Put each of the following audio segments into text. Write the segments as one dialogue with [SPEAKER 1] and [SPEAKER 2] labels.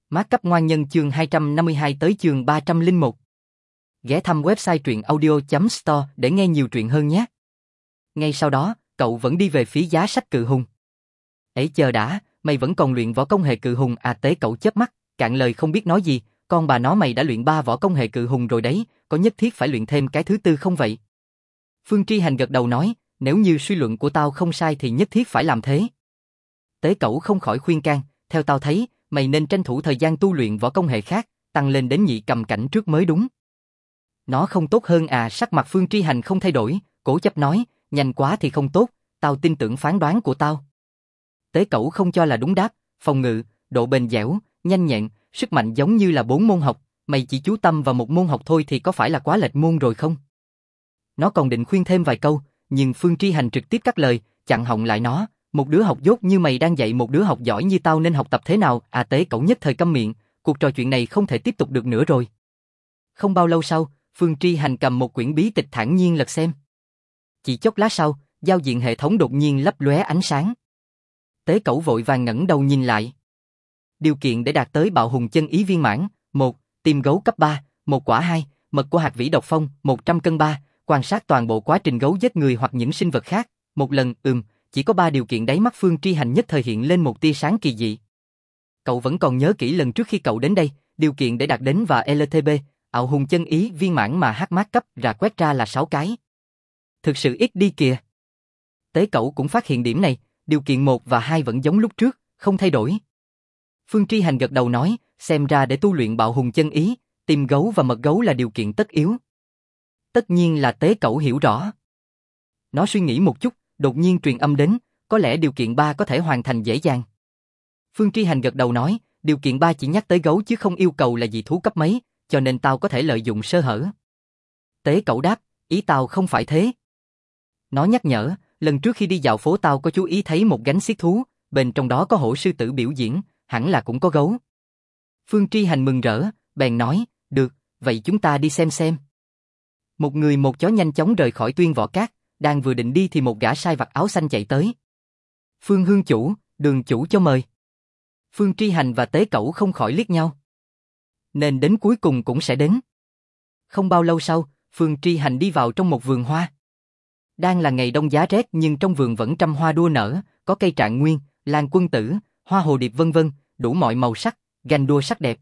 [SPEAKER 1] Mát cấp ngoan nhân chương 252 tới chương 301. Ghé thăm website truyệnaudio.store để nghe nhiều truyện hơn nhé. Ngay sau đó, cậu vẫn đi về phía giá sách Cự Hùng. Ấy chờ đã, mày vẫn còn luyện võ công hệ Cự Hùng à? Tế Cẩu chớp mắt, cạn lời không biết nói gì. Con bà nó, mày đã luyện 3 võ công hệ Cự Hùng rồi đấy, có nhất thiết phải luyện thêm cái thứ tư không vậy? Phương Tri Hành gật đầu nói, nếu như suy luận của tao không sai thì nhất thiết phải làm thế. Tế Cẩu không khỏi khuyên can, theo tao thấy, mày nên tranh thủ thời gian tu luyện võ công hệ khác, tăng lên đến nhị cầm cảnh trước mới đúng. Nó không tốt hơn à? Sắc mặt Phương Tri Hành không thay đổi, cố chấp nói, nhanh quá thì không tốt, tao tin tưởng phán đoán của tao. Tế Cẩu không cho là đúng đáp, phòng ngự, độ bền dẻo, nhanh nhẹn, sức mạnh giống như là 4 môn học, mày chỉ chú tâm vào một môn học thôi thì có phải là quá lệch môn rồi không? Nó còn định khuyên thêm vài câu, nhưng Phương Tri Hành trực tiếp cắt lời, chặn họng lại nó. Một đứa học dốt như mày đang dạy một đứa học giỏi như tao nên học tập thế nào? À, Tế Cẩu nhất thời câm miệng, cuộc trò chuyện này không thể tiếp tục được nữa rồi. Không bao lâu sau, Phương Tri Hành cầm một quyển bí tịch thản nhiên lật xem. Chỉ chốc lát sau, giao diện hệ thống đột nhiên lấp lóe ánh sáng. Tế Cẩu vội vàng ngẩng đầu nhìn lại. Điều kiện để đạt tới Bạo Hùng chân ý viên mãn: 1. Tim gấu cấp 3, 1 quả 2, mật của hạt vĩ độc phong, 100 cân 3, quan sát toàn bộ quá trình gấu giết người hoặc những sinh vật khác, một lần. Chỉ có 3 điều kiện đấy. Mắt Phương Tri Hành nhất thời hiện lên một tia sáng kỳ dị. Cậu vẫn còn nhớ kỹ lần trước khi cậu đến đây, điều kiện để đạt đến và LTB, Bạo Hùng chân ý viên mãn mà Hắc cấp ra quét ra là 6 cái. Thực sự ít đi kìa. Tế Cẩu cũng phát hiện điểm này, điều kiện 1 và 2 vẫn giống lúc trước, không thay đổi. Phương Tri Hành gật đầu nói, xem ra để tu luyện Bạo Hùng chân ý, tim gấu và mật gấu là điều kiện tất yếu. Tất nhiên là Tế Cẩu hiểu rõ. Nó suy nghĩ một chút, đột nhiên truyền âm đến, có lẽ điều kiện 3 có thể hoàn thành dễ dàng. Phương Tri Hành gật đầu nói, điều kiện 3 chỉ nhắc tới gấu chứ không yêu cầu là dị thú cấp mấy, cho nên tao có thể lợi dụng sơ hở. Tế Cẩu đáp, ý tao không phải thế. Nó nhắc nhở, lần trước khi đi dạo phố tao có chú ý thấy một gánh xiết thú, bên trong đó có hổ sư tử biểu diễn, hẳn là cũng có gấu. Phương Tri Hành mừng rỡ, bèn nói, được, vậy chúng ta đi xem. Một người một chó nhanh chóng rời khỏi Tuyên Võ Cát, đang vừa định đi thì một gã sai vặt áo xanh chạy tới. Phương Hương chủ, Đường chủ cho mời. Phương Tri Hành và Tế Cẩu không khỏi liếc nhau. Nên đến cuối cùng cũng sẽ đến. Không bao lâu sau, Phương Tri Hành đi vào trong một vườn hoa. Đang là ngày đông giá rét nhưng trong vườn vẫn trăm hoa đua nở, có cây trạng nguyên, lan quân tử, hoa hồ điệp vân vân, đủ mọi màu sắc, ganh đua sắc đẹp.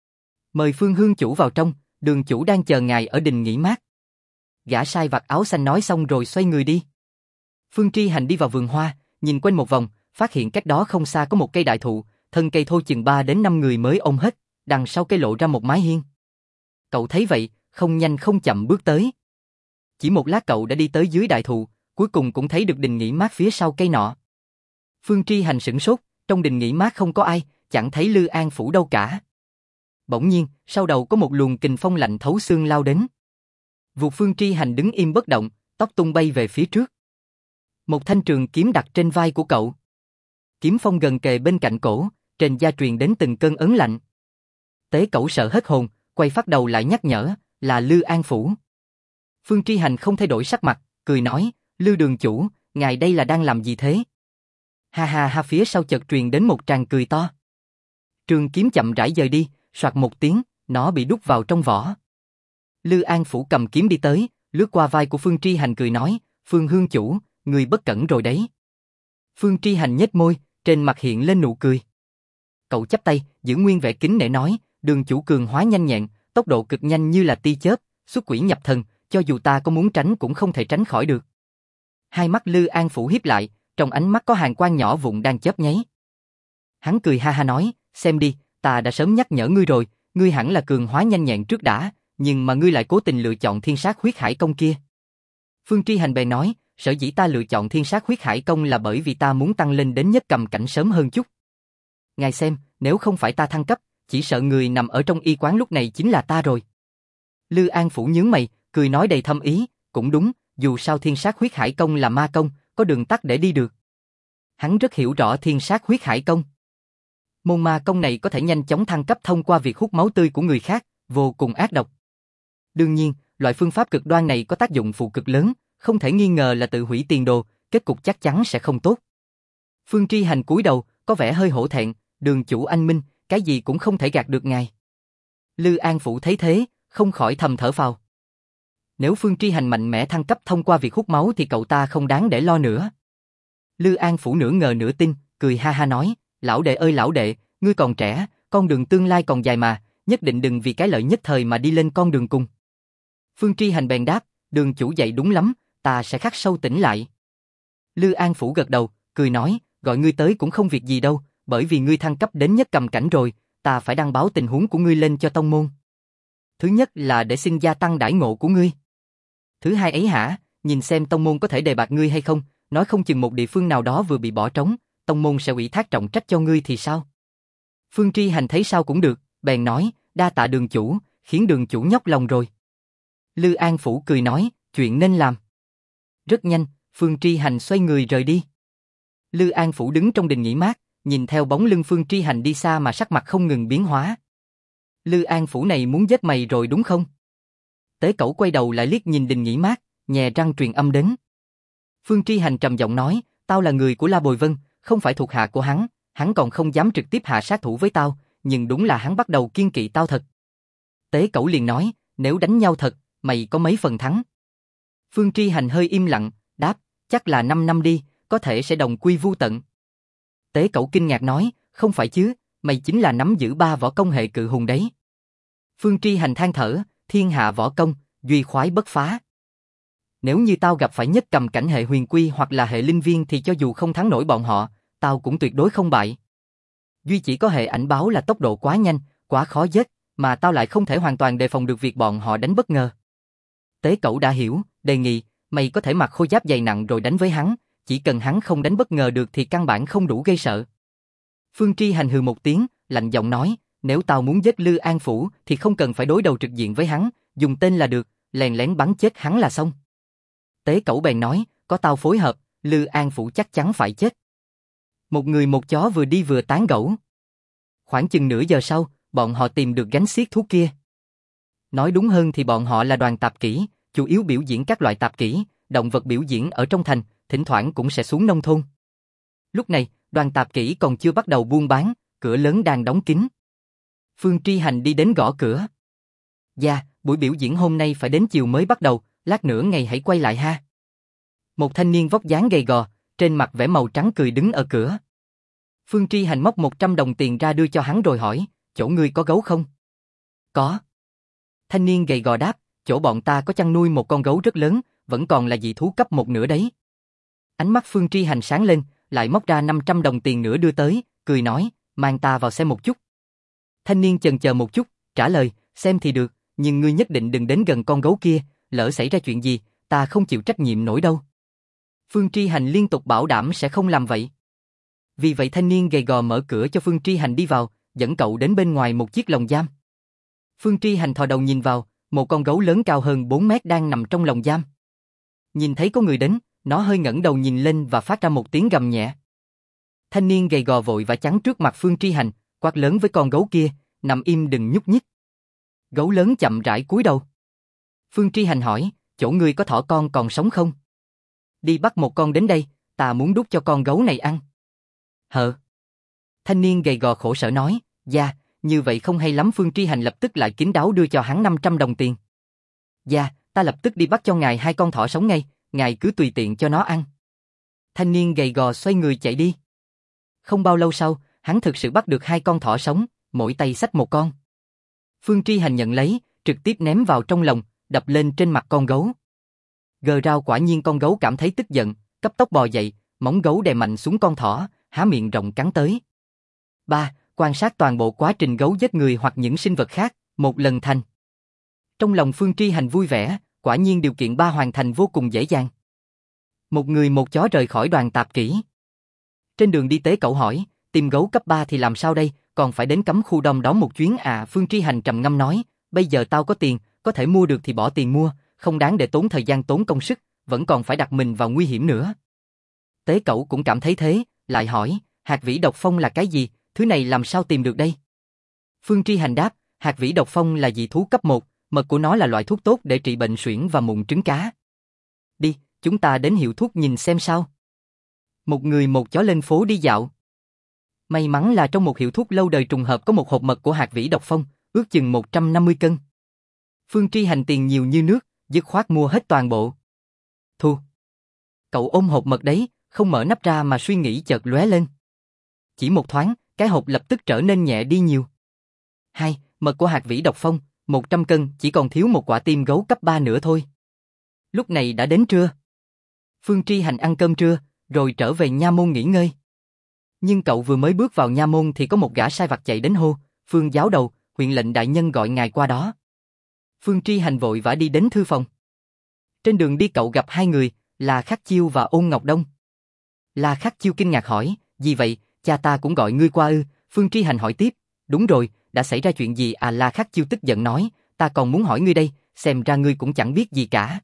[SPEAKER 1] Mời Phương Hương chủ vào trong, Đường chủ đang chờ ngài ở đình nghỉ mát. Gã sai vặt áo xanh nói xong rồi xoay người đi. Phương Tri Hành đi vào vườn hoa, nhìn quanh một vòng, phát hiện cách đó không xa có một cây đại thụ, thân cây thô chừng 3 đến 5 người mới ôm hết, đằng sau cây lộ ra một mái hiên. Cậu thấy vậy, không nhanh không chậm bước tới. Chỉ một lát cậu đã đi tới dưới đại thụ, cuối cùng cũng thấy được đình nghỉ mát phía sau cây nọ. Phương Tri Hành sửng sốt, trong đình nghỉ mát không có ai, chẳng thấy Lư An Phủ đâu cả. Bỗng nhiên, sau đầu có một luồng kình phong lạnh thấu xương lao đến. Vụt. Phương Tri Hành đứng im bất động, tóc tung bay về phía trước. Một thanh trường kiếm đặt trên vai của cậu. Kiếm phong gần kề bên cạnh cổ, trên da truyền đến từng cơn ớn lạnh. Tế Cẩu sợ hết hồn, quay phát đầu lại nhắc nhở, là Lư An Phủ. Phương Tri Hành không thay đổi sắc mặt, cười nói, Lư đường chủ, ngài đây là đang làm gì thế? Ha ha ha, phía sau chợt truyền đến một tràng cười to. Trường kiếm chậm rãi dời đi, soạt một tiếng, nó bị đút vào trong vỏ. Lư An Phủ cầm kiếm đi tới, lướt qua vai của Phương Tri Hành cười nói, Phương Hương chủ, người bất cẩn rồi đấy. Phương Tri Hành nhếch môi, trên mặt hiện lên nụ cười. Cậu chắp tay, giữ nguyên vẻ kính nể nói, Đường chủ cường hóa nhanh nhẹn, tốc độ cực nhanh như là tia chớp, xuất quỷ nhập thần, cho dù ta có muốn tránh cũng không thể tránh khỏi được. Hai mắt Lư An Phủ híp lại, trong ánh mắt có hàn quang nhỏ vụn đang chớp nháy. Hắn cười ha ha nói, xem đi, ta đã sớm nhắc nhở ngươi rồi, ngươi hẳn là cường hóa nhanh nhẹn trước đã, nhưng mà ngươi lại cố tình lựa chọn Thiên Sát Huyết Hải Công kia. Phương Tri Hành bèn nói, sở dĩ ta lựa chọn Thiên Sát Huyết Hải Công là bởi vì ta muốn tăng lên đến nhất cầm cảnh sớm hơn chút. Ngài xem, nếu không phải ta thăng cấp, chỉ sợ người nằm ở trong y quán lúc này chính là ta rồi. Lư An Phủ nhướng mày, cười nói đầy thâm ý, cũng đúng, dù sao Thiên Sát Huyết Hải Công là ma công, có đường tắt để đi được. Hắn rất hiểu rõ Thiên Sát Huyết Hải Công. Môn ma công này có thể nhanh chóng thăng cấp thông qua việc hút máu tươi của người khác, vô cùng ác độc. Đương nhiên, loại phương pháp cực đoan này có tác dụng phụ cực lớn, không thể nghi ngờ là tự hủy tiền đồ, kết cục chắc chắn sẽ không tốt. Phương Tri Hành cúi đầu, có vẻ hơi hổ thẹn, Đường chủ anh minh, cái gì cũng không thể gạt được ngài. Lư An Phủ thấy thế, không khỏi thầm thở phào. Nếu Phương Tri Hành mạnh mẽ thăng cấp thông qua việc hút máu thì cậu ta không đáng để lo nữa. Lư An Phủ nửa ngờ nửa tin, cười ha ha nói, lão đệ ơi lão đệ, ngươi còn trẻ, con đường tương lai còn dài mà, nhất định đừng vì cái lợi nhất thời mà đi lên con đường cùng. Phương Tri Hành bèn đáp, đường chủ dạy đúng lắm, ta sẽ khắc sâu tỉnh lại. Lư An Phủ gật đầu, cười nói, gọi ngươi tới cũng không việc gì đâu, bởi vì ngươi thăng cấp đến nhất cầm cảnh rồi, ta phải đăng báo tình huống của ngươi lên cho tông môn. Thứ nhất là để xin gia tăng đãi ngộ của ngươi. Thứ hai ấy hả, nhìn xem tông môn có thể đề bạt ngươi hay không, nói không chừng một địa phương nào đó vừa bị bỏ trống, tông môn sẽ ủy thác trọng trách cho ngươi thì sao? Phương Tri Hành thấy sao cũng được, bèn nói, đa tạ đường chủ, khiến đường chủ nhóc lòng rồi. Lư An Phủ cười nói, chuyện nên làm. Rất nhanh, Phương Tri Hành xoay người rời đi. Lư An Phủ đứng trong đình nghỉ mát, nhìn theo bóng lưng Phương Tri Hành đi xa mà sắc mặt không ngừng biến hóa. Lư An Phủ này muốn giết mày rồi đúng không? Tế Cẩu quay đầu lại liếc nhìn đình nghỉ mát, nhè răng truyền âm đến. Phương Tri Hành trầm giọng nói, tao là người của La Bồi Vân, không phải thuộc hạ của hắn còn không dám trực tiếp hạ sát thủ với tao, nhưng đúng là hắn bắt đầu kiêng kỵ tao thật. Tế Cẩu liền nói, nếu đánh nhau thật, mày có mấy phần thắng? Phương Tri Hành hơi im lặng, đáp, chắc là 5 năm đi, có thể sẽ đồng quy vu tận. Tế Cẩu kinh ngạc nói, không phải chứ, mày chính là nắm giữ 3 võ công hệ cự hùng đấy. Phương Tri Hành than thở, thiên hạ võ công, duy khoái bất phá. Nếu như tao gặp phải nhất cầm cảnh hệ huyền quy hoặc là hệ linh viên thì cho dù không thắng nổi bọn họ, tao cũng tuyệt đối không bại. Duy chỉ có hệ ảnh báo là tốc độ quá nhanh, quá khó giết, mà tao lại không thể hoàn toàn đề phòng được việc bọn họ đánh bất ngờ. Tế Cẩu đã hiểu, đề nghị, mày có thể mặc khôi giáp dày nặng rồi đánh với hắn, chỉ cần hắn không đánh bất ngờ được thì căn bản không đủ gây sợ. Phương Tri Hành hừ một tiếng, lạnh giọng nói, nếu tao muốn giết Lư An Phủ thì không cần phải đối đầu trực diện với hắn, dùng tên là được, lén lén bắn chết hắn là xong. Tế Cẩu bèn nói, có tao phối hợp, Lư An Phủ chắc chắn phải chết. Một người một chó vừa đi vừa tán gẫu. Khoảng chừng nửa giờ sau, bọn họ tìm được gánh xiết thú kia. Nói đúng hơn thì bọn họ là đoàn tạp kỹ, chủ yếu biểu diễn các loại tạp kỹ, động vật biểu diễn ở trong thành, thỉnh thoảng cũng sẽ xuống nông thôn. Lúc này, đoàn tạp kỹ còn chưa bắt đầu buôn bán, cửa lớn đang đóng kín. Phương Tri Hành đi đến gõ cửa. Dạ, buổi biểu diễn hôm nay phải đến chiều mới bắt đầu, lát nữa ngày hãy quay lại ha. Một thanh niên vóc dáng gầy gò, trên mặt vẻ màu trắng cười đứng ở cửa. Phương Tri Hành móc 100 đồng tiền ra đưa cho hắn rồi hỏi, chỗ ngươi có gấu không? Có. Thanh niên gầy gò đáp, chỗ bọn ta có chăn nuôi một con gấu rất lớn, vẫn còn là dị thú cấp 1 nữa đấy. Ánh mắt Phương Tri Hành sáng lên, lại móc ra 500 đồng tiền nữa đưa tới, cười nói, mang ta vào xem một chút. Thanh niên chần chờ một chút, trả lời, xem thì được, nhưng ngươi nhất định đừng đến gần con gấu kia, lỡ xảy ra chuyện gì, ta không chịu trách nhiệm nổi đâu. Phương Tri Hành liên tục bảo đảm sẽ không làm vậy. Vì vậy thanh niên gầy gò mở cửa cho Phương Tri Hành đi vào, dẫn cậu đến bên ngoài một chiếc lồng giam. Phương Tri Hành thò đầu nhìn vào, một con gấu lớn cao hơn 4 mét đang nằm trong lồng giam. Nhìn thấy có người đến, nó hơi ngẩng đầu nhìn lên và phát ra một tiếng gầm nhẹ. Thanh niên gầy gò vội và chắn trước mặt Phương Tri Hành, quát lớn với con gấu kia, nằm im đừng nhúc nhích. Gấu lớn chậm rãi cúi đầu. Phương Tri Hành hỏi, chỗ ngươi có thỏ con còn sống không? Đi bắt một con đến đây, ta muốn đút cho con gấu này ăn. Hờ. Thanh niên gầy gò khổ sở nói, dạ, như vậy không hay lắm. Phương Tri Hành lập tức lại kín đáo đưa cho hắn 500 đồng tiền. Dạ, ta lập tức đi bắt cho ngài 2 con thỏ sống ngay, ngài cứ tùy tiện cho nó ăn. Thanh niên gầy gò xoay người chạy đi. Không bao lâu sau, hắn thực sự bắt được 2 con thỏ sống, mỗi tay xách một con. Phương Tri Hành nhận lấy, trực tiếp ném vào trong lồng, đập lên trên mặt con gấu. Gờ rao quả nhiên con gấu cảm thấy tức giận, cấp tốc bò dậy, móng gấu đè mạnh xuống con thỏ, há miệng rộng cắn tới. 3. Quan sát toàn bộ quá trình gấu giết người hoặc những sinh vật khác, một lần thành. Trong lòng Phương Tri Hành vui vẻ, quả nhiên điều kiện 3 hoàn thành vô cùng dễ dàng. Một người một chó rời khỏi đoàn tạp kỹ. Trên đường đi Tế Cẩu hỏi, tìm gấu cấp 3 thì làm sao đây, còn phải đến cấm khu đom đóm một chuyến à? Phương Tri Hành trầm ngâm nói, bây giờ tao có tiền, có thể mua được thì bỏ tiền mua, không đáng để tốn thời gian tốn công sức, vẫn còn phải đặt mình vào nguy hiểm nữa. Tế Cẩu cũng cảm thấy thế, lại hỏi, hạt vĩ độc phong là cái gì, thứ này làm sao tìm được đây? Phương Tri Hành đáp, hạt vĩ độc phong là dị thú cấp 1, mật của nó là loại thuốc tốt để trị bệnh suyễn và mụn trứng cá. Đi, chúng ta đến hiệu thuốc nhìn xem sao. Một người một chó lên phố đi dạo. May mắn là trong một hiệu thuốc lâu đời trùng hợp có một hộp mật của hạt vĩ độc phong, ước chừng 150 cân. Phương Tri Hành tiền nhiều như nước, dứt khoát mua hết toàn bộ. Thu. Cậu ôm hộp mật đấy, không mở nắp ra mà suy nghĩ chợt lóe lên. Chỉ một thoáng, cái hộp lập tức trở nên nhẹ đi nhiều. Hai, mật của hạt vĩ độc phong, 100 cân, chỉ còn thiếu một quả tim gấu cấp 3 nữa thôi. Lúc này đã đến trưa. Phương Tri Hành ăn cơm trưa, rồi trở về nha môn nghỉ ngơi. Nhưng cậu vừa mới bước vào nha môn thì có một gã sai vặt chạy đến hô, Phương giáo đầu, huyện lệnh đại nhân gọi ngài qua đó. Phương Tri Hành vội vã đi đến thư phòng. Trên đường đi cậu gặp hai người, là Khắc Chiêu và Ôn Ngọc Đông. La Khắc Chiêu kinh ngạc hỏi, gì vậy, cha ta cũng gọi ngươi qua ư? Phương Tri Hành hỏi tiếp, đúng rồi, đã xảy ra chuyện gì à? La Khắc Chiêu tức giận nói, ta còn muốn hỏi ngươi đây, xem ra ngươi cũng chẳng biết gì cả.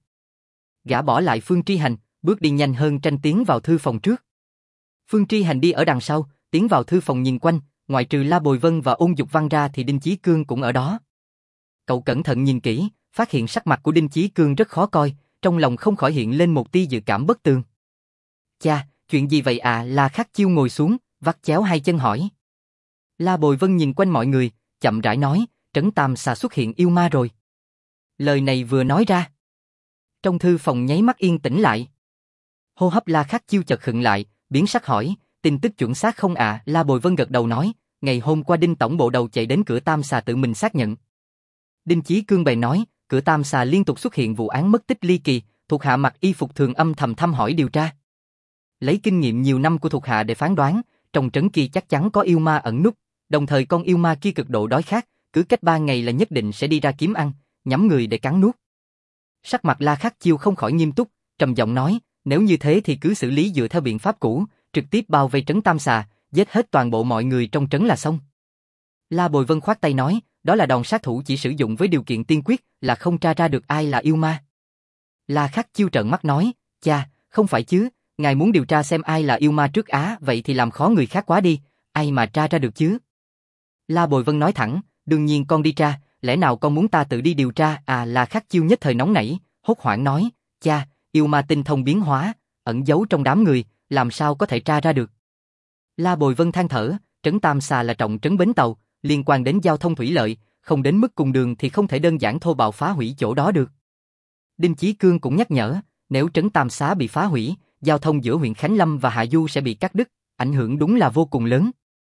[SPEAKER 1] Gã bỏ lại Phương Tri Hành, bước đi nhanh hơn tranh tiến vào thư phòng trước. Phương Tri Hành đi ở đằng sau, tiến vào thư phòng nhìn quanh, ngoại trừ La Bồi Vân và Ôn Dục Văn ra thì Đinh Chí Cương cũng ở đó. Cậu cẩn thận nhìn kỹ, phát hiện sắc mặt của Đinh Chí Cương rất khó coi, trong lòng không khỏi hiện lên một tia dự cảm bất tường. Cha, chuyện gì vậy à? La Khắc Chiêu ngồi xuống, vắt chéo hai chân hỏi. La Bồi Vân nhìn quanh mọi người, chậm rãi nói, Trấn Tam Xà xuất hiện yêu ma rồi. Lời này vừa nói ra, trong thư phòng nháy mắt yên tĩnh lại. Hô hấp La Khắc Chiêu chợt khựng lại, biến sắc hỏi, tin tức chuẩn xác không ạ? La Bồi Vân gật đầu nói, ngày hôm qua Đinh tổng bộ đầu chạy đến cửa Tam Xà tự mình xác nhận. Đinh Chí Cương bèn nói, cửa Tam Xà liên tục xuất hiện vụ án mất tích ly kỳ, thuộc hạ mặc y phục thường âm thầm thăm hỏi điều tra. Lấy kinh nghiệm nhiều năm của thuộc hạ để phán đoán, trong trấn kia chắc chắn có yêu ma ẩn núp, đồng thời con yêu ma kia cực độ đói khát, cứ cách 3 ngày là nhất định sẽ đi ra kiếm ăn, nhắm người để cắn nuốt. Sắc mặt La Khắc Chiêu không khỏi nghiêm túc, trầm giọng nói, nếu như thế thì cứ xử lý dựa theo biện pháp cũ, trực tiếp bao vây trấn Tam Xà, giết hết toàn bộ mọi người trong trấn là xong. La Bồi Vân khoát tay nói, đó là đòn sát thủ chỉ sử dụng với điều kiện tiên quyết là không tra ra được ai là yêu ma. La Khắc Chiêu trợn mắt nói, cha, không phải chứ, ngài muốn điều tra xem ai là yêu ma trước á, vậy thì làm khó người khác quá đi, ai mà tra ra được chứ? La Bồi Vân nói thẳng, đương nhiên con đi tra, lẽ nào con muốn ta tự đi điều tra à? La Khắc Chiêu nhất thời nóng nảy, hốt hoảng nói, cha, yêu ma tinh thông biến hóa, ẩn giấu trong đám người, làm sao có thể tra ra được? La Bồi Vân than thở, trấn Tam Xà là trọng trấn bến tàu, liên quan đến giao thông thủy lợi, không đến mức cùng đường thì không thể đơn giản thô bạo phá hủy chỗ đó được. Đinh Chí Cương cũng nhắc nhở, nếu trấn Tam Xá bị phá hủy, giao thông giữa huyện Khánh Lâm và Hạ Du sẽ bị cắt đứt, ảnh hưởng đúng là vô cùng lớn.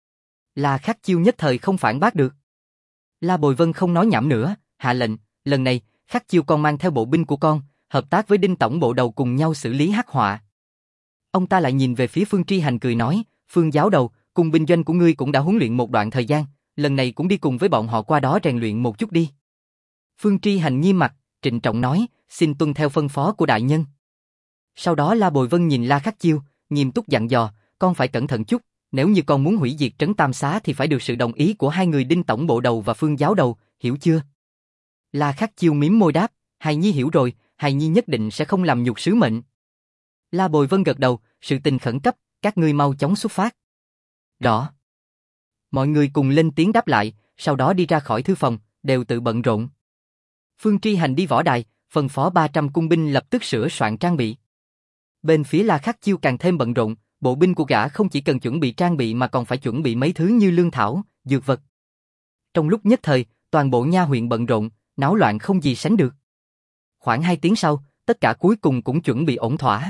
[SPEAKER 1] La Khắc Chiêu nhất thời không phản bác được. La Bồi Vân không nói nhảm nữa, hạ lệnh, lần này, Khắc Chiêu con mang theo bộ binh của con, hợp tác với Đinh tổng bộ đầu cùng nhau xử lý hắc họa. Ông ta lại nhìn về phía Phương Tri Hành cười nói, Phương giáo đầu, cùng binh doanh của ngươi cũng đã huấn luyện một đoạn thời gian, lần này cũng đi cùng với bọn họ qua đó rèn luyện một chút đi. Phương Tri Hành nghiêm mặt, trịnh trọng nói, xin tuân theo phân phó của đại nhân. Sau đó La Bồi Vân nhìn La Khắc Chiêu, nghiêm túc dặn dò, con phải cẩn thận chút, nếu như con muốn hủy diệt trấn Tam Xá thì phải được sự đồng ý của hai người Đinh tổng bộ đầu và Phương giáo đầu, hiểu chưa? La Khắc Chiêu mím môi đáp, hài nhi hiểu rồi, hài nhi nhất định sẽ không làm nhục sứ mệnh. La Bồi Vân gật đầu, sự tình khẩn cấp, các ngươi mau chóng xuất phát. Rõ. Mọi người cùng lên tiếng đáp lại, sau đó đi ra khỏi thư phòng, đều tự bận rộn. Phương Tri Hành đi võ đài, phân phó 300 cung binh lập tức sửa soạn trang bị. Bên phía La Khắc Chiêu càng thêm bận rộn, bộ binh của gã không chỉ cần chuẩn bị trang bị mà còn phải chuẩn bị mấy thứ như lương thảo, dược vật. Trong lúc nhất thời, toàn bộ nha huyện bận rộn, náo loạn không gì sánh được. Khoảng 2 tiếng sau, tất cả cuối cùng cũng chuẩn bị ổn thỏa.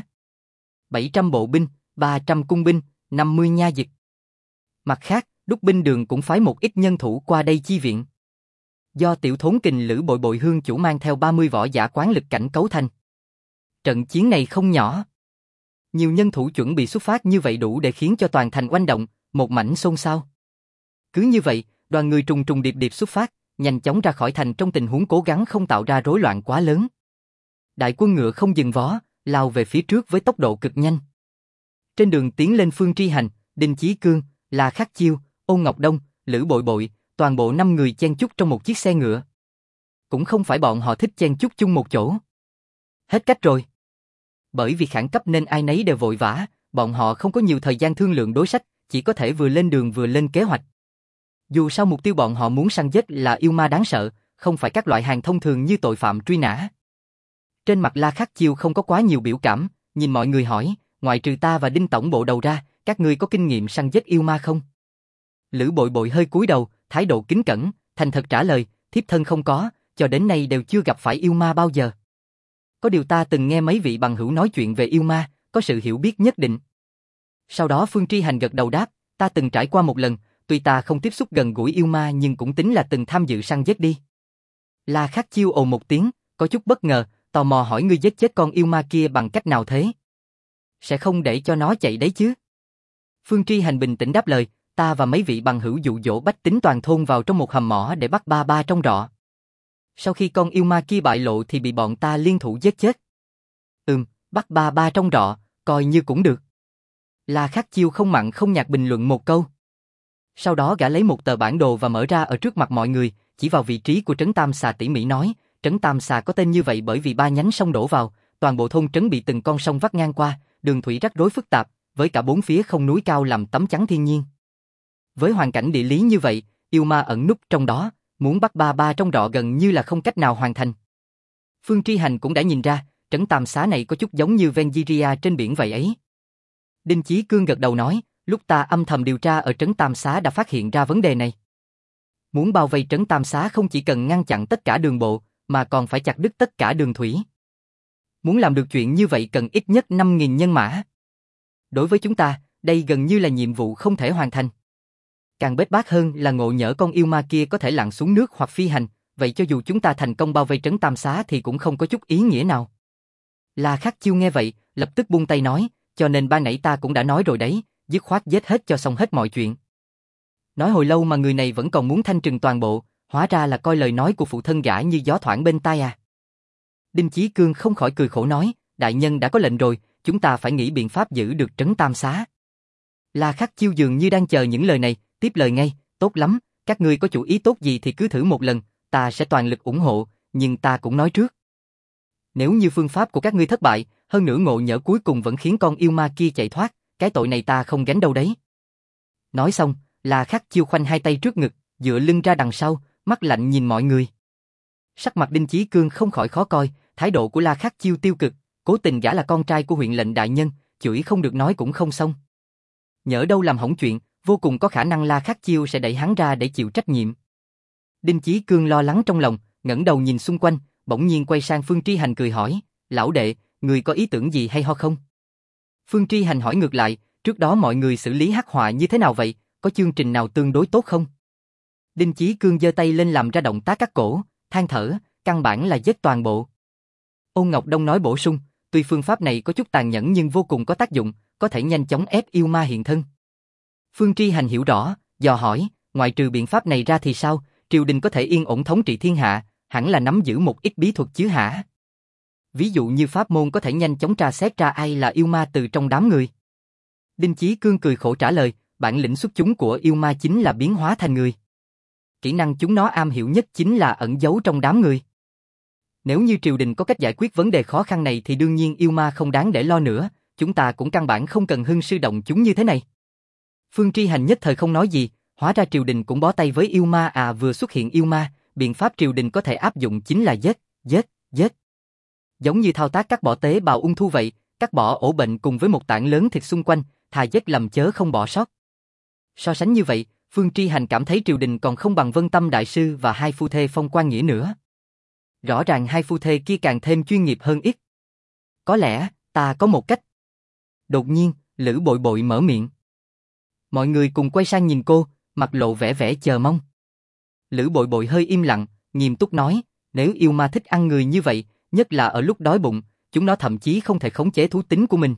[SPEAKER 1] 700 bộ binh, 300 cung binh, 50 nha dịch. Mặt khác, Đúc binh đường cũng phái một ít nhân thủ qua đây chi viện. Do tiểu thốn kình Lữ Bội Bội Hương chủ mang theo 30 võ giả quán lực cảnh cấu thành. Trận chiến này không nhỏ. Nhiều nhân thủ chuẩn bị xuất phát như vậy đủ để khiến cho toàn thành oanh động, một mảnh xôn xao. Cứ như vậy, đoàn người trùng trùng điệp điệp xuất phát, nhanh chóng ra khỏi thành trong tình huống cố gắng không tạo ra rối loạn quá lớn. Đại quân ngựa không dừng vó, lao về phía trước với tốc độ cực nhanh. Trên đường tiến lên Phương Tri Hành, Đinh Chí Cương, La Khắc Chiêu, Ôn Ngọc Đông, Lữ Bội Bội, toàn bộ 5 người chen chúc trong một chiếc xe ngựa. Cũng không phải bọn họ thích chen chúc chung một chỗ. Hết cách rồi. Bởi vì khẩn cấp nên ai nấy đều vội vã, bọn họ không có nhiều thời gian thương lượng đối sách, chỉ có thể vừa lên đường vừa lên kế hoạch. Dù sao mục tiêu bọn họ muốn săn giết là yêu ma đáng sợ, không phải các loại hàng thông thường như tội phạm truy nã. Trên mặt La Khắc Chiêu không có quá nhiều biểu cảm, nhìn mọi người hỏi, ngoại trừ ta và Đinh tổng bộ đầu ra, các ngươi có kinh nghiệm săn giết yêu ma không? Lữ Bội Bội hơi cúi đầu, thái độ kính cẩn, thành thật trả lời, thiếp thân không có, cho đến nay đều chưa gặp phải yêu ma bao giờ. Có điều ta từng nghe mấy vị bằng hữu nói chuyện về yêu ma, có sự hiểu biết nhất định. Sau đó Phương Tri Hành gật đầu đáp, ta từng trải qua một lần, tuy ta không tiếp xúc gần gũi yêu ma nhưng cũng tính là từng tham dự săn giết đi. La Khắc Chiêu ồ một tiếng, có chút bất ngờ, tò mò hỏi ngươi giết chết con yêu ma kia bằng cách nào thế? Sẽ không để cho nó chạy đấy chứ? Phương Tri Hành bình tĩnh đáp lời, ta và mấy vị bằng hữu dụ dỗ bách tính toàn thôn vào trong một hầm mỏ để bắt ba ba trong rọ. Sau khi con yêu ma kia bại lộ thì bị bọn ta liên thủ giết chết. Bắt ba ba trong rọ, coi như cũng được. La Khắc Chiêu không mặn không nhạt bình luận một câu. Sau đó gã lấy một tờ bản đồ và mở ra ở trước mặt mọi người, chỉ vào vị trí của trấn Tam Xà tỉ mỉ nói, trấn Tam Xà có tên như vậy bởi vì ba nhánh sông đổ vào, toàn bộ thôn trấn bị từng con sông vắt ngang qua, đường thủy rắc rối phức tạp, với cả bốn phía không núi cao làm tấm chắn thiên nhiên. Với hoàn cảnh địa lý như vậy, yêu ma ẩn núp trong đó, muốn bắt ba ba trong rọ gần như là không cách nào hoàn thành. Phương Tri Hành cũng đã nhìn ra, trấn Tam Xá này có chút giống như Vengiria trên biển vậy ấy. Đinh Chí Cương gật đầu nói, lúc ta âm thầm điều tra ở trấn Tam Xá đã phát hiện ra vấn đề này. Muốn bao vây trấn Tam Xá không chỉ cần ngăn chặn tất cả đường bộ, mà còn phải chặt đứt tất cả đường thủy. Muốn làm được chuyện như vậy cần ít nhất 5.000 nhân mã. Đối với chúng ta, đây gần như là nhiệm vụ không thể hoàn thành. Càng bết bát hơn là ngộ nhỡ con yêu ma kia có thể lặn xuống nước hoặc phi hành, vậy cho dù chúng ta thành công bao vây trấn Tam Xá thì cũng không có chút ý nghĩa nào. La Khắc Chiêu nghe vậy, lập tức buông tay nói, cho nên ban nãy ta cũng đã nói rồi đấy, dứt khoát giết hết cho xong hết mọi chuyện. Nói hồi lâu mà người này vẫn còn muốn thanh trừng toàn bộ, hóa ra là coi lời nói của phụ thân gã như gió thoảng bên tai à. Đinh Chí Cương không khỏi cười khổ nói, đại nhân đã có lệnh rồi, chúng ta phải nghĩ biện pháp giữ được trấn Tam Xá. La Khắc Chiêu dường như đang chờ những lời này, tiếp lời ngay, tốt lắm, các ngươi có chủ ý tốt gì thì cứ thử một lần, ta sẽ toàn lực ủng hộ, nhưng ta cũng nói trước. Nếu như phương pháp của các ngươi thất bại, hơn nữa ngộ nhỡ cuối cùng vẫn khiến con yêu ma kia chạy thoát, cái tội này ta không gánh đâu đấy. Nói xong, La Khắc Chiêu khoanh hai tay trước ngực, dựa lưng ra đằng sau, mắt lạnh nhìn mọi người. Sắc mặt Đinh Chí Cương không khỏi khó coi, thái độ của La Khắc Chiêu tiêu cực, cố tình gã là con trai của huyện lệnh đại nhân, chửi không được nói cũng không xong. Nhỡ đâu làm hỏng chuyện, vô cùng có khả năng La Khắc Chiêu sẽ đẩy hắn ra để chịu trách nhiệm. Đinh Chí Cương lo lắng trong lòng, ngẩng đầu nhìn xung quanh, bỗng nhiên quay sang Phương Tri Hành cười hỏi, lão đệ, người có ý tưởng gì hay ho không? Phương Tri Hành hỏi ngược lại, trước đó mọi người xử lý hắc họa như thế nào vậy, có chương trình nào tương đối tốt không? Đinh Chí Cương giơ tay lên làm ra động tác cắt cổ, than thở, căn bản là giết toàn bộ. Ôn Ngọc Đông nói bổ sung, tuy phương pháp này có chút tàn nhẫn nhưng vô cùng có tác dụng, có thể nhanh chóng ép yêu ma hiện thân. Phương Tri Hành hiểu rõ, dò hỏi, ngoại trừ biện pháp này ra thì sao, triều đình có thể yên ổn thống trị thiên hạ, hẳn là nắm giữ một ít bí thuật chứ hả? Ví dụ như pháp môn có thể nhanh chóng tra xét ra ai là yêu ma từ trong đám người. Đinh Chí Cương cười khổ trả lời, bản lĩnh xuất chúng của yêu ma chính là biến hóa thành người. Kỹ năng chúng nó am hiểu nhất chính là ẩn giấu trong đám người. Nếu như triều đình có cách giải quyết vấn đề khó khăn này thì đương nhiên yêu ma không đáng để lo nữa, chúng ta cũng căn bản không cần hưng sư động chúng như thế này. Phương Tri Hành nhất thời không nói gì, hóa ra triều đình cũng bó tay với yêu ma à, vừa xuất hiện yêu ma, biện pháp triều đình có thể áp dụng chính là giết, giết, giết. Giống như thao tác cắt bỏ tế bào ung thư vậy, cắt bỏ ổ bệnh cùng với một tảng lớn thịt xung quanh, thà giết lầm chớ không bỏ sót. So sánh như vậy, Phương Tri Hành cảm thấy triều đình còn không bằng Vân Tâm đại sư và hai phu thê Phong Quan Nghĩa nữa. Rõ ràng hai phu thê kia càng thêm chuyên nghiệp hơn ít. Có lẽ, ta có một cách. Đột nhiên, Lữ Bội Bội mở miệng. Mọi người cùng quay sang nhìn cô, mặt lộ vẻ vẻ chờ mong. Lữ Bội Bội hơi im lặng, nghiêm túc nói, nếu yêu ma thích ăn người như vậy, nhất là ở lúc đói bụng, chúng nó thậm chí không thể khống chế thú tính của mình.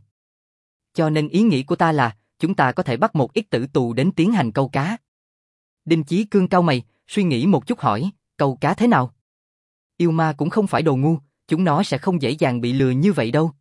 [SPEAKER 1] Cho nên ý nghĩ của ta là, chúng ta có thể bắt một ít tử tù đến tiến hành câu cá. Đinh Chí Cương cau mày, suy nghĩ một chút hỏi, câu cá thế nào? Yêu ma cũng không phải đồ ngu, chúng nó sẽ không dễ dàng bị lừa như vậy đâu.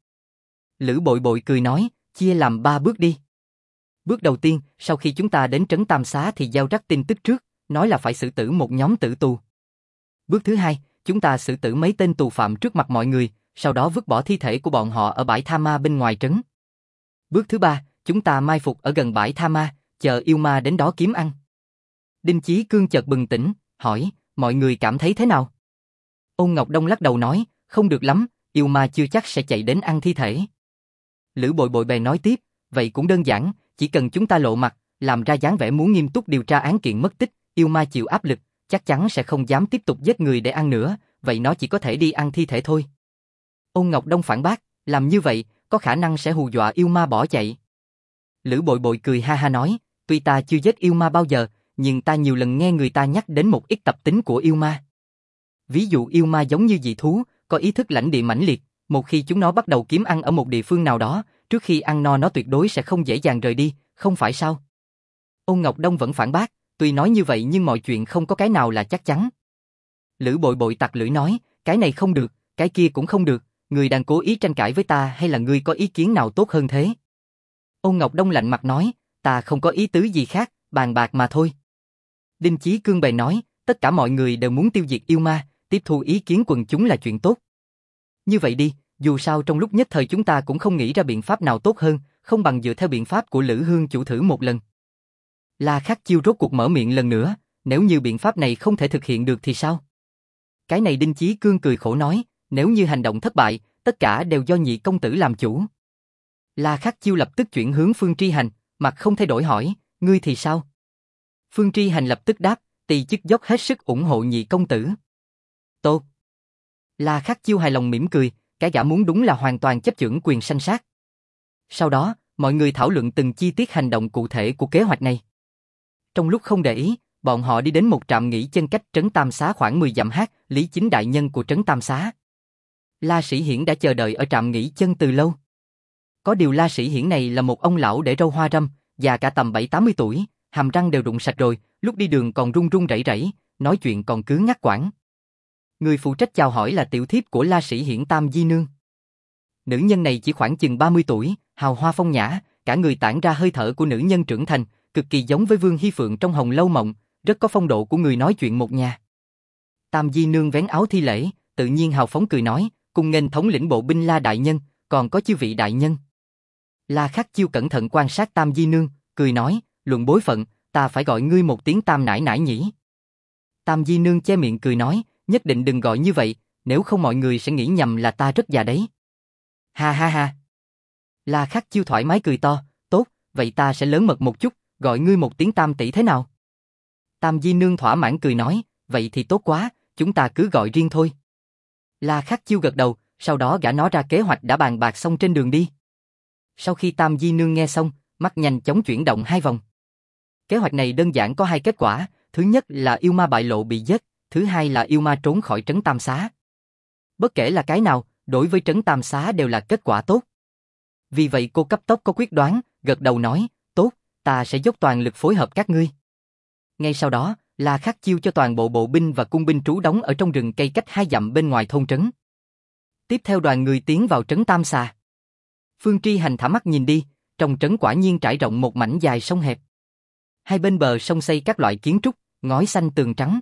[SPEAKER 1] Lữ Bội Bội cười nói, chia làm 3 bước đi. Bước đầu tiên, sau khi chúng ta đến trấn Tam Xá thì giao rắc tin tức trước, nói là phải xử tử một nhóm tử tù. Bước thứ hai, chúng ta xử tử mấy tên tù phạm trước mặt mọi người, sau đó vứt bỏ thi thể của bọn họ ở bãi Tha Ma bên ngoài trấn. Bước thứ ba, chúng ta mai phục ở gần bãi Tha Ma, chờ yêu ma đến đó kiếm ăn. Đinh Chí Cương chợt bừng tỉnh, hỏi, mọi người cảm thấy thế nào? Ôn Ngọc Đông lắc đầu nói, không được lắm, yêu ma chưa chắc sẽ chạy đến ăn thi thể. Lữ Bội Bội bèn nói tiếp, vậy cũng đơn giản, chỉ cần chúng ta lộ mặt, làm ra dáng vẻ muốn nghiêm túc điều tra án kiện mất tích, yêu ma chịu áp lực, chắc chắn sẽ không dám tiếp tục giết người để ăn nữa, vậy nó chỉ có thể đi ăn thi thể thôi. Ôn Ngọc Đông phản bác, làm như vậy, có khả năng sẽ hù dọa yêu ma bỏ chạy. Lữ Bội Bội cười ha ha nói, tuy ta chưa giết yêu ma bao giờ, nhưng ta nhiều lần nghe người ta nhắc đến một ít tập tính của yêu ma. Ví dụ yêu ma giống như dị thú, có ý thức lãnh địa mãnh liệt, một khi chúng nó bắt đầu kiếm ăn ở một địa phương nào đó, trước khi ăn no nó tuyệt đối sẽ không dễ dàng rời đi, không phải sao? Ôn Ngọc Đông vẫn phản bác, tuy nói như vậy nhưng mọi chuyện không có cái nào là chắc chắn. Lữ Bội Bội tặc lưỡi nói, cái này không được, cái kia cũng không được, người đang cố ý tranh cãi với ta hay là ngươi có ý kiến nào tốt hơn thế? Ôn Ngọc Đông lạnh mặt nói, ta không có ý tứ gì khác, bàn bạc mà thôi. Đinh Chí Cương bèn nói, tất cả mọi người đều muốn tiêu diệt yêu ma, tiếp thu ý kiến quần chúng là chuyện tốt. Như vậy đi, dù sao trong lúc nhất thời chúng ta cũng không nghĩ ra biện pháp nào tốt hơn, không bằng dựa theo biện pháp của Lữ Hương chủ thử một lần. La Khắc Chiêu rốt cuộc mở miệng lần nữa, nếu như biện pháp này không thể thực hiện được thì sao? Cái này Đinh Chí Cương cười khổ nói, nếu như hành động thất bại, tất cả đều do nhị công tử làm chủ. La Khắc Chiêu lập tức chuyển hướng Phương Tri Hành, mặt không thay đổi hỏi, ngươi thì sao? Phương Tri Hành lập tức đáp, tỳ chức dốc hết sức ủng hộ nhị công tử. Tốt. La Khắc Chiêu hài lòng mỉm cười, cái gã muốn đúng là hoàn toàn chấp chưởng quyền sanh sát. Sau đó, mọi người thảo luận từng chi tiết hành động cụ thể của kế hoạch này. Trong lúc không để ý, bọn họ đi đến một trạm nghỉ chân cách trấn Tam Xá khoảng 10 dặm hát, Lý Chính đại nhân của trấn Tam Xá. La Sĩ Hiển đã chờ đợi ở trạm nghỉ chân từ lâu. Có điều La Sĩ Hiển này là một ông lão để râu hoa râm, già cả tầm 7-80 tuổi, hàm răng đều rụng sạch rồi, lúc đi đường còn run run rẩy rẩy, nói chuyện còn cứ ngắt quãng. Người phụ trách chào hỏi là tiểu thiếp của La Sĩ Hiển Tam Di Nương. Nữ nhân này chỉ khoảng chừng 30 tuổi, hào hoa phong nhã, cả người tản ra hơi thở của nữ nhân trưởng thành, cực kỳ giống với Vương Hy Phượng trong Hồng Lâu Mộng, rất có phong độ của người nói chuyện một nhà. Tam Di Nương vén áo thi lễ, tự nhiên hào phóng cười nói, cùng nghênh thống lĩnh bộ binh La đại nhân, còn có chư vị đại nhân. La Khắc Chiêu cẩn thận quan sát Tam Di Nương, cười nói, luận bối phận, ta phải gọi ngươi một tiếng Tam nãi nãi nhỉ. Tam Di Nương che miệng cười nói, nhất định đừng gọi như vậy, nếu không mọi người sẽ nghĩ nhầm là ta rất già đấy. Ha ha ha. La Khắc Chiêu thoải mái cười to, tốt, vậy ta sẽ lớn mật một chút, gọi ngươi một tiếng Tam tỷ thế nào? Tam Di Nương thỏa mãn cười nói, vậy thì tốt quá, chúng ta cứ gọi riêng thôi. La Khắc Chiêu gật đầu, sau đó gã nói ra kế hoạch đã bàn bạc xong trên đường đi. Sau khi Tam Di Nương nghe xong, mắt nhanh chóng chuyển động 2 vòng. Kế hoạch này đơn giản có 2 kết quả, thứ nhất là yêu ma bại lộ bị giết, thứ hai là yêu ma trốn khỏi trấn Tam Xá. Bất kể là cái nào, đối với trấn Tam Xá đều là kết quả tốt. Vì vậy cô cấp tốc có quyết đoán, gật đầu nói, tốt, ta sẽ dốc toàn lực phối hợp các ngươi. Ngay sau đó, La Khắc Chiêu cho toàn bộ bộ binh và cung binh trú đóng ở trong rừng cây cách 2 dặm bên ngoài thôn trấn. Tiếp theo đoàn người tiến vào trấn Tam Xà. Phương Tri Hành thả mắt nhìn đi, trong trấn quả nhiên trải rộng một mảnh dài sông hẹp. Hai bên bờ sông xây các loại kiến trúc, ngói xanh tường trắng.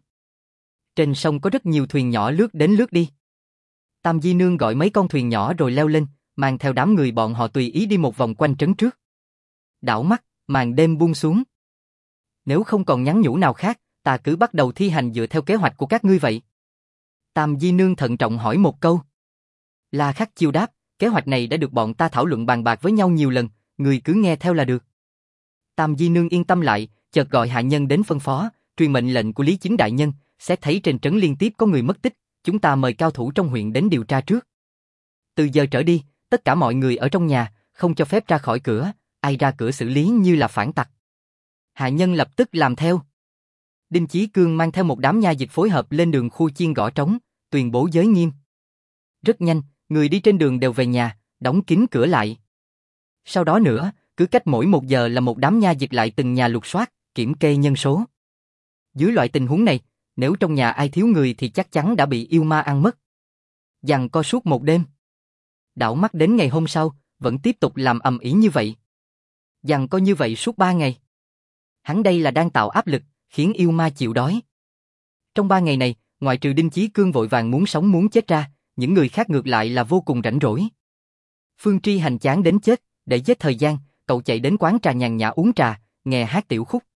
[SPEAKER 1] Trên sông có rất nhiều thuyền nhỏ lướt đến lướt đi. Tam Di Nương gọi mấy con thuyền nhỏ rồi leo lên, mang theo đám người bọn họ tùy ý đi một vòng quanh trấn trước. Đảo mắt, màn đêm buông xuống. Nếu không còn nhắn nhủ nào khác, ta cứ bắt đầu thi hành dựa theo kế hoạch của các ngươi vậy. Tam Di Nương thận trọng hỏi một câu. La Khắc Chiêu đáp, kế hoạch này đã được bọn ta thảo luận bàn bạc với nhau nhiều lần, người cứ nghe theo là được. Tam Di Nương yên tâm lại, chợt gọi hạ nhân đến phân phó, truyền mệnh lệnh của Lý Chính đại nhân, xét thấy trên trấn liên tiếp có người mất tích, chúng ta mời cao thủ trong huyện đến điều tra trước. Từ giờ trở đi, tất cả mọi người ở trong nhà, không cho phép ra khỏi cửa, ai ra cửa xử lý như là phản tặc. Hạ nhân lập tức làm theo. Đinh Chí Cương mang theo một đám nha dịch phối hợp lên đường khu chiên gõ trống, tuyên bố giới nghiêm. Rất nhanh, người đi trên đường đều về nhà, đóng kín cửa lại. Sau đó nữa, cứ cách mỗi 1 giờ là một đám nha dịch lại từng nhà lục soát, kiểm kê nhân số. Dưới loại tình huống này, nếu trong nhà ai thiếu người thì chắc chắn đã bị yêu ma ăn mất. Giằng co suốt một đêm. Đảo mắt đến ngày hôm sau, vẫn tiếp tục làm ầm ĩ như vậy. Giằng co như vậy suốt 3 ngày. Hắn đây là đang tạo áp lực, khiến yêu ma chịu đói. Trong 3 ngày này, ngoại trừ Đinh Chí Cương vội vàng muốn sống muốn chết ra, những người khác ngược lại là vô cùng rảnh rỗi. Phương Tri Hành chán đến chết, để giết thời gian, cậu chạy đến quán trà nhàn nhã uống trà, nghe hát tiểu khúc.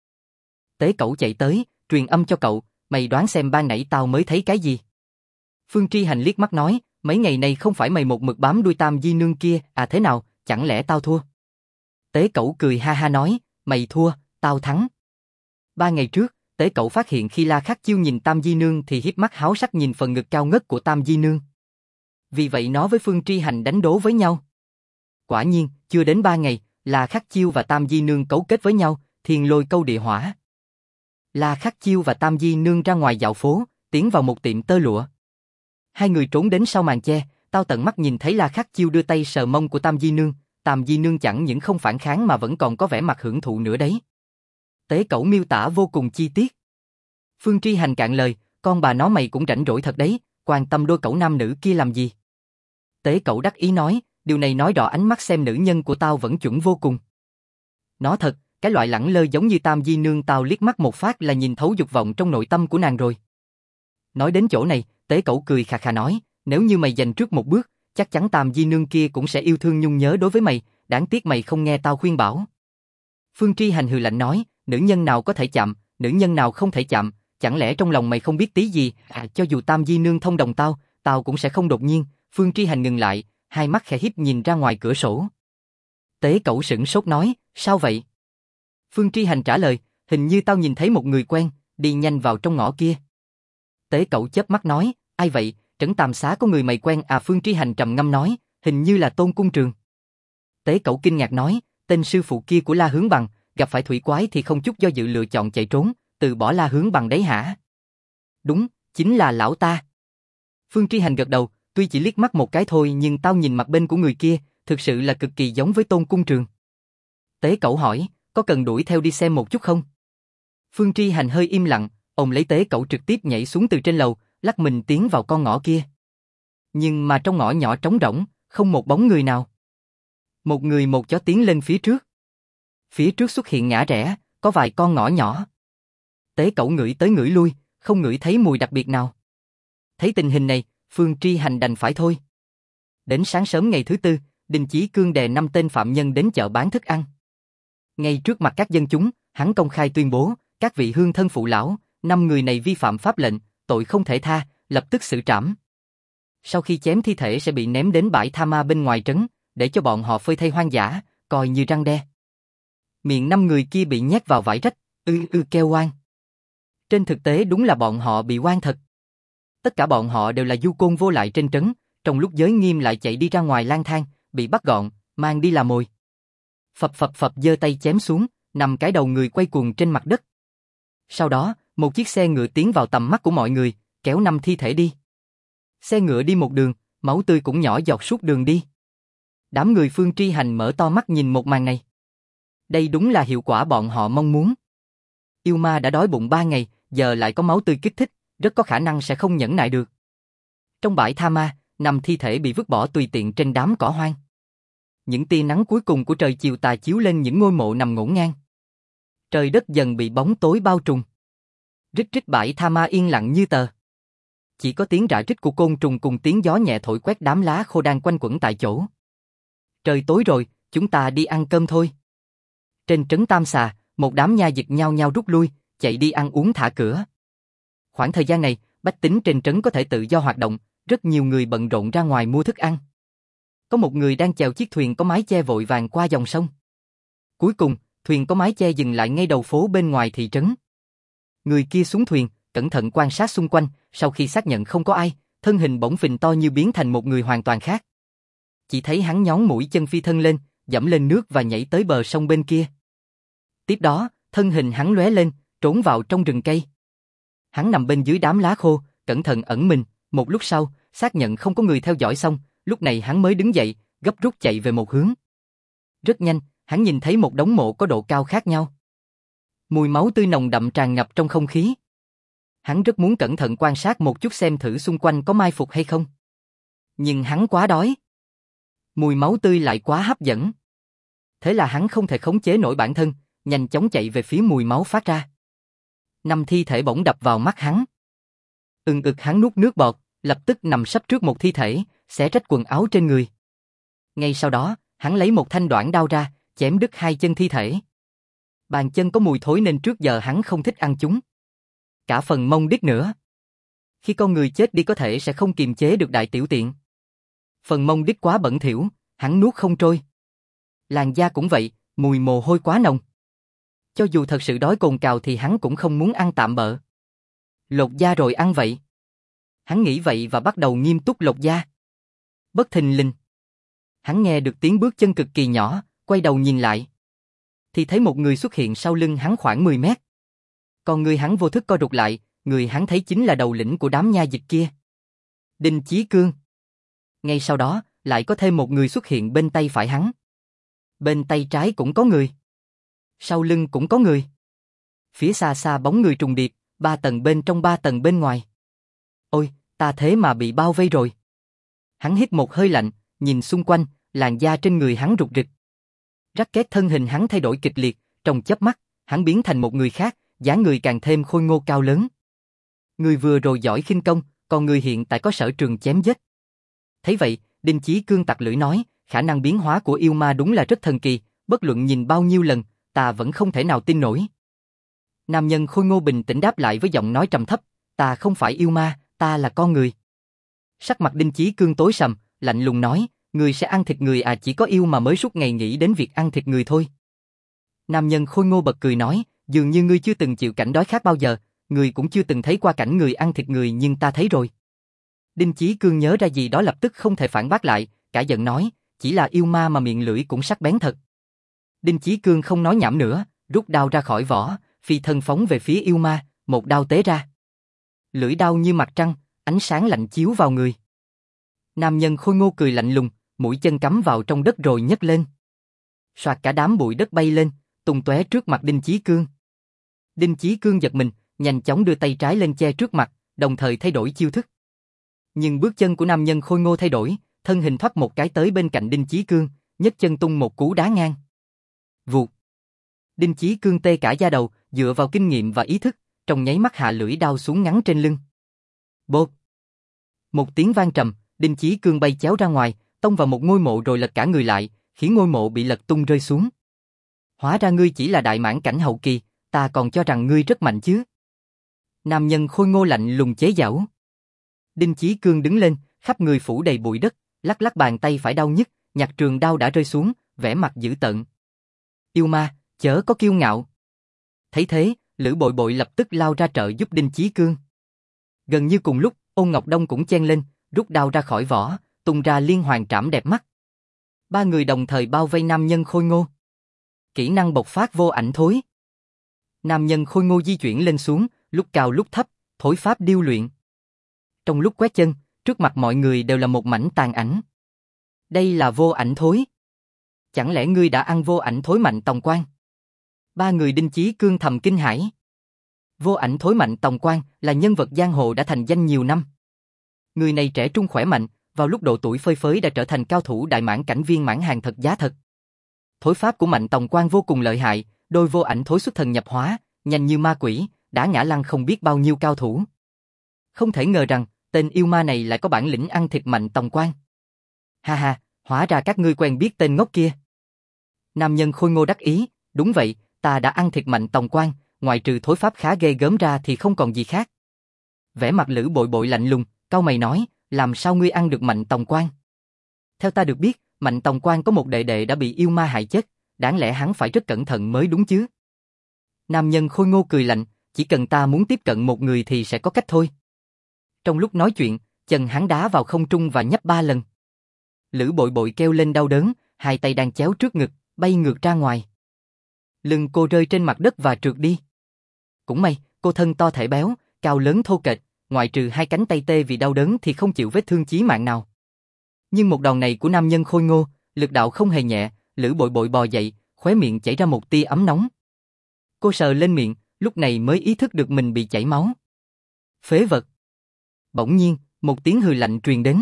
[SPEAKER 1] Tế Cẩu chạy tới, truyền âm cho cậu, mày đoán xem ban nãy tao mới thấy cái gì. Phương Tri Hành liếc mắt nói, mấy ngày này không phải mày một mực bám đuôi Tam Di Nương kia, à thế nào, chẳng lẽ tao thua? Tế Cẩu cười ha ha nói, mày thua, tao thắng. 3 ngày trước, Tế Cẩu phát hiện khi La Khắc Chiêu nhìn Tam Di Nương thì hiếp mắt háo sắc nhìn phần ngực cao ngất của Tam Di Nương. Vì vậy nó với Phương Tri Hành đánh đố với nhau. Quả nhiên, chưa đến 3 ngày, La Khắc Chiêu và Tam Di Nương cấu kết với nhau, thiên lôi câu địa hỏa. La Khắc Chiêu và Tam Di Nương ra ngoài dạo phố, tiến vào một tiệm tơ lụa. Hai người trốn đến sau màn che, tao tận mắt nhìn thấy La Khắc Chiêu đưa tay sờ mông của Tam Di Nương, Tam Di Nương chẳng những không phản kháng mà vẫn còn có vẻ mặt hưởng thụ nữa đấy. Tế Cẩu miêu tả vô cùng chi tiết. Phương Tri Hành cạn lời, con bà nó mày cũng rảnh rỗi thật đấy, quan tâm đôi cẩu nam nữ kia làm gì? Tế Cẩu đắc ý nói, điều này nói rõ ánh mắt xem nữ nhân của tao vẫn chuẩn vô cùng. Nó thật, cái loại lẳng lơ giống như Tam Di Nương tao liếc mắt một phát là nhìn thấu dục vọng trong nội tâm của nàng rồi. Nói đến chỗ này, Tế Cẩu cười khà khà nói, nếu như mày giành trước một bước, chắc chắn Tam Di Nương kia cũng sẽ yêu thương nhung nhớ đối với mày, đáng tiếc mày không nghe tao khuyên bảo. Phương Tri Hành hừ lạnh nói, nữ nhân nào có thể chạm, nữ nhân nào không thể chạm, chẳng lẽ trong lòng mày không biết tí gì, cho dù Tam Di Nương thông đồng tao cũng sẽ không đột nhiên. Phương Tri Hành ngừng lại, hai mắt khẽ híp nhìn ra ngoài cửa sổ. Tế Cẩu sửng sốt nói, sao vậy? Phương Tri Hành trả lời, hình như tao nhìn thấy một người quen, đi nhanh vào trong ngõ kia. Tế Cẩu chớp mắt nói, ai vậy, Trấn Tam Xá có người mày quen à? Phương Tri Hành trầm ngâm nói, hình như là Tôn Cung Trường. Tế Cẩu kinh ngạc nói, tên sư phụ kia của La Hướng Bằng, gặp phải thủy quái thì không chút do dự lựa chọn chạy trốn, từ bỏ La Hướng Bằng đấy hả? Đúng, chính là lão ta. Phương Tri Hành gật đầu, tuy chỉ liếc mắt một cái thôi nhưng tao nhìn mặt bên của người kia, thực sự là cực kỳ giống với Tôn Cung Trường. Tế Cẩu hỏi, có cần đuổi theo đi xem một chút không? Phương Tri Hành hơi im lặng, ông lấy Tế Cẩu trực tiếp nhảy xuống từ trên lầu, lắc mình tiến vào con ngõ kia. Nhưng mà trong ngõ nhỏ trống rỗng, không một bóng người nào. Một người một chó tiến lên phía trước. Phía trước xuất hiện ngã rẽ, có vài con ngõ nhỏ. Tế Cẩu ngửi tới ngửi lui, không ngửi thấy mùi đặc biệt nào. Thấy tình hình này, Phương Tri Hành đành phải thôi. Đến sáng sớm ngày thứ tư, Đinh Chí Cương đè 5 tên phạm nhân đến chợ bán thức ăn. Ngay trước mặt các dân chúng, hắn công khai tuyên bố, các vị hương thân phụ lão, 5 người này vi phạm pháp lệnh, tội không thể tha, lập tức xử trảm. Sau khi chém thi thể sẽ bị ném đến bãi tha ma bên ngoài trấn, để cho bọn họ phơi thây hoang dã, coi như răn đe. Miệng 5 người kia bị nhét vào vải rách, kêu oan. Trên thực tế đúng là bọn họ bị oan thật. Tất cả bọn họ đều là du côn vô lại trên trấn, trong lúc giới nghiêm lại chạy đi ra ngoài lang thang, bị bắt gọn, mang đi làm mồi. Phập phập phập giơ tay chém xuống, 5 cái đầu người quay cuồng trên mặt đất. Sau đó, một chiếc xe ngựa tiến vào tầm mắt của mọi người, kéo 5 thi thể đi. Xe ngựa đi một đường, máu tươi cũng nhỏ giọt suốt đường đi. Đám người Phương Tri Hành mở to mắt nhìn một màn này. Đây đúng là hiệu quả bọn họ mong muốn. Yêu ma đã đói bụng 3 ngày, giờ lại có máu tươi kích thích, rất có khả năng sẽ không nhẫn nại được. Trong bãi tha ma, 5 thi thể bị vứt bỏ tùy tiện trên đám cỏ hoang. Những tia nắng cuối cùng của trời chiều tà chiếu lên những ngôi mộ nằm ngổn ngang. Trời đất dần bị bóng tối bao trùm. Rít rít bãi tha ma yên lặng như tờ. Chỉ có tiếng rã rít của côn trùng cùng tiếng gió nhẹ thổi quét đám lá khô đang quanh quẩn tại chỗ. Trời tối rồi, chúng ta đi ăn cơm thôi. Trên trấn Tam Xà, một đám nha dịch nhao nhao rút lui, chạy đi ăn uống thả cửa. Khoảng thời gian này, bách tính trên trấn có thể tự do hoạt động, rất nhiều người bận rộn ra ngoài mua thức ăn. Có một người đang chèo chiếc thuyền có mái che vội vàng qua dòng sông. Cuối cùng, thuyền có mái che dừng lại ngay đầu phố bên ngoài thị trấn. Người kia xuống thuyền, cẩn thận quan sát xung quanh, sau khi xác nhận không có ai, thân hình bỗng phình to như biến thành một người hoàn toàn khác. Chỉ thấy hắn nhón mũi chân phi thân lên, dẫm lên nước và nhảy tới bờ sông bên kia. Tiếp đó, thân hình hắn lóe lên, trốn vào trong rừng cây. Hắn nằm bên dưới đám lá khô, cẩn thận ẩn mình, một lúc sau, xác nhận không có người theo dõi xong, lúc này hắn mới đứng dậy, gấp rút chạy về một hướng. Rất nhanh, hắn nhìn thấy một đống mộ có độ cao khác nhau. Mùi máu tươi nồng đậm tràn ngập trong không khí. Hắn rất muốn cẩn thận quan sát một chút xem thử xung quanh có mai phục hay không. Nhưng hắn quá đói. Mùi máu tươi lại quá hấp dẫn. Thế là hắn không thể khống chế nổi bản thân, nhanh chóng chạy về phía mùi máu phát ra. 5 thi thể bỗng đập vào mắt hắn. Hắn nuốt nước bọt, lập tức nằm sấp trước một thi thể, xé rách quần áo trên người. Ngay sau đó, hắn lấy một thanh đoản đao ra, chém đứt 2 chân thi thể. Bàn chân có mùi thối nên trước giờ hắn không thích ăn chúng. Cả phần mông đít nữa. Khi con người chết đi có thể sẽ không kiềm chế được đại tiểu tiện. Phần mông đít quá bẩn thỉu, hắn nuốt không trôi. Làn da cũng vậy, mùi mồ hôi quá nồng. Cho dù thật sự đói cồn cào thì hắn cũng không muốn ăn tạm bợ. Lột da rồi ăn vậy. Hắn nghĩ vậy và bắt đầu nghiêm túc lột da. Bất thình lình. Hắn nghe được tiếng bước chân cực kỳ nhỏ, quay đầu nhìn lại. Thì thấy một người xuất hiện sau lưng hắn khoảng 10 mét. Còn người hắn vô thức co rụt lại, người hắn thấy chính là đầu lĩnh của đám nha dịch kia. Đinh Chí Cương. Ngay sau đó, lại có thêm một người xuất hiện bên tay phải hắn. Bên tay trái cũng có người. Sau lưng cũng có người. Phía xa xa bóng người trùng điệp, 3 tầng bên trong 3 tầng bên ngoài. Ôi, ta thế mà bị bao vây rồi. Hắn hít một hơi lạnh, nhìn xung quanh, làn da trên người hắn rục rịch. Rắc két thân hình hắn thay đổi kịch liệt, trong chớp mắt, hắn biến thành một người khác, dáng người càng thêm khôi ngô cao lớn. Người vừa rồi giỏi khinh công, còn người hiện tại có sở trường chém giết. Thấy vậy, Đinh Chí Cương tặc lưỡi nói, khả năng biến hóa của yêu ma đúng là rất thần kỳ, bất luận nhìn bao nhiêu lần, ta vẫn không thể nào tin nổi. Nam nhân khôi ngô bình tĩnh đáp lại với giọng nói trầm thấp, ta không phải yêu ma, ta là con người. Sắc mặt Đinh Chí Cương tối sầm, lạnh lùng nói, người sẽ ăn thịt người à, chỉ có yêu mà mới suốt ngày nghĩ đến việc ăn thịt người thôi. Nam nhân khôi ngô bật cười nói, dường như ngươi chưa từng chịu cảnh đói khát bao giờ, ngươi cũng chưa từng thấy qua cảnh người ăn thịt người nhưng ta thấy rồi. Đinh Chí Cương nhớ ra gì đó lập tức không thể phản bác lại, cả giận nói, chỉ là yêu ma mà miệng lưỡi cũng sắc bén thật. Đinh Chí Cương không nói nhảm nữa, rút đao ra khỏi vỏ, phi thân phóng về phía yêu ma, một đao tế ra. Lưỡi đao như mặt trăng, ánh sáng lạnh chiếu vào người. Nam nhân khôi ngô cười lạnh lùng, mũi chân cắm vào trong đất rồi nhấc lên. Soạt cả đám bụi đất bay lên, tung tóe trước mặt Đinh Chí Cương. Đinh Chí Cương giật mình, nhanh chóng đưa tay trái lên che trước mặt, đồng thời thay đổi chiêu thức. Nhưng bước chân của nam nhân khôi ngô thay đổi, thân hình thoát một cái tới bên cạnh Đinh Chí Cương, nhấc chân tung một cú đá ngang. Vụt. Đinh Chí Cương tê cả da đầu, dựa vào kinh nghiệm và ý thức, trong nháy mắt hạ lưỡi đao xuống ngắn trên lưng. Bột. Một tiếng vang trầm, Đinh Chí Cương bay chéo ra ngoài, tông vào một ngôi mộ rồi lật cả người lại, khiến ngôi mộ bị lật tung rơi xuống. Hóa ra ngươi chỉ là đại mãn cảnh hậu kỳ, ta còn cho rằng ngươi rất mạnh chứ. Nam nhân khôi ngô lạnh lùng chế giễu. Đinh Chí Cương đứng lên, khắp người phủ đầy bụi đất, lắc lắc bàn tay phải đau nhức, nhặt trường đao đã rơi xuống, vẻ mặt dữ tợn. Yêu ma, chớ có kiêu ngạo. Thấy thế, Lữ Bội Bội lập tức lao ra trợ giúp Đinh Chí Cương. Gần như cùng lúc, Ôn Ngọc Đông cũng chen lên, rút đao ra khỏi vỏ, tung ra liên hoàn trảm đẹp mắt. 3 người đồng thời bao vây nam nhân khôi ngô. Kỹ năng bộc phát vô ảnh thối. Nam nhân khôi ngô di chuyển lên xuống, lúc cao lúc thấp, thối pháp điêu luyện. Trong lúc quét chân, trước mặt mọi người đều là một mảnh tàn ảnh. Đây là vô ảnh thối. Chẳng lẽ ngươi đã ăn vô ảnh thối Mạnh Tòng Quang? 3 người Đinh Chí Cương thầm kinh hãi. Vô ảnh thối Mạnh Tòng Quang là nhân vật giang hồ đã thành danh nhiều năm. Người này trẻ trung khỏe mạnh, vào lúc độ tuổi phơi phới đã trở thành cao thủ đại mãn cảnh viên mãn hàng thật giá thật. Thối pháp của Mạnh Tòng Quang vô cùng lợi hại, đôi vô ảnh thối xuất thần nhập hóa, nhanh như ma quỷ, đã ngã lăn không biết bao nhiêu cao thủ. Không thể ngờ rằng, tên yêu ma này lại có bản lĩnh ăn thịt Mạnh Tòng Quang. Ha ha, hóa ra các ngươi quen biết tên ngốc kia. Nam nhân khôi ngô đắc ý, đúng vậy, ta đã ăn thịt Mạnh Tòng Quang, ngoại trừ thối pháp khá ghê gớm ra thì không còn gì khác. Vẻ mặt Lữ Bội Bội lạnh lùng, cau mày nói, làm sao ngươi ăn được Mạnh Tòng Quang? Theo ta được biết, Mạnh Tòng Quang có một đệ đệ đã bị yêu ma hại chết, đáng lẽ hắn phải rất cẩn thận mới đúng chứ. Nam nhân khôi ngô cười lạnh, chỉ cần ta muốn tiếp cận một người thì sẽ có cách thôi. Trong lúc nói chuyện, chân hắn đá vào không trung và nhấp 3 lần. Lữ Bội Bội kêu lên đau đớn, hai tay đang chéo trước ngực, bay ngược ra ngoài. Lưng cô rơi trên mặt đất và trượt đi. Cũng may, cô thân to thể béo, cao lớn thô kệch, ngoại trừ hai cánh tay tê vì đau đớn thì không chịu vết thương chí mạng nào. Nhưng một đòn này của nam nhân khôi ngô, lực đạo không hề nhẹ, Lữ Bội Bội bò dậy, khóe miệng chảy ra một tia ấm nóng. Cô sờ lên miệng, lúc này mới ý thức được mình bị chảy máu. Phế vật. Bỗng nhiên, một tiếng hừ lạnh truyền đến.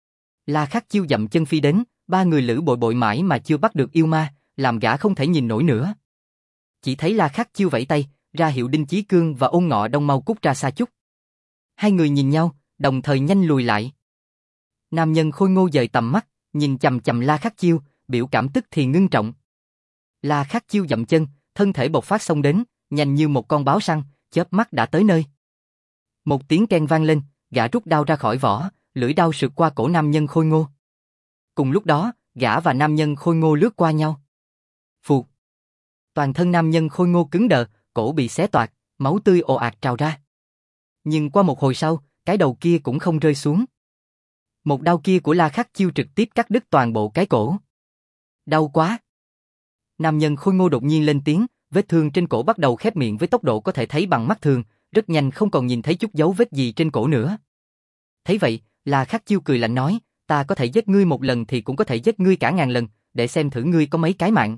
[SPEAKER 1] La Khắc Chiêu dậm chân phi đến, 3 người Lữ Bội Bội mãi mà chưa bắt được yêu ma, làm gã không thể nhìn nổi nữa. Chỉ thấy La Khắc Chiêu vẫy tay, ra hiệu Đinh Chí Cương và Ôn Ngọ Đông mau cút ra xa chút. Hai người nhìn nhau, đồng thời nhanh lùi lại. Nam nhân khôi ngô dời tầm mắt, nhìn chằm chằm La Khắc Chiêu, biểu cảm tức thì ngưng trọng. La Khắc Chiêu dậm chân, thân thể bộc phát xông đến, nhanh như một con báo săn, chớp mắt đã tới nơi. Một tiếng keng vang lên, gã rút đao ra khỏi vỏ, lưỡi đao sượt qua cổ nam nhân khôi ngô. Cùng lúc đó, gã và nam nhân khôi ngô lướt qua nhau. Phụt. Toàn thân nam nhân khôi ngô cứng đờ, cổ bị xé toạc, máu tươi ồ ạt trào ra. Nhưng qua một hồi sau, cái đầu kia cũng không rơi xuống. Một đao kia của La Khắc Chiêu trực tiếp cắt đứt toàn bộ cái cổ. Đau quá. Nam nhân khôi ngô đột nhiên lên tiếng, vết thương trên cổ bắt đầu khép miệng với tốc độ có thể thấy bằng mắt thường, rất nhanh không còn nhìn thấy chút dấu vết gì trên cổ nữa. Thấy vậy, La Khắc Chiêu cười lạnh nói, ta có thể giết ngươi một lần thì cũng có thể giết ngươi cả ngàn lần, để xem thử ngươi có mấy cái mạng.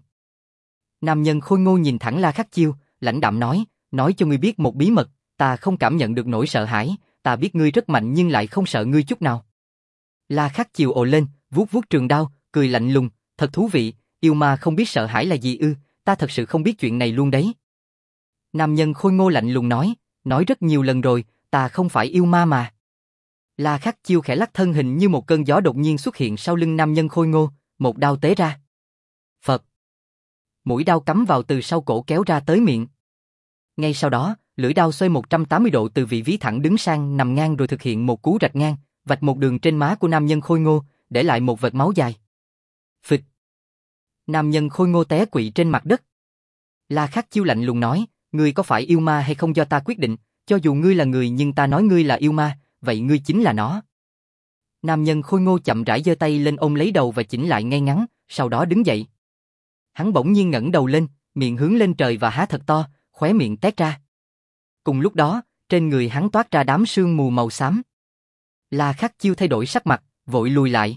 [SPEAKER 1] Nam nhân khôi ngô nhìn thẳng La Khắc Chiêu, lãnh đạm nói cho ngươi biết một bí mật, ta không cảm nhận được nỗi sợ hãi, ta biết ngươi rất mạnh nhưng lại không sợ ngươi chút nào. La Khắc Chiêu ồ lên, vuốt vuốt trường đao, cười lạnh lùng, thật thú vị, yêu ma không biết sợ hãi là gì ư, ta thật sự không biết chuyện này luôn đấy. Nam nhân khôi ngô lạnh lùng nói rất nhiều lần rồi, ta không phải yêu ma mà. La Khắc Chiêu khẽ lắc thân hình như một cơn gió đột nhiên xuất hiện sau lưng nam nhân khôi ngô, một đao tế ra. Phật. Mũi đao cắm vào từ sau cổ kéo ra tới miệng. Ngay sau đó, lưỡi đao xoay 180 độ từ vị trí thẳng đứng sang nằm ngang rồi thực hiện một cú rạch ngang, vạch một đường trên má của nam nhân khôi ngô, để lại một vệt máu dài. Phịch. Nam nhân khôi ngô té quỵ trên mặt đất. La Khắc Chiêu lạnh lùng nói, ngươi có phải yêu ma hay không do ta quyết định, cho dù ngươi là người nhưng ta nói ngươi là yêu ma, vậy ngươi chính là nó. Nam nhân khôi ngô chậm rãi giơ tay lên ôm lấy đầu và chỉnh lại ngay ngắn, sau đó đứng dậy. Hắn bỗng nhiên ngẩng đầu lên, miệng hướng lên trời và há thật to, khóe miệng tét ra. Cùng lúc đó, trên người hắn toát ra đám sương mù màu xám. La Khắc Chiêu thay đổi sắc mặt, vội lùi lại.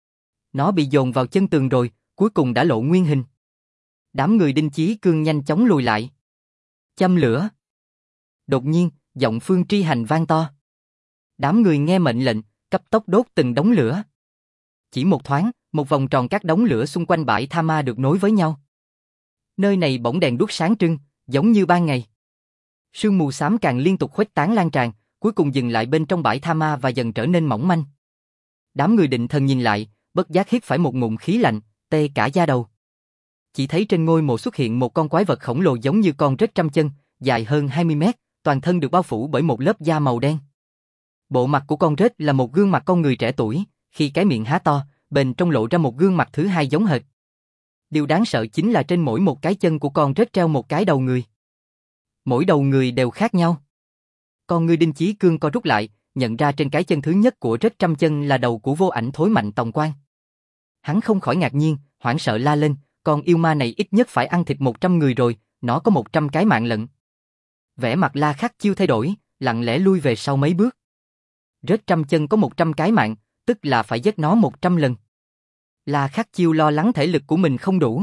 [SPEAKER 1] Nó bị dồn vào chân tường rồi, cuối cùng đã lộ nguyên hình. Đám người Đinh Chí Cương nhanh chóng lùi lại. Châm lửa. Đột nhiên, giọng Phương Tri Hành vang to. Đám người nghe mệnh lệnh, cấp tốc đốt từng đống lửa. Chỉ một thoáng, một vòng tròn các đống lửa xung quanh bãi tha ma được nối với nhau. Nơi này bỗng đèn đuốc sáng trưng, giống như ban ngày. Sương mù xám càng liên tục khuếch tán lan tràn, cuối cùng dừng lại bên trong bãi tha ma và dần trở nên mỏng manh. Đám người định thần nhìn lại, bất giác hít phải một ngụm khí lạnh, tê cả da đầu. Chỉ thấy trên ngôi mộ xuất hiện một con quái vật khổng lồ giống như con rết trăm chân, dài hơn 20 mét, toàn thân được bao phủ bởi một lớp da màu đen. Bộ mặt của con rết là một gương mặt con người trẻ tuổi, khi cái miệng há to, bên trong lộ ra một gương mặt thứ hai giống hệt. Điều đáng sợ chính là trên mỗi một cái chân của con rết treo một cái đầu người. Mỗi đầu người đều khác nhau. Con người Đinh Chí Cương co rút lại, nhận ra trên cái chân thứ nhất của rết trăm chân là đầu của Vô Ảnh Thối Mạnh Tòng Quang. Hắn không khỏi ngạc nhiên, hoảng sợ la lên, con yêu ma này ít nhất phải ăn thịt 100 người rồi, nó có 100 cái mạng lận. Vẻ mặt La Khắc Chiêu thay đổi, lặng lẽ lui về sau mấy bước. Rết trăm chân có 100 cái mạng, tức là phải giết nó 100 lần. La Khắc Chiêu lo lắng thể lực của mình không đủ.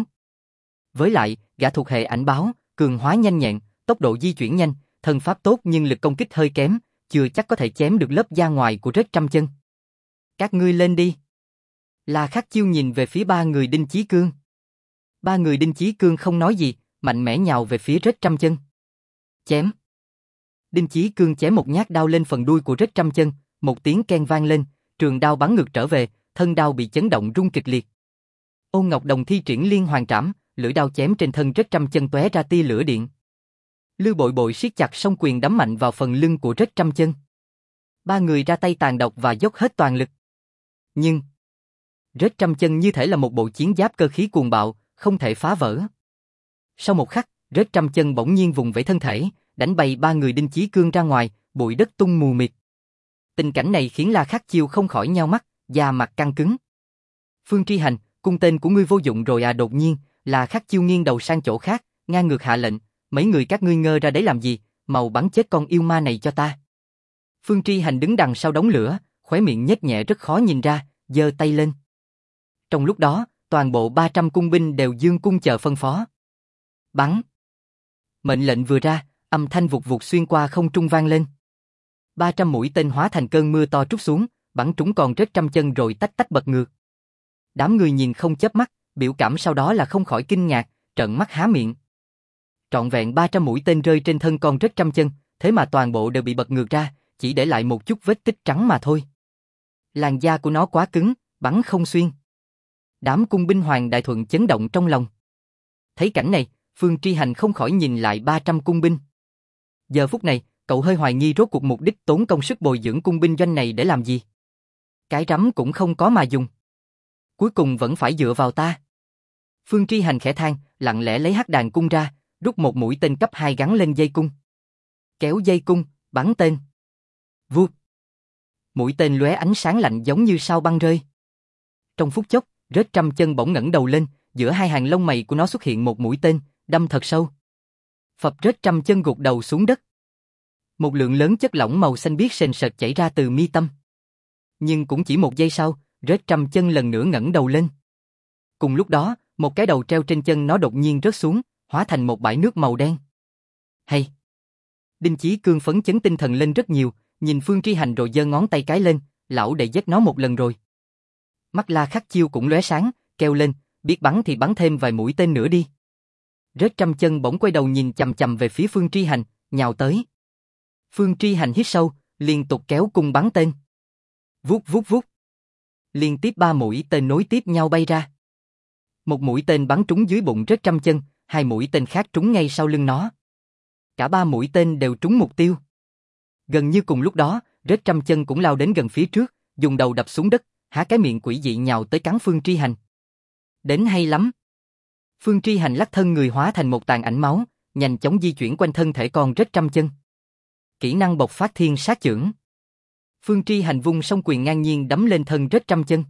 [SPEAKER 1] Với lại, gã thuộc hệ ảnh báo, cường hóa nhanh nhẹn, tốc độ di chuyển nhanh, thân pháp tốt nhưng lực công kích hơi kém, chưa chắc có thể chém được lớp da ngoài của rết trăm chân. Các ngươi lên đi. La Khắc Chiêu nhìn về phía ba người Đinh Chí Cương. Ba người Đinh Chí Cương không nói gì, mạnh mẽ nhào về phía rết trăm chân. Chém. Đinh Chí Cương chém một nhát đao lên phần đuôi của rết trăm chân, một tiếng keng vang lên, trường đao bắn ngược trở về, thân đao bị chấn động rung kịch liệt. Ôn Ngọc Đồng thi triển liên hoàn trảm, lưỡi đao chém trên thân rết trăm chân tóe ra tia lửa điện. Lưu Bội Bội siết chặt song quyền đấm mạnh vào phần lưng của rết trăm chân. Ba người ra tay tàn độc và dốc hết toàn lực. Nhưng rết trăm chân như thể là một bộ chiến giáp cơ khí cuồng bạo, không thể phá vỡ. Sau một khắc, rết trăm chân bỗng nhiên vùng vẫy thân thể, đánh bay ba người Đinh Chí Cương ra ngoài, bụi đất tung mù mịt. Tình cảnh này khiến La Khắc Chiêu không khỏi nhao mắt, da mặt căng cứng. Phương Tri Hành, cung tên của ngươi vô dụng rồi à? Đột nhiên, La Khắc Chiêu nghiêng đầu sang chỗ khác, ngang ngược hạ lệnh, mấy người các ngươi ngơ ra đấy làm gì, mau bắn chết con yêu ma này cho ta. Phương Tri Hành đứng đằng sau đống lửa, khóe miệng nhếch nhẹ rất khó nhìn ra, giơ tay lên. Trong lúc đó, toàn bộ 300 cung binh đều giương cung chờ phân phó. Bắn. Mệnh lệnh vừa ra, âm thanh vụt vụt xuyên qua không trung vang lên. 300 mũi tên hóa thành cơn mưa to trút xuống, bắn trúng con rết trăm chân rồi tách tách bật ngược. Đám người nhìn không chớp mắt, biểu cảm sau đó là không khỏi kinh ngạc, trợn mắt há miệng. Trọn vẹn 300 mũi tên rơi trên thân con rết trăm chân, thế mà toàn bộ đều bị bật ngược ra, chỉ để lại một chút vết tích trắng mà thôi. Làn da của nó quá cứng, bắn không xuyên. Đám cung binh Hoàng Đại Thuận chấn động trong lòng. Thấy cảnh này, Phương Tri Hành không khỏi nhìn lại 300 cung binh. Giờ phút này, cậu hơi hoài nghi rốt cuộc mục đích tốn công sức bồi dưỡng cung binh doanh này để làm gì. Cái rắm cũng không có mà dùng. Cuối cùng vẫn phải dựa vào ta. Phương Tri Hành khẽ than, lặng lẽ lấy hắc đàn cung ra, rút một mũi tên cấp 2 gắn lên dây cung. Kéo dây cung, bắn tên. Vụt. Mũi tên lóe ánh sáng lạnh giống như sao băng rơi. Trong phút chốc, Rết Trăm Chân bỗng ngẩng đầu lên, giữa hai hàng lông mày của nó xuất hiện một mũi tên, đâm thật sâu. Phập, Rết Trăm Chân gục đầu xuống đất. Một lượng lớn chất lỏng màu xanh biếc sền sệt chảy ra từ mi tâm. Nhưng cũng chỉ một giây sau, Rết Trăm Chân lần nữa ngẩng đầu lên. Cùng lúc đó, một cái đầu treo trên chân nó đột nhiên rớt xuống, hóa thành một bãi nước màu đen. Hay! Đinh Chí Cương phấn chấn tinh thần lên rất nhiều, nhìn Phương Tri Hành rồi giơ ngón tay cái lên, lão đệ giết nó một lần rồi. Mắt La Khắc Chiêu cũng lóe sáng, kêu lên, biết bắn thì bắn thêm vài mũi tên nữa đi. Rết Trăm Chân bỗng quay đầu nhìn chằm chằm về phía Phương Tri Hành, nhào tới. Phương Tri Hành hít sâu, liên tục kéo cung bắn tên. Vút vút vút. Liên tiếp 3 mũi tên nối tiếp nhau bay ra. Một mũi tên bắn trúng dưới bụng Rết Trăm Chân, 2 mũi tên khác trúng ngay sau lưng nó. Cả 3 mũi tên đều trúng mục tiêu. Gần như cùng lúc đó, Rết Trăm Chân cũng lao đến gần phía trước, dùng đầu đập xuống đất, há cái miệng quỷ dị nhào tới cắn Phương Tri Hành. Đến hay lắm. Phương Tri Hành lắc thân người hóa thành một tàn ảnh máu, nhanh chóng di chuyển quanh thân thể con Rết Trăm Chân. Kỹ năng bộc phát thiên sát chưởng. Phương Tri Hành vung song quyền ngang nhiên đấm lên thân Rết Trăm Chân.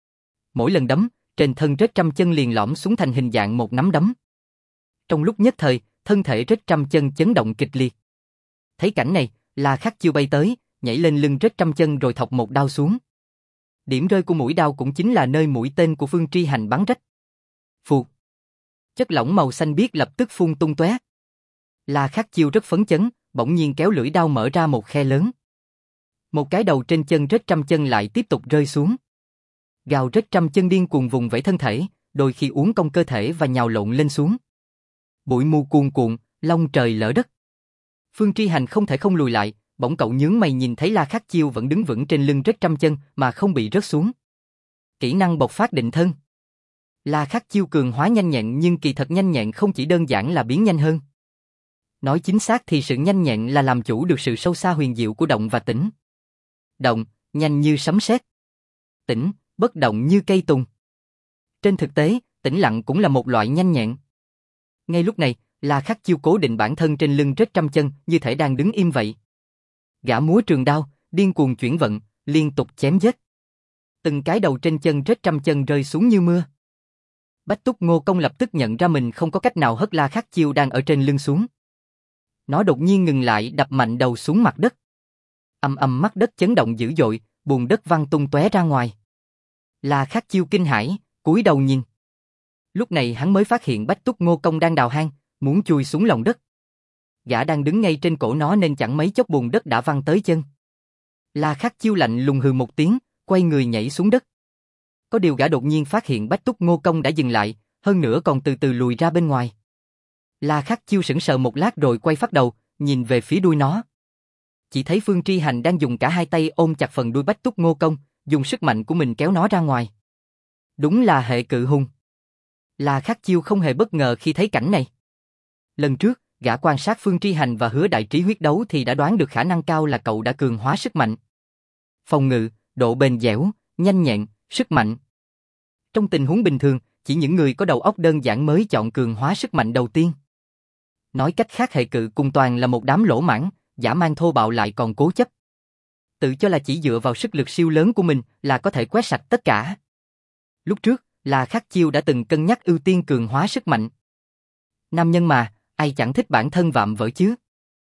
[SPEAKER 1] Mỗi lần đấm, trên thân Rết Trăm Chân liền lõm xuống thành hình dạng một nắm đấm. Trong lúc nhất thời, thân thể Rết Trăm Chân chấn động kịch liệt. Thấy cảnh này, La Khắc Chiêu bay tới, nhảy lên lưng Rết Trăm Chân rồi thọc một đao xuống. Điểm rơi của mũi đao cũng chính là nơi mũi tên của Phương Tri Hành bắn rách. Phụt. Chất lỏng màu xanh biếc lập tức phun tung tóe. La Khắc Chiêu rất phấn chấn, bỗng nhiên kéo lưỡi đao mở ra một khe lớn. Một cái đầu trên chân Rết Trăm Chân lại tiếp tục rơi xuống. Gào Rết Trăm Chân điên cuồng vùng vẫy thân thể, đôi khi uốn cong cơ thể và nhào lộn lên xuống. Bụi mù cuồn cuộn, long trời lở đất. Phương Tri Hành không thể không lùi lại, bỗng cậu nhướng mày nhìn thấy La Khắc Chiêu vẫn đứng vững trên lưng Rết Trăm Chân mà không bị rớt xuống. Kỹ năng bộc phát định thân. La Khắc Chiêu cường hóa nhanh nhẹn nhưng kỳ thật nhanh nhẹn không chỉ đơn giản là biến nhanh hơn. Nói chính xác thì sự nhanh nhẹn là làm chủ được sự sâu xa huyền diệu của động và tĩnh. Động, nhanh như sấm sét. Tĩnh, bất động như cây tùng. Trên thực tế, tĩnh lặng cũng là một loại nhanh nhẹn. Ngay lúc này, La Khắc Chiêu cố định bản thân trên lưng Rết Trăm Chân như thể đang đứng im vậy. Gã múa trường đao, điên cuồng chuyển vận, liên tục chém giết. Từng cái đầu trên chân Rết Trăm Chân rơi xuống như mưa. Bách Túc Ngô Công lập tức nhận ra mình không có cách nào hất La Khắc Chiêu đang ở trên lưng xuống. Nó đột nhiên ngừng lại đập mạnh đầu xuống mặt đất. Ầm ầm, mặt đất chấn động dữ dội, bùn đất văng tung tóe ra ngoài. La Khắc Chiêu kinh hãi, cúi đầu nhìn. Lúc này hắn mới phát hiện Bách Túc Ngô Công đang đào hang, muốn chui xuống lòng đất. Gã đang đứng ngay trên cổ nó nên chẳng mấy chốc bùn đất đã văng tới chân. La Khắc Chiêu lạnh lùng hừ một tiếng, quay người nhảy xuống đất. Có điều gã đột nhiên phát hiện Bách Túc Ngô Công đã dừng lại, hơn nữa còn từ từ lùi ra bên ngoài. La Khắc Chiêu sững sờ một lát rồi quay phát đầu, nhìn về phía đuôi nó. Chỉ thấy Phương Tri Hành đang dùng cả hai tay ôm chặt phần đuôi Bách Túc Ngô Công, dùng sức mạnh của mình kéo nó ra ngoài. Đúng là hệ cự hùng. La Khắc Chiêu không hề bất ngờ khi thấy cảnh này. Lần trước, gã quan sát Phương Tri Hành và Hứa Đại Trí huyết đấu thì đã đoán được khả năng cao là cậu đã cường hóa sức mạnh. Phòng ngự, độ bền dẻo, nhanh nhẹn, sức mạnh. Trong tình huống bình thường, chỉ những người có đầu óc đơn giản mới chọn cường hóa sức mạnh đầu tiên. Nói cách khác, hệ cự cùng toàn là một đám lỗ mãng, dã man thô bạo lại còn cố chấp. Tự cho là chỉ dựa vào sức lực siêu lớn của mình là có thể quét sạch tất cả. Lúc trước, La Khắc Chiêu đã từng cân nhắc ưu tiên cường hóa sức mạnh. Nam nhân mà, ai chẳng thích bản thân vạm vỡ chứ.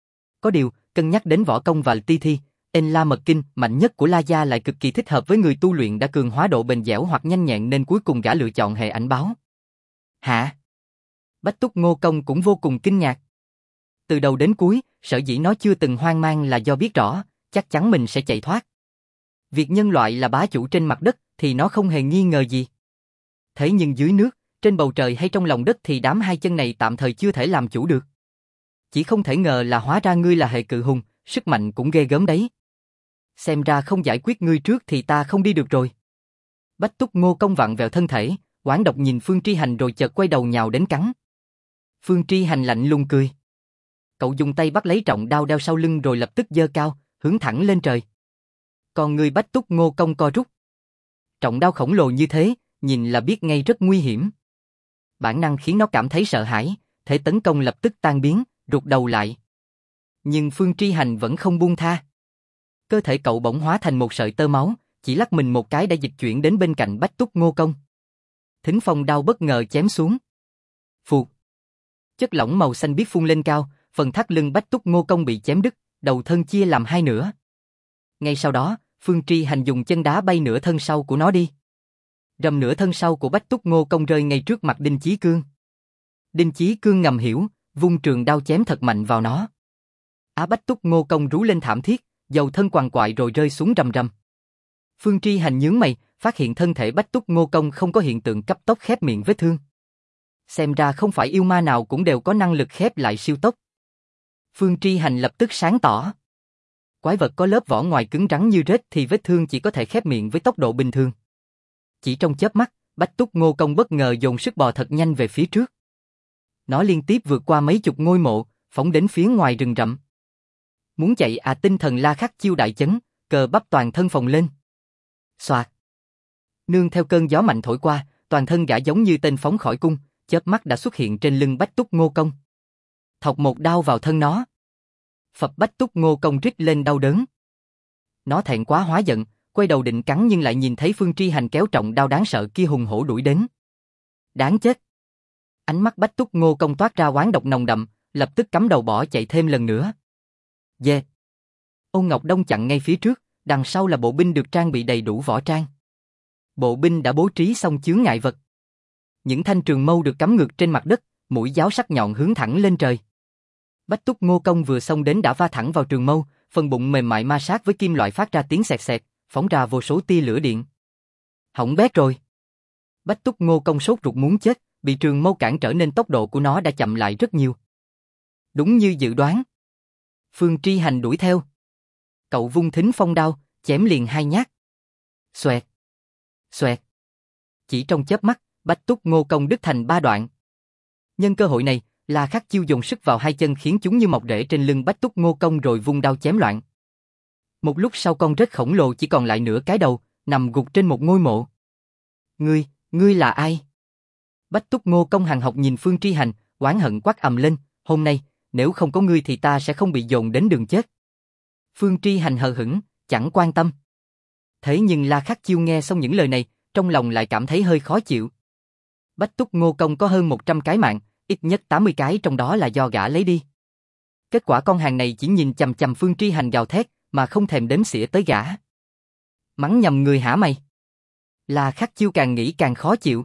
[SPEAKER 1] Có điều, cân nhắc đến võ công và ti thi, La Mật Kinh mạnh nhất của La Gia lại cực kỳ thích hợp với người tu luyện đã cường hóa độ bền dẻo hoặc nhanh nhẹn nên cuối cùng gã lựa chọn hệ ảnh báo. Hả? Bách Túc Ngô Công cũng vô cùng kinh ngạc. Từ đầu đến cuối, sở dĩ nó chưa từng hoang mang là do biết rõ, chắc chắn mình sẽ chạy thoát. Việc nhân loại là bá chủ trên mặt đất thì nó không hề nghi ngờ gì. Thế nhưng dưới nước, trên bầu trời hay trong lòng đất thì đám hai chân này tạm thời chưa thể làm chủ được. Chỉ không thể ngờ là hóa ra ngươi là hệ cự hùng, sức mạnh cũng ghê gớm đấy. Xem ra không giải quyết ngươi trước thì ta không đi được rồi. Bách Túc Ngô Công vặn vẹo thân thể, oán độc nhìn Phương Tri Hành rồi chợt quay đầu nhào đến cắn. Phương Tri Hành lạnh lùng cười. Cậu dùng tay bắt lấy trọng đao đeo sau lưng rồi lập tức giơ cao, hướng thẳng lên trời. Còn người Bách Túc Ngô Công co rút. Trọng đao khổng lồ như thế, nhìn là biết ngay rất nguy hiểm. Bản năng khiến nó cảm thấy sợ hãi, thể tấn công lập tức tan biến, rụt đầu lại. Nhưng Phương Tri Hành vẫn không buông tha. Cơ thể cậu bỗng hóa thành một sợi tơ máu, chỉ lắc mình một cái đã dịch chuyển đến bên cạnh Bách Túc Ngô Công. Thính phong đao bất ngờ chém xuống. Phụt. Chất lỏng màu xanh biếc phun lên cao, phần thắt lưng Bách Túc Ngô Công bị chém đứt, đầu thân chia làm hai nửa. Ngay sau đó, Phương Tri Hành dùng chân đá bay nửa thân sau của nó đi. Rầm, nửa thân sau của Bách Túc Ngô Công rơi ngay trước mặt Đinh Chí Cương. Đinh Chí Cương ngầm hiểu, vung trường đao chém thật mạnh vào nó. Bách Túc Ngô Công rú lên thảm thiết, dầu thân quằn quại rồi rơi xuống rầm rầm. Phương Tri Hành nhướng mày, phát hiện thân thể Bách Túc Ngô Công không có hiện tượng cấp tốc khép miệng vết thương. Xem ra không phải yêu ma nào cũng đều có năng lực khép lại siêu tốc. Phương Tri Hành lập tức sáng tỏ. Quái vật có lớp vỏ ngoài cứng rắn như rết thì vết thương chỉ có thể khép miệng với tốc độ bình thường. Chỉ trong chớp mắt, Bách Túc Ngô Công bất ngờ dồn sức bò thật nhanh về phía trước. Nó liên tiếp vượt qua mấy chục ngôi mộ, phóng đến phía ngoài rừng rậm. Muốn chạy tinh thần La Khắc Chiêu đại chấn, cờ bắp toàn thân phồng lên. Xoạt. Nương theo cơn gió mạnh thổi qua, toàn thân gã giống như tên phóng khỏi cung, chớp mắt đã xuất hiện trên lưng Bách Túc Ngô Công. Thọc một đao vào thân nó. Phập. Bách Túc Ngô Công rít lên đau đớn. Nó thẹn quá hóa giận, quay đầu định cắn nhưng lại nhìn thấy Phương Tri Hành kéo trọng đao đáng sợ kia hùng hổ đuổi đến. Đáng chết. Ánh mắt Bách Túc Ngô Công toát ra oán độc nồng đậm, lập tức cắm đầu bỏ chạy thêm lần nữa. Dê. Ôn Ngọc Đông chặn ngay phía trước, đằng sau là bộ binh được trang bị đầy đủ võ trang. Bộ binh đã bố trí xong chướng ngại vật. Những thanh trường mâu được cắm ngược trên mặt đất, mũi giáo sắc nhọn hướng thẳng lên trời. Bách Túc Ngô Công vừa xông đến đã va thẳng vào trường mâu, phần bụng mềm mại ma sát với kim loại phát ra tiếng xẹt xẹt, phóng ra vô số tia lửa điện. Hỏng bét rồi. Bách Túc Ngô Công sốt ruột muốn chết, bị trường mâu cản trở nên tốc độ của nó đã chậm lại rất nhiều. Đúng như dự đoán. Phương Tri Hành đuổi theo. Cậu vung thính phong đao, chém liền hai nhát. Xoẹt. Xoẹt. Chỉ trong chớp mắt, Bách Túc Ngô Công đứt thành ba đoạn. Nhân cơ hội này, La Khắc Chiêu dồn sức vào hai chân khiến chúng như mọc rễ trên lưng Bách Túc Ngô Công rồi vung đao chém loạn. Một lúc sau con rết khổng lồ chỉ còn lại nửa cái đầu, nằm gục trên một ngôi mộ. Ngươi là ai? Bách Túc Ngô Công hằn học nhìn Phương Tri Hành, oán hận quát ầm lên, hôm nay, nếu không có ngươi thì ta sẽ không bị dồn đến đường chết. Phương Tri Hành hờ hững, chẳng quan tâm. Thế nhưng La Khắc Chiêu nghe xong những lời này, trong lòng lại cảm thấy hơi khó chịu. Bách Túc Ngô Công có hơn 100 cái mạng, ít nhất 80 cái trong đó là do gã lấy đi. Kết quả con hàng này chỉ nhìn chằm chằm Phương Tri Hành gào thét, mà không thèm đếm xỉa tới gã. Mắng nhầm người hả mày? La Khắc Chiêu càng nghĩ càng khó chịu.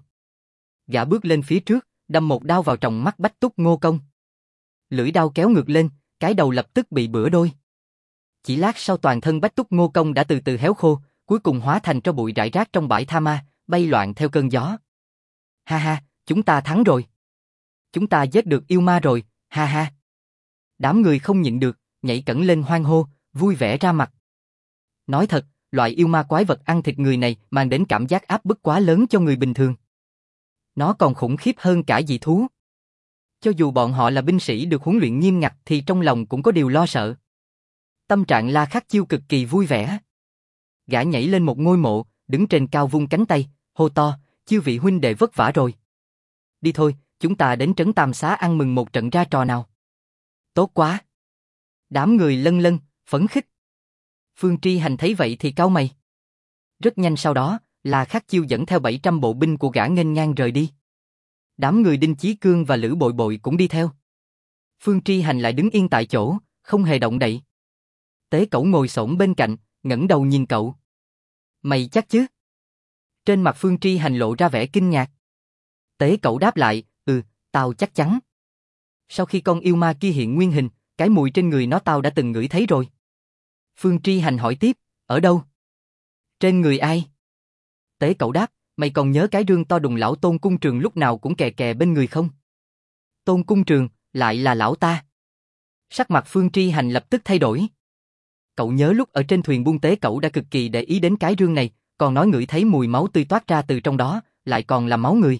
[SPEAKER 1] Gã bước lên phía trước, đâm một đao vào tròng mắt Bách Túc Ngô Công. Lưỡi đao kéo ngược lên, cái đầu lập tức bị bữa đôi. Chỉ lát sau toàn thân Bách Túc Ngô Công đã từ từ héo khô, cuối cùng hóa thành tro bụi rải rác trong bãi tha ma, bay loạn theo cơn gió. Ha ha, chúng ta thắng rồi. Chúng ta giết được yêu ma rồi, ha ha. Đám người không nhịn được, nhảy cẫng lên hoan hô, vui vẻ ra mặt. Nói thật, loại yêu ma quái vật ăn thịt người này mang đến cảm giác áp bức quá lớn cho người bình thường. Nó còn khủng khiếp hơn cả dị thú. Cho dù bọn họ là binh sĩ được huấn luyện nghiêm ngặt thì trong lòng cũng có điều lo sợ. Tâm trạng La Khắc Chiêu cực kỳ vui vẻ. Gã nhảy lên một ngôi mộ, đứng trên cao vung cánh tay, hô to, chư vị huynh đệ vất vả rồi. Đi thôi, chúng ta đến trấn Tam Xá ăn mừng một trận ra trò nào. Tốt quá. Đám người lân lân, phấn khích. Phương Tri Hành thấy vậy thì cau mày. Rất nhanh sau đó, La Khắc Chiêu dẫn theo 700 bộ binh của gã nghênh ngang rời đi. Đám người Đinh Chí Cương và Lữ Bội Bội cũng đi theo. Phương Tri Hành lại đứng yên tại chỗ, không hề động đậy. Tế Cẩu ngồi xổm bên cạnh, ngẩng đầu nhìn cậu. Mày chắc chứ? Trên mặt Phương Tri Hành lộ ra vẻ kinh ngạc. Tế Cẩu đáp lại, tao chắc chắn. Sau khi con yêu ma kia hiện nguyên hình, cái mùi trên người nó tao đã từng ngửi thấy rồi. Phương Tri Hành hỏi tiếp, ở đâu? Trên người ai? Tế Cẩu đáp, mày còn nhớ cái rương to đùng lão Tôn Cung Trường lúc nào cũng kè kè bên người không? Tôn Cung Trường, lại là lão ta. Sắc mặt Phương Tri Hành lập tức thay đổi. Cậu nhớ lúc ở trên thuyền buôn Tế Cẩu đã cực kỳ để ý đến cái rương này, còn nói ngửi thấy mùi máu tươi toát ra từ trong đó, lại còn là máu người.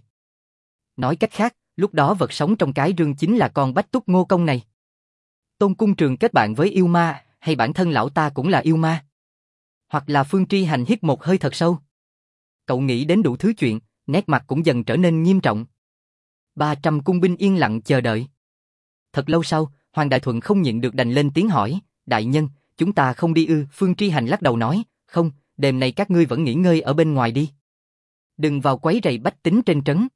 [SPEAKER 1] Nói cách khác, lúc đó vật sống trong cái rương chính là con Bách Túc Ngô Công này. Tôn Cung Trường kết bạn với yêu ma, hay bản thân lão ta cũng là yêu ma? Hoặc là Phương Tri Hành hít một hơi thật sâu. Cậu nghĩ đến đủ thứ chuyện, nét mặt cũng dần trở nên nghiêm trọng. 300 cung binh yên lặng chờ đợi. Thật lâu sau, Hoàng Đại Thuận không nhịn được đành lên tiếng hỏi, đại nhân, chúng ta không đi ư? Phương Tri Hành lắc đầu nói, không, đêm nay các ngươi vẫn nghỉ ngơi ở bên ngoài đi. Đừng vào quấy rầy bách tính trên trấn.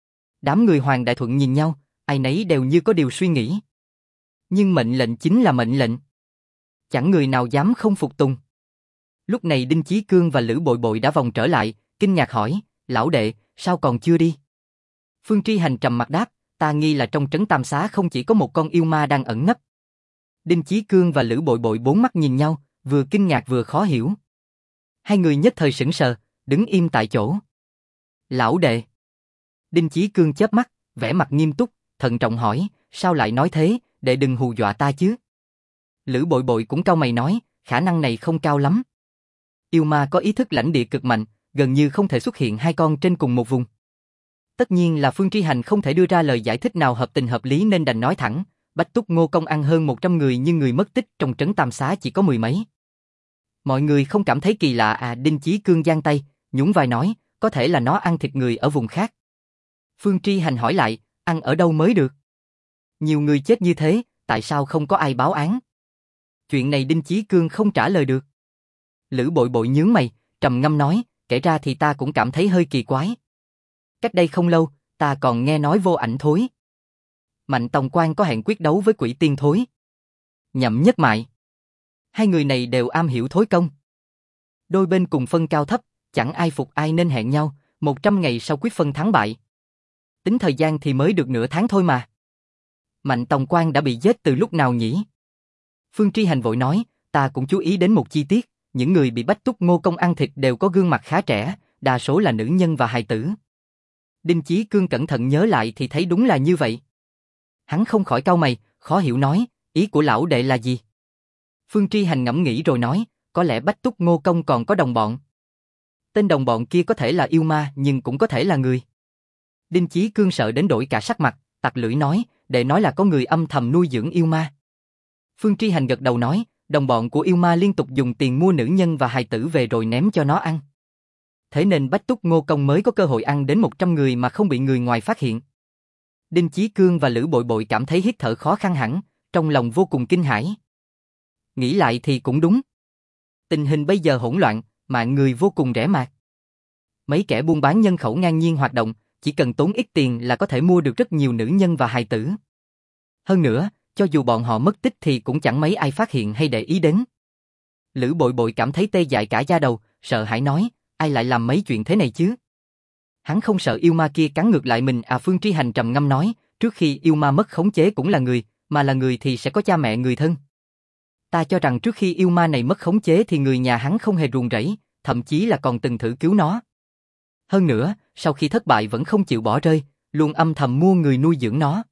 [SPEAKER 1] Đám người Hoàng Đại Thuận nhìn nhau, ai nấy đều như có điều suy nghĩ. Nhưng mệnh lệnh chính là mệnh lệnh. Chẳng người nào dám không phục tùng. Lúc này Đinh Chí Cương và Lữ Bội Bội đã vòng trở lại, kinh ngạc hỏi, lão đệ, sao còn chưa đi? Phương Tri Hành trầm mặt đáp, ta nghi là trong trấn Tam Xá không chỉ có một con yêu ma đang ẩn nấp. Đinh Chí Cương và Lữ Bội Bội bốn mắt nhìn nhau, vừa kinh ngạc vừa khó hiểu. Hai người nhất thời sững sờ, đứng im tại chỗ. Lão đệ. Đinh Chí Cương chớp mắt, vẻ mặt nghiêm túc, thận trọng hỏi, sao lại nói thế, đệ đừng hù dọa ta chứ. Lữ Bội Bội cũng cau mày nói, khả năng này không cao lắm. Yêu ma có ý thức lãnh địa cực mạnh, gần như không thể xuất hiện hai con trên cùng một vùng. Tất nhiên là Phương Tri Hành không thể đưa ra lời giải thích nào hợp tình hợp lý nên đành nói thẳng, Bách Túc Ngô Công ăn hơn 100 người nhưng người mất tích trong trấn Tam Xá chỉ có mười mấy. Mọi người không cảm thấy kỳ lạ à? Đinh Chí Cương giang tay, nhún vai nói, có thể là nó ăn thịt người ở vùng khác. Phương Tri Hành hỏi lại, ăn ở đâu mới được? Nhiều người chết như thế, tại sao không có ai báo án? Chuyện này Đinh Chí Cương không trả lời được. Lữ Bội Bội nhướng mày, trầm ngâm nói, kể ra thì ta cũng cảm thấy hơi kỳ quái. Cách đây không lâu, ta còn nghe nói Vô Ảnh Thối. Mạnh Tòng Quan có hẹn quyết đấu với Quỷ Tiên Thối. Nhậm Nhất Mại. Hai người này đều am hiểu thối công. Đôi bên cùng phân cao thấp, chẳng ai phục ai nên hẹn nhau, 100 ngày sau quyết phân thắng bại. Tính thời gian thì mới được nửa tháng thôi mà. Mạnh Tòng Quan đã bị giết từ lúc nào nhỉ? Phương Tri Hành vội nói, ta cũng chú ý đến một chi tiết, những người bị Bách Túc Ngô Công ăn thịt đều có gương mặt khá trẻ, đa số là nữ nhân và hài tử. Đinh Chí Cương cẩn thận nhớ lại thì thấy đúng là như vậy. Hắn không khỏi cau mày, khó hiểu nói, ý của lão đệ là gì? Phương Tri Hành ngẫm nghĩ rồi nói, có lẽ Bách Túc Ngô Công còn có đồng bọn. Tên đồng bọn kia có thể là yêu ma nhưng cũng có thể là người. Đinh Chí Cương sợ đến đổi cả sắc mặt, tặc lưỡi nói, đệ nói là có người âm thầm nuôi dưỡng yêu ma. Phương Tri Hành gật đầu nói, đồng bọn của yêu ma liên tục dùng tiền mua nữ nhân và hài tử về rồi ném cho nó ăn. Thế nên Bách Túc Ngô Công mới có cơ hội ăn đến 100 người mà không bị người ngoài phát hiện. Đinh Chí Cương và Lữ Bội Bội cảm thấy hít thở khó khăn hẳn, trong lòng vô cùng kinh hãi. Nghĩ lại thì cũng đúng. Tình hình bây giờ hỗn loạn, mạng người vô cùng rẻ mạt. Mấy kẻ buôn bán nhân khẩu ngang nhiên hoạt động, chỉ cần tốn ít tiền là có thể mua được rất nhiều nữ nhân và hài tử. Hơn nữa, cho dù bọn họ mất tích thì cũng chẳng mấy ai phát hiện hay để ý đến. Lữ Bội Bội cảm thấy tê dại cả da đầu, sợ hãi nói, ai lại làm mấy chuyện thế này chứ? Hắn không sợ yêu ma kia cắn ngược lại mình à? Phương Tri Hành trầm ngâm nói, trước khi yêu ma mất khống chế cũng là người, mà là người thì sẽ có cha mẹ người thân. Ta cho rằng trước khi yêu ma này mất khống chế thì người nhà hắn không hề ruồng rẫy, thậm chí là còn từng thử cứu nó. Hơn nữa, sau khi thất bại vẫn không chịu bỏ rơi, luôn âm thầm mua người nuôi dưỡng nó.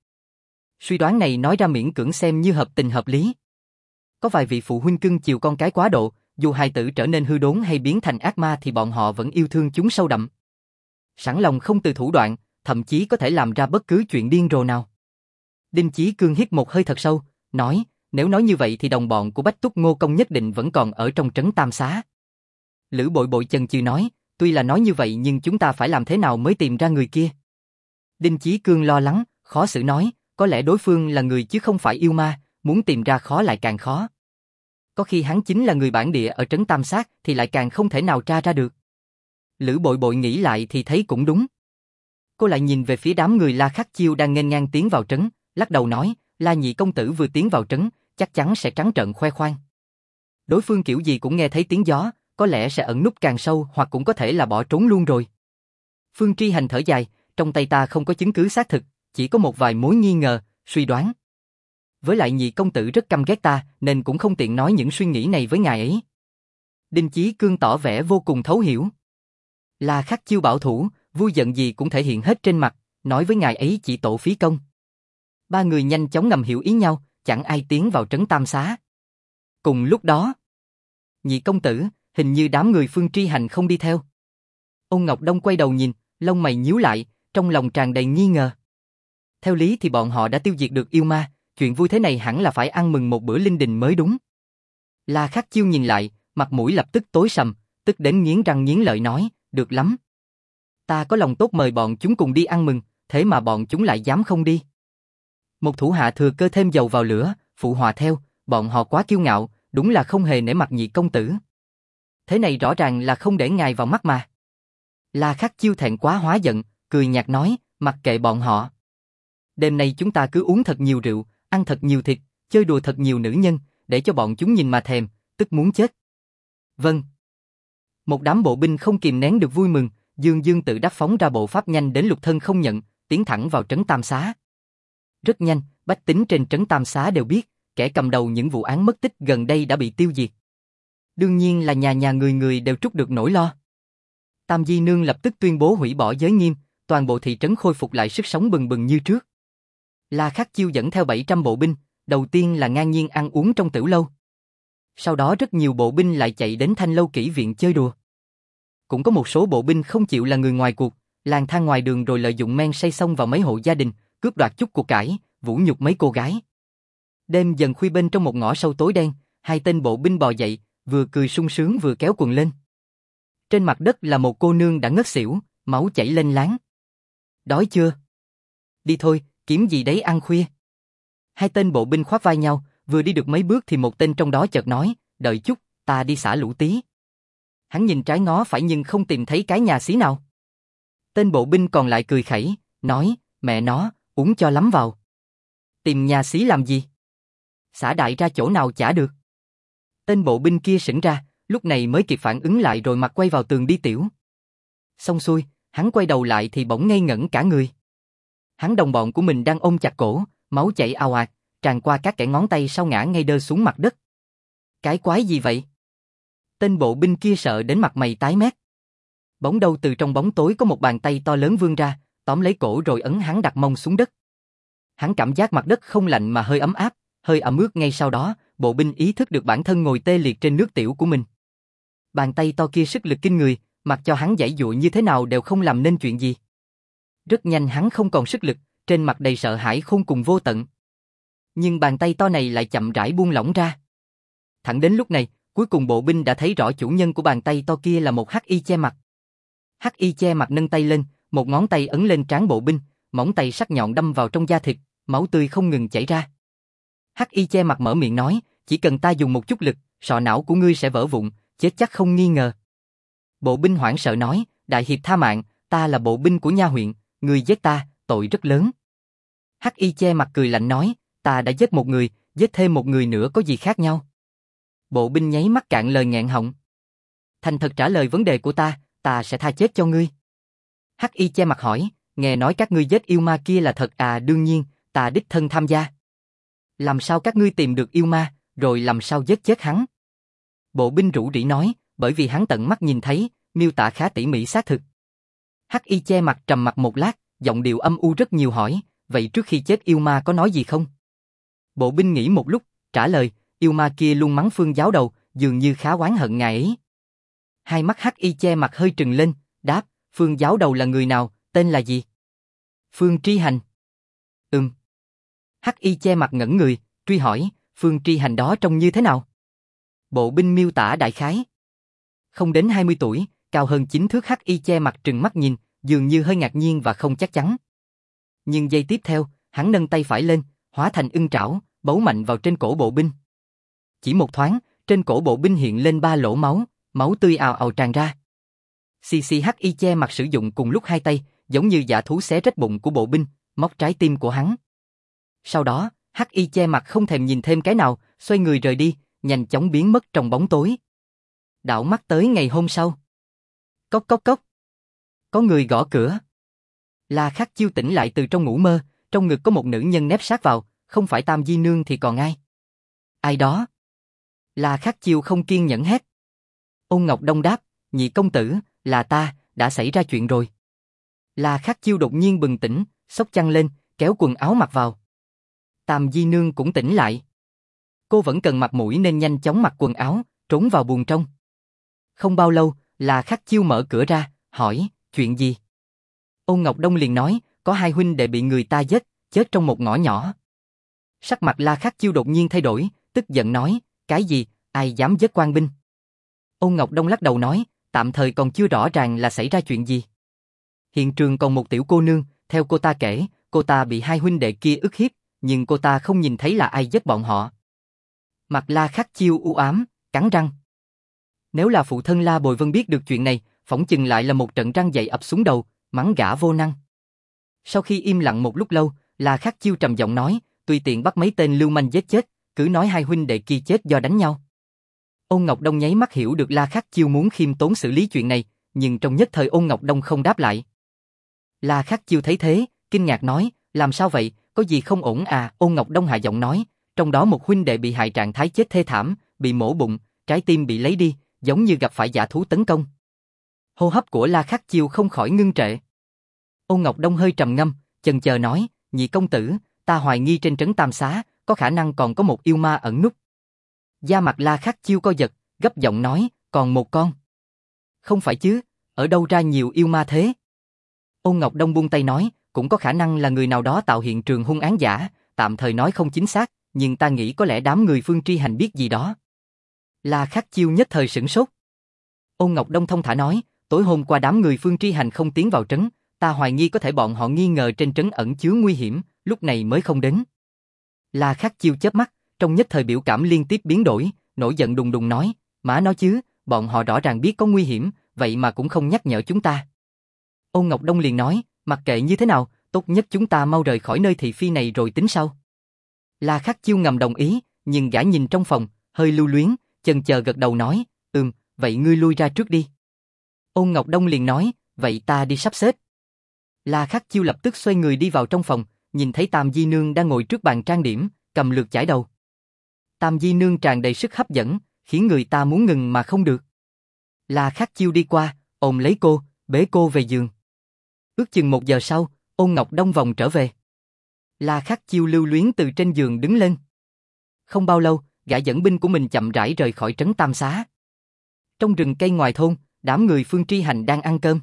[SPEAKER 1] Suy đoán này nói ra miễn cưỡng xem như hợp tình hợp lý. Có vài vị phụ huynh cưng chiều con cái quá độ, dù hài tử trở nên hư đốn hay biến thành ác ma thì bọn họ vẫn yêu thương chúng sâu đậm. Sẵn lòng không từ thủ đoạn, thậm chí có thể làm ra bất cứ chuyện điên rồ nào. Đinh Chí Cương hít một hơi thật sâu, nói, nếu nói như vậy thì đồng bọn của Bách Túc Ngô Công nhất định vẫn còn ở trong trấn Tam Xá. Lữ Bội Bội chần chừ nói, tuy là nói như vậy nhưng chúng ta phải làm thế nào mới tìm ra người kia? Đinh Chí Cương lo lắng, khó xử nói, có lẽ đối phương là người chứ không phải yêu ma, muốn tìm ra khó lại càng khó. Có khi hắn chính là người bản địa ở trấn Tam Sát thì lại càng không thể nào tra ra được. Lữ Bội Bội nghĩ lại thì thấy cũng đúng. Cô lại nhìn về phía đám người La Khắc Chiêu đang nghênh ngang tiến vào trấn, lắc đầu nói, La nhị công tử vừa tiến vào trấn, chắc chắn sẽ trắng trợn khoe khoang. Đối phương kiểu gì cũng nghe thấy tiếng gió, có lẽ sẽ ẩn núp càng sâu hoặc cũng có thể là bỏ trốn luôn rồi. Phương Tri Hành thở dài, trong tay ta không có chứng cứ xác thực, chỉ có một vài mối nghi ngờ, suy đoán. Với lại nhị công tử rất căm ghét ta, nên cũng không tiện nói những suy nghĩ này với ngài ấy. Đinh Chí Cương tỏ vẻ vô cùng thấu hiểu. La Khắc Chiêu bảo thủ, vui giận gì cũng thể hiện hết trên mặt, nói với ngài ấy chỉ tổ phí công. Ba người nhanh chóng ngầm hiểu ý nhau, chẳng ai tiến vào trấn Tam Xá. Cùng lúc đó, nhị công tử, hình như đám người Phương Tri Hành không đi theo. Ôn Ngọc Đông quay đầu nhìn, lông mày nhíu lại, trong lòng tràn đầy nghi ngờ. Theo lý thì bọn họ đã tiêu diệt được yêu ma, chuyện vui thế này hẳn là phải ăn mừng một bữa linh đình mới đúng. La Khắc Chiêu nhìn lại, mặt mũi lập tức tối sầm, tức đến nghiến răng nghiến lợi nói, được lắm. Ta có lòng tốt mời bọn chúng cùng đi ăn mừng, thế mà bọn chúng lại dám không đi. Một thủ hạ thừa cơ thêm dầu vào lửa, phụ họa theo, bọn họ quá kiêu ngạo, đúng là không hề nể mặt Nhị công tử. Thế này rõ ràng là không để ngài vào mắt mà. La Khắc Chiêu thẹn quá hóa giận, cười nhạt nói, mặc kệ bọn họ. Đêm nay chúng ta cứ uống thật nhiều rượu, ăn thật nhiều thịt, chơi đùa thật nhiều nữ nhân, để cho bọn chúng nhìn mà thèm, tức muốn chết. Vâng. Một đám bộ binh không kìm nén được vui mừng, dương dương tự đắc phóng ra bộ pháp nhanh đến Lục Thân không nhận, tiến thẳng vào trấn Tam Xá. Rất nhanh, bách tính trên trấn Tam Xá đều biết, kẻ cầm đầu những vụ án mất tích gần đây đã bị tiêu diệt. Đương nhiên là nhà nhà người người đều trút được nỗi lo. Tam Di Nương lập tức tuyên bố hủy bỏ giới nghiêm, toàn bộ thị trấn khôi phục lại sức sống bừng bừng như trước. La Khắc Chiêu dẫn theo 700 bộ binh, đầu tiên là ngang nhiên ăn uống trong tiểu lâu. Sau đó rất nhiều bộ binh lại chạy đến Thanh Lâu Kỹ Viện chơi đùa. Cũng có một số bộ binh không chịu là người ngoài cuộc, lang thang ngoài đường rồi lợi dụng men say xông vào mấy hộ gia đình, cướp đoạt chút của cải, vũ nhục mấy cô gái. Đêm dần khuya bên trong một ngõ sâu tối đen, hai tên bộ binh bò dậy, vừa cười sung sướng vừa kéo quần lên. Trên mặt đất là một cô nương đã ngất xỉu, máu chảy lênh láng. Đói chưa? Đi thôi, kiếm gì đấy ăn khuya. Hai tên bộ binh khoác vai nhau, vừa đi được mấy bước thì một tên trong đó chợt nói, đợi chút, ta đi xả lũ tí. Hắn nhìn trái ngó phải nhưng không tìm thấy cái nhà xí nào. Tên bộ binh còn lại cười khẩy, nói, mẹ nó, uống cho lắm vào. Tìm nhà xí làm gì? Xả đại ra chỗ nào chả được. Tên bộ binh kia sững ra, lúc này mới kịp phản ứng lại rồi mặt quay vào tường đi tiểu. Xong xuôi, hắn quay đầu lại thì bỗng ngây ngẩn cả người. Hắn đồng bọn của mình đang ôm chặt cổ, máu chảy ào ạt, tràn qua các kẽ ngón tay sau ngã ngay đơ xuống mặt đất. Cái quái gì vậy? Tên bộ binh kia sợ đến mặt mày tái mét. Bỗng đâu từ trong bóng tối có một bàn tay to lớn vươn ra, tóm lấy cổ rồi ấn hắn đặt mông xuống đất. Hắn cảm giác mặt đất không lạnh mà hơi ấm áp, hơi ẩm ướt ngay sau đó, bộ binh ý thức được bản thân ngồi tê liệt trên nước tiểu của mình. Bàn tay to kia sức lực kinh người, mặc cho hắn giãy giụa như thế nào đều không làm nên chuyện gì. Rất nhanh hắn không còn sức lực, trên mặt đầy sợ hãi khôn cùng vô tận. Nhưng bàn tay to này lại chậm rãi buông lỏng ra. Thẳng đến lúc này, cuối cùng bộ binh đã thấy rõ chủ nhân của bàn tay to kia là một hắc y che mặt. Hắc y che mặt nâng tay lên, một ngón tay ấn lên trán bộ binh, móng tay sắc nhọn đâm vào trong da thịt, máu tươi không ngừng chảy ra. Hắc y che mặt mở miệng nói, chỉ cần ta dùng một chút lực, sọ não của ngươi sẽ vỡ vụn, chết chắc không nghi ngờ. Bộ binh hoảng sợ nói, đại hiệp tha mạng, ta là bộ binh của nha huyện, ngươi giết ta, tội rất lớn. Hắc y che mặt cười lạnh nói, ta đã giết một người, giết thêm một người nữa có gì khác nhau. Bộ binh nháy mắt cạn lời nghẹn họng. Thành thật trả lời vấn đề của ta sẽ tha chết cho ngươi. Hắc y che mặt hỏi, nghe nói các ngươi giết yêu ma kia là thật à? Đương nhiên, ta đích thân tham gia. Làm sao các ngươi tìm được yêu ma, rồi làm sao giết chết hắn? Bộ binh rủ rỉ nói, bởi vì hắn tận mắt nhìn thấy, miêu tả khá tỉ mỉ xác thực. Hắc y che mặt trầm mặt một lát, giọng điệu âm u rất nhiều hỏi, vậy trước khi chết yêu ma có nói gì không? Bộ binh nghĩ một lúc, trả lời, yêu ma kia luôn mắng Phương giáo đầu, dường như khá oán hận ngài ấy. Hai mắt hắc y che mặt hơi trừng lên, đáp, Phương giáo đầu là người nào, tên là gì? Phương Tri Hành. Hắc y che mặt ngẩn người, truy hỏi, Phương Tri Hành đó trông như thế nào? Bộ binh miêu tả đại khái. Không đến 20 tuổi, cao hơn 9 thước. Hắc y che mặt trừng mắt nhìn, dường như hơi ngạc nhiên và không chắc chắn. Nhưng giây tiếp theo, hắn nâng tay phải lên, hóa thành ưng trảo, bấu mạnh vào trên cổ bộ binh. Chỉ một thoáng, trên cổ bộ binh hiện lên 3 lỗ máu, máu tươi ào ào tràn ra. Hắc y che mặt sử dụng cùng lúc hai tay, giống như dã thú xé rách bụng của bộ binh, móc trái tim của hắn. Sau đó, hắc y che mặt không thèm nhìn thêm cái nào, xoay người rời đi, nhanh chóng biến mất trong bóng tối. Đảo mắt tới ngày hôm sau. Cốc cốc cốc. Có người gõ cửa. La Khắc Chiêu tỉnh lại từ trong ngủ mơ, trong ngực có một nữ nhân nép sát vào, không phải Tam Di Nương thì còn ai? Ai đó? La Khắc Chiêu không kiên nhẫn hét. Ôn Ngọc Đông đáp, nhị công tử, là ta, đã xảy ra chuyện rồi. La Khắc Chiêu đột nhiên bừng tỉnh, xốc chăn lên, kéo quần áo mặc vào. Tam Di Nương cũng tỉnh lại. Cô vẫn cần mặt mũi nên nhanh chóng mặc quần áo, trốn vào buồng trong. Không bao lâu, La Khắc Chiêu mở cửa ra, hỏi, chuyện gì? Ôn Ngọc Đông liền nói, có hai huynh đệ bị người ta giết, chết trong một ngõ nhỏ. Sắc mặt La Khắc Chiêu đột nhiên thay đổi, tức giận nói, cái gì, ai dám giết quan binh? Ôn Ngọc Đông lắc đầu nói, tạm thời còn chưa rõ ràng là xảy ra chuyện gì. Hiện trường còn một tiểu cô nương, theo cô ta kể, cô ta bị hai huynh đệ kia ức hiếp, nhưng cô ta không nhìn thấy là ai giết bọn họ. Mặt La Khắc Chiêu u ám, cắn răng. Nếu là phụ thân La Bồi Vân biết được chuyện này, phỏng chừng lại là một trận răng dậy ập xuống đầu, mắng gã vô năng. Sau khi im lặng một lúc lâu, La Khắc Chiêu trầm giọng nói, tùy tiện bắt mấy tên lưu manh giết chết, cứ nói hai huynh đệ kia chết do đánh nhau. Ôn Ngọc Đông nháy mắt hiểu được La Khắc Chiêu muốn khiêm tốn xử lý chuyện này, nhưng trong nhất thời Ôn Ngọc Đông không đáp lại. La Khắc Chiêu thấy thế, kinh ngạc nói, làm sao vậy, có gì không ổn à? Ôn Ngọc Đông hạ giọng nói, trong đó một huynh đệ bị hại trạng thái chết thê thảm, bị mổ bụng, trái tim bị lấy đi, giống như gặp phải dã thú tấn công. Hô hấp của La Khắc Chiêu không khỏi ngưng trệ. Ôn Ngọc Đông hơi trầm ngâm, chần chờ nói, nhị công tử, ta hoài nghi trên trấn Tam Xá, có khả năng còn có một yêu ma ẩn núp. Da mặt La Khắc Chiêu co giật, gấp giọng nói, còn một con. Không phải chứ, ở đâu ra nhiều yêu ma thế? Ôn Ngọc Đông buông tay nói, cũng có khả năng là người nào đó tạo hiện trường hung án giả, tạm thời nói không chính xác, nhưng ta nghĩ có lẽ đám người Phương Tri Hành biết gì đó. La Khắc Chiêu nhất thời sửng sốt. Ôn Ngọc Đông thông thả nói, tối hôm qua đám người Phương Tri Hành không tiến vào trấn, ta hoài nghi có thể bọn họ nghi ngờ trên trấn ẩn chứa nguy hiểm, lúc này mới không đến. La Khắc Chiêu chớp mắt, trong nhất thời biểu cảm liên tiếp biến đổi, nổi giận đùng đùng nói, má nói chứ, bọn họ rõ ràng biết có nguy hiểm, vậy mà cũng không nhắc nhở chúng ta. Ôn Ngọc Đông liền nói, mặc kệ như thế nào, tốt nhất chúng ta mau rời khỏi nơi thị phi này rồi tính sau. La Khắc Chiêu ngầm đồng ý, nhưng gã nhìn trong phòng, hơi lưu luyến, chần chờ gật đầu nói, vậy ngươi lui ra trước đi. Ôn Ngọc Đông liền nói, vậy ta đi sắp xếp. La Khắc Chiêu lập tức xoay người đi vào trong phòng, nhìn thấy Tam Di Nương đang ngồi trước bàn trang điểm, cầm lược chải đầu. Tam Di Nương tràn đầy sức hấp dẫn, khiến người ta muốn ngừng mà không được. La Khắc Chiêu đi qua, ôm lấy cô, bế cô về giường. Ước chừng 1 giờ sau, Ôn Ngọc Đông vòng trở về. La Khắc Chiêu lưu luyến từ trên giường đứng lên. Không bao lâu, gã dẫn binh của mình chậm rãi rời khỏi trấn Tam Xá. Trong rừng cây ngoài thôn, đám người Phương Tri Hành đang ăn cơm.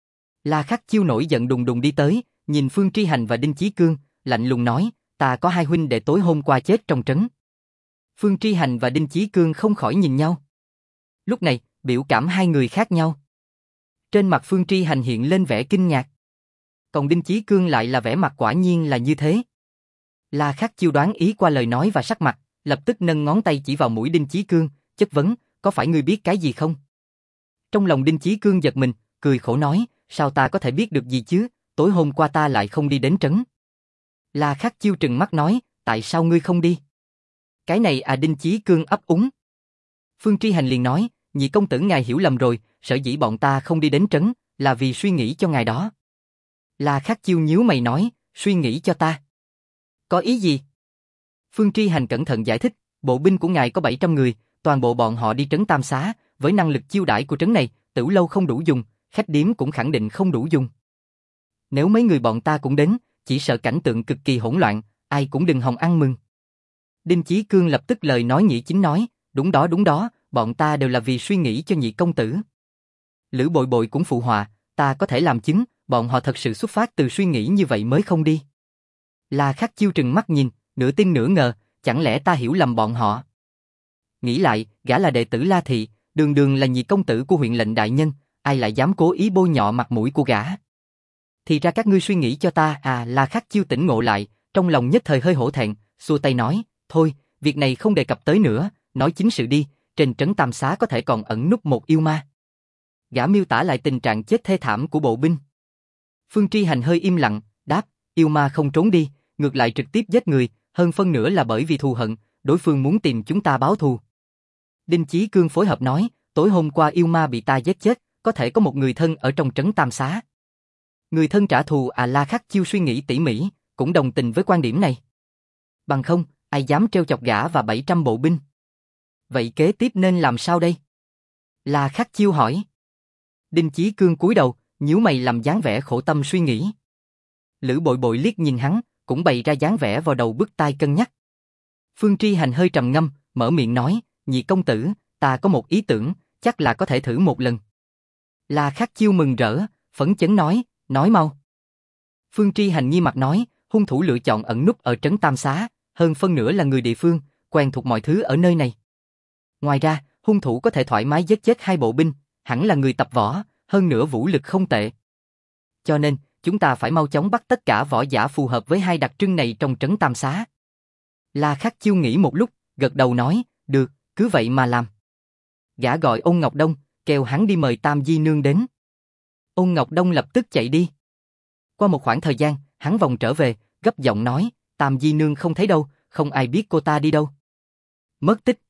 [SPEAKER 1] La Khắc Chiêu nổi giận đùng đùng đi tới, nhìn Phương Tri Hành và Đinh Chí Cương, lạnh lùng nói, ta có hai huynh đệ tối hôm qua chết trong trấn. Phương Tri Hành và Đinh Chí Cương không khỏi nhìn nhau. Lúc này, biểu cảm hai người khác nhau. Trên mặt Phương Tri Hành hiện lên vẻ kinh ngạc. Còn Đinh Chí Cương lại là vẻ mặt quả nhiên là như thế. La Khắc Chiêu đoán ý qua lời nói và sắc mặt, lập tức nâng ngón tay chỉ vào mũi Đinh Chí Cương, chất vấn, có phải ngươi biết cái gì không? Trong lòng Đinh Chí Cương giật mình, cười khổ nói, sao ta có thể biết được gì chứ, tối hôm qua ta lại không đi đến trấn. La Khắc Chiêu trừng mắt nói, tại sao ngươi không đi? Cái này à, Đinh Chí Cương ấp úng. Phương Tri Hành liền nói, nhị công tử ngài hiểu lầm rồi, sở dĩ bọn ta không đi đến trấn, là vì suy nghĩ cho ngài đó. La Khắc Chiêu nhíu mày nói, suy nghĩ cho ta. Có ý gì? Phương Tri Hành cẩn thận giải thích, bộ binh của ngài có 700 người, toàn bộ bọn họ đi trấn Tam Xá, với năng lực chiêu đãi của trấn này, tửu lâu không đủ dùng, khách điếm cũng khẳng định không đủ dùng. Nếu mấy người bọn ta cũng đến, chỉ sợ cảnh tượng cực kỳ hỗn loạn, ai cũng đừng hòng ăn mừng. Đinh Chí Cương lập tức lời nói nghĩa chính nói, đúng đó, bọn ta đều là vì suy nghĩ cho nhị công tử. Lữ Bội Bội cũng phụ họa, ta có thể làm chứng, bọn họ thật sự xuất phát từ suy nghĩ như vậy mới không đi. La Khắc Chiêu trừng mắt nhìn, nửa tin nửa ngờ, chẳng lẽ ta hiểu lầm bọn họ? Nghĩ lại, gã là đệ tử La Thị, đường đường là nhị công tử của huyện lệnh đại nhân, ai lại dám cố ý bôi nhọ mặt mũi của gã? Thì ra các ngươi suy nghĩ cho ta à? La Khắc Chiêu tỉnh ngộ lại, trong lòng nhất thời hơi hổ thẹn, xua tay nói, thôi, việc này không đề cập tới nữa, nói chính sự đi, trên trấn Tam Xá có thể còn ẩn núp một yêu ma. Gã miêu tả lại tình trạng chết thê thảm của bộ binh. Phương Tri Hành hơi im lặng, đáp, yêu ma không trốn đi, ngược lại trực tiếp giết người, hơn phân nửa là bởi vì thù hận, đối phương muốn tìm chúng ta báo thù. Đinh Chí Cương phối hợp nói, tối hôm qua yêu ma bị ta giết chết, có thể có một người thân ở trong trấn Tam Xá. Người thân trả thù à? La Khắc Chiêu suy nghĩ tỉ mỉ, cũng đồng tình với quan điểm này. Bằng không, ai dám trêu chọc gã và 700 bộ binh. Vậy kế tiếp nên làm sao đây? La Khắc Chiêu hỏi. Đinh Chí Cương cúi đầu, nhíu mày làm dáng vẻ khổ tâm suy nghĩ. Lữ Bội Bội liếc nhìn hắn, cũng bày ra dáng vẻ vào đầu bứt tai cân nhắc. Phương Tri Hành hơi trầm ngâm, mở miệng nói, nhị công tử, ta có một ý tưởng, chắc là có thể thử một lần. La Khắc Chiêu mừng rỡ, phấn chấn nói mau. Phương Tri Hành nghi mặt nói, hung thủ lựa chọn ẩn núp ở trấn Tam Xá, hơn phân nửa là người địa phương, quen thuộc mọi thứ ở nơi này. Ngoài ra, hung thủ có thể thoải mái giết chết 2 bộ binh, hẳn là người tập võ, hơn nữa vũ lực không tệ. Cho nên, chúng ta phải mau chóng bắt tất cả võ giả phù hợp với hai đặc trưng này trong trấn Tam Xá. La Khắc Chiêu nghĩ một lúc, gật đầu nói, được, cứ vậy mà làm. Gã gọi Ôn Ngọc Đông, kêu hắn đi mời Tam Di Nương đến. Ôn Ngọc Đông lập tức chạy đi. Qua một khoảng thời gian, hắn vòng trở về, gấp giọng nói, Tam Di Nương không thấy đâu, không ai biết cô ta đi đâu. Mất tích.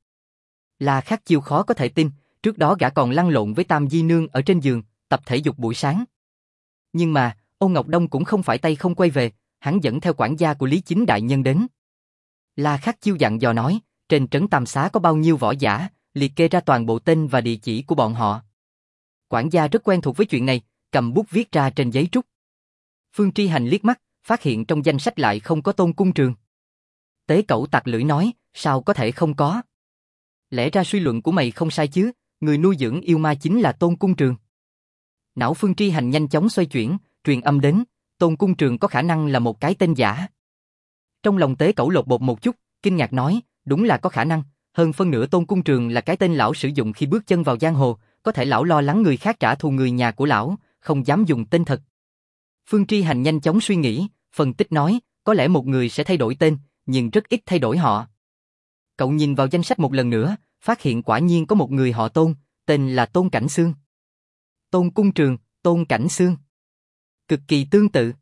[SPEAKER 1] La Khắc Chiêu khó có thể tin, trước đó gã còn lăn lộn với Tam Di Nương ở trên giường, tập thể dục buổi sáng. Nhưng mà, Ôn Ngọc Đông cũng không phải tay không quay về, hắn dẫn theo quản gia của Lý Chính đại nhân đến. La Khắc Chiêu dặn dò nói, trên trấn Tam Xá có bao nhiêu võ giả, liệt kê ra toàn bộ tên và địa chỉ của bọn họ. Quản gia rất quen thuộc với chuyện này, cầm bút viết ra trên giấy trúc. Phương Tri Hành liếc mắt, phát hiện trong danh sách lại không có Tôn Cung Trường. Tế Cẩu tặc lưỡi nói, sao có thể không có? Lẽ ra suy luận của mày không sai chứ, người nuôi dưỡng yêu ma chính là Tôn Cung Trường. Não Phương Tri Hành nhanh chóng xoay chuyển, truyền âm đến, Tôn Cung Trường có khả năng là một cái tên giả. Trong lòng Tế Cẩu lột bột một chút, kinh ngạc nói, đúng là có khả năng, hơn phân nửa Tôn Cung Trường là cái tên lão sử dụng khi bước chân vào giang hồ, có thể lão lo lắng người khác trả thù người nhà của lão, không dám dùng tên thật. Phương Tri Hành nhanh chóng suy nghĩ, phân tích nói, có lẽ một người sẽ thay đổi tên, nhưng rất ít thay đổi họ. Cậu nhìn vào danh sách một lần nữa, phát hiện quả nhiên có một người họ Tôn, tên là Tôn Cảnh Xương. Tôn Cung Trường, Tôn Cảnh Xương. Cực kỳ tương tự.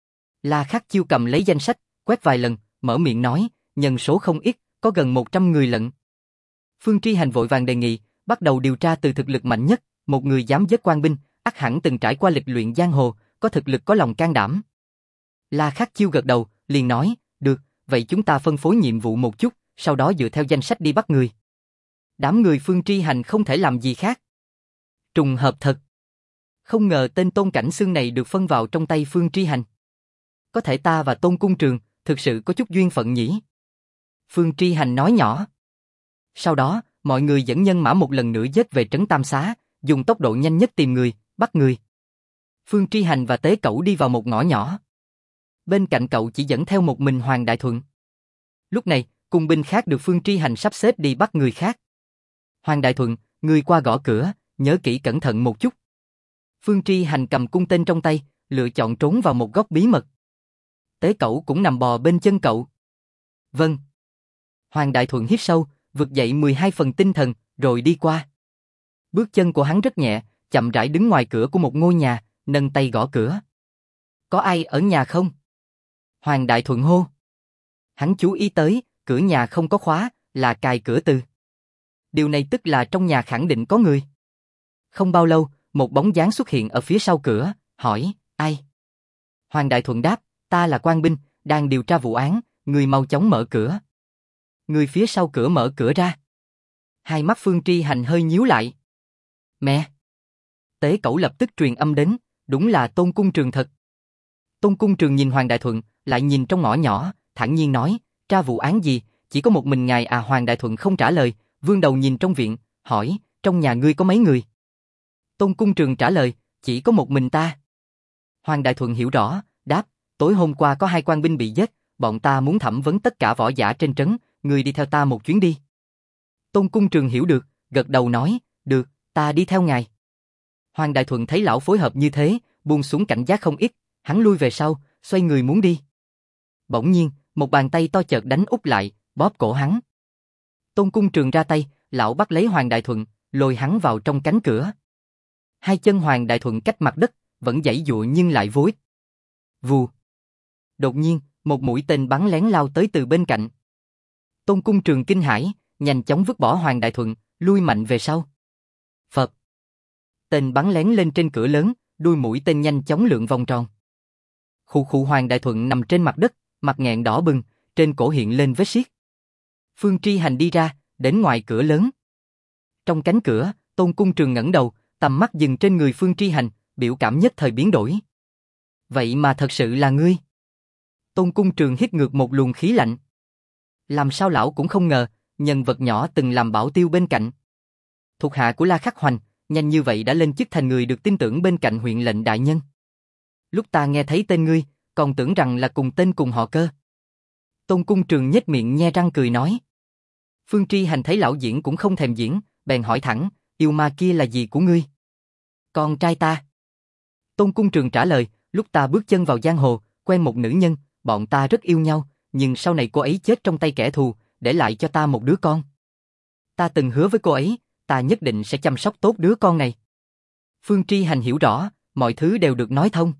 [SPEAKER 1] La Khắc Chiêu cầm lấy danh sách, quét vài lần, mở miệng nói, nhân số không ít, có gần 100 người lận. Phương Tri Hành vội vàng đề nghị, bắt đầu điều tra từ thực lực mạnh nhất, một người dám giết quan binh, ắt hẳn từng trải qua lịch luyện giang hồ, có thực lực có lòng can đảm. La Khắc Chiêu gật đầu, liền nói, được, vậy chúng ta phân phối nhiệm vụ một chút, sau đó dựa theo danh sách đi bắt người. Đám người Phương Tri Hành không thể làm gì khác. Trùng hợp thật. Không ngờ tên Tôn Cảnh Xương này được phân vào trong tay Phương Tri Hành. Có thể ta và Tôn Cung Trường, thực sự có chút duyên phận nhỉ? Phương Tri Hành nói nhỏ. Sau đó, mọi người dẫn nhân mã một lần nữa dết về trấn Tam Xá, dùng tốc độ nhanh nhất tìm người, bắt người. Phương Tri Hành và Tế Cẩu đi vào một ngõ nhỏ. Bên cạnh cậu chỉ dẫn theo một mình Hoàng Đại Thuận. Lúc này, cùng binh khác được Phương Tri Hành sắp xếp đi bắt người khác. Hoàng Đại Thuận, người qua gõ cửa, nhớ kỹ cẩn thận một chút. Phương Tri Hành cầm cung tên trong tay, lựa chọn trốn vào một góc bí mật. Tế Cẩu cũng nằm bò bên chân cậu. Vâng. Hoàng Đại Thuận hít sâu, vực dậy 12 phần tinh thần, rồi đi qua. Bước chân của hắn rất nhẹ, chậm rãi đứng ngoài cửa của một ngôi nhà, nâng tay gõ cửa. Có ai ở nhà không? Hoàng Đại Thuận hô. Hắn chú ý tới, cửa nhà không có khóa, là cài cửa từ. Điều này tức là trong nhà khẳng định có người. Không bao lâu, một bóng dáng xuất hiện ở phía sau cửa, hỏi, ai? Hoàng Đại Thuận đáp, ta là quan binh, đang điều tra vụ án, người mau chóng mở cửa. Người phía sau cửa mở cửa ra. Hai mắt Phương Tri Hành hơi nhíu lại. Mẹ! Tế Cẩu lập tức truyền âm đến, đúng là Tôn Cung Trường thật. Tôn Cung Trường nhìn Hoàng Đại Thuận, lại nhìn trong ngõ nhỏ, thản nhiên nói, tra vụ án gì, chỉ có một mình ngài à? Hoàng Đại Thuận không trả lời, vươn đầu nhìn trong viện, hỏi, trong nhà ngươi có mấy người? Tôn Cung Trường trả lời, chỉ có một mình ta. Hoàng Đại Thuận hiểu rõ, đáp, tối hôm qua có 2 quan binh bị giết, bọn ta muốn thẩm vấn tất cả võ giả trên trấn, ngươi đi theo ta một chuyến đi. Tôn Cung Trường hiểu được, gật đầu nói, được, ta đi theo ngài. Hoàng Đại Thuận thấy lão phối hợp như thế, buông xuống cảnh giác không ít, hắn lui về sau, xoay người muốn đi. Bỗng nhiên, một bàn tay to chợt đánh úp lại, bóp cổ hắn. Tôn Cung Trường ra tay, lão bắt lấy Hoàng Đại Thuận, lôi hắn vào trong cánh cửa. Hai chân Hoàng Đại Thuận cách mặt đất, vẫn giãy giụa nhưng lại vô ích. Vù. Đột nhiên, một mũi tên bắn lén lao tới từ bên cạnh. Tôn Cung Trường kinh hãi, nhanh chóng vứt bỏ Hoàng Đại Thuận, lui mạnh về sau. Phập. Tên bắn lén lên trên cửa lớn, đuôi mũi tên nhanh chóng lượn vòng tròn. Khụ khụ. Hoàng Đại Thuận nằm trên mặt đất, mặt nghẹn đỏ bừng, trên cổ hiện lên vết xiết. Phương Tri Hành đi ra, đến ngoài cửa lớn. Trong cánh cửa, Tôn Cung Trường ngẩng đầu, tầm mắt dừng trên người Phương Tri Hành, biểu cảm nhất thời biến đổi. Vậy mà thật sự là ngươi. Tôn Cung Trường hít ngược một luồng khí lạnh. Làm sao lão cũng không ngờ, nhân vật nhỏ từng làm bảo tiêu bên cạnh. Thuộc hạ của La Khắc Hoành, nhanh như vậy đã lên chức thành người được tin tưởng bên cạnh huyện lệnh đại nhân. Lúc ta nghe thấy tên ngươi, còn tưởng rằng là cùng tên cùng họ cơ. Tôn Cung Trường nhếch miệng nhe răng cười nói. Phương Tri Hành thấy lão diễn cũng không thèm diễn, bèn hỏi thẳng, yêu ma kia là gì của ngươi? Con trai ta. Tôn Cung Trường trả lời, lúc ta bước chân vào giang hồ, quen một nữ nhân, bọn ta rất yêu nhau, nhưng sau này cô ấy chết trong tay kẻ thù, để lại cho ta một đứa con. Ta từng hứa với cô ấy, ta nhất định sẽ chăm sóc tốt đứa con này. Phương Tri Hành hiểu rõ, mọi thứ đều được nói thông.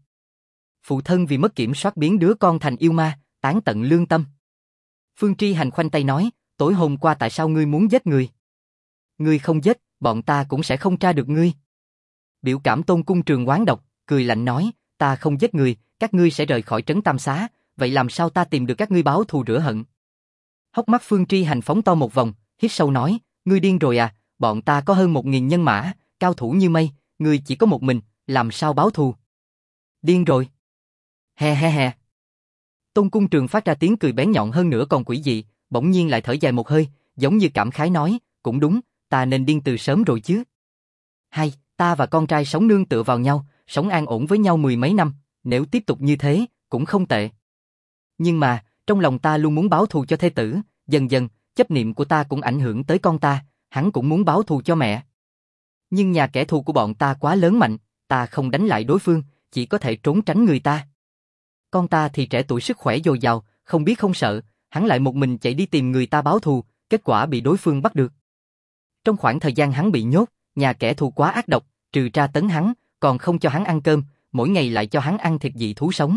[SPEAKER 1] Phụ thân vì mất kiểm soát biến đứa con thành yêu ma, tán tận lương tâm. Phương Tri Hành khoanh tay nói, tối hôm qua tại sao ngươi muốn giết người? Ngươi không giết, bọn ta cũng sẽ không tra được ngươi. Biểu cảm Tôn Cung Trường oán độc, cười lạnh nói, ta không giết người, các ngươi sẽ rời khỏi trấn Tam Xá, vậy làm sao ta tìm được các ngươi báo thù rửa hận? Hốc mắt Phương Tri Hành phóng to một vòng, hít sâu nói, ngươi điên rồi à, bọn ta có hơn 1000 nhân mã, cao thủ như mây, ngươi chỉ có một mình, làm sao báo thù? Điên rồi. He he he. Tôn Cung Trường phát ra tiếng cười bén nhọn hơn nữa còn quỷ dị, bỗng nhiên lại thở dài một hơi, giống như cảm khái nói, cũng đúng, ta nên điên từ sớm rồi chứ. Hay, ta và con trai sống nương tựa vào nhau, sống an ổn với nhau 10 mấy năm, nếu tiếp tục như thế, cũng không tệ. Nhưng mà, trong lòng ta luôn muốn báo thù cho thê tử, dần dần, chấp niệm của ta cũng ảnh hưởng tới con ta, hắn cũng muốn báo thù cho mẹ. Nhưng nhà kẻ thù của bọn ta quá lớn mạnh, ta không đánh lại đối phương, chỉ có thể trốn tránh người ta. Con ta thì trẻ tuổi sức khỏe dồi dào, không biết không sợ, hắn lại một mình chạy đi tìm người ta báo thù, kết quả bị đối phương bắt được. Trong khoảng thời gian hắn bị nhốt, nhà kẻ thù quá ác độc, trừ tra tấn hắn, còn không cho hắn ăn cơm, mỗi ngày lại cho hắn ăn thịt dị thú sống.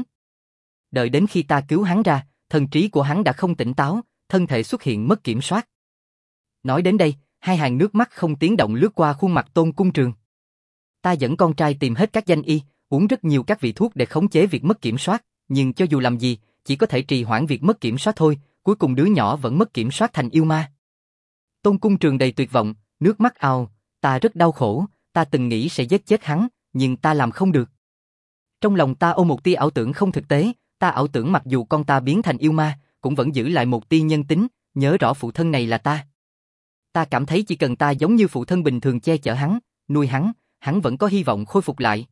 [SPEAKER 1] Đợi đến khi ta cứu hắn ra, thần trí của hắn đã không tỉnh táo, thân thể xuất hiện mất kiểm soát. Nói đến đây, hai hàng nước mắt không tiếng động lướt qua khuôn mặt Tôn Cung Trường. Ta dẫn con trai tìm hết các danh y, uống rất nhiều các vị thuốc để khống chế việc mất kiểm soát, nhưng cho dù làm gì, chỉ có thể trì hoãn việc mất kiểm soát thôi, cuối cùng đứa nhỏ vẫn mất kiểm soát thành yêu ma. Tôn Cung Trường đầy tuyệt vọng, nước mắt ào, ta rất đau khổ, ta từng nghĩ sẽ giết chết hắn, nhưng ta làm không được. Trong lòng ta ôm một tia ảo tưởng không thực tế, ta ảo tưởng mặc dù con ta biến thành yêu ma, cũng vẫn giữ lại một tia nhân tính, nhớ rõ phụ thân này là ta. Ta cảm thấy chỉ cần ta giống như phụ thân bình thường che chở hắn, nuôi hắn vẫn có hy vọng khôi phục lại.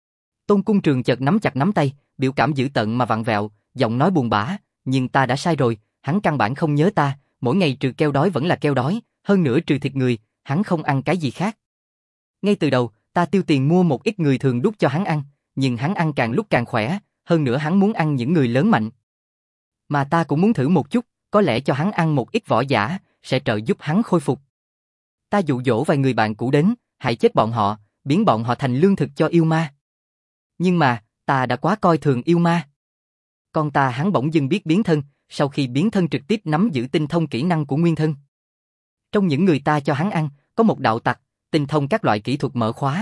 [SPEAKER 1] Tôn Cung Trường chợt nắm chặt nắm tay, biểu cảm dữ tợn mà vặn vẹo, giọng nói buồn bã, nhưng ta đã sai rồi, hắn căn bản không nhớ ta, mỗi ngày trừ keo đói vẫn là keo đói, hơn nữa trừ thịt người, hắn không ăn cái gì khác. Ngay từ đầu, ta tiêu tiền mua một ít người thường đút cho hắn ăn, nhưng hắn ăn càng lúc càng khỏe, hơn nữa hắn muốn ăn những người lớn mạnh. Mà ta cũng muốn thử một chút, có lẽ cho hắn ăn một ít võ giả, sẽ trợ giúp hắn khôi phục. Ta dụ dỗ vài người bạn cũ đến, hại chết bọn họ, biến bọn họ thành lương thực cho yêu ma. Nhưng mà, ta đã quá coi thường yêu ma. Con ta hắn bỗng dưng biết biến thân, sau khi biến thân trực tiếp nắm giữ tinh thông kỹ năng của nguyên thân. Trong những người ta cho hắn ăn, có một đạo tặc, tinh thông các loại kỹ thuật mở khóa.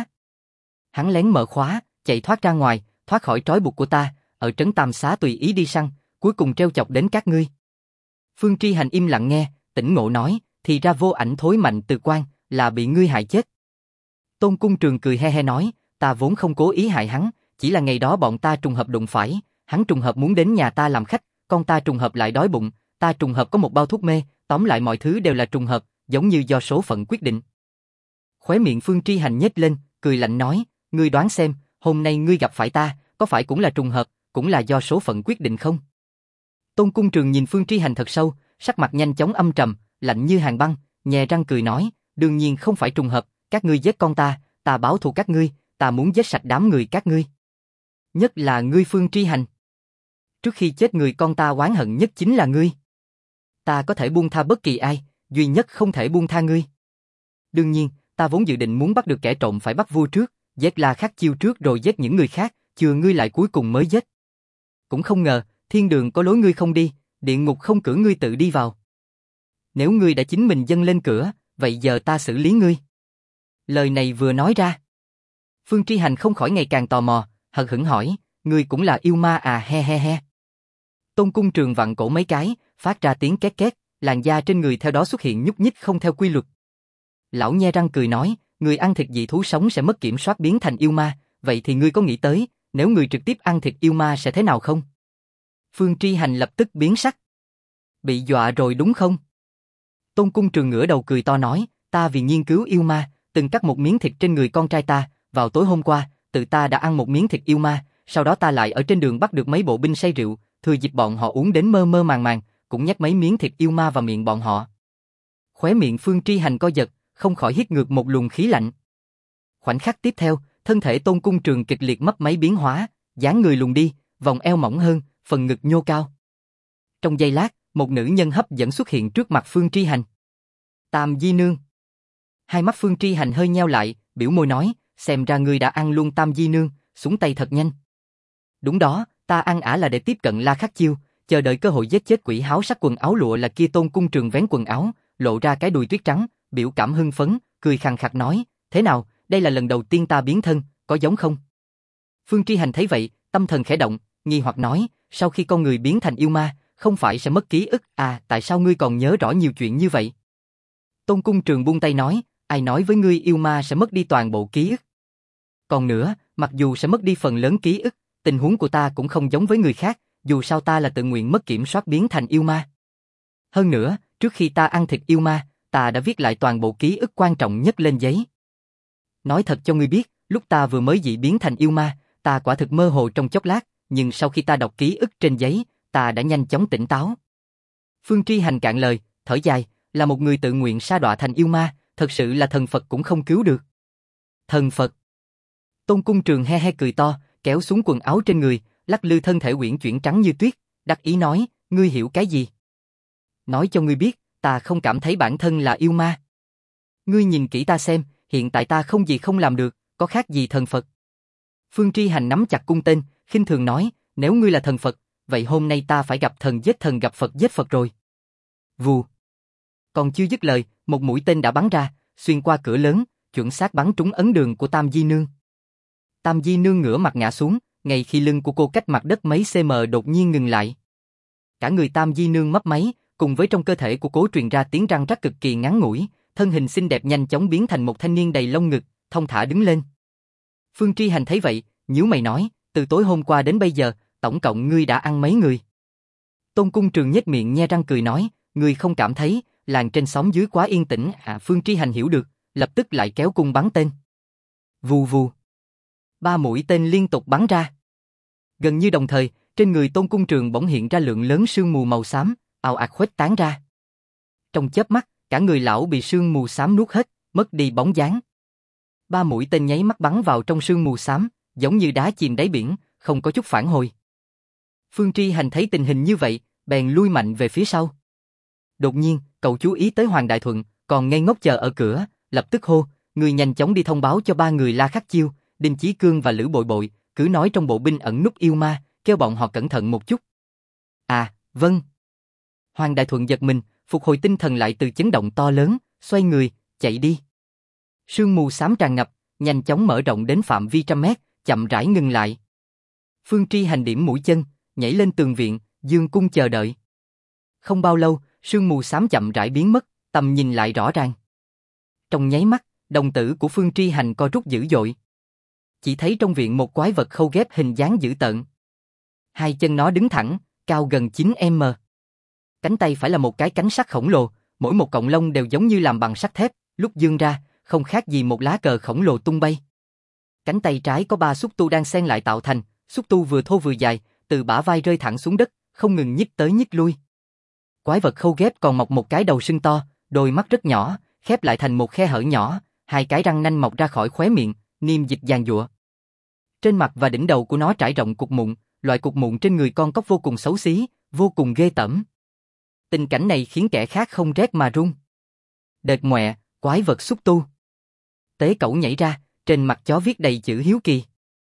[SPEAKER 1] Hắn lén mở khóa, chạy thoát ra ngoài, thoát khỏi trói buộc của ta, ở trấn Tam Xá tùy ý đi săn, cuối cùng treo chọc đến các ngươi. Phương Tri Hành im lặng nghe, tỉnh ngộ nói, thì ra Vô Ảnh thối mạnh từ quan, là bị ngươi hại chết. Tôn Cung Trường cười he he nói, ta vốn không cố ý hại hắn, chỉ là ngày đó bọn ta trùng hợp đụng phải, hắn trùng hợp muốn đến nhà ta làm khách, con ta trùng hợp lại đói bụng, ta trùng hợp có một bao thuốc mê, tóm lại mọi thứ đều là trùng hợp, giống như do số phận quyết định. Khóe miệng Phương Tri Hành nhếch lên, cười lạnh nói, ngươi đoán xem, hôm nay ngươi gặp phải ta, có phải cũng là trùng hợp, cũng là do số phận quyết định không? Tôn Cung Trường nhìn Phương Tri Hành thật sâu, sắc mặt nhanh chóng âm trầm, lạnh như hàn băng, nhè răng cười nói, đương nhiên không phải trùng hợp, các ngươi giết con ta báo thù các ngươi, ta muốn giết sạch đám người các ngươi. Nhất là ngươi Phương Tri Hành. Trước khi chết người con ta oán hận nhất chính là ngươi. Ta có thể buông tha bất kỳ ai, duy nhất không thể buông tha ngươi. Đương nhiên, ta vốn dự định muốn bắt được kẻ trộm phải bắt vua trước, giết La Khắc Chiêu trước rồi giết những người khác, chừa ngươi lại cuối cùng mới giết. Cũng không ngờ, thiên đường có lối ngươi không đi, địa ngục không cửa ngươi tự đi vào. Nếu ngươi đã chính mình dâng lên cửa, vậy giờ ta xử lý ngươi. Lời này vừa nói ra, Phương Tri Hành không khỏi ngày càng tò mò, hờ hững hỏi, ngươi cũng là yêu ma à he he he. Tôn Cung Trường vặn cổ mấy cái, phát ra tiếng két két, làn da trên người theo đó xuất hiện nhúc nhích không theo quy luật. Lão nhe răng cười nói, người ăn thịt dị thú sống sẽ mất kiểm soát biến thành yêu ma, vậy thì ngươi có nghĩ tới, nếu người trực tiếp ăn thịt yêu ma sẽ thế nào không? Phương Tri Hành lập tức biến sắc. Bị dọa rồi đúng không? Tôn Cung Trường ngửa đầu cười to nói, ta vì nghiên cứu yêu ma, từng cắt một miếng thịt trên người con trai ta, vào tối hôm qua, tự ta đã ăn một miếng thịt yêu ma, sau đó ta lại ở trên đường bắt được mấy bộ binh say rượu, thừa dịp bọn họ uống đến mơ mơ màng màng, cũng nhét mấy miếng thịt yêu ma vào miệng bọn họ. Khóe miệng Phương Tri Hành co giật, không khỏi hít ngược một luồng khí lạnh. Khoảnh khắc tiếp theo, thân thể Tôn Cung Trường kịch liệt mấp máy biến hóa, dáng người lùn đi, vòng eo mỏng hơn, phần ngực nhô cao. Trong giây lát, một nữ nhân hấp dẫn xuất hiện trước mặt Phương Tri Hành. Tam Di Nương. Hai mắt Phương Tri Hành hơi nheo lại, biểu môi nói, xem ra ngươi đã ăn luôn Tam Di Nương, xuống tay thật nhanh. Đúng đó, ta ăn ả là để tiếp cận La Khắc Chiêu, chờ đợi cơ hội giết chết quỷ háo sắc quần áo lụa là kia. Tôn Cung Trường vén quần áo, lộ ra cái đùi tuyết trắng, biểu cảm hưng phấn, cười khàn khặt nói, thế nào, đây là lần đầu tiên ta biến thân, có giống không? Phương Tri Hành thấy vậy, tâm thần khẽ động, nghi hoặc nói, sau khi con người biến thành yêu ma, không phải sẽ mất ký ức à, tại sao ngươi còn nhớ rõ nhiều chuyện như vậy? Tôn Cung Trường buông tay nói, ai nói với ngươi yêu ma sẽ mất đi toàn bộ ký ức? Còn nữa, mặc dù sẽ mất đi phần lớn ký ức, tình huống của ta cũng không giống với người khác, dù sao ta là tự nguyện mất kiểm soát biến thành yêu ma. Hơn nữa, trước khi ta ăn thịt yêu ma, ta đã viết lại toàn bộ ký ức quan trọng nhất lên giấy. Nói thật cho ngươi biết, lúc ta vừa mới dị biến thành yêu ma, ta quả thực mơ hồ trong chốc lát, nhưng sau khi ta đọc ký ức trên giấy, ta đã nhanh chóng tỉnh táo. Phương Tri Hành cạn lời, thở dài, là một người tự nguyện sa đọa thành yêu ma, thật sự là thần Phật cũng không cứu được. Thần Phật. Tôn Cung Trường he he cười to, kéo xuống quần áo trên người, lắc lư thân thể uyển chuyển trắng như tuyết, đắc ý nói, ngươi hiểu cái gì? Nói cho ngươi biết, ta không cảm thấy bản thân là yêu ma. Ngươi nhìn kỹ ta xem, hiện tại ta không gì không làm được, có khác gì thần Phật. Phương Tri Hành nắm chặt cung tên, khinh thường nói, nếu ngươi là thần Phật, vậy hôm nay ta phải gặp thần giết thần, gặp Phật giết Phật rồi. Vù. Còn chưa dứt lời, một mũi tên đã bắn ra, xuyên qua cửa lớn, chuẩn xác bắn trúng ấn đường của Tam Di Nương. Tam Di Nương ngửa mặt ngã xuống, ngay khi lưng của cô cách mặt đất mấy cm đột nhiên ngừng lại. Cả người Tam Di Nương mấp máy, cùng với trong cơ thể của cô truyền ra tiếng răng rắc cực kỳ ngắn ngủi, thân hình xinh đẹp nhanh chóng biến thành một thanh niên đầy lông ngực, thong thả đứng lên. Phương Tri Hành thấy vậy, nhíu mày nói, từ tối hôm qua đến bây giờ, tổng cộng ngươi đã ăn mấy người? Tôn Cung Trường nhếch miệng nhe răng cười nói, ngươi không cảm thấy làng trên xóm dưới quá yên tĩnh à? Phương Tri Hành hiểu được, lập tức lại kéo cung bắn tên. Vù vù. 3 mũi tên liên tục bắn ra. Gần như đồng thời, trên người Tôn Cung Trường bỗng hiện ra lượng lớn sương mù màu xám, ào ạt khuếch tán ra. Trong chớp mắt, cả người lão bị sương mù xám nuốt hết, mất đi bóng dáng. 3 mũi tên nháy mắt bắn vào trong sương mù xám, giống như đá chìm đáy biển, không có chút phản hồi. Phương Tri Hành thấy tình hình như vậy, bèn lui mạnh về phía sau. Đột nhiên, cậu chú ý tới Hoàng Đại Thuận, còn ngây ngốc chờ ở cửa, lập tức hô, người nhanh chóng đi thông báo cho 3 người La Khắc Chiêu, Đinh Chí Cương và Lữ Bội Bội, cứ nói trong bộ binh ẩn núp yêu ma, kêu bọn họ cẩn thận một chút. À, vâng. Hoàng Đại Thuận giật mình, phục hồi tinh thần lại từ chấn động to lớn, xoay người, chạy đi. Sương mù xám tràn ngập, nhanh chóng mở rộng đến phạm vi trăm mét, chậm rãi ngừng lại. Phương Tri Hành điểm mũi chân, nhảy lên tường viện, dương cung chờ đợi. Không bao lâu, sương mù xám chậm rãi biến mất, tầm nhìn lại rõ ràng. Trong nháy mắt, đồng tử của Phương Tri Hành co rút dữ dội. Chỉ thấy trong viện một quái vật khâu ghép hình dáng dữ tợn. Hai chân nó đứng thẳng, cao gần 9m. Cánh tay phải là một cái cánh sắt khổng lồ, mỗi một cọng lông đều giống như làm bằng sắt thép, lúc giương ra, không khác gì một lá cờ khổng lồ tung bay. Cánh tay trái có 3 xúc tu đang xen lại tạo thành, xúc tu vừa thô vừa dài, từ bả vai rơi thẳng xuống đất, không ngừng nhích tới nhích lui. Quái vật khâu ghép còn mọc một cái đầu sưng to, đôi mắt rất nhỏ, khép lại thành một khe hở nhỏ, 2 cái răng nanh mọc ra khỏi khóe miệng, niêm dịch giàn giụa. Trên mặt và đỉnh đầu của nó trải rộng cục mụn, loại cục mụn trên người con cóc vô cùng xấu xí, vô cùng ghê tởm. Tình cảnh này khiến kẻ khác không rét mà run. Đệt mẹ, quái vật xúc tu. Tế Cẩu nhảy ra, trên mặt chó viết đầy chữ hiếu kỳ.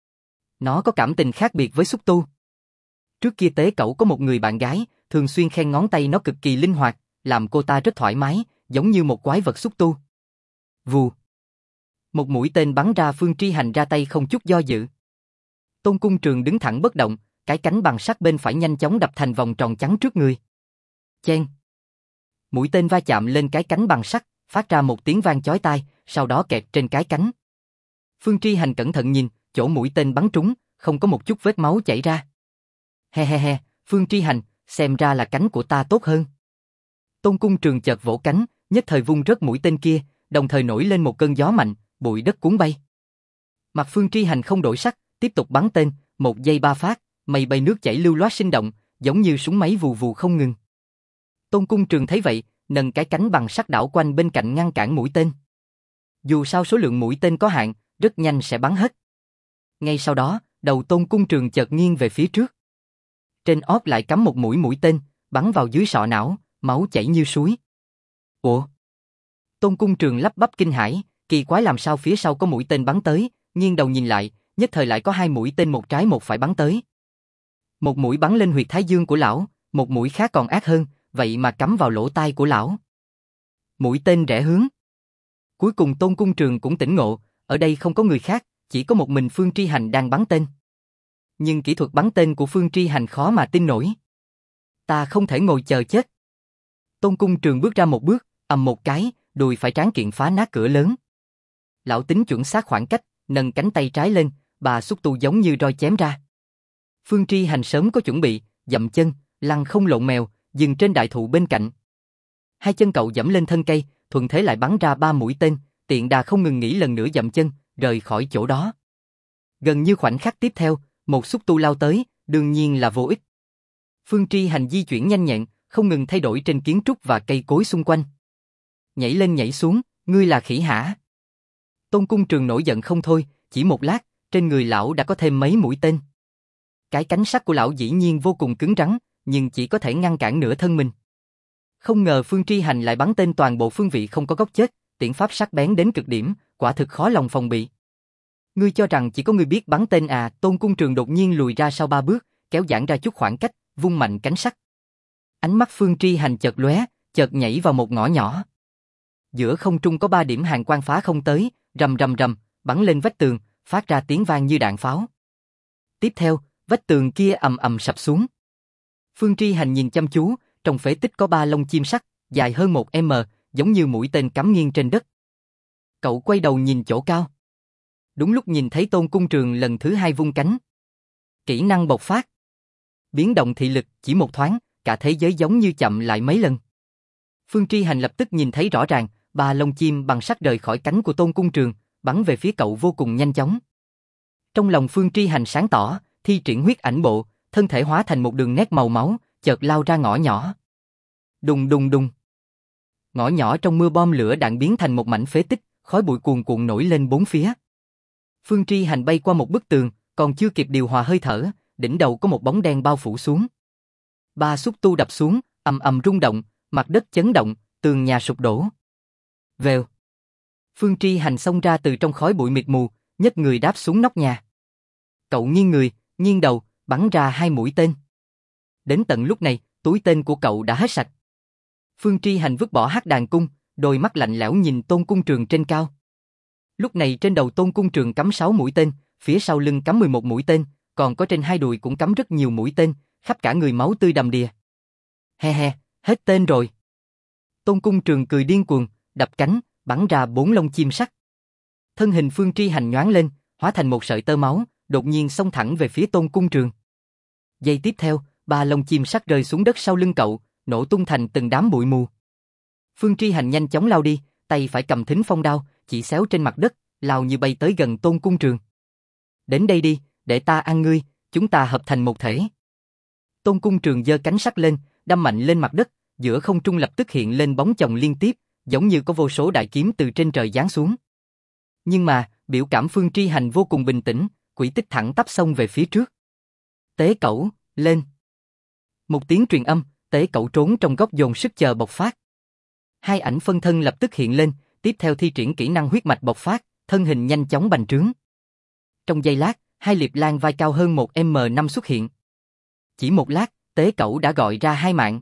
[SPEAKER 1] Nó có cảm tình khác biệt với xúc tu. Trước kia Tế Cẩu có một người bạn gái, thường xuyên khen ngón tay nó cực kỳ linh hoạt, làm cô ta rất thoải mái, giống như một quái vật xúc tu. Vù. Một mũi tên bắn ra. Phương Tri Hành ra tay không chút do dự. Tôn Cung Trường đứng thẳng bất động, cái cánh bằng sắt bên phải nhanh chóng đập thành vòng tròn trắng trước người. Chen. Mũi tên va chạm lên cái cánh bằng sắt, phát ra một tiếng vang chói tai, sau đó kẹt trên cái cánh. Phương Tri Hành cẩn thận nhìn, chỗ mũi tên bắn trúng, không có một chút vết máu chảy ra. He he he, Phương Tri Hành, xem ra là cánh của ta tốt hơn. Tôn Cung Trường chợt vỗ cánh, nhất thời vung rớt mũi tên kia, đồng thời nổi lên một cơn gió mạnh, bụi đất cuốn bay. Mặt Phương Tri Hành không đổi sắc, tiếp tục bắn tên, 1 giây 3 phát, mây bay nước chảy lưu loát sinh động, giống như súng máy vù vù không ngừng. Tôn Cung Trường thấy vậy, nâng cái cánh bằng sắt đảo quanh bên cạnh ngăn cản mũi tên. Dù sao số lượng mũi tên có hạn, rất nhanh sẽ bắn hết. Ngay sau đó, đầu Tôn Cung Trường chợt nghiêng về phía trước. Trên ót lại cắm một mũi tên, bắn vào dưới sọ não, máu chảy như suối. Ủa? Tôn Cung Trường lắp bắp kinh hãi, kỳ quái làm sao phía sau có mũi tên bắn tới, nghiêng đầu nhìn lại, nhất thời lại có hai mũi tên một trái một phải bắn tới. Một mũi bắn lên huyệt thái dương của lão, một mũi khác còn ác hơn, vậy mà cắm vào lỗ tai của lão. Mũi tên rẽ hướng. Cuối cùng Tôn Cung Trường cũng tỉnh ngộ, ở đây không có người khác, chỉ có một mình Phương Tri Hành đang bắn tên. Nhưng kỹ thuật bắn tên của Phương Tri Hành khó mà tin nổi. Ta không thể ngồi chờ chết. Tôn Cung Trường bước ra một bước, ầm một cái, đùi phải tráng kiện phá nát cửa lớn. Lão tính chuẩn xác khoảng cách, nâng cánh tay trái lên, bà xúc tu giống như roi chém ra. Phương Tri Hành sớm có chuẩn bị, dậm chân, lăn không lộn mèo, dừng trên đại thụ bên cạnh. Hai chân cậu dẫm lên thân cây, thuận thế lại bắn ra 3 mũi tên, tiện đà không ngừng nghỉ lần nữa dậm chân, rời khỏi chỗ đó. Gần như khoảnh khắc tiếp theo, một xúc tu lao tới, đương nhiên là vô ích. Phương Tri Hành di chuyển nhanh nhẹn, không ngừng thay đổi trên kiến trúc và cây cối xung quanh. Nhảy lên nhảy xuống, ngươi là khỉ hả? Tôn Cung Trường nổi giận không thôi, chỉ một lát, trên người lão đã có thêm mấy mũi tên. Cái cánh sắt của lão dĩ nhiên vô cùng cứng rắn, nhưng chỉ có thể ngăn cản nửa thân mình. Không ngờ Phương Tri Hành lại bắn tên toàn bộ phương vị không có góc chết, tiễn pháp sắc bén đến cực điểm, quả thực khó lòng phòng bị. Ngươi cho rằng chỉ có ngươi biết bắn tên à? Tôn Cung Trường đột nhiên lùi ra sau 3 bước, kéo giãn ra chút khoảng cách, vung mạnh cánh sắt. Ánh mắt Phương Tri Hành chợt lóe, chợt nhảy vào một ngõ nhỏ. Giữa không trung có 3 điểm hàn quang phá không tới, rầm rầm rầm, bắn lên vách tường, phát ra tiếng vang như đạn pháo. Tiếp theo, vách tường kia ầm ầm sập xuống. Phương Tri Hành nhìn chăm chú, trong phế tích có 3 lông chim sắt, dài hơn 1m, giống như mũi tên cắm nghiêng trên đất. Cậu quay đầu nhìn chỗ cao. Đúng lúc nhìn thấy Tôn Cung Trường lần thứ 2 vung cánh. Kỹ năng bộc phát. Biến động thị lực, chỉ một thoáng, cả thế giới giống như chậm lại mấy lần. Phương Tri Hành lập tức nhìn thấy rõ ràng, 3 lông chim bằng sắt rời khỏi cánh của Tôn Cung Trường, bắn về phía cậu vô cùng nhanh chóng. Trong lòng Phương Tri Hành sáng tỏ, thi triển huyết ảnh bộ, thân thể hóa thành một đường nét màu máu, chợt lao ra ngõ nhỏ. Đùng đùng đùng. Ngõ nhỏ trong mưa bom lửa đạn biến thành một mảnh phế tích, khói bụi cuồn cuộn nổi lên bốn phía. Phương Tri Hành bay qua một bức tường, còn chưa kịp điều hòa hơi thở, đỉnh đầu có một bóng đen bao phủ xuống. 3 xúc tu đập xuống, ầm ầm rung động, mặt đất chấn động, tường nhà sụp đổ. Vèo. Phương Tri Hành xông ra từ trong khói bụi mịt mù, nhấc người đáp xuống nóc nhà. Cậu nghiêng người, nghiêng đầu, bắn ra 2 mũi tên. Đến tận lúc này, túi tên của cậu đã hết sạch. Phương Tri Hành vứt bỏ hắc đàn cung, đôi mắt lạnh lẽo nhìn Tôn Cung Trường trên cao. Lúc này trên đầu Tôn Cung Trường cắm 6 mũi tên, phía sau lưng cắm 11 mũi tên, còn có trên hai đùi cũng cắm rất nhiều mũi tên, khắp cả người máu tươi đầm đìa. He he, hết tên rồi. Tôn Cung Trường cười điên cuồng, đập cánh, bắn ra 4 lông chim sắt. Thân hình Phương Tri Hành nhoáng lên, hóa thành một sợi tơ máu, đột nhiên xông thẳng về phía Tôn Cung Trường. Giây tiếp theo, 3 lông chim sắt rơi xuống đất sau lưng cậu, nổ tung thành từng đám bụi mù. Phương Tri Hành nhanh chóng lao đi, tay phải cầm thính phong đao, chỉ xéo trên mặt đất, lao như bay tới gần Tôn Cung Trường. Đến đây đi, để ta ăn ngươi, chúng ta hợp thành một thể. Tôn Cung Trường giơ cánh sắt lên, đâm mạnh lên mặt đất, giữa không trung lập tức hiện lên bóng chồng liên tiếp, giống như có vô số đại kiếm từ trên trời giáng xuống. Nhưng mà, biểu cảm Phương Tri Hành vô cùng bình tĩnh, quỷ tích thẳng tắp xông về phía trước. Tế Cẩu, lên. Một tiếng truyền âm, Tế Cẩu trốn trong góc dồn sức chờ bộc phát. Hai ảnh phân thân lập tức hiện lên, tiếp theo thi triển kỹ năng huyết mạch bộc phát, thân hình nhanh chóng bành trướng. Trong giây lát, hai Liệp Lang vai cao hơn 1m5 xuất hiện. Chỉ một lát, Tế Cẩu đã gọi ra 2 mạng.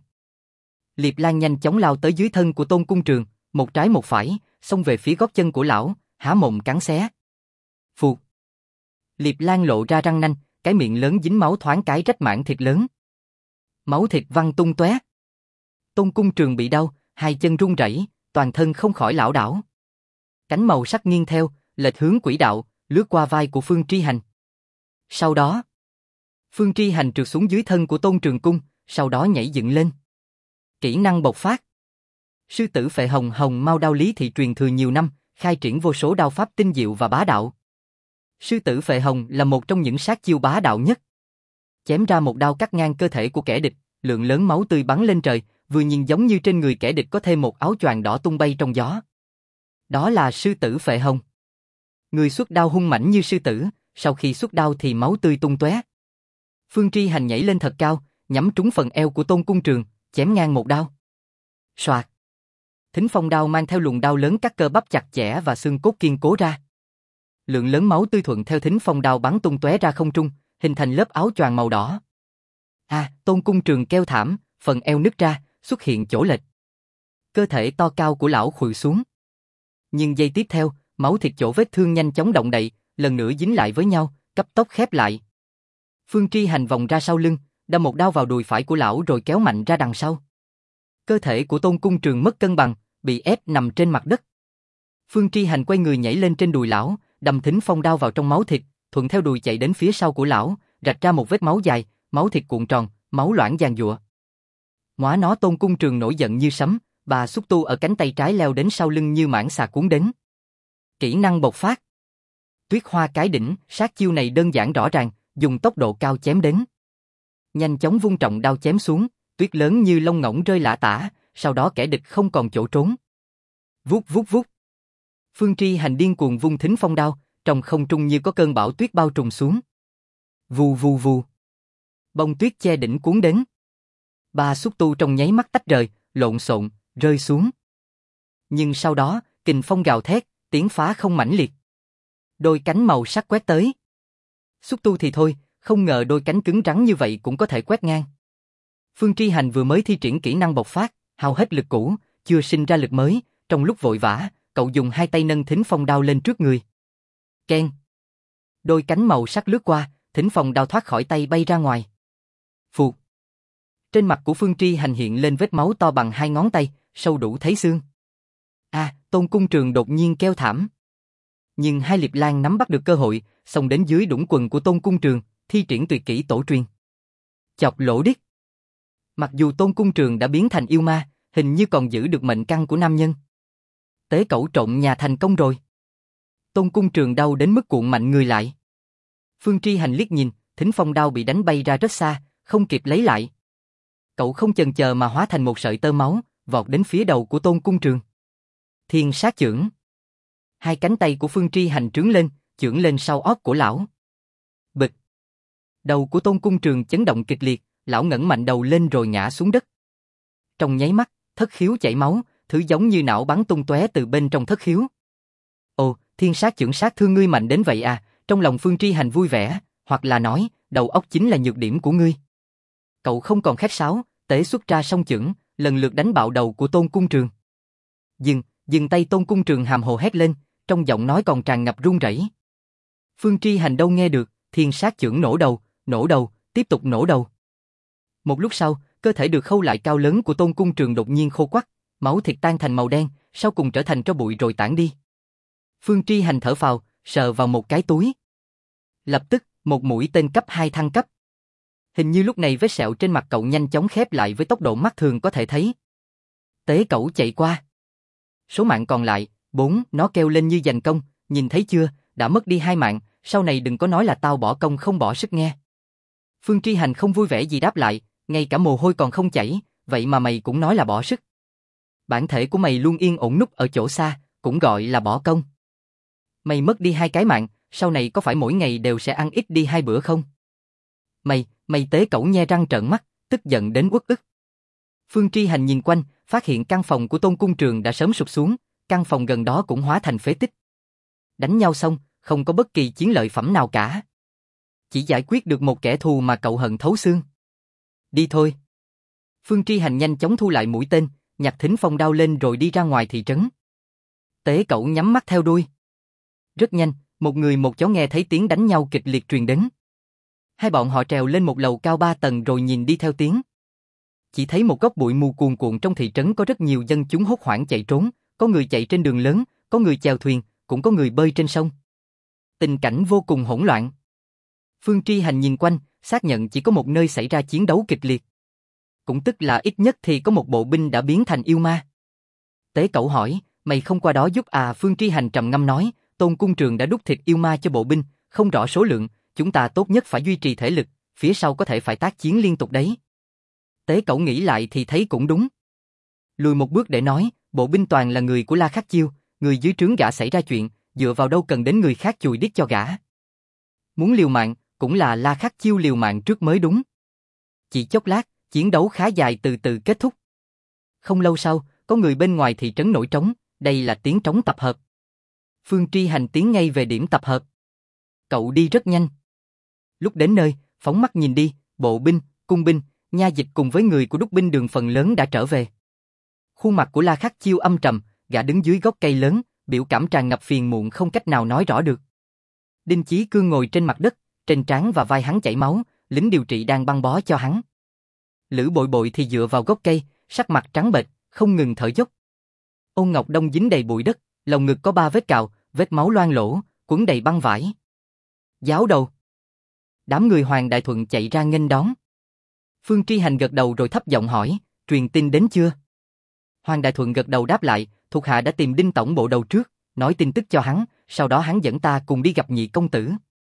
[SPEAKER 1] Liệp Lang nhanh chóng lao tới dưới thân của Tôn Cung Trường, một trái một phải, xông về phía gót chân của lão, há mồm cắn xé. Phụt. Liệp Lang lộ ra răng nanh, cái miệng lớn dính máu thoáng cái rách mảng thịt lớn. Máu thịt văng tung tóe. Tôn Cung Trường bị đau, hai chân run rẩy, toàn thân không khỏi lảo đảo. Cánh màu sắc nghiêng theo, lệch hướng quỹ đạo, lướt qua vai của Phương Tri Hành. Sau đó, Phương Tri Hành trượt xuống dưới thân của Tôn Trường Cung, sau đó nhảy dựng lên. Kỹ năng bộc phát. Sư tử phệ hồng hồng mao đao lý thị truyền thừa nhiều năm, khai triển vô số đao pháp tinh diệu và bá đạo. Sư tử phệ hồng là một trong những sát chiêu bá đạo nhất. Chém ra một đao cắt ngang cơ thể của kẻ địch, lượng lớn máu tươi bắn lên trời, vừa nhìn giống như trên người kẻ địch có thêm một áo choàng đỏ tung bay trong gió. Đó là sư tử phệ hồng. Người xuất đao hung mãnh như sư tử, sau khi xuất đao thì máu tươi tung tóe. Phương Tri Hành nhảy lên thật cao, nhắm trúng phần eo của Tôn Cung Trường, chém ngang một đao. Soạt. Thính phong đao mang theo luồng đao lớn cắt cơ bắp chặt chẽ và xương cốt kiên cố ra. Lượng lớn máu tươi thuận theo thính phong đao bắn tung tóe ra không trung, hình thành lớp áo choàng màu đỏ. Tôn Cung Trường kêu thảm, phần eo nứt ra, xuất hiện chỗ lệch. Cơ thể to cao của lão khuỵu xuống. Nhưng giây tiếp theo, máu thịt chỗ vết thương nhanh chóng động đậy, lần nữa dính lại với nhau, cấp tốc khép lại. Phương Tri Hành vòng ra sau lưng, đâm một đao vào đùi phải của lão rồi kéo mạnh ra đằng sau. Cơ thể của Tôn Cung Trường mất cân bằng, bị ép nằm trên mặt đất. Phương Tri Hành quay người nhảy lên trên đùi lão, đâm thính phong đao vào trong máu thịt, thuận theo đùi chạy đến phía sau của lão, rạch ra một vết máu dài, máu thịt cuộn tròn, máu loãng giàn giụa. Móa nó Tôn Cung Trường nổi giận như sấm, bà xúc tu ở cánh tay trái leo đến sau lưng như mãng xà cuốn đến. Kỹ năng bộc phát. Tuyết hoa cái đỉnh, sát chiêu này đơn giản rõ ràng, dùng tốc độ cao chém đến. Nhanh chóng vung trọng đao chém xuống, tuyết lớn như lông ngỗng rơi lả tả, sau đó kẻ địch không còn chỗ trốn. Vút vút vút. Phương Tri Hành điên cuồng vung thính phong đao, trong không trung như có cơn bão tuyết bao trùm xuống. Vù vù vù. Bông tuyết che đỉnh cuốn đến. Ba xúc tu trong nháy mắt tách rời, lộn xộn, rơi xuống. Nhưng sau đó, kình phong gào thét, tiếng phá không mãnh liệt. Đôi cánh màu sắc quét tới. Xúc tu thì thôi, không ngờ đôi cánh cứng rắn như vậy cũng có thể quét ngang. Phương Tri Hành vừa mới thi triển kỹ năng bộc phát, hao hết lực cũ, chưa sinh ra lực mới, trong lúc vội vã, cậu dùng hai tay nâng thính phong đao lên trước người. Keng. Đôi cánh màu sắc lướt qua, thính phong đao thoát khỏi tay bay ra ngoài. Phụt. Trên mặt của Phương Tri Hành hiện lên vết máu to bằng hai ngón tay, sâu đủ thấy xương. Tôn Cung Trường đột nhiên kêu thảm. Nhưng Hai Liệp Lan nắm bắt được cơ hội, xông đến dưới đũng quần của Tôn Cung Trường, thi triển tuyệt kỹ tổ truyền. Chọc lỗ điếc. Mặc dù Tôn Cung Trường đã biến thành yêu ma, hình như còn giữ được mệnh căn của nam nhân. Tế cẩu trộm nhà thành công rồi. Tôn Cung Trường đau đến mức cuộn mạnh người lại. Phương Tri Hành liếc nhìn, thính phong đao bị đánh bay ra rất xa, không kịp lấy lại. Cậu không chần chờ mà hóa thành một sợi tơ máu, vọt đến phía đầu của Tôn Cung Trường. Thiên sát chưởng. Hai cánh tay của Phương Tri Hành trướng lên, chưởng lên sau ót của lão. Bịch. Đầu của Tôn Cung Trường chấn động kịch liệt, lão ngẩng mạnh đầu lên rồi ngã xuống đất. Trong nháy mắt, thất khiếu chảy máu, thứ giống như não bắn tung tóe từ bên trong thất khiếu. Ồ, thiên sát chưởng sát thương ngươi mạnh đến vậy à? Trong lòng Phương Tri Hành vui vẻ, hoặc là nói, đầu óc chính là nhược điểm của ngươi. Cậu không còn khách sáo, tế xuất ra song chưởng, lần lượt đánh bạo đầu của Tôn Cung Trường. Dừng tay. Tôn Cung Trường hàm hồ hét lên, trong giọng nói còn tràn ngập run rẩy. Phương Tri Hành đâu nghe được, thiên sát chưởng nổ đầu, tiếp tục nổ đầu. Một lúc sau, cơ thể được khâu lại cao lớn của Tôn Cung Trường đột nhiên khô quắt, máu thịt tan thành màu đen, sau cùng trở thành tro bụi rồi tản đi. Phương Tri Hành thở phào, sờ vào một cái túi. Lập tức, một mũi tên cấp 2 thăng cấp. Hình như lúc này vết sẹo trên mặt cậu nhanh chóng khép lại với tốc độ mắt thường có thể thấy. Tế cẩu chạy qua. Số mạng còn lại, 4, nó kêu lên như giành công, nhìn thấy chưa, đã mất đi 2 mạng, sau này đừng có nói là tao bỏ công không bỏ sức nghe. Phương Tri Hành không vui vẻ gì đáp lại, ngay cả mồ hôi còn không chảy, vậy mà mày cũng nói là bỏ sức. Bản thể của mày luôn yên ổn núp ở chỗ xa, cũng gọi là bỏ công. Mày mất đi 2 cái mạng, sau này có phải mỗi ngày đều sẽ ăn ít đi 2 bữa không? Mày tế cẩu nhe răng trợn mắt, tức giận đến uất ức. Phương Tri Hành nhìn quanh, phát hiện căn phòng của Tôn Cung Trường đã sớm sụp xuống, căn phòng gần đó cũng hóa thành phế tích. Đánh nhau xong, không có bất kỳ chiến lợi phẩm nào cả. Chỉ giải quyết được một kẻ thù mà cậu hận thấu xương. Đi thôi. Phương Tri Hành nhanh chóng thu lại mũi tên, nhặt thính phong đao lên rồi đi ra ngoài thị trấn. Tế cẩu nhắm mắt theo đuôi. Rất nhanh, một người một chó nghe thấy tiếng đánh nhau kịch liệt truyền đến. Hai bọn họ trèo lên một lầu cao 3 tầng rồi nhìn đi theo tiếng. Chỉ thấy một góc bụi mù cuồn cuộn trong thị trấn có rất nhiều dân chúng hốt hoảng chạy trốn, có người chạy trên đường lớn, có người chèo thuyền, cũng có người bơi trên sông. Tình cảnh vô cùng hỗn loạn. Phương Tri Hành nhìn quanh, xác nhận chỉ có một nơi xảy ra chiến đấu kịch liệt. Cũng tức là ít nhất thì có một bộ binh đã biến thành yêu ma. Tế cẩu hỏi, mày không qua đó giúp à? Phương Tri Hành trầm ngâm nói, Tôn Cung Trường đã đút thịt yêu ma cho bộ binh, không rõ số lượng, chúng ta tốt nhất phải duy trì thể lực, phía sau có thể phải tác chiến liên tục đấy. Tế cẩu nghĩ lại thì thấy cũng đúng. Lùi một bước để nói, bộ binh toàn là người của La Khắc Chiêu, người dưới trướng gã xảy ra chuyện, dựa vào đâu cần đến người khác chùi đít cho gã. muốn liều mạng, cũng là La Khắc Chiêu liều mạng trước mới đúng. Chỉ chốc lát, chiến đấu khá dài từ từ kết thúc. Không lâu sau, có người bên ngoài thị trấn nổi trống, đây là tiếng trống tập hợp. Phương Tri Hành tiến ngay về điểm tập hợp. Cậu đi rất nhanh. Lúc đến nơi, phóng mắt nhìn đi, bộ binh, cung binh, nha dịch cùng với người của đúc binh đường phần lớn đã trở về. Khuôn mặt của La Khắc Chiêu âm trầm, gã đứng dưới gốc cây lớn, biểu cảm tràn ngập phiền muộn không cách nào nói rõ được. Đinh Chí Cương ngồi trên mặt đất, trên trán và vai hắn chảy máu, lính điều trị đang băng bó cho hắn. Lữ Bội Bội thì dựa vào gốc cây, sắc mặt trắng bệch, không ngừng thở dốc. Ôn Ngọc Đông dính đầy bụi đất, lồng ngực có 3 vết cào, vết máu loang lỗ, quấn đầy băng vải. Giáo đầu. Đám người Hoàng Đại Thuận chạy ra nghênh đón. Phương Tri Hành gật đầu rồi thấp giọng hỏi, truyền tin đến chưa? Hoàng Đại Thuận gật đầu đáp lại, thuộc hạ đã tìm Đinh tổng bộ đầu trước, nói tin tức cho hắn, sau đó hắn dẫn ta cùng đi gặp Nhị công tử.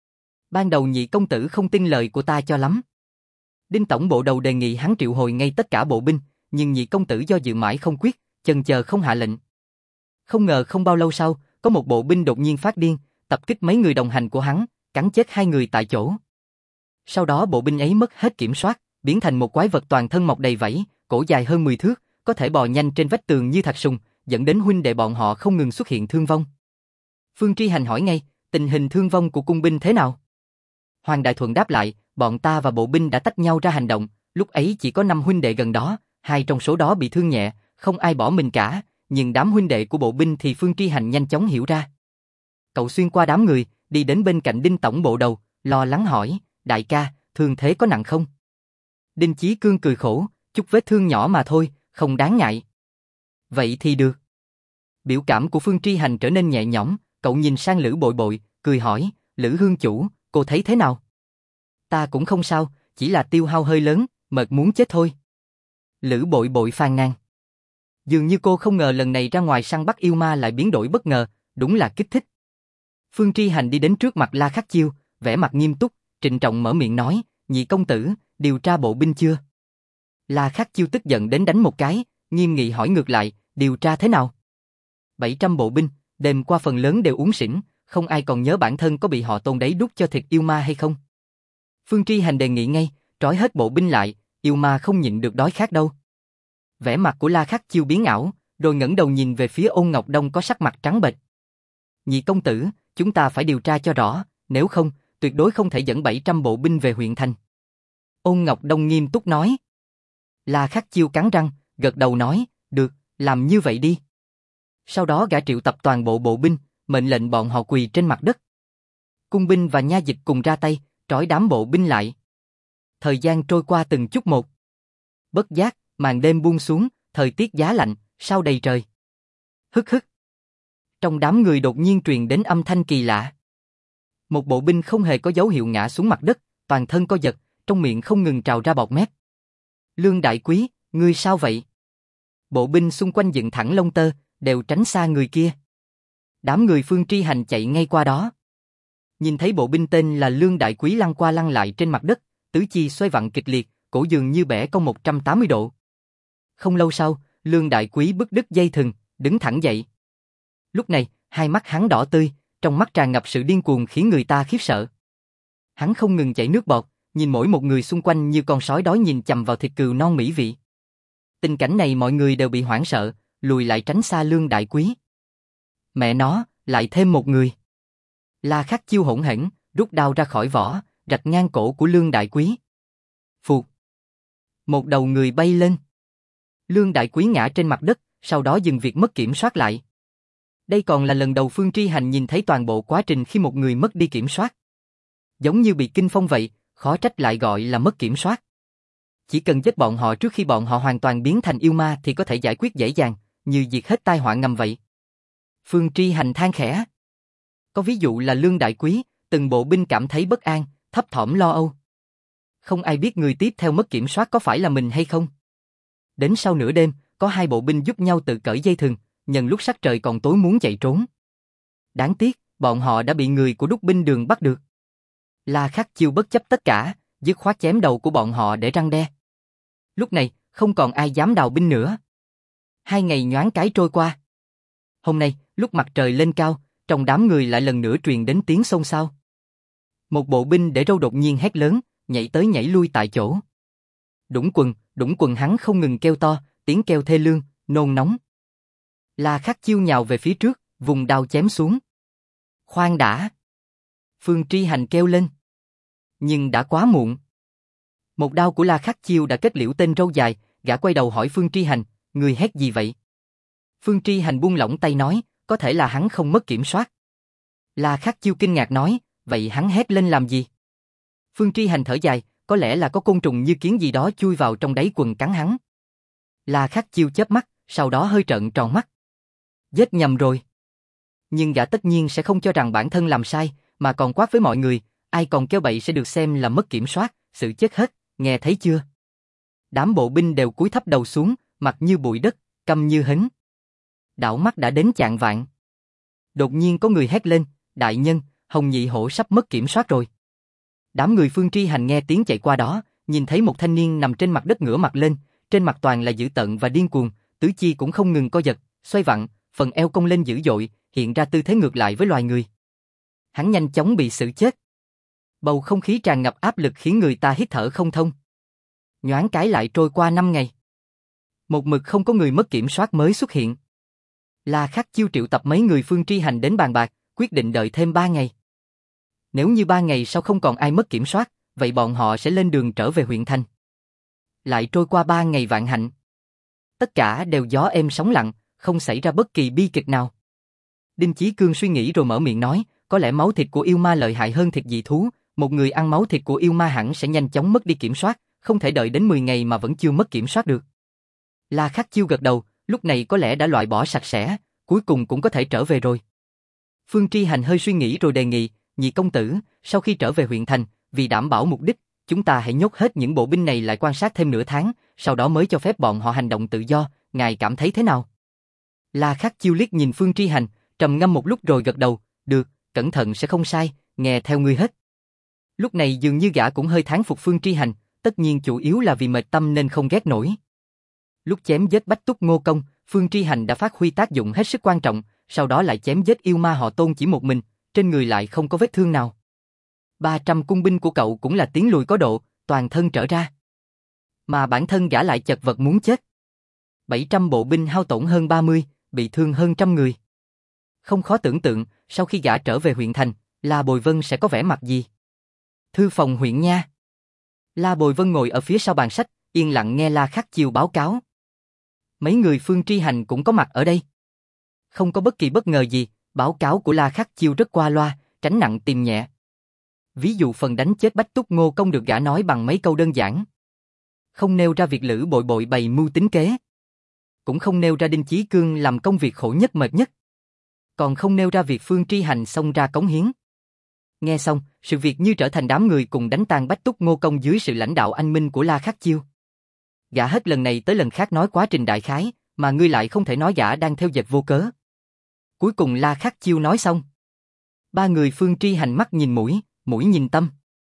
[SPEAKER 1] Ban đầu Nhị công tử không tin lời của ta cho lắm. Đinh tổng bộ đầu đề nghị hắn triệu hồi ngay tất cả bộ binh, nhưng Nhị công tử do dự mãi không quyết, chần chờ không hạ lệnh. Không ngờ không bao lâu sau, có một bộ binh đột nhiên phát điên, tập kích mấy người đồng hành của hắn, cắn chết 2 người tại chỗ. Sau đó bộ binh ấy mất hết kiểm soát, biến thành một quái vật toàn thân mọc đầy vảy, cổ dài hơn 10 thước, có thể bò nhanh trên vách tường như thạch sùng, dẫn đến huynh đệ bọn họ không ngừng xuất hiện thương vong. Phương Tri Hành hỏi ngay, tình hình thương vong của cung binh thế nào? Hoàng Đại Thuận đáp lại, bọn ta và bộ binh đã tách nhau ra hành động, lúc ấy chỉ có 5 huynh đệ gần đó, 2 trong số đó bị thương nhẹ, không ai bỏ mình cả, nhưng đám huynh đệ của bộ binh thì Phương Tri Hành nhanh chóng hiểu ra. Cậu xuyên qua đám người, đi đến bên cạnh Đinh tổng bộ đầu, lo lắng hỏi, đại ca, thương thế có nặng không? Đinh Chí Cương cười khổ, chút vết thương nhỏ mà thôi, không đáng ngại. Vậy thì được. Biểu cảm của Phương Tri Hành trở nên nhẹ nhõm, cậu nhìn sang Lữ Bội Bội, cười hỏi, Lữ hương chủ, cô thấy thế nào? Ta cũng không sao, chỉ là tiêu hao hơi lớn, mệt muốn chết thôi. Lữ Bội Bội phàn nàn. Dường như cô không ngờ lần này ra ngoài săn bắt yêu ma lại biến đổi bất ngờ, đúng là kích thích. Phương Tri Hành đi đến trước mặt La Khắc Chiêu, vẻ mặt nghiêm túc, trịnh trọng mở miệng nói, Nhị công tử, điều tra bộ binh chưa? La Khắc Chiêu tức giận đến đánh một cái, nghiêm nghị hỏi ngược lại, điều tra thế nào? 700 bộ binh, đêm qua phần lớn đều uống xỉn, không ai còn nhớ bản thân có bị họ Tôn đấy đút cho thịt yêu ma hay không. Phương Tri Hành đề nghị ngay, trói hết bộ binh lại, yêu ma không nhịn được đói khát đâu. Vẻ mặt của La Khắc Chiêu biến ảo, rồi ngẩng đầu nhìn về phía Ôn Ngọc Đông có sắc mặt trắng bệch. Nhị công tử, chúng ta phải điều tra cho rõ, nếu không, tuyệt đối không thể dẫn 700 bộ binh về huyện thành. Ôn Ngọc Đông nghiêm túc nói. La Khắc Chiêu cắn răng, gật đầu nói, được, làm như vậy đi. Sau đó gã triệu tập toàn bộ bộ binh, mệnh lệnh bọn họ quỳ trên mặt đất. Cung binh và nha dịch cùng ra tay, trói đám bộ binh lại. Thời gian trôi qua từng chút một. Bất giác, màn đêm buông xuống, thời tiết giá lạnh, sao đầy trời. Hức hức. Trong đám người đột nhiên truyền đến âm thanh kỳ lạ. Một bộ binh không hề có dấu hiệu ngã xuống mặt đất, toàn thân co giật, trong miệng không ngừng trào ra bọt mép. Lương đại quý, ngươi sao vậy? Bộ binh xung quanh dựng thẳng lông tơ, đều tránh xa người kia. Đám người Phương Tri Hành chạy ngay qua đó. Nhìn thấy bộ binh tên là Lương đại quý lăn qua lăn lại trên mặt đất, tứ chi xoay vặn kịch liệt, cổ dường như bẻ cong 180 độ. Không lâu sau, Lương đại quý bứt đứt dây thừng, đứng thẳng dậy. Lúc này, hai mắt hắn đỏ tươi, trong mắt tràn ngập sự điên cuồng khiến người ta khiếp sợ. Hắn không ngừng chảy nước bọt, nhìn mỗi một người xung quanh như con sói đói nhìn chằm vào thịt cừu non mỹ vị. Tình cảnh này mọi người đều bị hoảng sợ, lùi lại tránh xa Lương đại quý. Mẹ nó, lại thêm một người. La Khắc Chiêu hỗn hển, rút đao ra khỏi vỏ, rạch ngang cổ của Lương đại quý. Phụt. Một đầu người bay lên. Lương đại quý ngã trên mặt đất, sau đó dừng việc mất kiểm soát lại. Đây còn là lần đầu Phương Tri Hành nhìn thấy toàn bộ quá trình khi một người mất đi kiểm soát. Giống như bị kinh phong vậy, khó trách lại gọi là mất kiểm soát. Chỉ cần giết bọn họ trước khi bọn họ hoàn toàn biến thành yêu ma thì có thể giải quyết dễ dàng, như diệt hết tai họa ngầm vậy. Phương Tri Hành than khẽ. Có ví dụ là Lương đại quý, từng bộ binh cảm thấy bất an, thấp thỏm lo âu. Không ai biết người tiếp theo mất kiểm soát có phải là mình hay không. Đến sau nửa đêm, có 2 bộ binh giúp nhau tự cởi dây thừng, nhân lúc sắc trời còn tối muốn chạy trốn. Đáng tiếc, bọn họ đã bị người của đúc binh đường bắt được. La Khắc Chiêu bất chấp tất cả, dứt khoát chém đầu của bọn họ để răn đe. Lúc này, không còn ai dám đào binh nữa. 2 ngày nhoáng cái trôi qua. Hôm nay, lúc mặt trời lên cao, trong đám người lại lần nữa truyền đến tiếng xôn xao. Một bộ binh để râu đột nhiên hét lớn, nhảy tới nhảy lui tại chỗ. Đũng quần hắn không ngừng kêu to, tiếng kêu thê lương, nôn nóng. La Khắc Chiêu nhào về phía trước, vùng đao chém xuống. Khoan đã! Phương Tri Hành kêu lên. Nhưng đã quá muộn. Một đao của La Khắc Chiêu đã kết liễu tên râu dài, gã quay đầu hỏi Phương Tri Hành, người hét gì vậy? Phương Tri Hành buông lỏng tay nói, có thể là hắn không mất kiểm soát. La Khắc Chiêu kinh ngạc nói, vậy hắn hét lên làm gì? Phương Tri Hành thở dài, có lẽ là có côn trùng như kiến gì đó chui vào trong đáy quần cắn hắn. La Khắc Chiêu chớp mắt, sau đó hơi trợn tròn mắt. Giết nhầm rồi. Nhưng gã tất nhiên sẽ không cho rằng bản thân làm sai, mà còn quát với mọi người, ai còn kêu bậy sẽ được xem là mất kiểm soát, sự chết hết, nghe thấy chưa? Đám bộ binh đều cúi thấp đầu xuống, mặt như bụi đất, câm như hến. Đảo mắt đã đến chạng vạng. Đột nhiên có người hét lên, đại nhân, Hồng Nhị Hổ sắp mất kiểm soát rồi. Đám người Phương Tri Hành nghe tiếng chạy qua đó, nhìn thấy một thanh niên nằm trên mặt đất ngửa mặt lên, trên mặt toàn là dữ tợn và điên cuồng, tứ chi cũng không ngừng co giật, xoay vặn, phần eo cong lên dữ dội, hiện ra tư thế ngược lại với loài người. Hắn nhanh chóng bị xử chết. Bầu không khí tràn ngập áp lực khiến người ta hít thở không thông. Nhoáng cái lại trôi qua 5 ngày. Một mực không có người mất kiểm soát mới xuất hiện. La Khắc Chiêu triệu tập mấy người Phương Tri Hành đến bàn bạc, quyết định đợi thêm 3 ngày. Nếu như 3 ngày sau không còn ai mất kiểm soát, vậy bọn họ sẽ lên đường trở về huyện thành. Lại trôi qua 3 ngày vạn hạnh. Tất cả đều gió êm sóng lặng, không xảy ra bất kỳ bi kịch nào. Đinh Chí Cương suy nghĩ rồi mở miệng nói, có lẽ máu thịt của yêu ma lợi hại hơn thịt dị thú, một người ăn máu thịt của yêu ma hẳn sẽ nhanh chóng mất đi kiểm soát, không thể đợi đến 10 ngày mà vẫn chưa mất kiểm soát được. La Khắc Chiêu gật đầu, lúc này có lẽ đã loại bỏ sạch sẽ, cuối cùng cũng có thể trở về rồi. Phương Tri Hành hơi suy nghĩ rồi đề nghị, nhị công tử, sau khi trở về huyện thành, vì đảm bảo mục đích, chúng ta hãy nhốt hết những bộ binh này lại quan sát thêm nửa tháng, sau đó mới cho phép bọn họ hành động tự do, ngài cảm thấy thế nào? La Khắc Chiêu liếc nhìn Phương Tri Hành, trầm ngâm một lúc rồi gật đầu, được, cẩn thận sẽ không sai, nghe theo ngươi hết. Lúc này dường như gã cũng hơi thán phục Phương Tri Hành, tất nhiên chủ yếu là vì mệt tâm nên không ghét nổi. Lúc chém giết Bách Túc Ngô Công, Phương Tri Hành đã phát huy tác dụng hết sức quan trọng, sau đó lại chém giết yêu ma họ Tôn chỉ một mình, trên người lại không có vết thương nào. 300 cung binh của cậu cũng là tiến lùi có độ, toàn thân trở ra. Mà bản thân gã lại chật vật muốn chết. 700 bộ binh hao tổn hơn 30, bị thương hơn 100 người. Không khó tưởng tượng, sau khi gã trở về huyện thành, La Bồi Vân sẽ có vẻ mặt gì? Thư phòng huyện nha. La Bồi Vân ngồi ở phía sau bàn sách, yên lặng nghe La Khắc Chiêu báo cáo. Mấy người Phương Tri Hành cũng có mặt ở đây. Không có bất kỳ bất ngờ gì, báo cáo của La Khắc Chiêu rất qua loa, tránh nặng tìm nhẹ. Ví dụ phần đánh chết Bách Túc Ngô Công được gã nói bằng mấy câu đơn giản. Không nêu ra việc Lữ Bội Bội bày mưu tính kế. Cũng không nêu ra Đinh Chí Cương làm công việc khổ nhất mệt nhất. Còn không nêu ra việc Phương Tri Hành xông ra cống hiến. Nghe xong, sự việc như trở thành đám người cùng đánh tan Bách Túc Ngô Công dưới sự lãnh đạo anh minh của La Khắc Chiêu. Gã hết lần này tới lần khác nói quá trình đại khái, mà ngươi lại không thể nói gã đang theo dệt vô cớ. Cuối cùng La Khắc Chiêu nói xong. Ba người Phương Tri Hành mắt nhìn mũi, mũi nhìn tâm.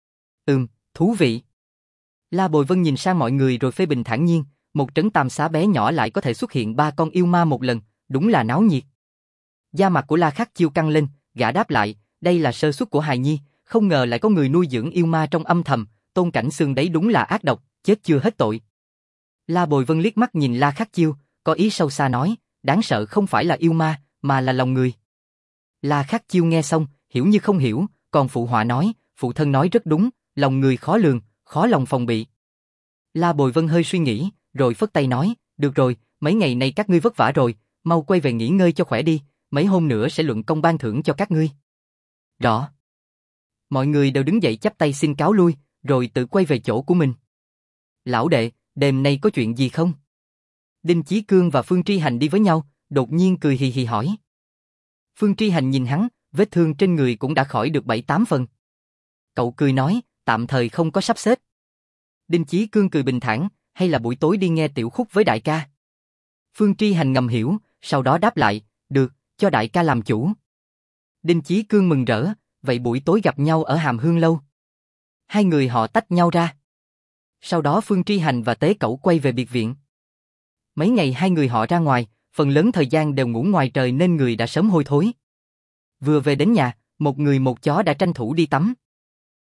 [SPEAKER 1] Thú vị. La Bồi Vân nhìn sang mọi người rồi phê bình thản nhiên, một trấn Tam Xá bé nhỏ lại có thể xuất hiện 3 con yêu ma một lần, đúng là náo nhiệt. Da mặt của La Khắc Chiêu căng lên, gã đáp lại, đây là sơ suất của hài nhi, không ngờ lại có người nuôi dưỡng yêu ma trong âm thầm, Tôn Cảnh Xương đấy đúng là ác độc, chết chưa hết tội. La Bồi Vân liếc mắt nhìn La Khắc Chiêu, có ý sâu xa nói, đáng sợ không phải là yêu ma, mà là lòng người. La Khắc Chiêu nghe xong, hiểu như không hiểu, còn phụ họa nói, phụ thân nói rất đúng, lòng người khó lường, khó lòng phòng bị. La Bồi Vân hơi suy nghĩ, rồi phất tay nói, được rồi, mấy ngày nay các ngươi vất vả rồi, mau quay về nghỉ ngơi cho khỏe đi, mấy hôm nữa sẽ luận công ban thưởng cho các ngươi. Rõ. Mọi người đều đứng dậy chắp tay xin cáo lui, rồi tự quay về chỗ của mình. Lão đệ, đêm nay có chuyện gì không? Đinh Chí Cương và Phương Tri Hành đi với nhau, đột nhiên cười hì hì hỏi. Phương Tri Hành nhìn hắn, vết thương trên người cũng đã khỏi được 7-8 phần. Cậu cười nói, tạm thời không có sắp xếp. Đinh Chí Cương cười bình thản, hay là buổi tối đi nghe tiểu khúc với đại ca? Phương Tri Hành ngầm hiểu, sau đó đáp lại, được, cho đại ca làm chủ. Đinh Chí Cương mừng rỡ, vậy buổi tối gặp nhau ở Hàm Hương lâu. Hai người họ tách nhau ra. Sau đó Phương Tri Hành và Tế Cẩu quay về biệt viện. Mấy ngày hai người họ ra ngoài, phần lớn thời gian đều ngủ ngoài trời nên người đã sớm hôi thối. Vừa về đến nhà, một người một chó đã tranh thủ đi tắm.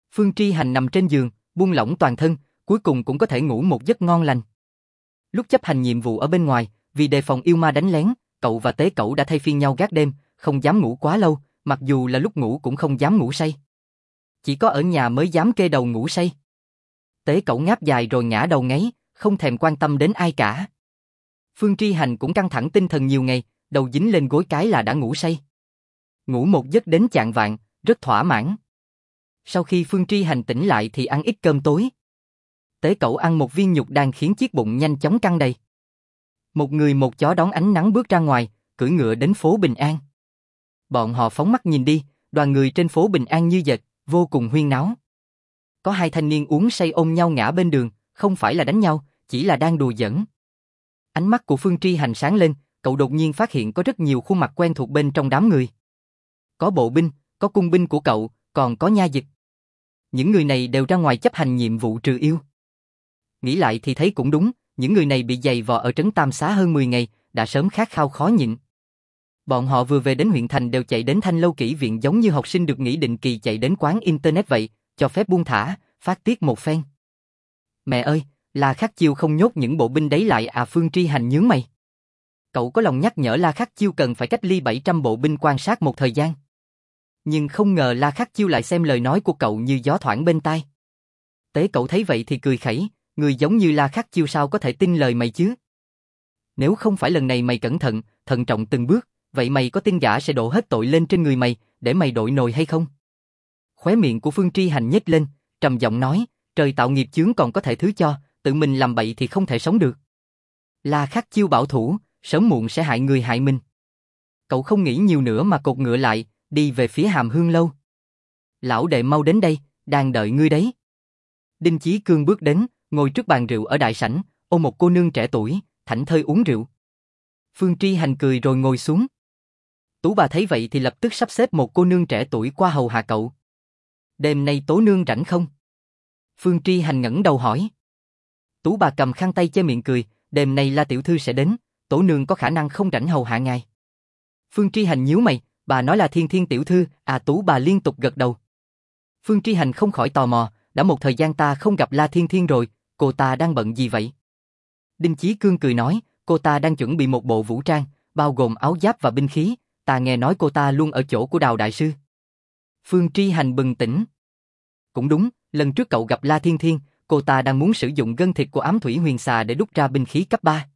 [SPEAKER 1] Phương Tri Hành nằm trên giường, buông lỏng toàn thân, cuối cùng cũng có thể ngủ một giấc ngon lành. Lúc chấp hành nhiệm vụ ở bên ngoài, vì đề phòng yêu ma đánh lén, cậu và Tế Cẩu đã thay phiên nhau gác đêm, không dám ngủ quá lâu, mặc dù là lúc ngủ cũng không dám ngủ say. Chỉ có ở nhà mới dám kê đầu ngủ say. Tế Cẩu ngáp dài rồi ngã đầu ngáy, không thèm quan tâm đến ai cả. Phương Tri Hành cũng căng thẳng tinh thần nhiều ngày, đầu dính lên gối cái là đã ngủ say. Ngủ một giấc đến chạng vạng, rất thỏa mãn. Sau khi Phương Tri Hành tỉnh lại thì ăn ít cơm tối. Tế Cẩu ăn một viên nhục đan khiến chiếc bụng nhanh chóng căng đầy. Một người một chó đón ánh nắng bước ra ngoài, cưỡi ngựa đến phố Bình An. Bọn họ phóng mắt nhìn đi, đoàn người trên phố Bình An như dệt, vô cùng huyên náo. Có hai thanh niên uống say ôm nhau ngã bên đường, không phải là đánh nhau, chỉ là đang đùa giỡn. Ánh mắt của Phương Tri Hành sáng lên, cậu đột nhiên phát hiện có rất nhiều khuôn mặt quen thuộc bên trong đám người. Có bộ binh, có cung binh của cậu, còn có nha dịch. Những người này đều ra ngoài chấp hành nhiệm vụ trừ yêu. Nghĩ lại thì thấy cũng đúng, những người này bị giày vò ở trấn Tam Xá hơn 10 ngày, đã sớm khát khao khó nhịn. Bọn họ vừa về đến huyện thành đều chạy đến Thanh Lâu Kỹ Viện giống như học sinh được nghỉ định kỳ chạy đến quán internet vậy, cho phép buông thả, phát tiết một phen. Mẹ ơi, La Khắc Chiêu không nhốt những bộ binh đấy lại à? Phương Tri Hành nhướng mày. Cậu có lòng nhắc nhở La Khắc Chiêu cần phải cách ly 700 bộ binh quan sát một thời gian. Nhưng không ngờ La Khắc Chiêu lại xem lời nói của cậu như gió thoảng bên tai. Tế Cẩu thấy vậy thì cười khẩy, người giống như La Khắc Chiêu sao có thể tin lời mày chứ? Nếu không phải lần này mày cẩn thận, thận trọng từng bước, vậy mày có tin gã sẽ đổ hết tội lên trên người mày, để mày đội nồi hay không? Khóe miệng của Phương Tri Hành nhếch lên, trầm giọng nói, trời tạo nghiệp chướng còn có thể thứ cho, tự mình làm bậy thì không thể sống được. La Khắc Chiêu bảo thủ, sớm muộn sẽ hại người hại mình. Cậu không nghĩ nhiều nữa mà cột ngựa lại, đi về phía Hàm Hương Lâu. Lão đệ mau đến đây, đang đợi ngươi đấy. Đinh Chí Cương bước đến, ngồi trước bàn rượu ở đại sảnh, ôm một cô nương trẻ tuổi, thảnh thơi uống rượu. Phương Tri Hành cười rồi ngồi xuống. Tú bà thấy vậy thì lập tức sắp xếp một cô nương trẻ tuổi qua hầu hạ cậu. Đêm nay Tố nương rảnh không? Phương Tri Hành ngẩng đầu hỏi. Tú bà cầm khăn tay che miệng cười, đêm nay La tiểu thư sẽ đến, Tố nương có khả năng không rảnh hầu hạ ngài. Phương Tri Hành nhíu mày, bà nói là Thiên Thiên tiểu thư, à? Tú bà liên tục gật đầu. Phương Tri Hành không khỏi tò mò, đã một thời gian ta không gặp La Thiên Thiên rồi, cô ta đang bận gì vậy? Đinh Chí Cương cười nói, cô ta đang chuẩn bị một bộ vũ trang, bao gồm áo giáp và binh khí, ta nghe nói cô ta luôn ở chỗ của Đào đại sư. Phương Tri Hành bừng tỉnh. Cũng đúng, lần trước cậu gặp La Thiên Thiên, cô ta đang muốn sử dụng gân thịt của ám thủy huyền xà để đúc ra binh khí cấp 3.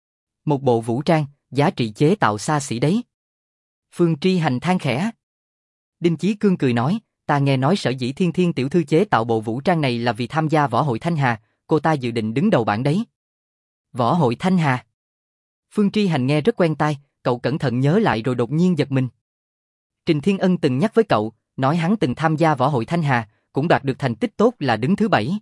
[SPEAKER 1] Một bộ vũ trang, giá trị chế tạo xa xỉ đấy. Phương Tri Hành than khẽ. Đinh Chí Cương cười nói, ta nghe nói sở dĩ Thiên Thiên tiểu thư chế tạo bộ vũ trang này là vì tham gia võ hội Thanh Hà, cô ta dự định đứng đầu bảng đấy. Võ hội Thanh Hà. Phương Tri Hành nghe rất quen tai, cậu cẩn thận nhớ lại rồi đột nhiên giật mình. Trình Thiên Ân từng nhắc với cậu, nói hắn từng tham gia võ hội Thanh Hà, cũng đoạt được thành tích tốt là đứng thứ 7.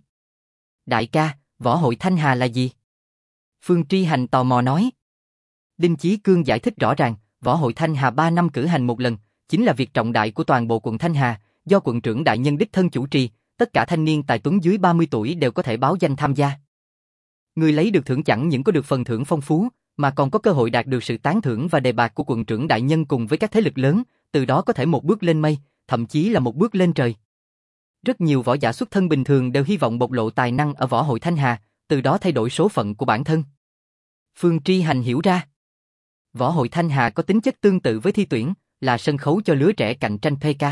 [SPEAKER 1] Đại ca, võ hội Thanh Hà là gì? Phương Tri Hành tò mò nói. Đinh Chí Cương giải thích rõ ràng, võ hội Thanh Hà 3 năm cử hành một lần, chính là việc trọng đại của toàn bộ quận Thanh Hà, do quận trưởng đại nhân đích thân chủ trì, tất cả thanh niên tài tuấn dưới 30 tuổi đều có thể báo danh tham gia. Người lấy được thưởng chẳng những có được phần thưởng phong phú, mà còn có cơ hội đạt được sự tán thưởng và đề bạt của quận trưởng đại nhân cùng với các thế lực lớn, từ đó có thể một bước lên mây, thậm chí là một bước lên trời. Rất nhiều võ giả xuất thân bình thường đều hy vọng bộc lộ tài năng ở võ hội Thanh Hà, từ đó thay đổi số phận của bản thân. Phương Tri Hành hiểu ra. Võ hội Thanh Hà có tính chất tương tự với thi tuyển, là sân khấu cho lứa trẻ cạnh tranh PK.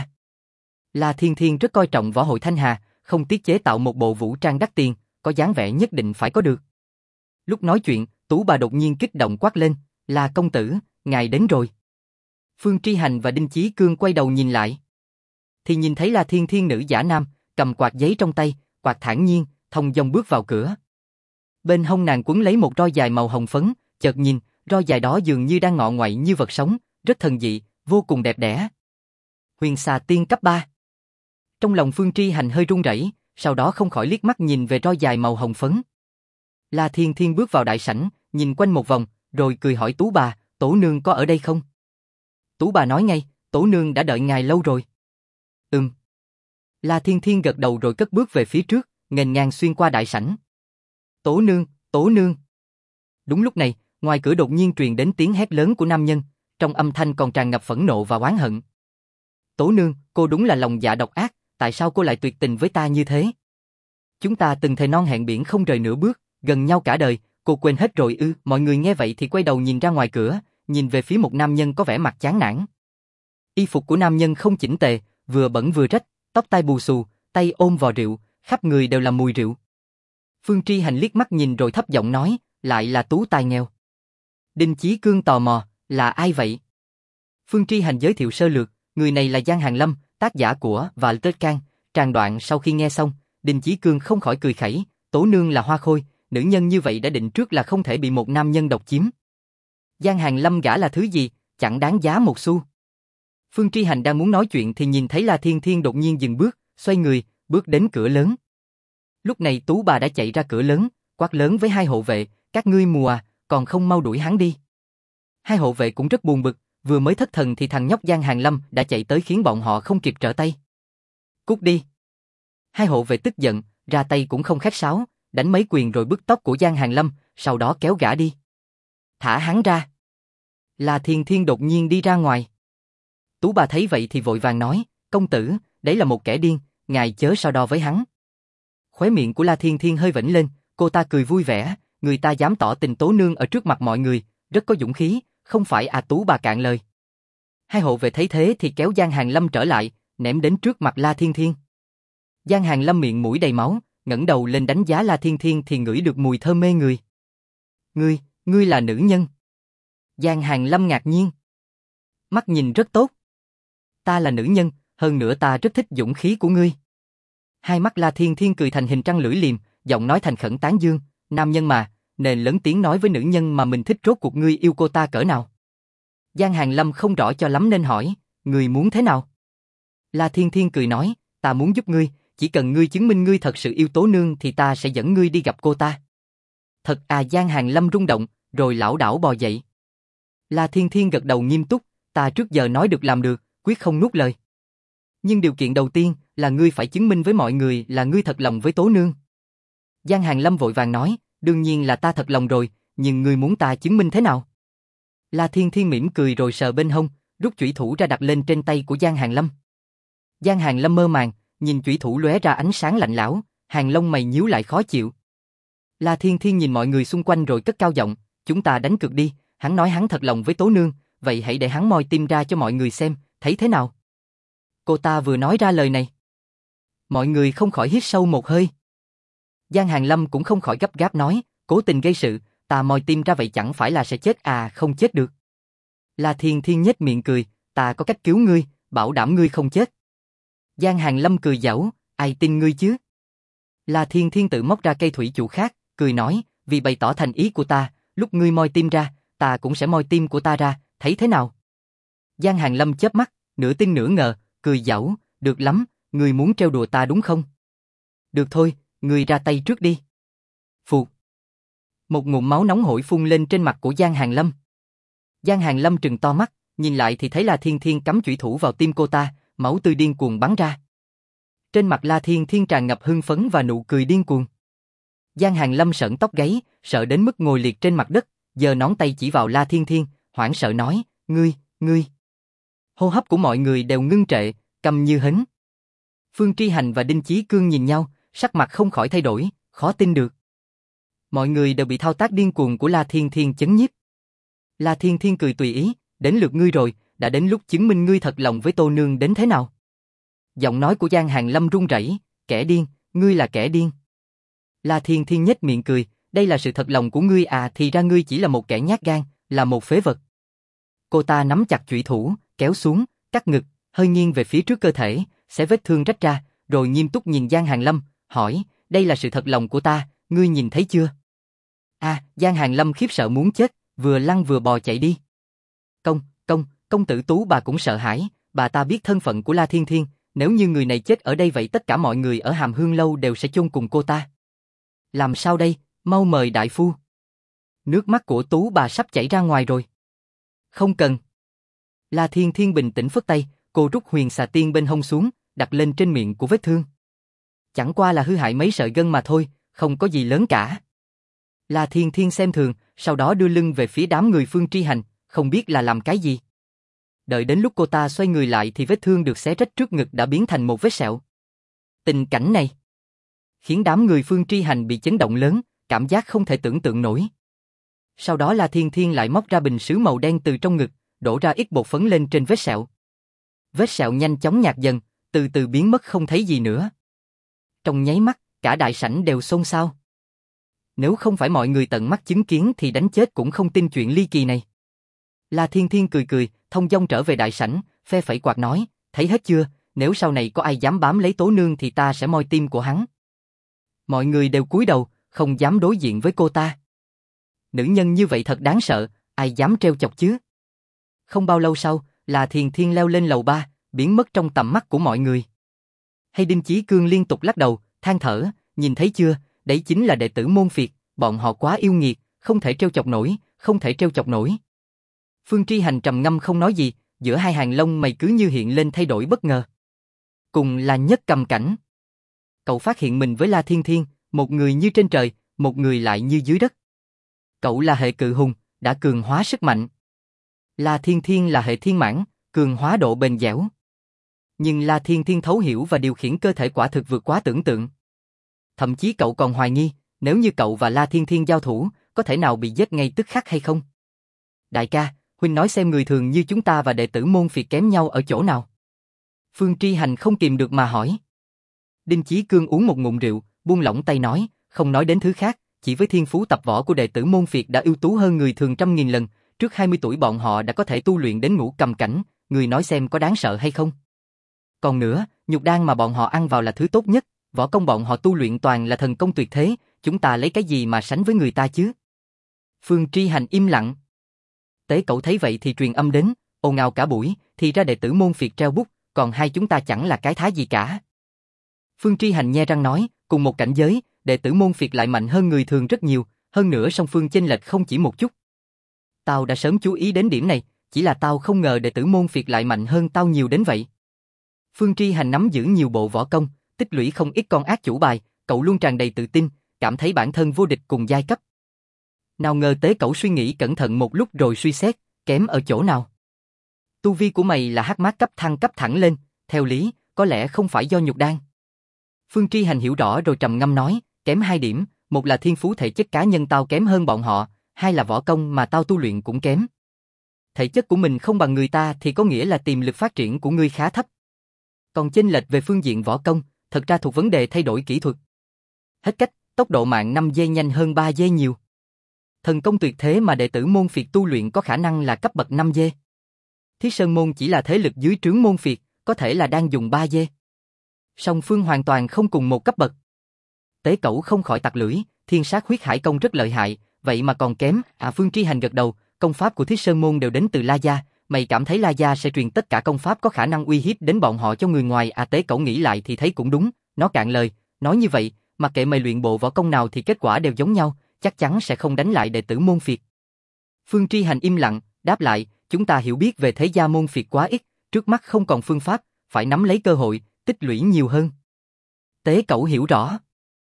[SPEAKER 1] La Thiên Thiên rất coi trọng võ hội Thanh Hà, không tiếc chế tạo một bộ vũ trang đắt tiền, có dáng vẻ nhất định phải có được. Lúc nói chuyện, Tú bà đột nhiên kích động quát lên, La công tử, ngài đến rồi. Phương Tri Hành và Đinh Chí Cương quay đầu nhìn lại. Thì nhìn thấy La Thiên Thiên nữ giả nam, cầm quạt giấy trong tay, quạt thản nhiên, thong dong bước vào cửa. Bên hông nàng quấn lấy một roi dài màu hồng phấn, chợt nhìn, roi dài đó dường như đang ngọ ngoại như vật sống, rất thần dị, vô cùng đẹp đẽ. Huyền xà tiên cấp 3. Trong lòng Phương Tri Hành hơi run rẩy, sau đó không khỏi liếc mắt nhìn về roi dài màu hồng phấn. La Thiên Thiên bước vào đại sảnh, nhìn quanh một vòng, rồi cười hỏi Tú bà, Tổ nương có ở đây không? Tú bà nói ngay, Tổ nương đã đợi ngài lâu rồi. La Thiên Thiên gật đầu rồi cất bước về phía trước, nghênh ngang xuyên qua đại sảnh. Tổ nương, Tổ nương. Đúng lúc này, ngoài cửa đột nhiên truyền đến tiếng hét lớn của nam nhân, trong âm thanh còn tràn ngập phẫn nộ và oán hận. Tổ nương, cô đúng là lòng dạ độc ác, tại sao cô lại tuyệt tình với ta như thế? Chúng ta từng thề non hẹn biển không rời nửa bước, gần nhau cả đời, cô quên hết rồi ư? Mọi người nghe vậy thì quay đầu nhìn ra ngoài cửa, nhìn về phía một nam nhân có vẻ mặt chán nản. Y phục của nam nhân không chỉnh tề, vừa bẩn vừa rách, tóc tai bù xù, tay ôm vò rượu, khắp người đều là mùi rượu. Phương Tri Hành liếc mắt nhìn rồi thấp giọng nói, lại là tú tài nghèo. Đinh Chí Cương tò mò, là ai vậy? Phương Tri Hành giới thiệu sơ lược, người này là Giang Hàn Lâm, tác giả của Và Tết Can. Tràng đoạn sau khi nghe xong, Đinh Chí Cương không khỏi cười khẩy, Tố nương là hoa khôi, nữ nhân như vậy đã định trước là không thể bị một nam nhân độc chiếm. Giang Hàn Lâm gả là thứ gì, chẳng đáng giá một xu. Phương Tri Hành đang muốn nói chuyện thì nhìn thấy La Thiên Thiên đột nhiên dừng bước, xoay người, bước đến cửa lớn. Lúc này tú bà đã chạy ra cửa lớn, quát lớn với hai hộ vệ, các ngươi mù à, còn không mau đuổi hắn đi. Hai hộ vệ cũng rất buồn bực, vừa mới thất thần thì thằng nhóc Giang Hàn Lâm đã chạy tới khiến bọn họ không kịp trở tay. Cút đi. Hai hộ vệ tức giận, ra tay cũng không khách sáo, đánh mấy quyền rồi bứt tóc của Giang Hàn Lâm, sau đó kéo gã đi. Thả hắn ra. La Thiên Thiên đột nhiên đi ra ngoài. Tú bà thấy vậy thì vội vàng nói, công tử, đấy là một kẻ điên, ngài chớ so đo với hắn. Khóe miệng của La Thiên Thiên hơi vểnh lên, cô ta cười vui vẻ, người ta dám tỏ tình Tố nương ở trước mặt mọi người, rất có dũng khí, không phải à? Tú bà cạn lời. Hai hộ vệ thấy thế thì kéo Giang Hàn Lâm trở lại, ném đến trước mặt La Thiên Thiên. Giang Hàn Lâm miệng mũi đầy máu, ngẩng đầu lên đánh giá La Thiên Thiên thì ngửi được mùi thơm mê người. Ngươi là nữ nhân? Giang Hàn Lâm ngạc nhiên. Mắt nhìn rất tốt. Ta là nữ nhân, hơn nữa ta rất thích dũng khí của ngươi. Hai mắt La Thiên Thiên cười thành hình trăng lưỡi liềm, giọng nói thành khẩn tán dương, nam nhân mà, nên lớn tiếng nói với nữ nhân mà mình thích rốt cuộc ngươi yêu cô ta cỡ nào. Giang Hàn Lâm không rõ cho lắm nên hỏi, ngươi muốn thế nào? La Thiên Thiên cười nói, ta muốn giúp ngươi, chỉ cần ngươi chứng minh ngươi thật sự yêu Tố nương thì ta sẽ dẫn ngươi đi gặp cô ta. Thật à? Giang Hàn Lâm rung động, rồi lảo đảo bò dậy. La Thiên Thiên gật đầu nghiêm túc, ta trước giờ nói được làm được, quyết không nuốt lời. Nhưng điều kiện đầu tiên là ngươi phải chứng minh với mọi người là ngươi thật lòng với Tố nương. Giang Hàn Lâm vội vàng nói, đương nhiên là ta thật lòng rồi, nhưng ngươi muốn ta chứng minh thế nào? La Thiên Thiên mỉm cười rồi sờ bên hông, rút chủy thủ ra đặt lên trên tay của Giang Hàn Lâm. Giang Hàn Lâm mơ màng, nhìn chủy thủ lóe ra ánh sáng lạnh lẽo, hàng lông mày nhíu lại khó chịu. La Thiên Thiên nhìn mọi người xung quanh rồi cất cao giọng, chúng ta đánh cược đi, hắn nói hắn thật lòng với Tố nương, vậy hãy để hắn moi tim ra cho mọi người xem, thấy thế nào? Cô ta vừa nói ra lời này, mọi người không khỏi hít sâu một hơi. Giang Hàn Lâm cũng không khỏi gấp gáp nói, cố tình gây sự, ta moi tim ra vậy chẳng phải là sẽ chết à? Không chết được. La Thiên Thiên nhếch miệng cười, ta có cách cứu ngươi, bảo đảm ngươi không chết. Giang Hàn Lâm cười giễu, ai tin ngươi chứ? La Thiên Thiên tự móc ra cây thủy chủ khác, cười nói, vì bày tỏ thành ý của ta, lúc ngươi moi tim ra, ta cũng sẽ moi tim của ta ra, thấy thế nào? Giang Hàn Lâm chớp mắt, nửa tin nửa ngờ, cười giễu, được lắm, ngươi muốn trêu đùa ta đúng không? Được thôi, ngươi ra tay trước đi. Phụt. Một ngụm máu nóng hổi phun lên trên mặt của Giang Hàn Lâm. Giang Hàn Lâm trừng to mắt, nhìn lại thì thấy La Thiên Thiên cắm chủy thủ vào tim cô ta, máu tươi điên cuồng bắn ra. Trên mặt La Thiên Thiên tràn ngập hưng phấn và nụ cười điên cuồng. Giang Hàn Lâm sởn tóc gáy, sợ đến mức ngồi liệt trên mặt đất, giơ ngón tay chỉ vào La Thiên Thiên, hoảng sợ nói, ngươi. Hô hấp của mọi người đều ngưng trệ, câm như hến. Phương Tri Hành và Đinh Chí Cương nhìn nhau, sắc mặt không khỏi thay đổi, khó tin được. Mọi người đều bị thao tác điên cuồng của La Thiên Thiên chấn nhiếp. La Thiên Thiên cười tùy ý, đến lượt ngươi rồi, đã đến lúc chứng minh ngươi thật lòng với Tô nương đến thế nào. Giọng nói của Giang Hàn Lâm run rẩy, kẻ điên, ngươi là kẻ điên. La Thiên Thiên nhếch miệng cười, đây là sự thật lòng của ngươi à? Thì ra ngươi chỉ là một kẻ nhát gan, là một phế vật. Cô ta nắm chặt chủy thủ, kéo xuống, cắt ngực, hơi nghiêng về phía trước cơ thể, xé vết thương rách ra, rồi nghiêm túc nhìn Giang Hàn Lâm, hỏi, đây là sự thật lòng của ta, ngươi nhìn thấy chưa? Giang Hàn Lâm khiếp sợ muốn chết, vừa lăn vừa bò chạy đi. Công tử Tú bà cũng sợ hãi, bà ta biết thân phận của La Thiên Thiên, nếu như người này chết ở đây vậy tất cả mọi người ở Hàm Hương lâu đều sẽ chôn cùng cô ta. Làm sao đây, mau mời đại phu. Nước mắt của Tú bà sắp chảy ra ngoài rồi. Không cần. La Thiên Thiên bình tĩnh phất tay, cô rút huyền xà tiên bên hông xuống, đặt lên trên miệng của vết thương. Chẳng qua là hư hại mấy sợi gân mà thôi, không có gì lớn cả. La Thiên Thiên xem thường, sau đó đưa lưng về phía đám người Phương Tri Hành, không biết là làm cái gì. Đợi đến lúc cô ta xoay người lại thì vết thương được xé rách trước ngực đã biến thành một vết sẹo. Tình cảnh này khiến đám người Phương Tri Hành bị chấn động lớn, cảm giác không thể tưởng tượng nổi. Sau đó La Thiên Thiên lại móc ra bình sứ màu đen từ trong ngực, đổ ra ít bột phấn lên trên vết sẹo. Vết sẹo nhanh chóng nhạt dần, từ từ biến mất không thấy gì nữa. Trong nháy mắt, cả đại sảnh đều xôn xao. Nếu không phải mọi người tận mắt chứng kiến thì đánh chết cũng không tin chuyện ly kỳ này. La Thiên Thiên cười cười, thông dong trở về đại sảnh, phe phẩy quạt nói, thấy hết chưa, nếu sau này có ai dám bám lấy Tố Nương thì ta sẽ moi tim của hắn. Mọi người đều cúi đầu, không dám đối diện với cô ta. Nữ nhân như vậy thật đáng sợ, ai dám trêu chọc chứ? Không bao lâu sau, La Thiên Thiên leo lên lầu 3, biến mất trong tầm mắt của mọi người. Hay Đinh Chí Cương liên tục lắc đầu, than thở, nhìn thấy chưa, đấy chính là đệ tử môn phiệt, bọn họ quá yêu nghiệt, không thể trêu chọc nổi, không thể trêu chọc nổi. Phương Tri Hành trầm ngâm không nói gì, giữa hai hàng lông mày cứ như hiện lên thay đổi bất ngờ. Cùng là Nhất Cầm Cảnh. Cậu phát hiện mình với La Thiên Thiên, một người như trên trời, một người lại như dưới đất. Cậu là hệ cự hùng, đã cường hóa sức mạnh. La Thiên Thiên là hệ thiên mãn, cường hóa độ bền dẻo. Nhưng La Thiên Thiên thấu hiểu và điều khiển cơ thể quả thực vượt quá tưởng tượng. Thậm chí cậu còn hoài nghi, nếu như cậu và La Thiên Thiên giao thủ, có thể nào bị giết ngay tức khắc hay không? Đại ca, huynh nói xem người thường như chúng ta và đệ tử môn phiệt kém nhau ở chỗ nào? Phương Tri Hành không kìm được mà hỏi. Đinh Chí Cương uống một ngụm rượu, buông lỏng tay nói, không nói đến thứ khác, chỉ với thiên phú tập võ của đệ tử môn phiệt đã ưu tú hơn người thường 100.000 lần, trước 20 tuổi bọn họ đã có thể tu luyện đến ngũ cầm cảnh, người nói xem có đáng sợ hay không? Còn nữa, nhục đan mà bọn họ ăn vào là thứ tốt nhất, võ công bọn họ tu luyện toàn là thần công tuyệt thế, chúng ta lấy cái gì mà sánh với người ta chứ? Phương Tri Hành im lặng. Tế Cẩu thấy vậy thì truyền âm đến, ồn ào cả buổi, thì ra đệ tử môn phiệt treo bút, còn hai chúng ta chẳng là cái thá gì cả. Phương Tri Hành nhe răng nói, cùng một cảnh giới, đệ tử môn phiệt lại mạnh hơn người thường rất nhiều, hơn nữa song phương chênh lệch không chỉ một chút. Tao đã sớm chú ý đến điểm này, chỉ là tao không ngờ đệ tử môn phiệt lại mạnh hơn tao nhiều đến vậy. Phương Tri Hành nắm giữ nhiều bộ võ công, tích lũy không ít con ác chủ bài, cậu luôn tràn đầy tự tin, cảm thấy bản thân vô địch cùng giai cấp. Nào ngờ Tế Cẩu suy nghĩ cẩn thận một lúc rồi suy xét, kém ở chỗ nào? Tu vi của mày là hắc mát cấp thăng cấp thẳng lên, theo lý, có lẽ không phải do nhục đan. Phương Tri Hành hiểu rõ rồi trầm ngâm nói, kém 2 điểm, một là thiên phú thể chất cá nhân tao kém hơn bọn họ, hai là võ công mà tao tu luyện cũng kém. Thể chất của mình không bằng người ta thì có nghĩa là tiềm lực phát triển của ngươi khá thấp. Còn chênh lệch về phương diện võ công, thật ra thuộc vấn đề thay đổi kỹ thuật. Hết cách, tốc độ mạng 5 giây nhanh hơn 3 giây nhiều. Thần công tuyệt thế mà đệ tử môn phiệt tu luyện có khả năng là cấp bậc 5 giây. Thiết Sơn môn chỉ là thế lực dưới trướng môn phiệt, có thể là đang dùng 3 giây. Song phương hoàn toàn không cùng một cấp bậc. Tế Cẩu không khỏi tặc lưỡi, thiên sát huyết hải công rất lợi hại, vậy mà còn kém. Phương Tri Hành gật đầu, công pháp của Thiết Sơn môn đều đến từ La Gia, mày cảm thấy La Gia sẽ truyền tất cả công pháp có khả năng uy hiếp đến bọn họ cho người ngoài? Tế Cẩu nghĩ lại thì thấy cũng đúng, nó cạn lời, nói như vậy, mặc kệ mày luyện bộ võ công nào thì kết quả đều giống nhau, chắc chắn sẽ không đánh lại đệ tử môn phiệt. Phương Tri Hành im lặng, đáp lại, chúng ta hiểu biết về thế gia môn phiệt quá ít, trước mắt không còn phương pháp, phải nắm lấy cơ hội, tích lũy nhiều hơn. Tế Cẩu hiểu rõ.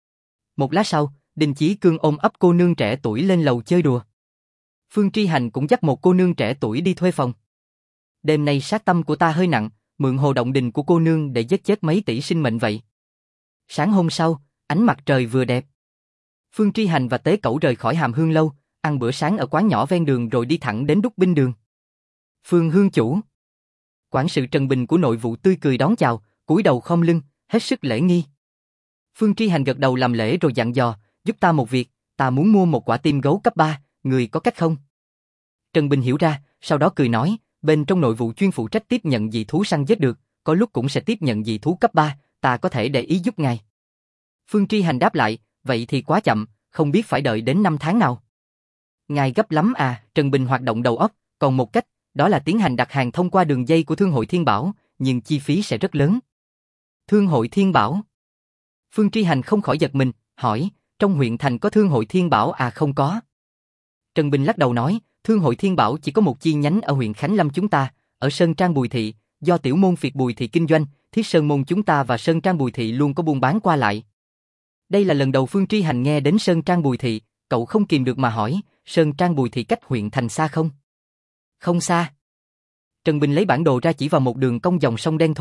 [SPEAKER 1] Một lát sau, Đinh Chí Cương ôm ấp cô nương trẻ tuổi lên lầu chơi đùa. Phương Tri Hành cũng dắt một cô nương trẻ tuổi đi thuê phòng. Đêm nay sát tâm của ta hơi nặng, mượn hồ động đình của cô nương để giết chết mấy tỷ sinh mệnh vậy. Sáng hôm sau, ánh mặt trời vừa đẹp. Phương Tri Hành và Tế Cẩu rời khỏi Hàm Hương lâu, ăn bữa sáng ở quán nhỏ ven đường rồi đi thẳng đến Đúc Binh đường. Phương Hương chủ. Quản sự Trần Bình của nội vụ tươi cười đón chào, cúi đầu khom lưng, hết sức lễ nghi. Phương Tri Hành gật đầu làm lễ rồi dặn dò, giúp ta một việc, ta muốn mua một quả tim gấu cấp 3, người có cách không? Trần Bình hiểu ra, sau đó cười nói, bên trong nội vụ chuyên phụ trách tiếp nhận dị thú săn giết được, có lúc cũng sẽ tiếp nhận dị thú cấp 3, ta có thể để ý giúp ngài. Phương Tri Hành đáp lại, vậy thì quá chậm, không biết phải đợi đến 5 tháng nào. Ngài gấp lắm à? Trần Bình hoạt động đầu óc, còn một cách, đó là tiến hành đặt hàng thông qua đường dây của Thương hội Thiên Bảo, nhưng chi phí sẽ rất lớn. Thương hội Thiên Bảo? Phương Tri Hành không khỏi giật mình, hỏi, trong huyện thành có Thương hội Thiên Bảo? Không có. Trần Bình lắc đầu nói, Thương hội Thiên Bảo chỉ có một chi nhánh ở huyện Khánh Lâm chúng ta, ở Sơn Trang Bùi Thị, do tiểu môn phiệt Bùi Thị kinh doanh, Thiết Sơn môn chúng ta và Sơn Trang Bùi Thị luôn có buôn bán qua lại. Đây là lần đầu Phương Tri Hành nghe đến Sơn Trang Bùi Thị, cậu không kìm được mà hỏi, Sơn Trang Bùi Thị cách huyện thành xa không? Không xa. Trần Bình lấy bản đồ ra chỉ vào một đường cong dòng sông đen thô,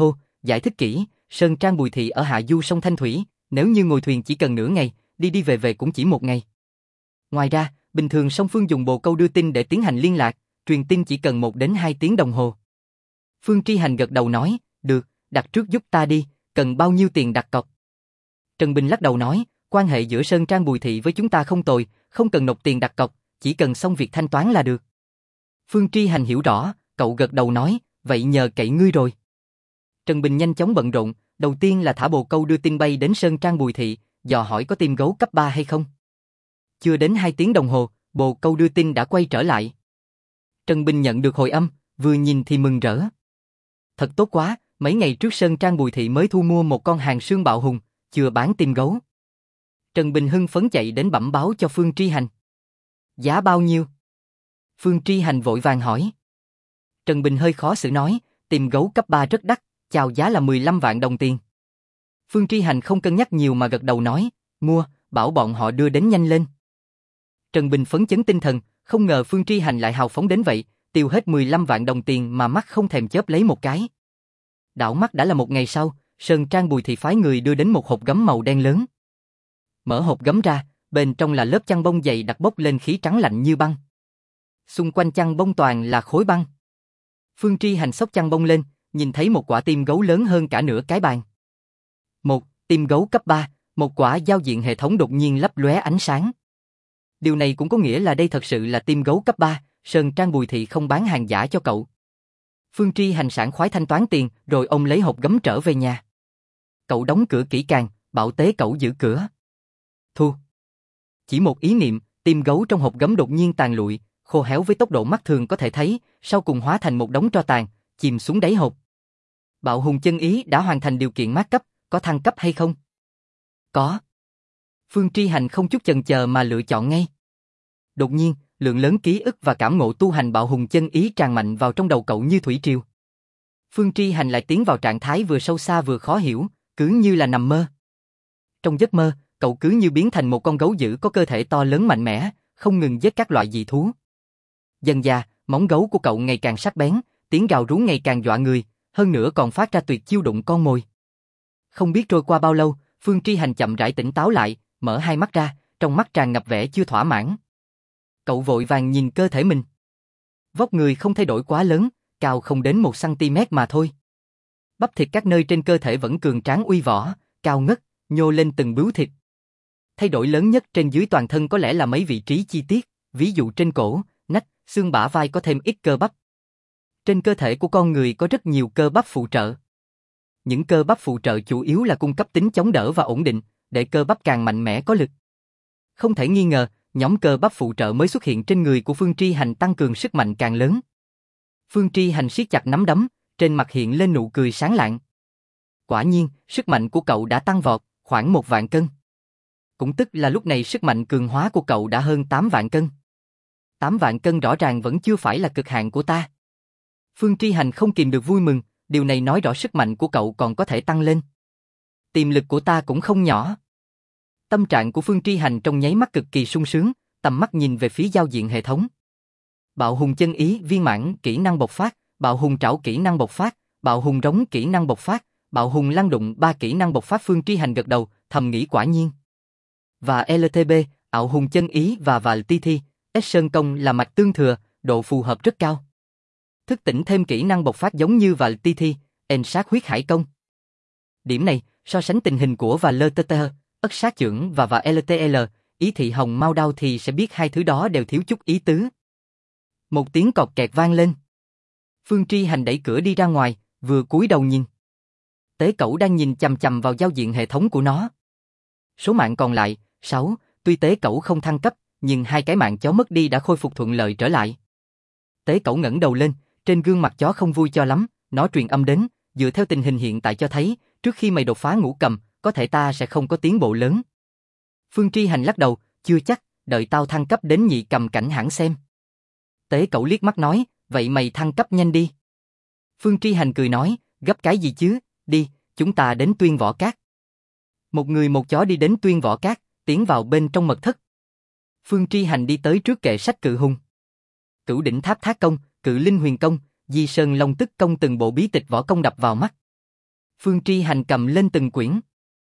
[SPEAKER 1] Giải thích kỹ, Sơn Trang Bùi Thị ở hạ du sông Thanh Thủy, nếu như ngồi thuyền chỉ cần nửa ngày, đi đi về về cũng chỉ một ngày. Ngoài ra, bình thường song phương dùng bồ câu đưa tin để tiến hành liên lạc, truyền tin chỉ cần 1 đến 2 tiếng đồng hồ. Phương Tri Hành gật đầu nói, được, đặt trước giúp ta đi, cần bao nhiêu tiền đặt cọc? Trần Bình lắc đầu nói, quan hệ giữa Sơn Trang Bùi Thị với chúng ta không tồi, không cần nộp tiền đặt cọc, chỉ cần xong việc thanh toán là được. Phương Tri Hành hiểu rõ, cậu gật đầu nói, vậy nhờ cậy ngươi rồi. Trần Bình nhanh chóng bận rộn, đầu tiên là thả bồ câu đưa tin bay đến Sơn Trang Bùi Thị, dò hỏi có tim gấu cấp 3 hay không. Chưa đến 2 tiếng đồng hồ, bồ câu đưa tin đã quay trở lại. Trần Bình nhận được hồi âm, vừa nhìn thì mừng rỡ. Thật tốt quá, mấy ngày trước Sơn Trang Bùi Thị mới thu mua một con hàng xương bạo hùng, chưa bán tim gấu. Trần Bình hưng phấn chạy đến bẩm báo cho Phương Tri Hành. Giá bao nhiêu? Phương Tri Hành vội vàng hỏi. Trần Bình hơi khó xử nói, tim gấu cấp 3 rất đắt, chào giá là 15 vạn đồng tiền. Phương Tri Hành không cân nhắc nhiều mà gật đầu nói, mua, bảo bọn họ đưa đến nhanh lên. Trần Bình phấn chấn tinh thần, không ngờ Phương Tri Hành lại hào phóng đến vậy, tiêu hết 15 vạn đồng tiền mà mắt không thèm chớp lấy một cái. Đảo mắt đã là một ngày sau, Sơn Trang Bùi Thị phái người đưa đến một hộp gấm màu đen lớn. Mở hộp gấm ra, bên trong là lớp chăn bông dày đặc bốc lên khí trắng lạnh như băng. Xung quanh chăn bông toàn là khối băng. Phương Tri Hành xốc chăn bông lên, nhìn thấy một quả tim gấu lớn hơn cả nửa cái bàn. Một tim gấu cấp 3, một quả giao diện hệ thống đột nhiên lấp lóe ánh sáng. Điều này cũng có nghĩa là đây thật sự là tim gấu cấp 3, Sơn Trang Bùi Thị không bán hàng giả cho cậu. Phương Tri Hành sảng khoái thanh toán tiền, rồi ông lấy hộp gấm trở về nhà. Cậu đóng cửa kỹ càng, bảo tế cậu giữ cửa. Thu. Chỉ một ý niệm, tim gấu trong hộp gấm đột nhiên tàn lụi, khô héo với tốc độ mắt thường có thể thấy, sau cùng hóa thành một đống tro tàn, chìm xuống đáy hộp. Bạo hùng chân ý đã hoàn thành điều kiện mát cấp, có thăng cấp hay không? Có. Phương Tri Hành không chút chần chờ mà lựa chọn ngay. Đột nhiên, lượng lớn ký ức và cảm ngộ tu hành bạo hùng chân ý tràn mạnh vào trong đầu cậu như thủy triều. Phương Tri Hành lại tiến vào trạng thái vừa sâu xa vừa khó hiểu, cứ như là nằm mơ. Trong giấc mơ, cậu cứ như biến thành một con gấu dữ có cơ thể to lớn mạnh mẽ, không ngừng giết các loại dị thú. Dần dà, móng gấu của cậu ngày càng sắc bén, tiếng gào rú ngày càng dọa người, hơn nữa còn phát ra tuyệt chiêu đụng con mồi. Không biết trôi qua bao lâu, Phương Tri Hành chậm rãi tỉnh táo lại, mở hai mắt ra, trong mắt tràn ngập vẻ chưa thỏa mãn. Cậu vội vàng nhìn cơ thể mình. Vóc người không thay đổi quá lớn, cao không đến 1 cm mà thôi. Bắp thịt các nơi trên cơ thể vẫn cường tráng uy võ, cao ngất, nhô lên từng bướu thịt. Thay đổi lớn nhất trên dưới toàn thân có lẽ là mấy vị trí chi tiết, ví dụ trên cổ, nách, xương bả vai có thêm ít cơ bắp. Trên cơ thể của con người có rất nhiều cơ bắp phụ trợ. Những cơ bắp phụ trợ chủ yếu là cung cấp tính chống đỡ và ổn định, để cơ bắp càng mạnh mẽ có lực. Không thể nghi ngờ, nhóm cơ bắp phụ trợ mới xuất hiện trên người của Phương Tri Hành tăng cường sức mạnh càng lớn. Phương Tri Hành siết chặt nắm đấm, trên mặt hiện lên nụ cười sáng lạng. Quả nhiên, sức mạnh của cậu đã tăng vọt, khoảng 1 vạn cân. Cũng tức là lúc này sức mạnh cường hóa của cậu đã hơn 8 vạn cân. 8 vạn cân rõ ràng vẫn chưa phải là cực hạn của ta. Phương Tri Hành không kìm được vui mừng, điều này nói rõ sức mạnh của cậu còn có thể tăng lên. Tiềm lực của ta cũng không nhỏ. Tâm trạng của Phương Tri Hành trong nháy mắt cực kỳ sung sướng, tầm mắt nhìn về phía giao diện hệ thống. Bạo hùng chân ý viên mãn kỹ năng bộc phát, bạo hùng trảo kỹ năng bộc phát, bạo hùng rống kỹ năng bộc phát, bạo hùng lăn đụng 3 kỹ năng bộc phát. Phương Tri Hành gật đầu, thầm nghĩ quả nhiên. Và LTB, ảo hùng chân ý và vài TT, S Sơn Công là mạch tương thừa, độ phù hợp rất cao. Thức tỉnh thêm kỹ năng bộc phát giống như vài TT, En sát huyết hải công. Điểm này, so sánh tình hình của và LTT, ất sát chưởng và LTL, ý thị hồng mau đau thì sẽ biết hai thứ đó đều thiếu chút ý tứ. Một tiếng cọt kẹt vang lên. Phương Tri Hành đẩy cửa đi ra ngoài, vừa cúi đầu nhìn. Tế Cẩu đang nhìn chằm chằm vào giao diện hệ thống của nó. Số mạng còn lại, 6, tuy Tế Cẩu không thăng cấp, nhưng 2 cái mạng chó mất đi đã khôi phục thuận lợi trở lại. Tế Cẩu ngẩng đầu lên, trên gương mặt chó không vui cho lắm, nó truyền âm đến, dựa theo tình hình hiện tại cho thấy, trước khi mày đột phá ngũ cầm, có thể ta sẽ không có tiến bộ lớn. Phương Tri Hành lắc đầu, chưa chắc, đợi tao thăng cấp đến nhị cầm cảnh hãng xem. Tế Cẩu liếc mắt nói, vậy mày thăng cấp nhanh đi. Phương Tri Hành cười nói, gấp cái gì chứ, đi, chúng ta đến Tuyên Võ Cát. Một người một chó đi đến Tuyên Võ Cát, tiến vào bên trong mật thất. Phương Tri Hành đi tới trước kệ sách Cự Hùng. Cửu Đỉnh Tháp Thác Công, Cự Linh Huyền Công, Di Sơn Long Tức Công từng bộ bí tịch võ công đập vào mắt. Phương Tri Hành cầm lên từng quyển.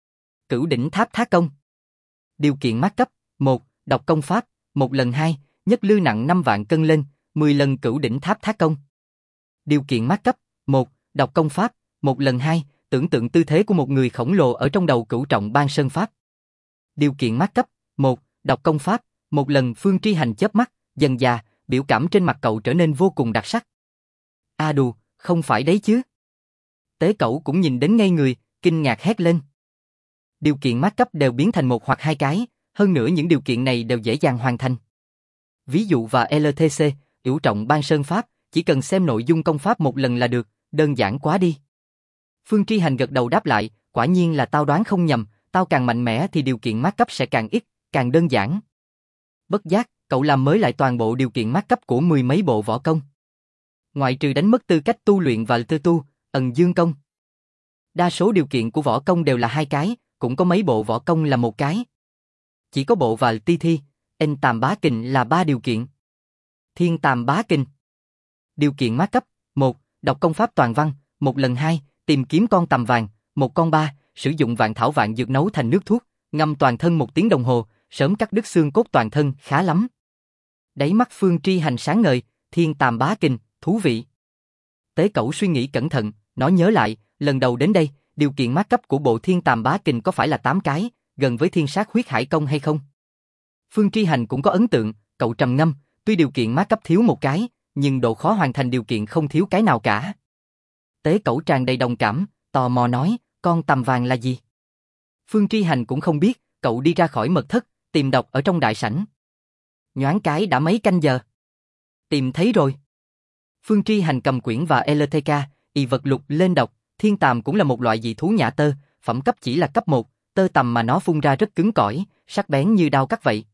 [SPEAKER 1] Cửu đỉnh tháp thá công. Điều kiện mát cấp: 1. Đọc công pháp, 1 lần 2, nhất lư nặng 5 vạn cân lên, 10 lần cửu đỉnh tháp thá công. Điều kiện mát cấp: 1. Đọc công pháp, 1 lần 2, tưởng tượng tư thế của một người khổng lồ ở trong đầu cửu trọng ban sơn pháp. Điều kiện mát cấp: 1. Đọc công pháp, 1 lần. Phương Tri Hành chớp mắt, dần dà, biểu cảm trên mặt cậu trở nên vô cùng đặc sắc. A đù, không phải đấy chứ. Tế Cẩu cũng nhìn đến ngây người, kinh ngạc hét lên. Điều kiện mát cấp đều biến thành 1 hoặc 2 cái, hơn nữa những điều kiện này đều dễ dàng hoàn thành. Ví dụ và LTC, cửu trọng ban sơn pháp, chỉ cần xem nội dung công pháp 1 lần là được, đơn giản quá đi. Phương Tri Hành gật đầu đáp lại, quả nhiên là tao đoán không nhầm, tao càng mạnh mẽ thì điều kiện mát cấp sẽ càng ít, càng đơn giản. Bất giác, cậu làm mới lại toàn bộ điều kiện mát cấp của 10 mấy bộ võ công. Ngoại trừ đánh mất tư cách tu luyện và tư tu, ẩn dương công. Đa số điều kiện của võ công đều là 2 cái, cũng có mấy bộ võ công là 1 cái. Chỉ có bộ và ti thi, en tàm bá kình là 3 điều kiện. Thiên tàm bá kình. Điều kiện mát cấp: 1. Đọc công pháp toàn văn, 1 lần 2, tìm kiếm con tằm vàng, 1 con 3, sử dụng vạn thảo vạn dược nấu thành nước thuốc, ngâm toàn thân 1 tiếng đồng hồ, sớm cắt đứt xương cốt toàn thân, khá lắm. Đáy mắt Phương Tri Hành sáng ngời, thiên tàm bá kình, thú vị. Tế Cẩu suy nghĩ cẩn thận, nó nhớ lại, lần đầu đến đây, điều kiện mát cấp của bộ thiên tàm bá kình có phải là 8 cái, gần với thiên sát huyết hải công hay không? Phương Tri Hành cũng có ấn tượng, cậu trầm ngâm, tuy điều kiện mát cấp thiếu 1 cái, nhưng độ khó hoàn thành điều kiện không thiếu cái nào cả. Tế Cẩu tràn đầy đồng cảm, tò mò nói, con tằm vàng là gì? Phương Tri Hành cũng không biết, cậu đi ra khỏi mật thất, tìm đọc ở trong đại sảnh. Nhoáng cái đã mấy canh giờ. Tìm thấy rồi. Phương Tri Hành cầm quyển và LTK, y vật lục lên đọc, thiên tàm cũng là một loại dị thú nhã tơ, phẩm cấp chỉ là cấp 1, tơ tằm mà nó phun ra rất cứng cỏi, sắc bén như đao cắt vậy.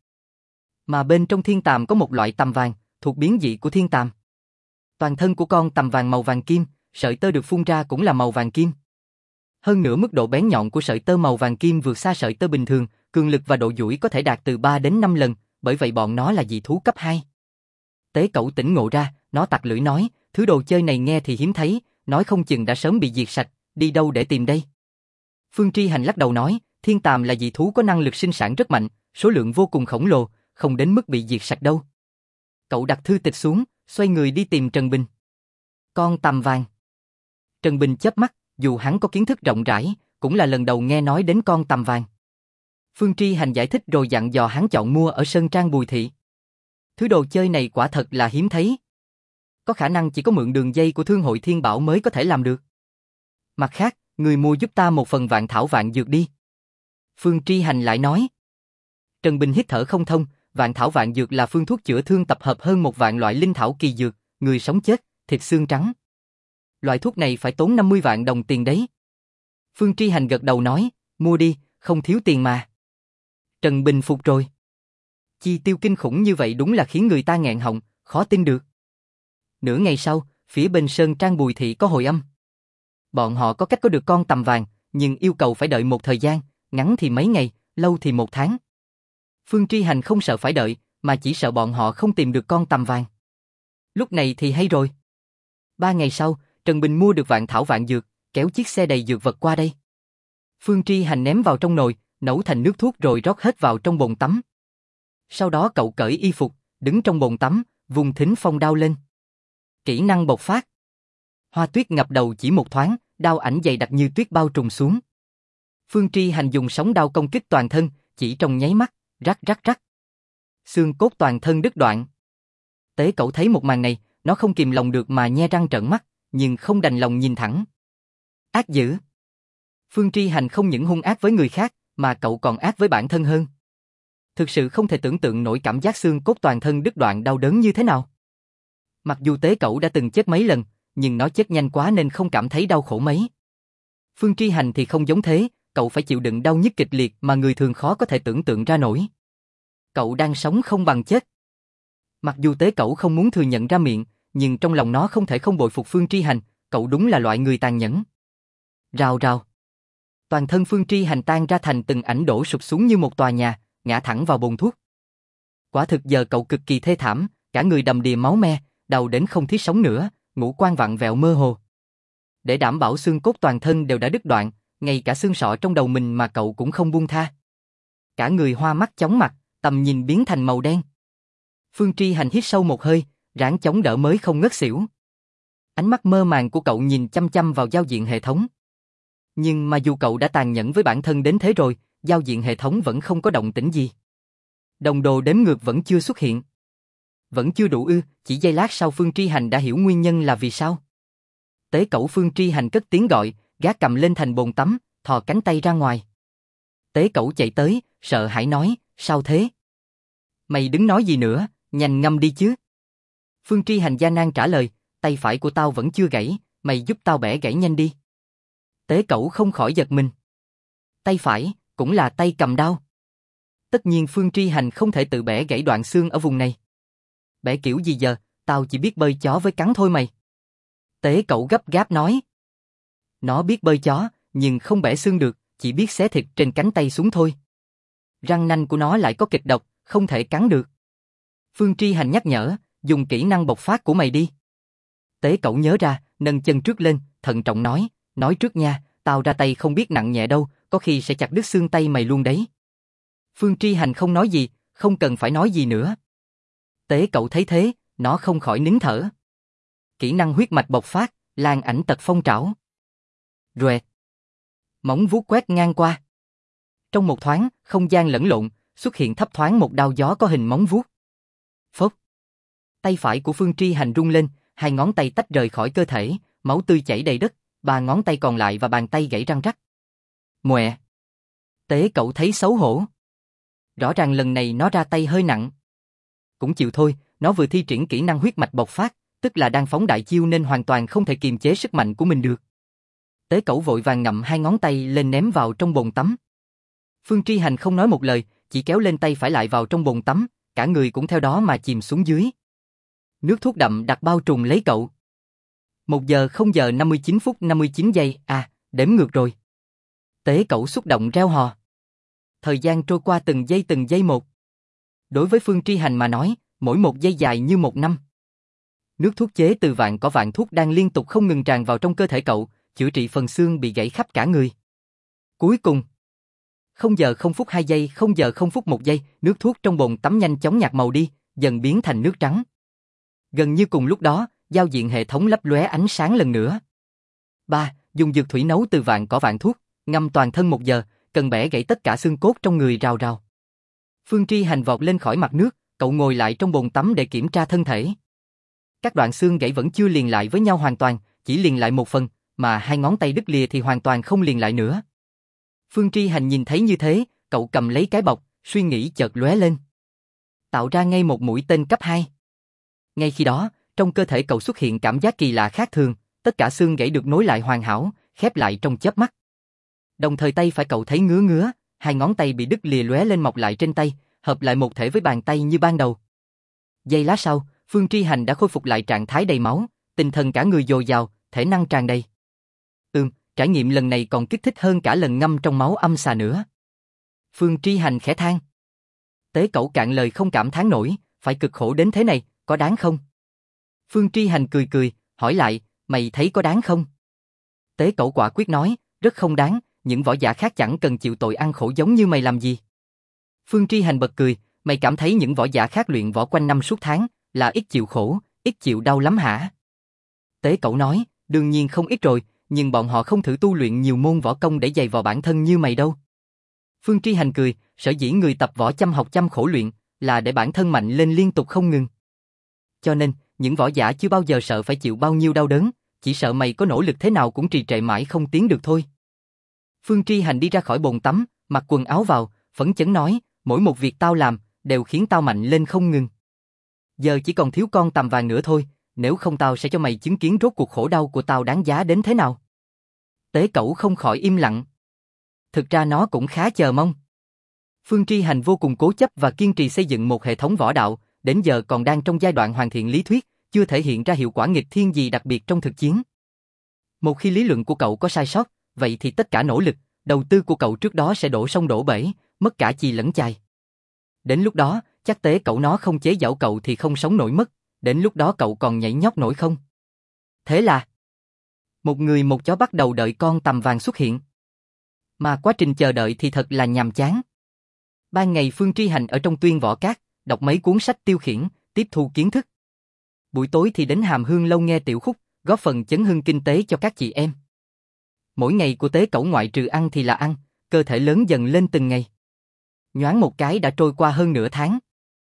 [SPEAKER 1] Mà bên trong thiên tàm có một loại tằm vàng, thuộc biến dị của thiên tàm. Toàn thân của con tằm vàng màu vàng kim, sợi tơ được phun ra cũng là màu vàng kim. Hơn nữa mức độ bén nhọn của sợi tơ màu vàng kim vượt xa sợi tơ bình thường, cường lực và độ duỗi có thể đạt từ 3 đến 5 lần, bởi vậy bọn nó là dị thú cấp 2. Tế Cẩu tỉnh ngộ ra, nó tặc lưỡi nói, thứ đồ chơi này nghe thì hiếm thấy, nói không chừng đã sớm bị diệt sạch, đi đâu để tìm đây? Phương Tri Hành lắc đầu nói, thiên tàm là dị thú có năng lực sinh sản rất mạnh, số lượng vô cùng khổng lồ, không đến mức bị diệt sạch đâu. Cậu đặt thư tịch xuống, xoay người đi tìm Trần Bình. Con tằm vàng. Trần Bình chớp mắt, dù hắn có kiến thức rộng rãi, cũng là lần đầu nghe nói đến con tằm vàng. Phương Tri Hành giải thích rồi dặn dò hắn chọn mua ở Sơn Trang Bùi Thị. Thứ đồ chơi này quả thật là hiếm thấy. Có khả năng chỉ có mượn đường dây của Thương hội Thiên Bảo mới có thể làm được. Mặt khác, người mua giúp ta 1 phần vạn thảo vạn dược đi. Phương Tri Hành lại nói. Trần Bình hít thở không thông, vạn thảo vạn dược là phương thuốc chữa thương tập hợp hơn 1 vạn loại linh thảo kỳ dược, người sống chết, thịt xương trắng. Loại thuốc này phải tốn 50 vạn đồng tiền đấy. Phương Tri Hành gật đầu nói, mua đi, không thiếu tiền mà. Trần Bình phục rồi. Chi tiêu kinh khủng như vậy đúng là khiến người ta nghẹn họng, khó tin được. Nửa ngày sau, phía bên Sơn Trang Bùi Thị có hồi âm. Bọn họ có cách có được con tằm vàng, nhưng yêu cầu phải đợi một thời gian, ngắn thì mấy ngày, lâu thì 1 tháng. Phương Tri Hành không sợ phải đợi, mà chỉ sợ bọn họ không tìm được con tằm vàng. Lúc này thì hay rồi. 3 ngày sau, Trần Bình mua được vạn thảo vạn dược, kéo chiếc xe đầy dược vật qua đây. Phương Tri Hành ném vào trong nồi, nấu thành nước thuốc rồi rót hết vào trong bồn tắm. Sau đó cậu cởi y phục, đứng trong bồn tắm, vùng thính phong đao lên. Kỹ năng bộc phát. Hoa tuyết ngập đầu chỉ một thoáng, đao ảnh dày đặc như tuyết bao trùm xuống. Phương Tri Hành dùng sóng đao công kích toàn thân, chỉ trong nháy mắt, rắc rắc rắc. Xương cốt toàn thân đứt đoạn. Tế Cẩu thấy một màn này, nó không kìm lòng được mà nhe răng trợn mắt, nhưng không đành lòng nhìn thẳng. Ác dữ. Phương Tri Hành không những hung ác với người khác, mà cậu còn ác với bản thân hơn. Thực sự không thể tưởng tượng nổi cảm giác xương cốt toàn thân đứt đoạn đau đớn như thế nào. Mặc dù Tế Cẩu đã từng chết mấy lần, nhưng nó chết nhanh quá nên không cảm thấy đau khổ mấy. Phương Tri Hành thì không giống thế, cậu phải chịu đựng đau nhức kịch liệt mà người thường khó có thể tưởng tượng ra nổi. Cậu đang sống không bằng chết. Mặc dù Tế Cẩu không muốn thừa nhận ra miệng, nhưng trong lòng nó không thể không bội phục Phương Tri Hành, cậu đúng là loại người tàn nhẫn. Rào rào. Toàn thân Phương Tri Hành tan ra thành từng ảnh đổ sụp xuống như một tòa nhà, ngã thẳng vào bồn thuốc. Quả thực giờ cậu cực kỳ thê thảm, cả người đầm đìa máu me, đau đến không thiết sống nữa, ngũ quan vặn vẹo mơ hồ. Để đảm bảo xương cốt toàn thân đều đã đứt đoạn, ngay cả xương sọ trong đầu mình mà cậu cũng không buông tha. Cả người hoa mắt chóng mặt, tầm nhìn biến thành màu đen. Phương Tri Hành hít sâu một hơi, ráng chống đỡ mới không ngất xỉu. Ánh mắt mơ màng của cậu nhìn chăm chăm vào giao diện hệ thống. Nhưng mà dù cậu đã tàn nhẫn với bản thân đến thế rồi, giao diện hệ thống vẫn không có động tĩnh gì. Đồng đồ đếm ngược vẫn chưa xuất hiện. Vẫn chưa đủ ư? Chỉ giây lát sau Phương Tri Hành đã hiểu nguyên nhân là vì sao. Tế Cẩu Phương Tri Hành cất tiếng gọi, gác cầm lên thành bồn tắm, thò cánh tay ra ngoài. Tế Cẩu chạy tới, sợ hãi nói, sao thế? Mày đứng nói gì nữa, nhanh ngâm đi chứ. Phương Tri Hành gian nan trả lời, tay phải của tao vẫn chưa gãy, mày giúp tao bẻ gãy nhanh đi. Tế Cẩu không khỏi giật mình. Tay phải, cũng là tay cầm đao. Tất nhiên Phương Tri Hành không thể tự bẻ gãy đoạn xương ở vùng này. Bẻ kiểu gì giờ, tao chỉ biết bơi chó với cắn thôi mày. Tế Cẩu gấp gáp nói. Nó biết bơi chó, nhưng không bẻ xương được, chỉ biết xé thịt trên cánh tay xuống thôi. Răng nanh của nó lại có kịch độc, không thể cắn được. Phương Tri Hành nhắc nhở, dùng kỹ năng bộc phát của mày đi. Tế Cẩu nhớ ra, nâng chân trước lên, thận trọng nói trước nha, tao ra tay không biết nặng nhẹ đâu, có khi sẽ chặt đứt xương tay mày luôn đấy. Phương Tri Hành không nói gì, không cần phải nói gì nữa. Tế Cẩu thấy thế, nó không khỏi nín thở. Kỹ năng huyết mạch bộc phát, lan ảnh tật phong trảo. Rẹt. Móng vuốt quét ngang qua. Trong một thoáng, không gian lẫn lộn, xuất hiện thấp thoáng một đao gió có hình móng vuốt. Phốc. Tay phải của Phương Tri Hành rung lên, hai ngón tay tách rời khỏi cơ thể, máu tươi chảy đầy đất, ba ngón tay còn lại và bàn tay gãy răng rắc. Mòe. Tế Cẩu thấy xấu hổ. Rõ ràng lần này nó ra tay hơi nặng. Cũng chịu thôi, nó vừa thi triển kỹ năng huyết mạch bộc phát, tức là đang phóng đại chiêu nên hoàn toàn không thể kiềm chế sức mạnh của mình được. Tế Cẩu vội vàng ngậm hai ngón tay lên ném vào trong bồn tắm. Phương Tri Hành không nói một lời, chỉ kéo lên tay phải lại vào trong bồn tắm, cả người cũng theo đó mà chìm xuống dưới. Nước thuốc đậm đặc bao trùm lấy cậu. 1 giờ 0 giờ 59 phút 59 giây, đếm ngược rồi. Tế Cẩu xúc động reo hò. Thời gian trôi qua từng giây một. Đối với Phương Tri Hành mà nói, mỗi một giây dài như một năm. Nước thuốc chế từ vạn cỏ vạn thuốc đang liên tục không ngừng tràn vào trong cơ thể cậu, chữa trị phần xương bị gãy khắp cả người. Cuối cùng, 0 giờ 0 phút 2 giây, 0 giờ 0 phút 1 giây, nước thuốc trong bồn tắm nhanh chóng nhạt màu đi, dần biến thành nước trắng. Gần như cùng lúc đó, giao diện hệ thống lấp lóe ánh sáng lần nữa. 3. Dùng dược thủy nấu từ vạn cỏ vạn thuốc, ngâm toàn thân 1 giờ, cần bẻ gãy tất cả xương cốt trong người rào rào. Phương Tri Hành vọt lên khỏi mặt nước, cậu ngồi lại trong bồn tắm để kiểm tra thân thể. Các đoạn xương gãy vẫn chưa liền lại với nhau hoàn toàn, chỉ liền lại một phần, mà hai ngón tay đứt lìa thì hoàn toàn không liền lại nữa. Phương Tri Hành nhìn thấy như thế, cậu cầm lấy cái bọc, suy nghĩ chợt lóe lên. Tạo ra ngay một mũi tên cấp 2. Ngay khi đó, trong cơ thể cậu xuất hiện cảm giác kỳ lạ khác thường, tất cả xương gãy được nối lại hoàn hảo, khép lại trong chớp mắt. Đồng thời tay phải cậu thấy ngứa ngứa, hai ngón tay bị đứt lìa lóe lên mọc lại trên tay, hợp lại một thể với bàn tay như ban đầu. Giây lát sau, Phương Tri Hành đã khôi phục lại trạng thái đầy máu, tinh thần cả người dồi dào, thể năng tràn đầy. Trải nghiệm lần này còn kích thích hơn cả lần ngâm trong máu âm xà nữa. Phương Tri Hành khẽ than. Tế Cẩu cạn lời không cảm thán nổi, phải cực khổ đến thế này, có đáng không? Phương Tri Hành cười cười, hỏi lại, mày thấy có đáng không? Tế Cẩu quả quyết nói, rất không đáng, những võ giả khác chẳng cần chịu tội ăn khổ giống như mày làm gì. Phương Tri Hành bật cười, mày cảm thấy những võ giả khác luyện võ quanh năm suốt tháng, là ít chịu khổ, ít chịu đau lắm hả? Tế Cẩu nói, đương nhiên không ít rồi, nhưng bọn họ không thử tu luyện nhiều môn võ công để dày vào bản thân như mày đâu. Phương Tri Hành cười, sở dĩ người tập võ chăm học chăm khổ luyện, là để bản thân mạnh lên liên tục không ngừng. Cho nên, những võ giả chưa bao giờ sợ phải chịu bao nhiêu đau đớn, chỉ sợ mày có nỗ lực thế nào cũng trì trệ mãi không tiến được thôi. Phương Tri Hành đi ra khỏi bồn tắm, mặc quần áo vào, phấn chấn nói, mỗi một việc tao làm, đều khiến tao mạnh lên không ngừng. Giờ chỉ còn thiếu con tằm vàng nữa thôi, nếu không tao sẽ cho mày chứng kiến rốt cuộc khổ đau của tao đáng giá đến thế nào. Tế Cẩu không khỏi im lặng. Thực ra nó cũng khá chờ mong. Phương Tri Hành vô cùng cố chấp và kiên trì xây dựng một hệ thống võ đạo, đến giờ còn đang trong giai đoạn hoàn thiện lý thuyết, chưa thể hiện ra hiệu quả nghịch thiên gì đặc biệt trong thực chiến. Một khi lý luận của cậu có sai sót, vậy thì tất cả nỗ lực, đầu tư của cậu trước đó sẽ đổ sông đổ bể, mất cả chì lẫn chài. Đến lúc đó, chắc Tế Cẩu nó không chế giảo cậu thì không sống nổi mất, đến lúc đó cậu còn nhảy nhót nổi không? Thế là Một người một chó bắt đầu đợi con tằm vàng xuất hiện. Mà quá trình chờ đợi thì thật là nhàm chán. Ban ngày Phương Tri Hành ở trong Tuyên Võ Cát, đọc mấy cuốn sách tiêu khiển, tiếp thu kiến thức. Buổi tối thì đến Hàm Hương lâu nghe tiểu khúc, góp phần chấn hưng kinh tế cho các chị em. Mỗi ngày của Tế Cẩu ngoại trừ ăn thì là ăn, cơ thể lớn dần lên từng ngày. Nhoáng một cái đã trôi qua hơn nửa tháng.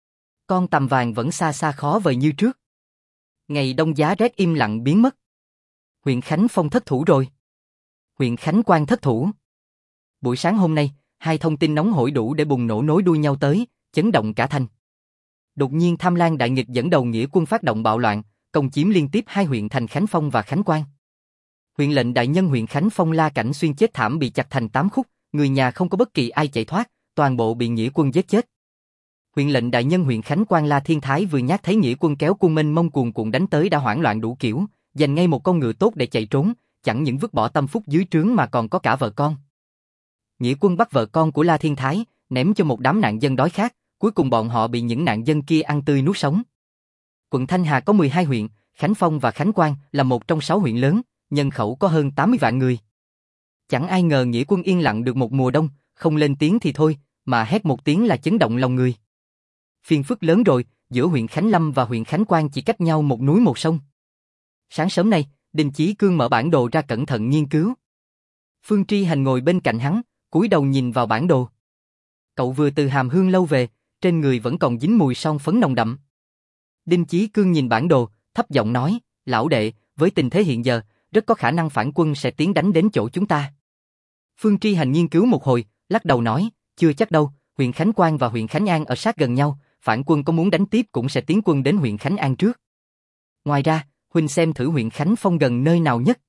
[SPEAKER 1] Con tằm vàng vẫn xa xa khó vời như trước. Ngày đông giá rét im lặng biến mất. Huyện Khánh Phong thất thủ rồi. Huyện Khánh Quang thất thủ. Buổi sáng hôm nay, hai thông tin nóng hổi đủ để bùng nổ nối đuôi nhau tới, chấn động cả thành. Đột nhiên Tham Lang đại nghịch dẫn đầu nghĩa quân phát động bạo loạn, công chiếm liên tiếp hai huyện thành Khánh Phong và Khánh Quang. Huyện lệnh đại nhân huyện Khánh Phong La Cảnh Xuyên chết thảm bị chặt thành 8 khúc, người nhà không có bất kỳ ai chạy thoát, toàn bộ bị nghĩa quân giết chết. Huyện lệnh đại nhân huyện Khánh Quang La Thiên Thái vừa nhát thấy nghĩa quân kéo quân mênh mông cuồn cuộn đánh tới đã hoảng loạn đủ kiểu, giành ngay một con ngựa tốt để chạy trốn, chẳng những vứt bỏ tâm phúc dưới trướng mà còn có cả vợ con. Nghĩa quân bắt vợ con của La Thiên Thái, ném cho một đám nạn dân đói khát, cuối cùng bọn họ bị những nạn dân kia ăn tươi nuốt sống. Quận Thanh Hà có 12 huyện, Khánh Phong và Khánh Quang là một trong 6 huyện lớn, nhân khẩu có hơn 80 vạn người. Chẳng ai ngờ nghĩa quân yên lặng được một mùa đông, không lên tiếng thì thôi, mà hét một tiếng là chấn động lòng người. Phiền phức lớn rồi, giữa huyện Khánh Lâm và huyện Khánh Quang chỉ cách nhau một núi một sông. Sáng sớm nay, Đinh Chí Cương mở bản đồ ra cẩn thận nghiên cứu. Phương Tri Hành ngồi bên cạnh hắn, cúi đầu nhìn vào bản đồ. Cậu vừa từ Hàm Hương lâu về, trên người vẫn còn dính mùi son phấn nồng đậm. Đinh Chí Cương nhìn bản đồ, thấp giọng nói, lão đệ, với tình thế hiện giờ, rất có khả năng phản quân sẽ tiến đánh đến chỗ chúng ta. Phương Tri Hành nghiên cứu một hồi, lắc đầu nói, chưa chắc đâu, huyện Khánh Quang và huyện Khánh An ở sát gần nhau, phản quân có muốn đánh tiếp cũng sẽ tiến quân đến huyện Khánh An trước. Ngoài ra, huynh xem thử huyện Khánh Phong gần nơi nào nhất.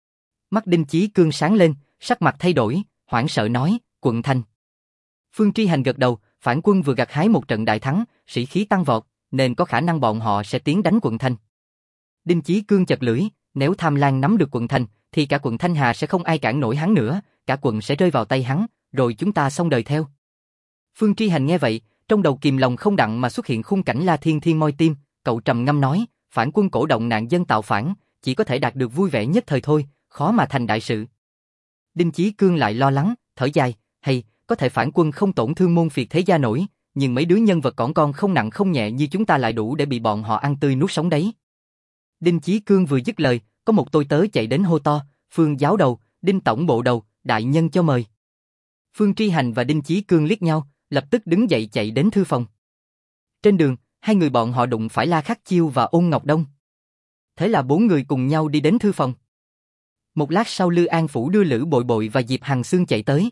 [SPEAKER 1] Mắt Đinh Chí Cương sáng lên, sắc mặt thay đổi, hoảng sợ nói, quận Thành. Phương Tri Hành gật đầu, phản quân vừa gặt hái một trận đại thắng, sĩ khí tăng vọt, nên có khả năng bọn họ sẽ tiến đánh quận Thành. Đinh Chí Cương chật lưỡi, nếu Tham Lang nắm được quận Thành, thì cả quận Thanh Hà sẽ không ai cản nổi hắn nữa, cả quận sẽ rơi vào tay hắn, rồi chúng ta xong đời theo. Phương Tri Hành nghe vậy, trong đầu kìm lòng không đặng mà xuất hiện khung cảnh La Thiên Thiên moi tim, cậu trầm ngâm nói, phản quân cổ động nạn dân tạo phản, chỉ có thể đạt được vui vẻ nhất thời thôi, khó mà thành đại sự. Đinh Chí Cương lại lo lắng, thở dài, hay, có thể phản quân không tổn thương môn phiệt thế gia nổi, nhưng mấy đứa nhân vật cỏn con không nặng không nhẹ như chúng ta lại đủ để bị bọn họ ăn tươi nuốt sống đấy. Đinh Chí Cương vừa dứt lời, có một tôi tớ chạy đến hô to, Phương giáo đầu, Đinh tổng bộ đầu, đại nhân cho mời. Phương Tri Hành và Đinh Chí Cương liếc nhau, lập tức đứng dậy chạy đến thư phòng. Trên đường, hai người bọn họ đụng phải La Khắc Chiêu và Ôn Ngọc Đông. Thế là 4 người cùng nhau đi đến thư phòng. Một lát sau Lư An Phủ đưa Lữ Bội Bội và Diệp Hằng Xương chạy tới.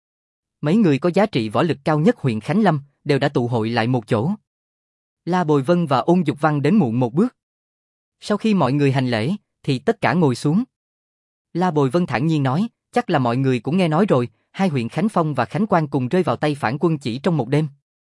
[SPEAKER 1] Mấy người có giá trị võ lực cao nhất huyện Khánh Lâm đều đã tụ hội lại một chỗ. La Bồi Vân và Ôn Dục Văn đến muộn một bước. Sau khi mọi người hành lễ, thì tất cả ngồi xuống. La Bồi Vân thản nhiên nói, chắc là mọi người cũng nghe nói rồi, hai huyện Khánh Phong và Khánh Quang cùng rơi vào tay phản quân chỉ trong một đêm.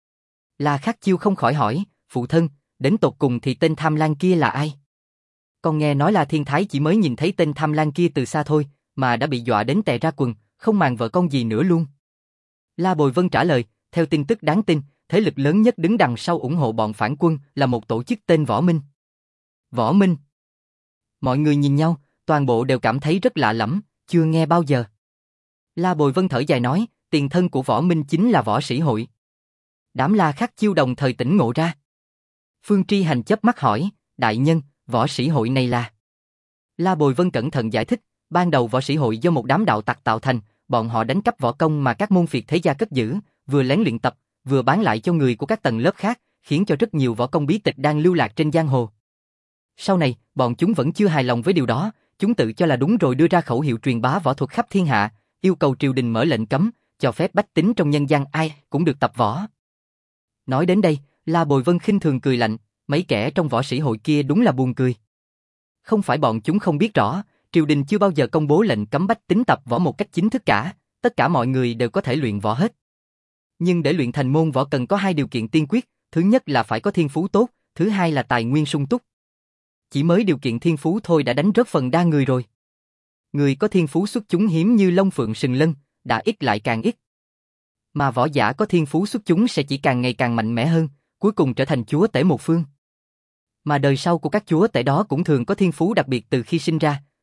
[SPEAKER 1] La Khắc Chiêu không khỏi hỏi, phụ thân, đến tột cùng thì tên Tham Lang kia là ai? Con nghe nói là Thiên Thái chỉ mới nhìn thấy tên Tham Lang kia từ xa thôi, mà đã bị dọa đến tè ra quần, không màng vợ con gì nữa luôn. La Bồi Vân trả lời, theo tin tức đáng tin, thế lực lớn nhất đứng đằng sau ủng hộ bọn phản quân là một tổ chức tên Võ Minh. Võ Minh? Mọi người nhìn nhau, toàn bộ đều cảm thấy rất lạ lẫm, chưa nghe bao giờ. La Bồi Vân thở dài nói, tiền thân của Võ Minh chính là Võ Sĩ Hội. Đám La Khắc Chiêu đồng thời tỉnh ngộ ra. Phương Tri Hành chớp mắt hỏi, đại nhân, Võ Sĩ Hội này là... La Bồi Vân cẩn thận giải thích, ban đầu Võ Sĩ Hội do một đám đạo tặc tạo thành, bọn họ đánh cắp võ công mà các môn phiệt thế gia cất giữ, vừa lén luyện tập, vừa bán lại cho người của các tầng lớp khác, khiến cho rất nhiều võ công bí tịch đang lưu lạc trên giang hồ. Sau này, bọn chúng vẫn chưa hài lòng với điều đó, chúng tự cho là đúng rồi đưa ra khẩu hiệu truyền bá võ thuật khắp thiên hạ, yêu cầu triều đình mở lệnh cấm, cho phép bách tính trong nhân gian ai cũng được tập võ. Nói đến đây, La Bồi Vân khinh thường cười lạnh, mấy kẻ trong Võ Sĩ Hội kia đúng là buồn cười. Không phải bọn chúng không biết rõ, triều đình chưa bao giờ công bố lệnh cấm bách tính tập võ một cách chính thức cả, tất cả mọi người đều có thể luyện võ hết. Nhưng để luyện thành môn võ cần có 2 điều kiện tiên quyết, thứ nhất là phải có thiên phú tốt, thứ hai là tài nguyên sung túc. Chỉ mới điều kiện thiên phú thôi đã đánh rớt phần đa người rồi. Người có thiên phú xuất chúng hiếm như Long Phượng Sừng Lân, đã ít lại càng ít. Mà võ giả có thiên phú xuất chúng sẽ chỉ càng ngày càng mạnh mẽ hơn, cuối cùng trở thành chúa tể một phương. Mà đời sau của các chúa tể đó cũng thường có thiên phú đặc biệt từ khi sinh ra,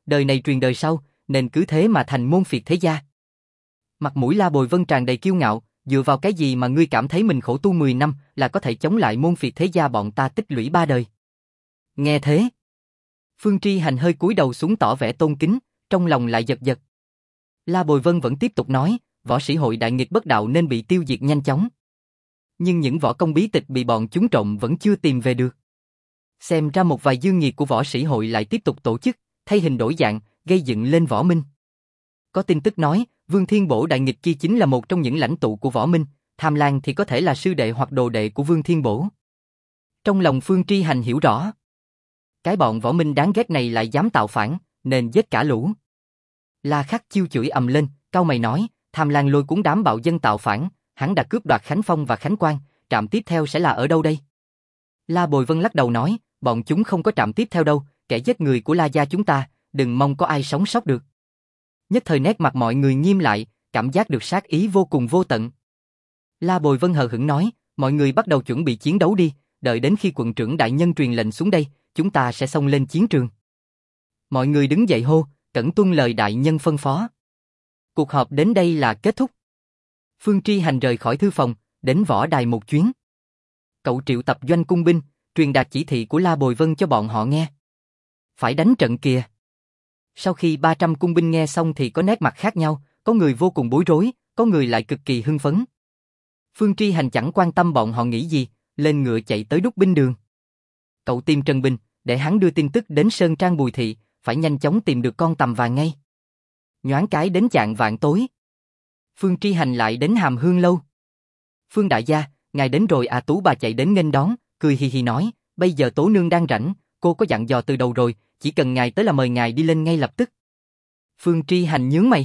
[SPEAKER 1] đời này truyền đời sau, nên cứ thế mà thành môn phiệt thế gia. Mặt mũi La Bồi Vân tràn đầy kiêu ngạo, dựa vào cái gì mà ngươi cảm thấy mình khổ tu 10 năm là có thể chống lại môn phiệt thế gia bọn ta tích lũy 3 đời. Nghe thế, Phương Tri Hành hơi cúi đầu xuống tỏ vẻ tôn kính, trong lòng lại giật giật. La Bồi Vân vẫn tiếp tục nói, võ sĩ hội đại nghịch bất đạo nên bị tiêu diệt nhanh chóng. Nhưng những võ công bí tịch bị bọn chúng trộm vẫn chưa tìm về được. Xem ra một vài dương nghiệt của võ sĩ hội lại tiếp tục tổ chức, thay hình đổi dạng, gây dựng lên võ minh. Có tin tức nói, Vương Thiên Bổ đại nghịch kia chính là một trong những lãnh tụ của võ minh, Tham Lang thì có thể là sư đệ hoặc đồ đệ của Vương Thiên Bổ. Trong lòng Phương Tri Hành hiểu rõ, cái bọn võ minh đáng ghét này lại dám tạo phản, nên giết cả lũ. La Khắc chiêu chửi ầm lên, cau mày nói, Tham Lang lôi cuốn đám bạo dân tạo phản, hắn đã cướp đoạt Khánh Phong và Khánh Quan, trạm tiếp theo sẽ là ở đâu đây? La Bồi Vân lắc đầu nói, bọn chúng không có trạm tiếp theo đâu, kẻ giết người của La gia chúng ta, đừng mong có ai sống sót được. Nhất thời nét mặt mọi người nghiêm lại, cảm giác được sát ý vô cùng vô tận. La Bồi Vân hờ hững nói, mọi người bắt đầu chuẩn bị chiến đấu đi, đợi đến khi quận trưởng đại nhân truyền lệnh xuống đây, chúng ta sẽ xông lên chiến trường. Mọi người đứng dậy hô, cẩn tuân lời đại nhân phân phó. Cuộc họp đến đây là kết thúc. Phương Tri Hành rời khỏi thư phòng, đến võ đài một chuyến. Cậu triệu tập doanh cung binh, truyền đạt chỉ thị của La Bồi Vân cho bọn họ nghe. Phải đánh trận kìa. Sau khi 300 cung binh nghe xong thì có nét mặt khác nhau, có người vô cùng bối rối, có người lại cực kỳ hưng phấn. Phương Tri Hành chẳng quan tâm bọn họ nghĩ gì, lên ngựa chạy tới đúc binh đường. Cậu tìm Trần Bình, để hắn đưa tin tức đến Sơn Trang Bùi Thị, phải nhanh chóng tìm được con tằm vàng ngay. Nhoáng cái đến chạng vạng tối, Phương Tri Hành lại đến Hàm Hương lâu. Phương đại gia, ngài đến rồi à? Tú bà chạy đến nghênh đón, cười hì hì nói, bây giờ Tố nương đang rảnh, cô có dặn dò từ đầu rồi, chỉ cần ngài tới là mời ngài đi lên ngay lập tức. Phương Tri Hành nhướng mày.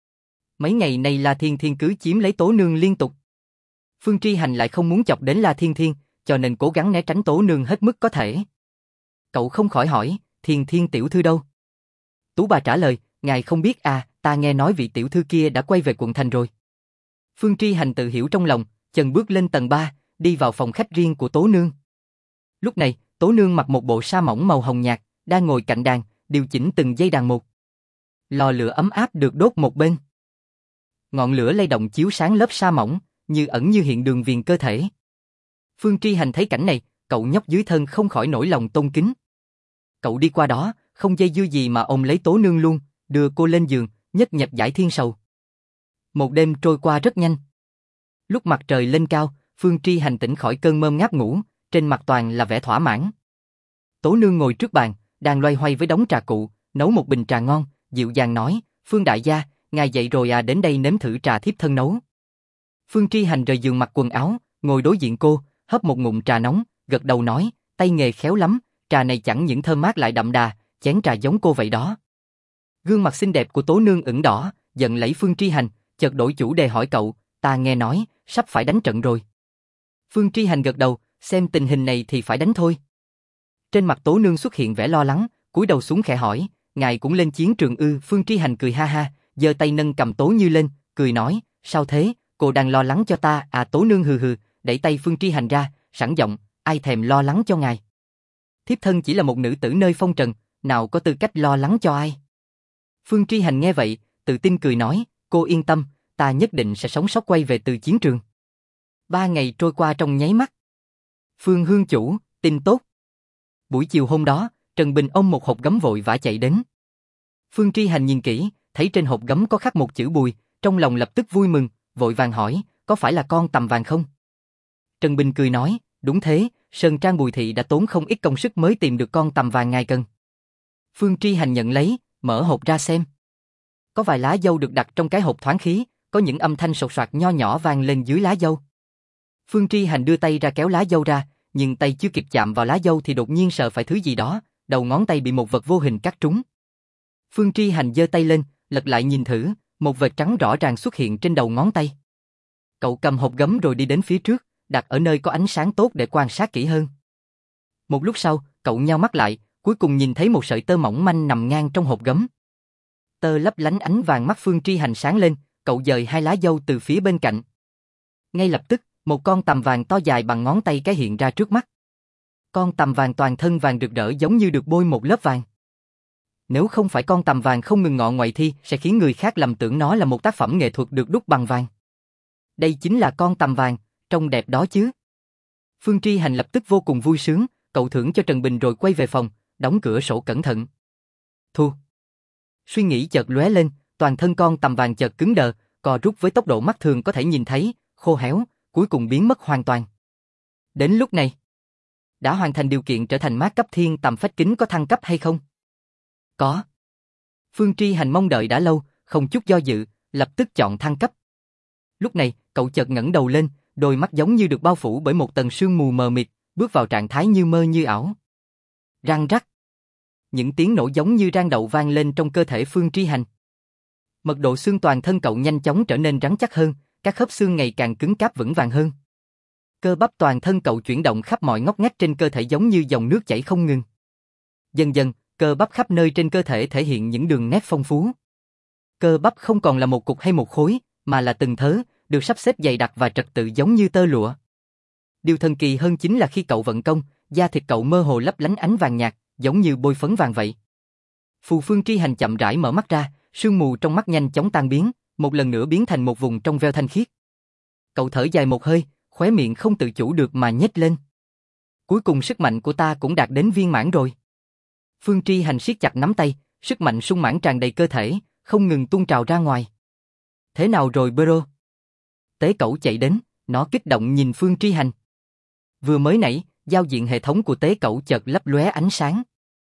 [SPEAKER 1] Mấy ngày này La Thiên Thiên cứ chiếm lấy Tố nương liên tục. Phương Tri Hành lại không muốn chọc đến La Thiên Thiên, cho nên cố gắng né tránh Tố nương hết mức có thể. Cậu không khỏi hỏi, Thiên Thiên tiểu thư đâu? Tú bà trả lời, ngài không biết à, ta nghe nói vị tiểu thư kia đã quay về quận thành rồi. Phương Tri Hành tự hiểu trong lòng, chân bước lên tầng 3, đi vào phòng khách riêng của Tố nương. Lúc này, Tố nương mặc một bộ sa mỏng màu hồng nhạt, đang ngồi cạnh đàn, điều chỉnh từng dây đàn một. Lò lửa ấm áp được đốt một bên. Ngọn lửa lay động chiếu sáng lớp sa mỏng, như ẩn như hiện đường viền cơ thể. Phương Tri Hành thấy cảnh này, cậu nhóc dưới thân không khỏi nổi lòng tôn kính. Cậu đi qua đó, không dây dưa gì mà ôm lấy Tố nương luôn, đưa cô lên giường, nhất nhập giải thiên sầu. Một đêm trôi qua rất nhanh. Lúc mặt trời lên cao, Phương Tri Hành tỉnh khỏi cơn mơ ngáp ngủ, trên mặt toàn là vẻ thỏa mãn. Tố nương ngồi trước bàn, đang loay hoay với đống trà cụ, nấu một bình trà ngon, dịu dàng nói, Phương đại gia, ngài dậy rồi à, đến đây nếm thử trà thiếp thân nấu. Phương Tri Hành rời giường mặc quần áo, ngồi đối diện cô, hớp một ngụm trà nóng, gật đầu nói, tay nghề khéo lắm, trà này chẳng những thơm mát lại đậm đà, chén trà giống cô vậy đó. Gương mặt xinh đẹp của Tố nương ửng đỏ, giận lấy Phương Tri Hành, chợt đổi chủ đề hỏi cậu, ta nghe nói, sắp phải đánh trận rồi. Phương Tri Hành gật đầu, xem tình hình này thì phải đánh thôi. Trên mặt Tố nương xuất hiện vẻ lo lắng, cúi đầu xuống khẽ hỏi, ngài cũng lên chiến trường ư? Phương Tri Hành cười ha ha, giơ tay nâng cầm Tố Như lên, cười nói, sao thế, cô đang lo lắng cho ta à? Tố nương hừ hừ, đẩy tay Phương Tri Hành ra, sẵn giọng, ai thèm lo lắng cho ngài. Thiếp thân chỉ là một nữ tử nơi phong trần, nào có tư cách lo lắng cho ai. Phương Tri Hành nghe vậy, tự tin cười nói, cô yên tâm, ta nhất định sẽ sống sót quay về từ chiến trường. 3 ngày trôi qua trong nháy mắt. Phương hương chủ, tin tốt. Buổi chiều hôm đó, Trần Bình ôm một hộp gấm vội vã chạy đến. Phương Tri Hành nhìn kỹ, thấy trên hộp gấm có khắc một chữ Bùi, trong lòng lập tức vui mừng, vội vàng hỏi, có phải là con tằm vàng không? Trần Bình cười nói, đúng thế, Sơn Trang Bùi Thị đã tốn không ít công sức mới tìm được con tằm vàng ngài cần. Phương Tri Hành nhận lấy, mở hộp ra xem. Có vài lá dâu được đặt trong cái hộp thoáng khí, có những âm thanh sột soạt nho nhỏ vang lên dưới lá dâu. Phương Tri Hành đưa tay ra kéo lá dâu ra, nhưng tay chưa kịp chạm vào lá dâu thì đột nhiên sợ phải thứ gì đó, đầu ngón tay bị một vật vô hình cắt trúng. Phương Tri Hành giơ tay lên, lật lại nhìn thử, một vệt trắng rõ ràng xuất hiện trên đầu ngón tay. Cậu cầm hộp gấm rồi đi đến phía trước, đặt ở nơi có ánh sáng tốt để quan sát kỹ hơn. Một lúc sau, cậu nheo mắt lại, cuối cùng nhìn thấy một sợi tơ mỏng manh nằm ngang trong hộp gấm. Tơ lấp lánh ánh vàng, mắt Phương Tri Hành sáng lên, cậu dời 2 lá dâu từ phía bên cạnh. Ngay lập tức, một con tằm vàng to dài bằng ngón tay cái hiện ra trước mắt. Con tằm vàng toàn thân vàng rực rỡ giống như được bôi một lớp vàng. Nếu không phải con tằm vàng không ngừng ngọ ngoại thi sẽ khiến người khác lầm tưởng nó là một tác phẩm nghệ thuật được đúc bằng vàng. Đây chính là con tằm vàng, trông đẹp đó chứ. Phương Tri Hành lập tức vô cùng vui sướng, cậu thưởng cho Trần Bình rồi quay về phòng, đóng cửa sổ cẩn thận. Thu. Suy nghĩ chợt lóe lên, toàn thân con tằm vàng chợt cứng đờ, co rút với tốc độ mắt thường có thể nhìn thấy, khô héo, cuối cùng biến mất hoàn toàn. Đến lúc này, đã hoàn thành điều kiện trở thành mát cấp thiên tầm phách kính có thăng cấp hay không? Có. Phương Tri Hành mong đợi đã lâu, không chút do dự, lập tức chọn thăng cấp. Lúc này, cậu chợt ngẩng đầu lên, đôi mắt giống như được bao phủ bởi một tầng sương mù mờ mịt, bước vào trạng thái như mơ như ảo. Răng rắc. Những tiếng nổ giống như rang đậu vang lên trong cơ thể Phương Tri Hành. Mật độ xương toàn thân cậu nhanh chóng trở nên rắn chắc hơn, các khớp xương ngày càng cứng cáp vững vàng hơn. Cơ bắp toàn thân cậu chuyển động khắp mọi ngóc ngách trên cơ thể giống như dòng nước chảy không ngừng. Dần dần, cơ bắp khắp nơi trên cơ thể thể hiện những đường nét phong phú. Cơ bắp không còn là một cục hay một khối, mà là từng thớ, được sắp xếp dày đặc và trật tự giống như tơ lụa. Điều thần kỳ hơn chính là khi cậu vận công, da thịt cậu mơ hồ lấp lánh ánh vàng nhạt, giống như bôi phấn vàng vậy. Phương Tri Hành chậm rãi mở mắt ra, sương mù trong mắt nhanh chóng tan biến, một lần nữa biến thành một vùng trong veo thanh khiết. Cậu thở dài một hơi, khóe miệng không tự chủ được mà nhếch lên. Cuối cùng sức mạnh của ta cũng đạt đến viên mãn rồi. Phương Tri Hành siết chặt nắm tay, sức mạnh sung mãn tràn đầy cơ thể, không ngừng tuôn trào ra ngoài. Thế nào rồi bro? Tế Cẩu chạy đến, nó kích động nhìn Phương Tri Hành. Vừa mới nãy, giao diện hệ thống của Tế Cẩu chợt lấp lóe ánh sáng.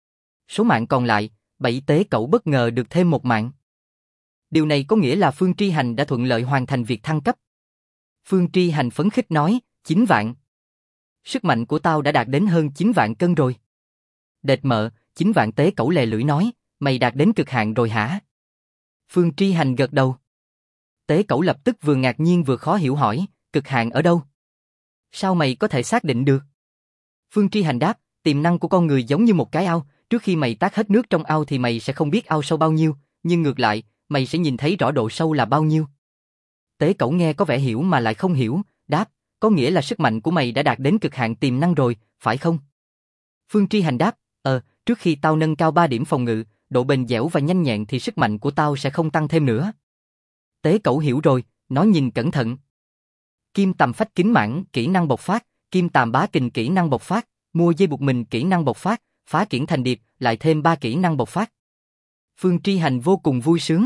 [SPEAKER 1] Số mạng còn lại, 7 Tế Cẩu bất ngờ được thêm một mạng. Điều này có nghĩa là Phương Tri Hành đã thuận lợi hoàn thành việc thăng cấp. Phương Tri Hành phấn khích nói, 9 vạn. Sức mạnh của tao đã đạt đến hơn 9 vạn cân rồi. Đệt mợ, 9 vạn Tế Cẩu lè lưỡi nói, mày đạt đến cực hạn rồi hả? Phương Tri Hành gật đầu. Tế Cẩu lập tức vừa ngạc nhiên vừa khó hiểu hỏi, cực hạn ở đâu? Sao mày có thể xác định được? Phương Tri Hành đáp, tiềm năng của con người giống như một cái ao, trước khi mày tát hết nước trong ao thì mày sẽ không biết ao sâu bao nhiêu, nhưng ngược lại, mày sẽ nhìn thấy rõ độ sâu là bao nhiêu. Tế Cẩu nghe có vẻ hiểu mà lại không hiểu, đáp, có nghĩa là sức mạnh của mày đã đạt đến cực hạn tiềm năng rồi, phải không? Phương Tri Hành đáp, trước khi tao nâng cao 3 điểm phòng ngự, độ bền dẻo và nhanh nhẹn thì sức mạnh của tao sẽ không tăng thêm nữa. Tế Cẩu hiểu rồi, nó nhìn cẩn thận. Kim tầm phách kính mãn, kỹ năng bộc phát, kim tàm bá kình kỹ năng bộc phát, mua dây buộc mình kỹ năng bộc phát, phá kiển thành điệp, lại thêm 3 kỹ năng bộc phát. Phương Tri Hành vô cùng vui sướng.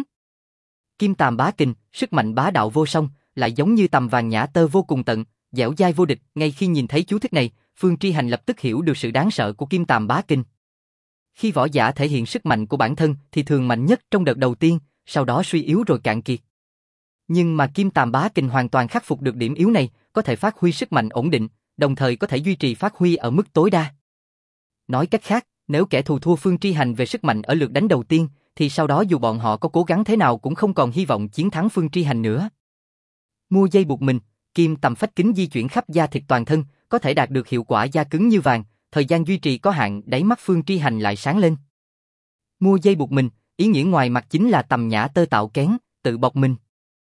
[SPEAKER 1] Kim tàm bá kình, sức mạnh bá đạo vô song, lại giống như tầm vàng nhã tơ vô cùng tận, dẻo dai vô địch. Ngay khi nhìn thấy chú thích này, Phương Tri Hành lập tức hiểu được sự đáng sợ của kim tàm bá kình. Khi võ giả thể hiện sức mạnh của bản thân thì thường mạnh nhất trong đợt đầu tiên, sau đó suy yếu rồi cạn kiệt. Nhưng mà kim tàm bá kình hoàn toàn khắc phục được điểm yếu này, có thể phát huy sức mạnh ổn định, đồng thời có thể duy trì phát huy ở mức tối đa. Nói cách khác, nếu kẻ thù thua Phương Tri Hành về sức mạnh ở lượt đánh đầu tiên, thì sau đó dù bọn họ có cố gắng thế nào cũng không còn hy vọng chiến thắng Phương Tri Hành nữa. Mua dây buộc mình, kim tầm phách kính di chuyển khắp da thịt toàn thân, có thể đạt được hiệu quả da cứng như vàng, thời gian duy trì có hạn, đáy mắt Phương Tri Hành lại sáng lên. Mua dây buộc mình, ý nghĩa ngoài mặt chính là tầm nhã tơ tạo kén, tự bọc mình.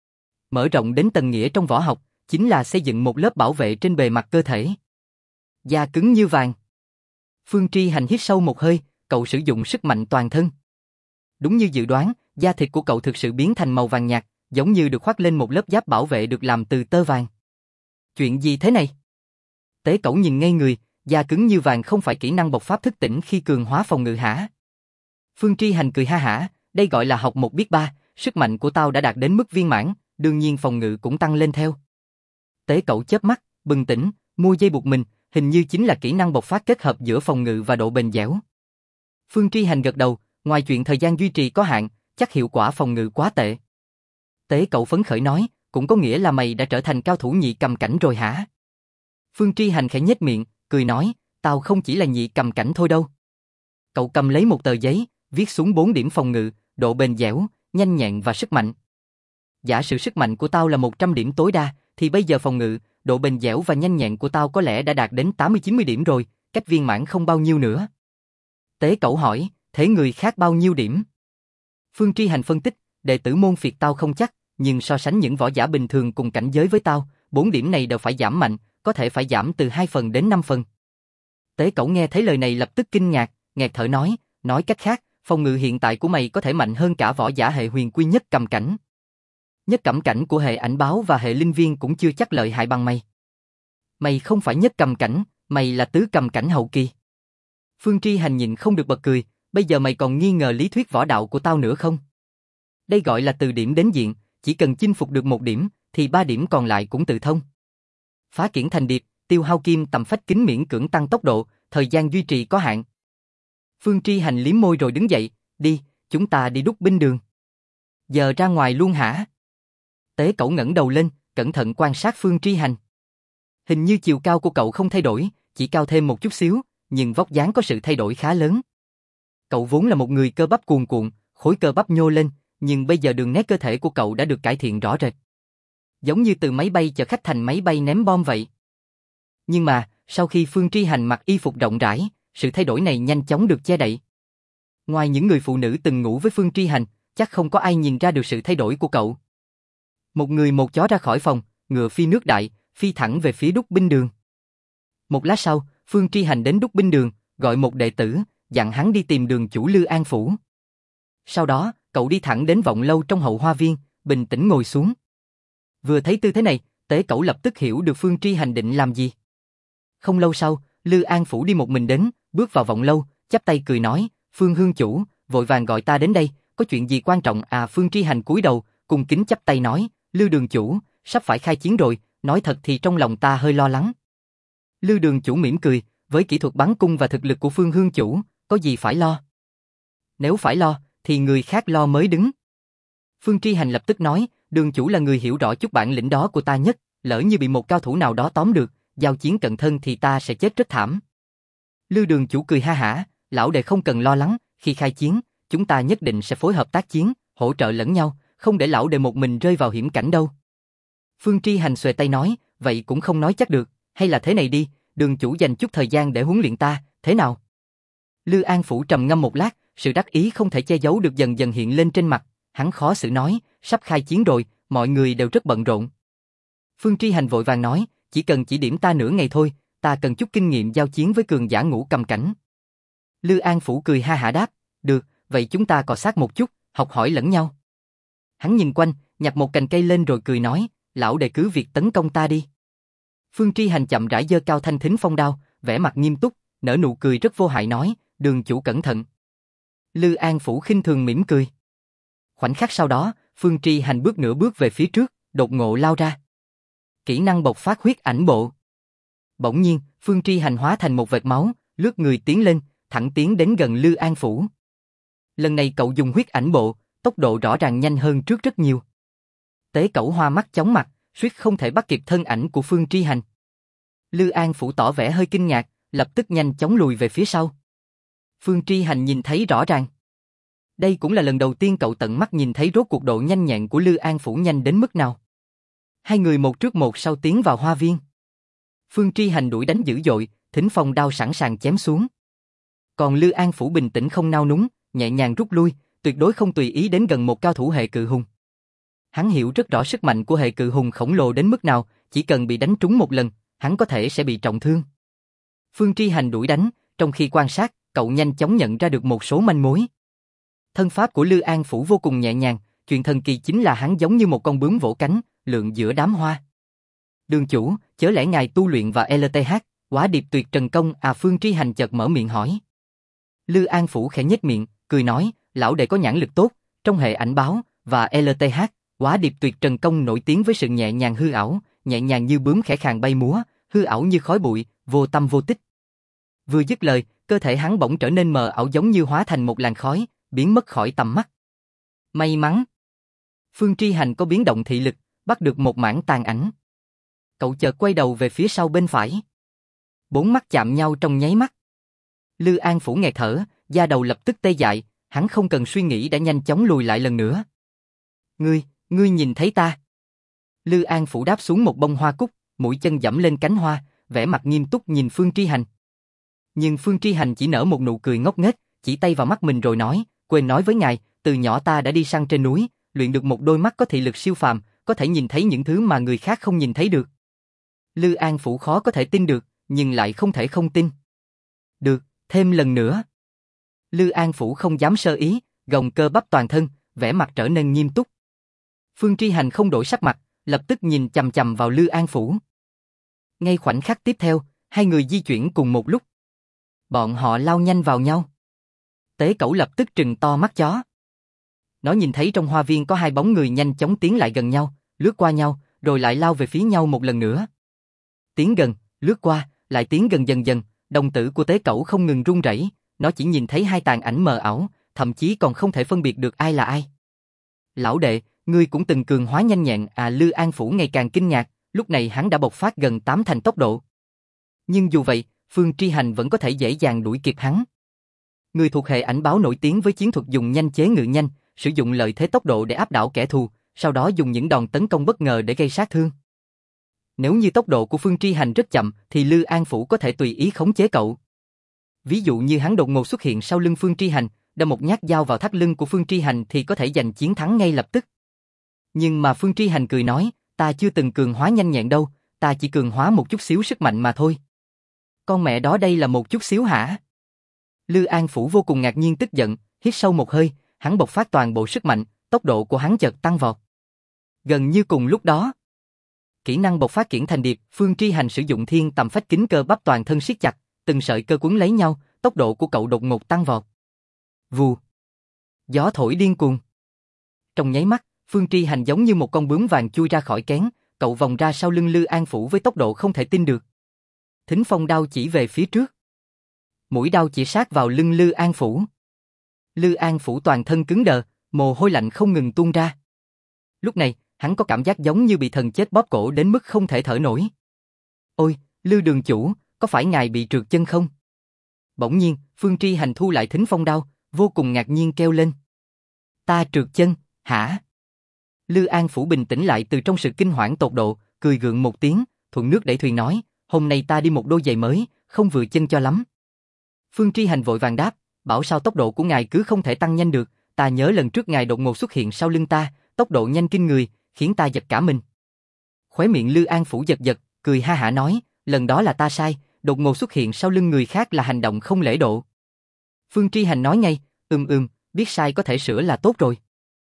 [SPEAKER 1] Mở rộng đến tầng nghĩa trong võ học, chính là xây dựng một lớp bảo vệ trên bề mặt cơ thể. Da cứng như vàng. Phương Tri Hành hít sâu một hơi, cậu sử dụng sức mạnh toàn thân. Đúng như dự đoán, da thịt của cậu thực sự biến thành màu vàng nhạt, giống như được khoác lên một lớp giáp bảo vệ được làm từ tơ vàng. Chuyện gì thế này? Tế Cẩu nhìn ngây người, da cứng như vàng không phải kỹ năng bộc phát thức tỉnh khi cường hóa phòng ngự hả? Phương Tri Hành cười ha hả, đây gọi là học một biết ba, sức mạnh của tao đã đạt đến mức viên mãn, đương nhiên phòng ngự cũng tăng lên theo. Tế Cẩu chớp mắt, bừng tỉnh, mua dây buộc mình, hình như chính là kỹ năng bộc phát kết hợp giữa phòng ngự và độ bền dẻo. Phương Tri Hành gật đầu, ngoài chuyện thời gian duy trì có hạn, chắc hiệu quả phòng ngự quá tệ. Tế Cẩu phấn khởi nói, cũng có nghĩa là mày đã trở thành cao thủ nhị cầm cảnh rồi hả? Phương Tri Hành khẽ nhếch miệng, cười nói, tao không chỉ là nhị cầm cảnh thôi đâu. Cậu cầm lấy một tờ giấy, viết xuống 4 điểm phòng ngự, độ bền dẻo, nhanh nhẹn và sức mạnh. Giả sử sức mạnh của tao là 100 điểm tối đa, thì bây giờ phòng ngự, độ bền dẻo và nhanh nhẹn của tao có lẽ đã đạt đến 80-90 điểm rồi, cách viên mãn không bao nhiêu nữa. Tế Cẩu hỏi, thế người khác bao nhiêu điểm? Phương Tri Hành phân tích, đệ tử môn phiệt tao không chắc, nhưng so sánh những võ giả bình thường cùng cảnh giới với tao, 4 điểm này đều phải giảm mạnh, có thể phải giảm từ 2 phần đến 5 phần. Tế Cẩu nghe thấy lời này lập tức kinh ngạc, nghẹt thở nói cách khác, Phòng ngự hiện tại của mày có thể mạnh hơn cả võ giả hệ huyền quy nhất cầm cảnh. Nhất cẩm cảnh của hệ ảnh báo và hệ linh viên cũng chưa chắc lợi hại bằng mày. Mày không phải nhất cầm cảnh, mày là tứ cầm cảnh hậu kỳ. Phương Tri Hành nhịn không được bật cười, bây giờ mày còn nghi ngờ lý thuyết võ đạo của tao nữa không? Đây gọi là từ điểm đến diện, chỉ cần chinh phục được một điểm, thì 3 điểm còn lại cũng tự thông. Phá kiển thành điệp, tiêu hao kim tầm phách kính miễn cưỡng tăng tốc độ, thời gian duy trì có hạn. Phương Tri Hành liếm môi rồi đứng dậy, đi, chúng ta đi đúc binh đường. Giờ ra ngoài luôn hả? Tế Cẩu ngẩng đầu lên, cẩn thận quan sát Phương Tri Hành. Hình như chiều cao của cậu không thay đổi, chỉ cao thêm một chút xíu, nhưng vóc dáng có sự thay đổi khá lớn. Cậu vốn là một người cơ bắp cuồn cuộn, khối cơ bắp nhô lên, nhưng bây giờ đường nét cơ thể của cậu đã được cải thiện rõ rệt. Giống như từ máy bay chở khách thành máy bay ném bom vậy. Nhưng mà, sau khi Phương Tri Hành mặc y phục rộng rãi, sự thay đổi này nhanh chóng được che đậy. Ngoài những người phụ nữ từng ngủ với Phương Tri Hành, chắc không có ai nhìn ra được sự thay đổi của cậu. Một người một chó ra khỏi phòng, ngựa phi nước đại, phi thẳng về phía đúc binh đường. Một lát sau, Phương Tri Hành đến đúc binh đường, gọi một đệ tử, dặn hắn đi tìm đường chủ Lư An Phủ. Sau đó, cậu đi thẳng đến vọng lâu trong hậu hoa viên, bình tĩnh ngồi xuống. Vừa thấy tư thế này, Tế Cẩu lập tức hiểu được Phương Tri Hành định làm gì. Không lâu sau, Lư An Phủ đi một mình đến, bước vào vọng lâu, chắp tay cười nói, Phương Hương chủ, vội vàng gọi ta đến đây, có chuyện gì quan trọng à? Phương Tri Hành cúi đầu, cung kính chắp tay nói, Lư đường chủ, sắp phải khai chiến rồi, nói thật thì trong lòng ta hơi lo lắng. Lư đường chủ mỉm cười, với kỹ thuật bắn cung và thực lực của Phương Hương chủ, có gì phải lo? Nếu phải lo, thì người khác lo mới đứng. Phương Tri Hành lập tức nói, đường chủ là người hiểu rõ chút bản lĩnh đó của ta nhất, lỡ như bị một cao thủ nào đó tóm được, giao chiến cận thân thì ta sẽ chết rất thảm. Lư đường chủ cười ha hả, lão đệ không cần lo lắng, khi khai chiến, chúng ta nhất định sẽ phối hợp tác chiến, hỗ trợ lẫn nhau, không để lão đệ một mình rơi vào hiểm cảnh đâu. Phương Tri Hành xuề tay nói, vậy cũng không nói chắc được, hay là thế này đi, đường chủ dành chút thời gian để huấn luyện ta, thế nào? Lư An Phủ trầm ngâm một lát, sự đắc ý không thể che giấu được dần dần hiện lên trên mặt, hắn khó xử nói, sắp khai chiến rồi, mọi người đều rất bận rộn. Phương Tri Hành vội vàng nói, chỉ cần chỉ điểm ta nửa ngày thôi, ta cần chút kinh nghiệm giao chiến với cường giả ngũ cầm cảnh. Lư An Phủ cười ha hả đáp, được, vậy chúng ta cọ sát một chút, học hỏi lẫn nhau. Hắn nhìn quanh, nhặt một cành cây lên rồi cười nói, lão đệ cứ việc tấn công ta đi. Phương Tri Hành chậm rãi giơ cao thanh thính phong đao, vẻ mặt nghiêm túc, nở nụ cười rất vô hại nói, đường chủ cẩn thận. Lư An Phủ khinh thường mỉm cười. Khoảnh khắc sau đó, Phương Tri Hành bước nửa bước về phía trước, đột ngột lao ra. Kỹ năng bộc phát huyết ảnh bộ. Bỗng nhiên, Phương Tri Hành hóa thành một vệt máu, lướt người tiến lên, thẳng tiến đến gần Lư An Phủ. Lần này cậu dùng huyết ảnh bộ, tốc độ rõ ràng nhanh hơn trước rất nhiều. Tế Cẩu hoa mắt chóng mặt, suýt không thể bắt kịp thân ảnh của Phương Tri Hành. Lư An Phủ tỏ vẻ hơi kinh ngạc, lập tức nhanh chóng lùi về phía sau. Phương Tri Hành nhìn thấy rõ ràng. Đây cũng là lần đầu tiên cậu tận mắt nhìn thấy rốt cuộc độ nhanh nhẹn của Lư An Phủ nhanh đến mức nào. Hai người một trước một sau tiến vào hoa viên. Phương Tri Hành đuổi đánh dữ dội, thính phong đao sẵn sàng chém xuống. Còn Lư An Phủ bình tĩnh không nao núng, nhẹ nhàng rút lui, tuyệt đối không tùy ý đến gần một cao thủ hệ cự hùng. Hắn hiểu rất rõ sức mạnh của hệ cự hùng khổng lồ đến mức nào, chỉ cần bị đánh trúng một lần, hắn có thể sẽ bị trọng thương. Phương Tri Hành đuổi đánh, trong khi quan sát, cậu nhanh chóng nhận ra được một số manh mối. Thân pháp của Lư An Phủ vô cùng nhẹ nhàng, chuyện thần kỳ chính là hắn giống như một con bướm vỗ cánh, lượn giữa đám hoa. Đường chủ, chớ lẽ ngài tu luyện và LTH, Quá Điệp Tuyệt Trần Công à? Phương Tri Hành chợt mở miệng hỏi. Lư An Phủ khẽ nhếch miệng, cười nói, lão đệ có nhãn lực tốt, trong hệ ảnh báo và LTH, Quá Điệp Tuyệt Trần Công nổi tiếng với sự nhẹ nhàng hư ảo, nhẹ nhàng như bướm khẽ khàng bay múa, hư ảo như khói bụi, vô tâm vô tích. Vừa dứt lời, cơ thể hắn bỗng trở nên mờ ảo giống như hóa thành một làn khói, biến mất khỏi tầm mắt. May mắn, Phương Tri Hành có biến động thị lực, bắt được một mảng tàn ảnh. Cậu chợt quay đầu về phía sau bên phải. 4 mắt chạm nhau trong nháy mắt. Lư An Phủ nghẹt thở, da đầu lập tức tê dại, hắn không cần suy nghĩ đã nhanh chóng lùi lại lần nữa. Ngươi nhìn thấy ta? Lư An Phủ đáp xuống một bông hoa cúc, mũi chân dẫm lên cánh hoa, vẻ mặt nghiêm túc nhìn Phương Tri Hành. Nhưng Phương Tri Hành chỉ nở một nụ cười ngốc nghếch, chỉ tay vào mắt mình rồi nói, quên nói với ngài, từ nhỏ ta đã đi săn trên núi, luyện được một đôi mắt có thị lực siêu phàm, có thể nhìn thấy những thứ mà người khác không nhìn thấy được. Lư An Phủ khó có thể tin được, nhưng lại không thể không tin. Được, thêm lần nữa. Lư An Phủ không dám sơ ý, gồng cơ bắp toàn thân, vẻ mặt trở nên nghiêm túc. Phương Tri Hành không đổi sắc mặt, lập tức nhìn chằm chằm vào Lư An Phủ. Ngay khoảnh khắc tiếp theo, hai người di chuyển cùng một lúc. Bọn họ lao nhanh vào nhau. Tế Cẩu lập tức trừng to mắt chó. Nó nhìn thấy trong hoa viên có hai bóng người nhanh chóng tiến lại gần nhau, lướt qua nhau, rồi lại lao về phía nhau một lần nữa. Tiến gần, lướt qua, lại tiến gần dần dần, đồng tử của Tế Cẩu không ngừng run rẩy, nó chỉ nhìn thấy hai tàn ảnh mờ ảo, thậm chí còn không thể phân biệt được ai là ai. Lão đệ, ngươi cũng từng cường hóa nhanh nhẹn à? Lư An Phủ ngày càng kinh ngạc, lúc này hắn đã bộc phát gần 8 thành tốc độ. Nhưng dù vậy, Phương Tri Hành vẫn có thể dễ dàng đuổi kịp hắn. Người thuộc hệ ảnh báo nổi tiếng với chiến thuật dùng nhanh chế ngự nhanh, sử dụng lợi thế tốc độ để áp đảo kẻ thù, sau đó dùng những đòn tấn công bất ngờ để gây sát thương. Nếu như tốc độ của Phương Tri Hành rất chậm thì Lư An Phủ có thể tùy ý khống chế cậu. Ví dụ như hắn đột ngột xuất hiện sau lưng Phương Tri Hành, đâm một nhát dao vào thắt lưng của Phương Tri Hành thì có thể giành chiến thắng ngay lập tức. Nhưng mà Phương Tri Hành cười nói, ta chưa từng cường hóa nhanh nhẹn đâu, ta chỉ cường hóa một chút xíu sức mạnh mà thôi. Con mẹ đó, đây là một chút xíu hả? Lư An Phủ vô cùng ngạc nhiên tức giận, hít sâu một hơi, hắn bộc phát toàn bộ sức mạnh, tốc độ của hắn chợt tăng vọt. Gần như cùng lúc đó, kỹ năng bộc phát Kiển Thành Điệp, Phương Tri Hành sử dụng thiên tầm phách kính, cơ bắp toàn thân siết chặt, từng sợi cơ quấn lấy nhau, tốc độ của cậu đột ngột tăng vọt. Vù. Gió thổi điên cuồng. Trong nháy mắt, Phương Tri Hành giống như một con bướm vàng chui ra khỏi kén, cậu vòng ra sau lưng Lư An Phủ với tốc độ không thể tin được. Thính phong đao chỉ về phía trước. Mũi đao chỉ sát vào lưng Lư An Phủ. Lư An Phủ toàn thân cứng đờ, mồ hôi lạnh không ngừng tuôn ra. Lúc này, hắn có cảm giác giống như bị thần chết bóp cổ đến mức không thể thở nổi. Ôi, Lư đường chủ, có phải ngài bị trượt chân không? Bỗng nhiên, Phương Tri Hành thu lại thính phong đao, vô cùng ngạc nhiên kêu lên. Ta trượt chân, hả? Lư An Phủ bình tĩnh lại từ trong sự kinh hoảng tột độ, cười gượng một tiếng, thuận nước đẩy thuyền nói, hôm nay ta đi một đôi giày mới, không vừa chân cho lắm. Phương Tri Hành vội vàng đáp, bảo sao tốc độ của ngài cứ không thể tăng nhanh được, ta nhớ lần trước ngài đột ngột xuất hiện sau lưng ta, tốc độ nhanh kinh người, khiến ta giật cả mình. Khóe miệng Lư An Phủ giật giật, cười ha hả nói, lần đó là ta sai, đột ngột xuất hiện sau lưng người khác là hành động không lễ độ. Phương Tri Hành nói ngay, biết sai có thể sửa là tốt rồi.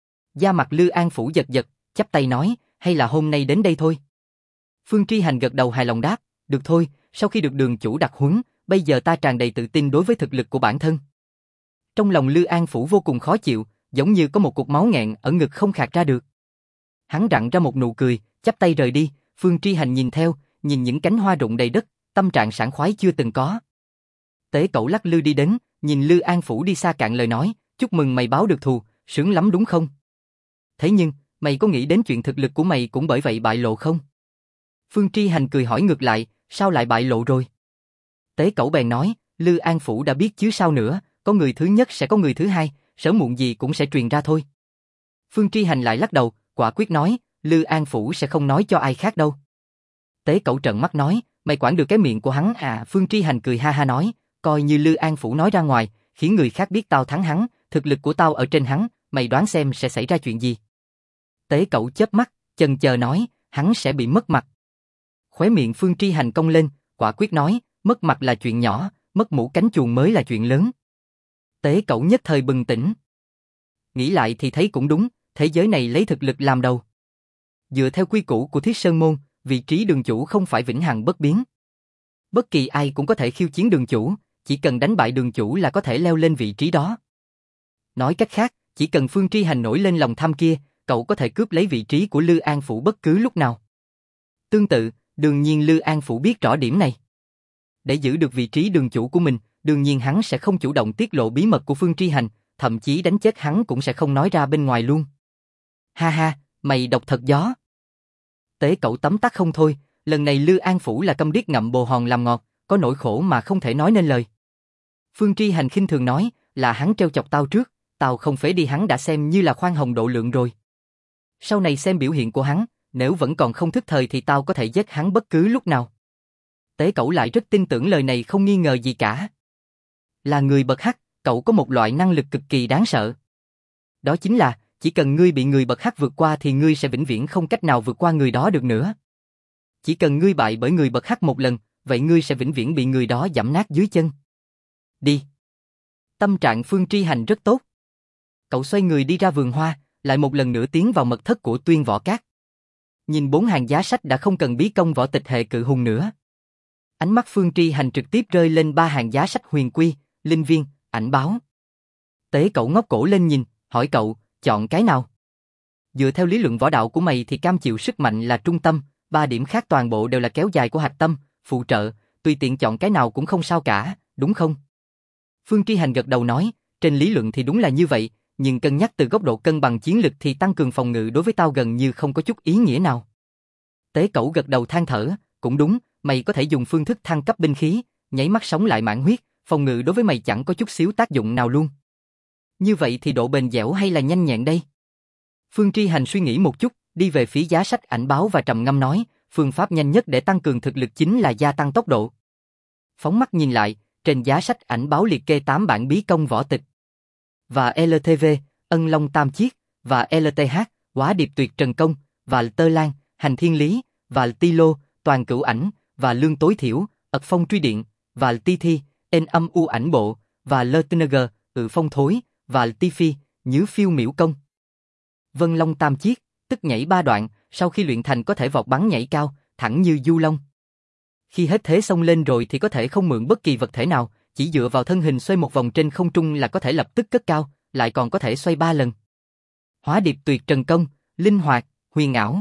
[SPEAKER 1] Da mặt Lư An Phủ giật giật, chắp tay nói, hay là hôm nay đến đây thôi. Phương Tri Hành gật đầu hài lòng đáp, được thôi, sau khi được đường chủ đặc huấn, bây giờ ta tràn đầy tự tin đối với thực lực của bản thân. Trong lòng Lư An Phủ vô cùng khó chịu, giống như có một cục máu nghẹn ở ngực không khạc ra được. Hắn rặn ra một nụ cười, chắp tay rời đi, Phương Tri Hành nhìn theo, nhìn những cánh hoa rụng đầy đất, tâm trạng sảng khoái chưa từng có. Tế Cẩu lắc lư đi đến, nhìn Lư An Phủ đi xa cạn lời nói, chúc mừng mày báo được thù, sướng lắm đúng không? Thế nhưng, mày có nghĩ đến chuyện thực lực của mày cũng bởi vậy bại lộ không? Phương Tri Hành cười hỏi ngược lại, sao lại bại lộ rồi? Tế Cẩu bèn nói, Lư An Phủ đã biết chứ sao nữa, có người thứ nhất sẽ có người thứ hai, sớm muộn gì cũng sẽ truyền ra thôi. Phương Tri Hành lại lắc đầu, quả quyết nói, Lư An Phủ sẽ không nói cho ai khác đâu. Tế Cẩu trợn mắt nói, mày quản được cái miệng của hắn à? Phương Tri Hành cười ha ha nói, coi như Lư An Phủ nói ra ngoài, khiến người khác biết tao thắng hắn, thực lực của tao ở trên hắn, mày đoán xem sẽ xảy ra chuyện gì? Tế Cẩu chớp mắt, chần chờ nói, hắn sẽ bị mất mặt. Khóe miệng Phương Tri Hành cong lên, quả quyết nói, mất mặt là chuyện nhỏ, mất mũ cánh chuồng mới là chuyện lớn. Tế Cẩu nhất thời bừng tỉnh. Nghĩ lại thì thấy cũng đúng, thế giới này lấy thực lực làm đầu. Dựa theo quy củ của Thiết Sơn Môn, vị trí đường chủ không phải vĩnh hằng bất biến. Bất kỳ ai cũng có thể khiêu chiến đường chủ, chỉ cần đánh bại đường chủ là có thể leo lên vị trí đó. Nói cách khác, chỉ cần Phương Tri Hành nổi lên lòng tham kia, cậu có thể cướp lấy vị trí của Lư An Phủ bất cứ lúc nào. Tương tự, đương nhiên Lư An Phủ biết rõ điểm này. Để giữ được vị trí đường chủ của mình, đương nhiên hắn sẽ không chủ động tiết lộ bí mật của Phương Tri Hành, thậm chí đánh chết hắn cũng sẽ không nói ra bên ngoài luôn. Ha ha, mày độc thật gió. Tế Cẩu tấm tắc không thôi, lần này Lư An Phủ là câm điếc ngậm bồ hòn làm ngọt, có nỗi khổ mà không thể nói nên lời. Phương Tri Hành khinh thường nói, là hắn trêu chọc tao trước, tao không phế đi hắn đã xem như là khoan hồng độ lượng rồi. Sau này xem biểu hiện của hắn, nếu vẫn còn không thức thời thì tao có thể giết hắn bất cứ lúc nào. Tế Cẩu lại rất tin tưởng lời này không nghi ngờ gì cả. Là người bậc hắc, cậu có một loại năng lực cực kỳ đáng sợ. Đó chính là, chỉ cần ngươi bị người bậc hắc vượt qua thì ngươi sẽ vĩnh viễn không cách nào vượt qua người đó được nữa. Chỉ cần ngươi bại bởi người bậc hắc một lần, vậy ngươi sẽ vĩnh viễn bị người đó giẫm nát dưới chân. Đi. Tâm trạng Phương Tri Hành rất tốt. Cậu xoay người đi ra vườn hoa, lại một lần nữa tiến vào mật thất của Tuyên Võ Các. Nhìn 4 hàng giá sách đã không cần bí công võ tịch hệ cự hùng nữa. Ánh mắt Phương Tri Hành trực tiếp rơi lên 3 hàng giá sách huyền quy, linh viên, ảnh báo. Tế Cẩu ngóc cổ lên nhìn, hỏi cậu, chọn cái nào? Dựa theo lý luận võ đạo của mày thì cam chịu sức mạnh là trung tâm, 3 điểm khác toàn bộ đều là kéo dài của hạch tâm, phụ trợ, tùy tiện chọn cái nào cũng không sao cả, đúng không? Phương Tri Hành gật đầu nói, trên lý luận thì đúng là như vậy, nhưng cân nhắc từ góc độ cân bằng chiến lực thì tăng cường phòng ngự đối với tao gần như không có chút ý nghĩa nào. Tế Cẩu gật đầu than thở, cũng đúng, mày có thể dùng phương thức thăng cấp binh khí, nháy mắt sống lại mãn huyết, phòng ngự đối với mày chẳng có chút xíu tác dụng nào luôn. Như vậy thì độ bền dẻo hay là nhanh nhẹn đây? Phương Tri Hành suy nghĩ một chút, đi về phía giá sách ảnh báo và trầm ngâm nói, phương pháp nhanh nhất để tăng cường thực lực chính là gia tăng tốc độ. Phóng mắt nhìn lại, trên giá sách ảnh báo liệt kê 8 bản bí công võ tịch. Và LTV, Ân Long Tam Chiết, và LTH, Quá Điệp Tuyệt Trần Công, và Tơ Lan, Hành Thiên Lý, và Ti Lô, Toàn Cửu Ảnh, và Lương Tối Thiểu, Ật Phong Truy Điện, và Ti Thi, En Âm U Ảnh Bộ, và LTNG, Ự Phong Thối, và Ti Phi, Nhứ Phiêu Miễu Công. Vân Long Tam Chiết, tức nhảy 3 đoạn, sau khi luyện thành có thể vọt bắn nhảy cao, thẳng như du long. Khi hết thế xông lên rồi thì có thể không mượn bất kỳ vật thể nào, chỉ dựa vào thân hình xoay một vòng trên không trung là có thể lập tức cất cao, lại còn có thể xoay 3 lần. Hóa Điệp Tuyệt Trần Công, linh hoạt, huyền ảo.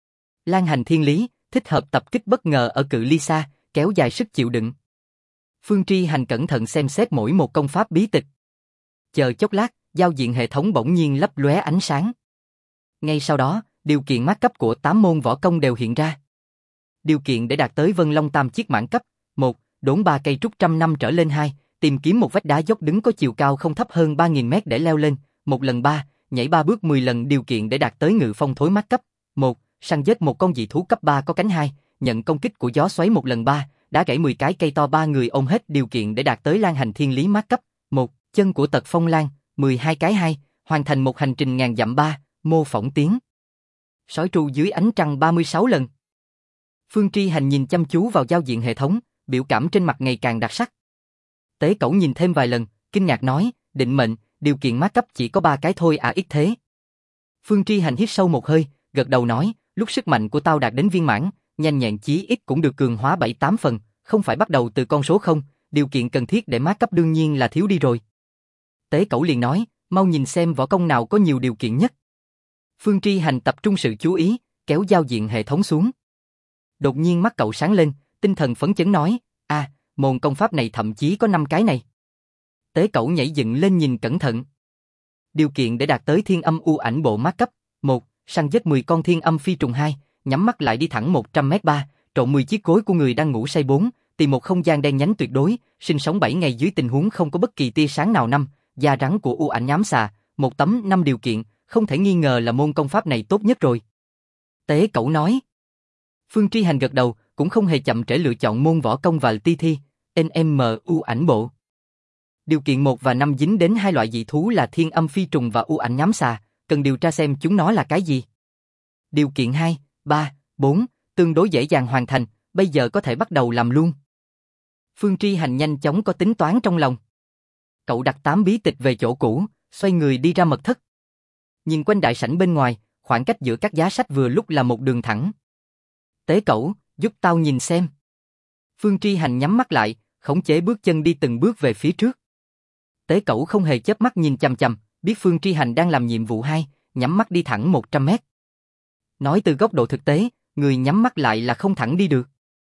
[SPEAKER 1] Lan Hành Thiên Lý, thích hợp tập kích bất ngờ ở cự ly xa, kéo dài sức chịu đựng. Phương Tri Hành cẩn thận xem xét mỗi một công pháp bí tịch. Chờ chốc lát, giao diện hệ thống bỗng nhiên lấp lóe ánh sáng. Ngay sau đó, điều kiện mát cấp của 8 môn võ công đều hiện ra. Điều kiện để đạt tới Vân Long Tam Chiết mãn cấp: 1. Đốn 3 cây trúc trăm năm trở lên. 2. Tìm kiếm một vách đá dốc đứng có chiều cao không thấp hơn 3.000 mét để leo lên, 1 lần 3, nhảy 3 bước 10 lần. Điều kiện để đạt tới Ngự Phong Thối mát cấp: 1. Săn giết một con dị thú cấp 3 có cánh. 2. Nhận công kích của gió xoáy 1 lần. 3. Đá gãy 10 cái cây to 3 người ôm hết. Điều kiện để đạt tới Lan Hành Thiên Lý mát cấp: 1. Chân của Tật Phong Lan, 12 cái. 2. Hoàn thành một hành trình ngàn dặm. 3. Mô phỏng tiếng sói tru dưới ánh trăng 36 lần. Phương Tri Hành nhìn chăm chú vào giao diện hệ thống, biểu cảm trên mặt ngày càng đặc sắc. Tế Cẩu nhìn thêm vài lần, kinh ngạc nói, định mệnh, điều kiện mát cấp chỉ có 3 cái thôi à, ít thế. Phương Tri Hành hít sâu một hơi, gật đầu nói, lúc sức mạnh của tao đạt đến viên mãn, nhanh nhẹn chí ít cũng được cường hóa 7-8 phần, không phải bắt đầu từ con số 0, điều kiện cần thiết để mát cấp đương nhiên là thiếu đi rồi. Tế Cẩu liền nói, mau nhìn xem võ công nào có nhiều điều kiện nhất. Phương Tri Hành tập trung sự chú ý, kéo giao diện hệ thống xuống. Đột nhiên mắt cậu sáng lên, tinh thần phấn chấn nói, môn công pháp này thậm chí có 5 cái này. Tế Cẩu nhảy dựng lên nhìn cẩn thận. Điều kiện để đạt tới Thiên Âm U Ảnh Bộ mát cấp: 1. Săn giết 10 con thiên âm phi trùng. 2. Nhắm mắt lại đi thẳng 100 mét. 3. Trộn 10 chiếc gối của người đang ngủ say. 4. Tìm một không gian đen nhánh tuyệt đối, sinh sống 7 ngày dưới tình huống không có bất kỳ tia sáng nào. 5. Da rắn của U Ảnh Ám Xà, một tấm. 5 điều kiện, không thể nghi ngờ là môn công pháp này tốt nhất rồi. Tế Cẩu nói. Phương Tri Hành gật đầu, cũng không hề chậm trễ lựa chọn môn võ công và ti thi, NMU ảnh bộ. Điều kiện 1 và 5 dính đến 2 loại dị thú là thiên âm phi trùng và U Ảnh Ám Xà, cần điều tra xem chúng nó là cái gì. Điều kiện 2, 3, 4, tương đối dễ dàng hoàn thành, bây giờ có thể bắt đầu làm luôn. Phương Tri Hành nhanh chóng có tính toán trong lòng. Cậu đặt 8 bí tịch về chỗ cũ, xoay người đi ra mật thất. Nhìn quanh đại sảnh bên ngoài, khoảng cách giữa các giá sách vừa lúc là một đường thẳng. Tế Cẩu, giúp tao nhìn xem. Phương Tri Hành nhắm mắt lại, khống chế bước chân đi từng bước về phía trước. Tế Cẩu không hề chớp mắt nhìn chằm chằm, biết Phương Tri Hành đang làm nhiệm vụ 2, nhắm mắt đi thẳng 100 mét. Nói từ góc độ thực tế, người nhắm mắt lại là không thẳng đi được.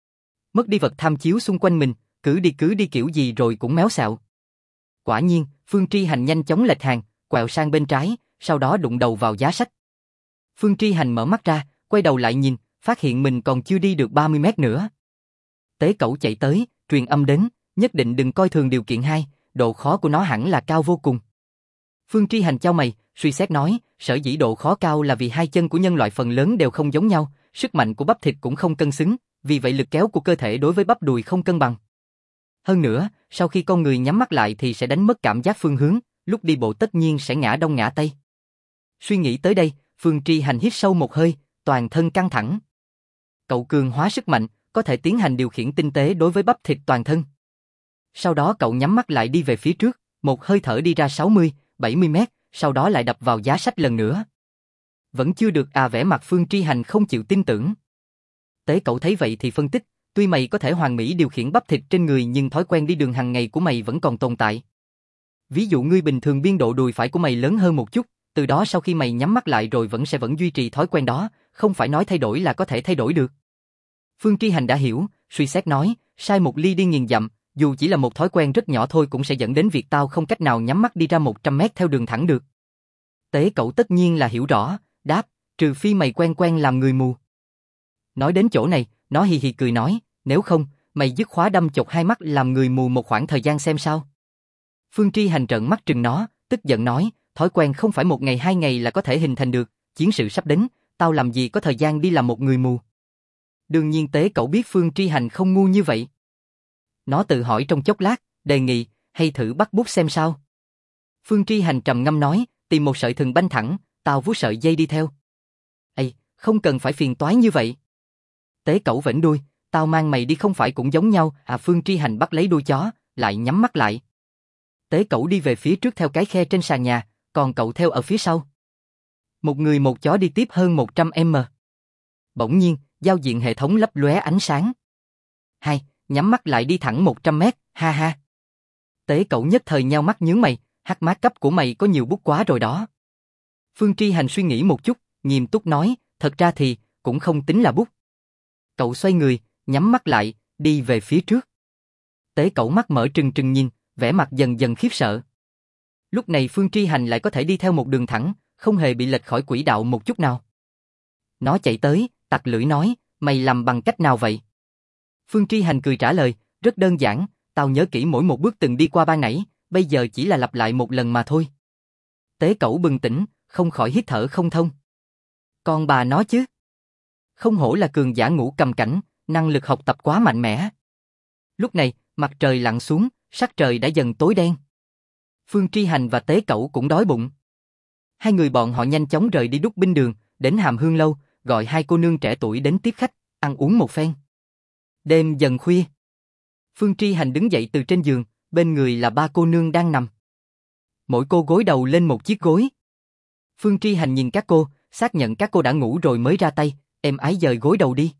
[SPEAKER 1] Mất đi vật tham chiếu xung quanh mình, cứ đi kiểu gì rồi cũng méo xẹo. Quả nhiên, Phương Tri Hành nhanh chóng lệch hàng, quẹo sang bên trái, sau đó đụng đầu vào giá sách. Phương Tri Hành mở mắt ra, quay đầu lại nhìn, phát hiện mình còn chưa đi được 30 mét nữa. Tế Cẩu chạy tới, truyền âm đến, nhất định đừng coi thường điều kiện 2, độ khó của nó hẳn là cao vô cùng. Phương Tri Hành chau mày, suy xét nói, sở dĩ độ khó cao là vì hai chân của nhân loại phần lớn đều không giống nhau, sức mạnh của bắp thịt cũng không cân xứng, vì vậy lực kéo của cơ thể đối với bắp đùi không cân bằng. Hơn nữa, sau khi con người nhắm mắt lại thì sẽ đánh mất cảm giác phương hướng, lúc đi bộ tất nhiên sẽ ngã đông ngã tây. Suy nghĩ tới đây, Phương Tri Hành hít sâu một hơi, toàn thân căng thẳng. Cậu cường hóa sức mạnh, có thể tiến hành điều khiển tinh tế đối với bắp thịt toàn thân. Sau đó cậu nhắm mắt lại đi về phía trước, Một hơi thở đi ra 60, 70 mét, sau đó lại đập vào giá sách lần nữa. Vẫn chưa được à, vẻ mặt Phương Tri Hành không chịu tin tưởng. Tế Cẩu thấy vậy thì phân tích, tuy mày có thể hoàn mỹ điều khiển bắp thịt trên người nhưng thói quen đi đường hàng ngày của mày vẫn còn tồn tại. Ví dụ ngươi bình thường biên độ đùi phải của mày lớn hơn một chút, từ đó sau khi mày nhắm mắt lại rồi vẫn duy trì thói quen đó, không phải nói thay đổi là có thể thay đổi được. Phương Tri Hành đã hiểu, suy xét nói, sai một ly đi nghìn dặm, dù chỉ là một thói quen rất nhỏ thôi cũng sẽ dẫn đến việc tao không cách nào nhắm mắt đi ra 100 mét theo đường thẳng được. Tế Cẩu tất nhiên là hiểu rõ, đáp, trừ phi mày quen làm người mù. Nói đến chỗ này, nó hì hì cười nói, nếu không, mày dứt khóa đâm chột hai mắt làm người mù một khoảng thời gian xem sao. Phương Tri Hành trợn mắt trừng nó, tức giận nói, thói quen không phải một ngày hai ngày là có thể hình thành được, chiến sự sắp đến, tao làm gì có thời gian đi làm một người mù. Đương nhiên Tế Cẩu biết Phương Tri Hành không ngu như vậy. Nó tự hỏi trong chốc lát, đề nghị, hay thử bắt bút xem sao. Phương Tri Hành trầm ngâm nói, tìm một sợi thừng banh thẳng, tao vuốt sợi dây đi theo. Ây, không cần phải phiền toái như vậy. Tế Cẩu vểnh đuôi, tao mang mày đi không phải cũng giống nhau à. Phương Tri Hành bắt lấy đuôi chó, lại nhắm mắt lại. Tế Cẩu đi về phía trước theo cái khe trên sàn nhà, còn cậu theo ở phía sau. Một người một chó đi tiếp hơn 100m. Bỗng nhiên, giao diện hệ thống lấp lóe ánh sáng. Hai, nhắm mắt lại đi thẳng 100m, ha ha. Tế Cẩu nhất thời nheo mắt nhướng mày, hắc má cấp của mày có nhiều bút quá rồi đó. Phương Tri Hành suy nghĩ một chút, nghiêm túc nói, thật ra thì, cũng không tính là bút. Cậu xoay người, nhắm mắt lại, đi về phía trước. Tế Cẩu mắt mở trừng trừng nhìn, vẻ mặt dần dần khiếp sợ. Lúc này Phương Tri Hành lại có thể đi theo một đường thẳng, không hề bị lệch khỏi quỹ đạo một chút nào. Nó chạy tới, tặc lưỡi nói, mày làm bằng cách nào vậy? Phương Tri Hành cười trả lời, rất đơn giản, tao nhớ kỹ mỗi một bước từng đi qua ban nãy, bây giờ chỉ là lặp lại một lần mà thôi. Tế Cẩu bừng tỉnh, không khỏi hít thở không thông. Con bà nó chứ. Không hổ là cường giả ngũ cầm cảnh, năng lực học tập quá mạnh mẽ. Lúc này, mặt trời lặn xuống, sắc trời đã dần tối đen. Phương Tri Hành và Tế Cẩu cũng đói bụng. Hai người bọn họ nhanh chóng rời đi Đúc Binh Đường, đến Hàm Hương Lâu, gọi hai cô nương trẻ tuổi đến tiếp khách, ăn uống một phen. Đêm dần khuya. Phương Tri Hành đứng dậy từ trên giường, bên người là ba cô nương đang nằm. Mỗi cô gối đầu lên một chiếc gối. Phương Tri Hành nhìn các cô, xác nhận các cô đã ngủ rồi mới ra tay, êm ái dời gối đầu đi.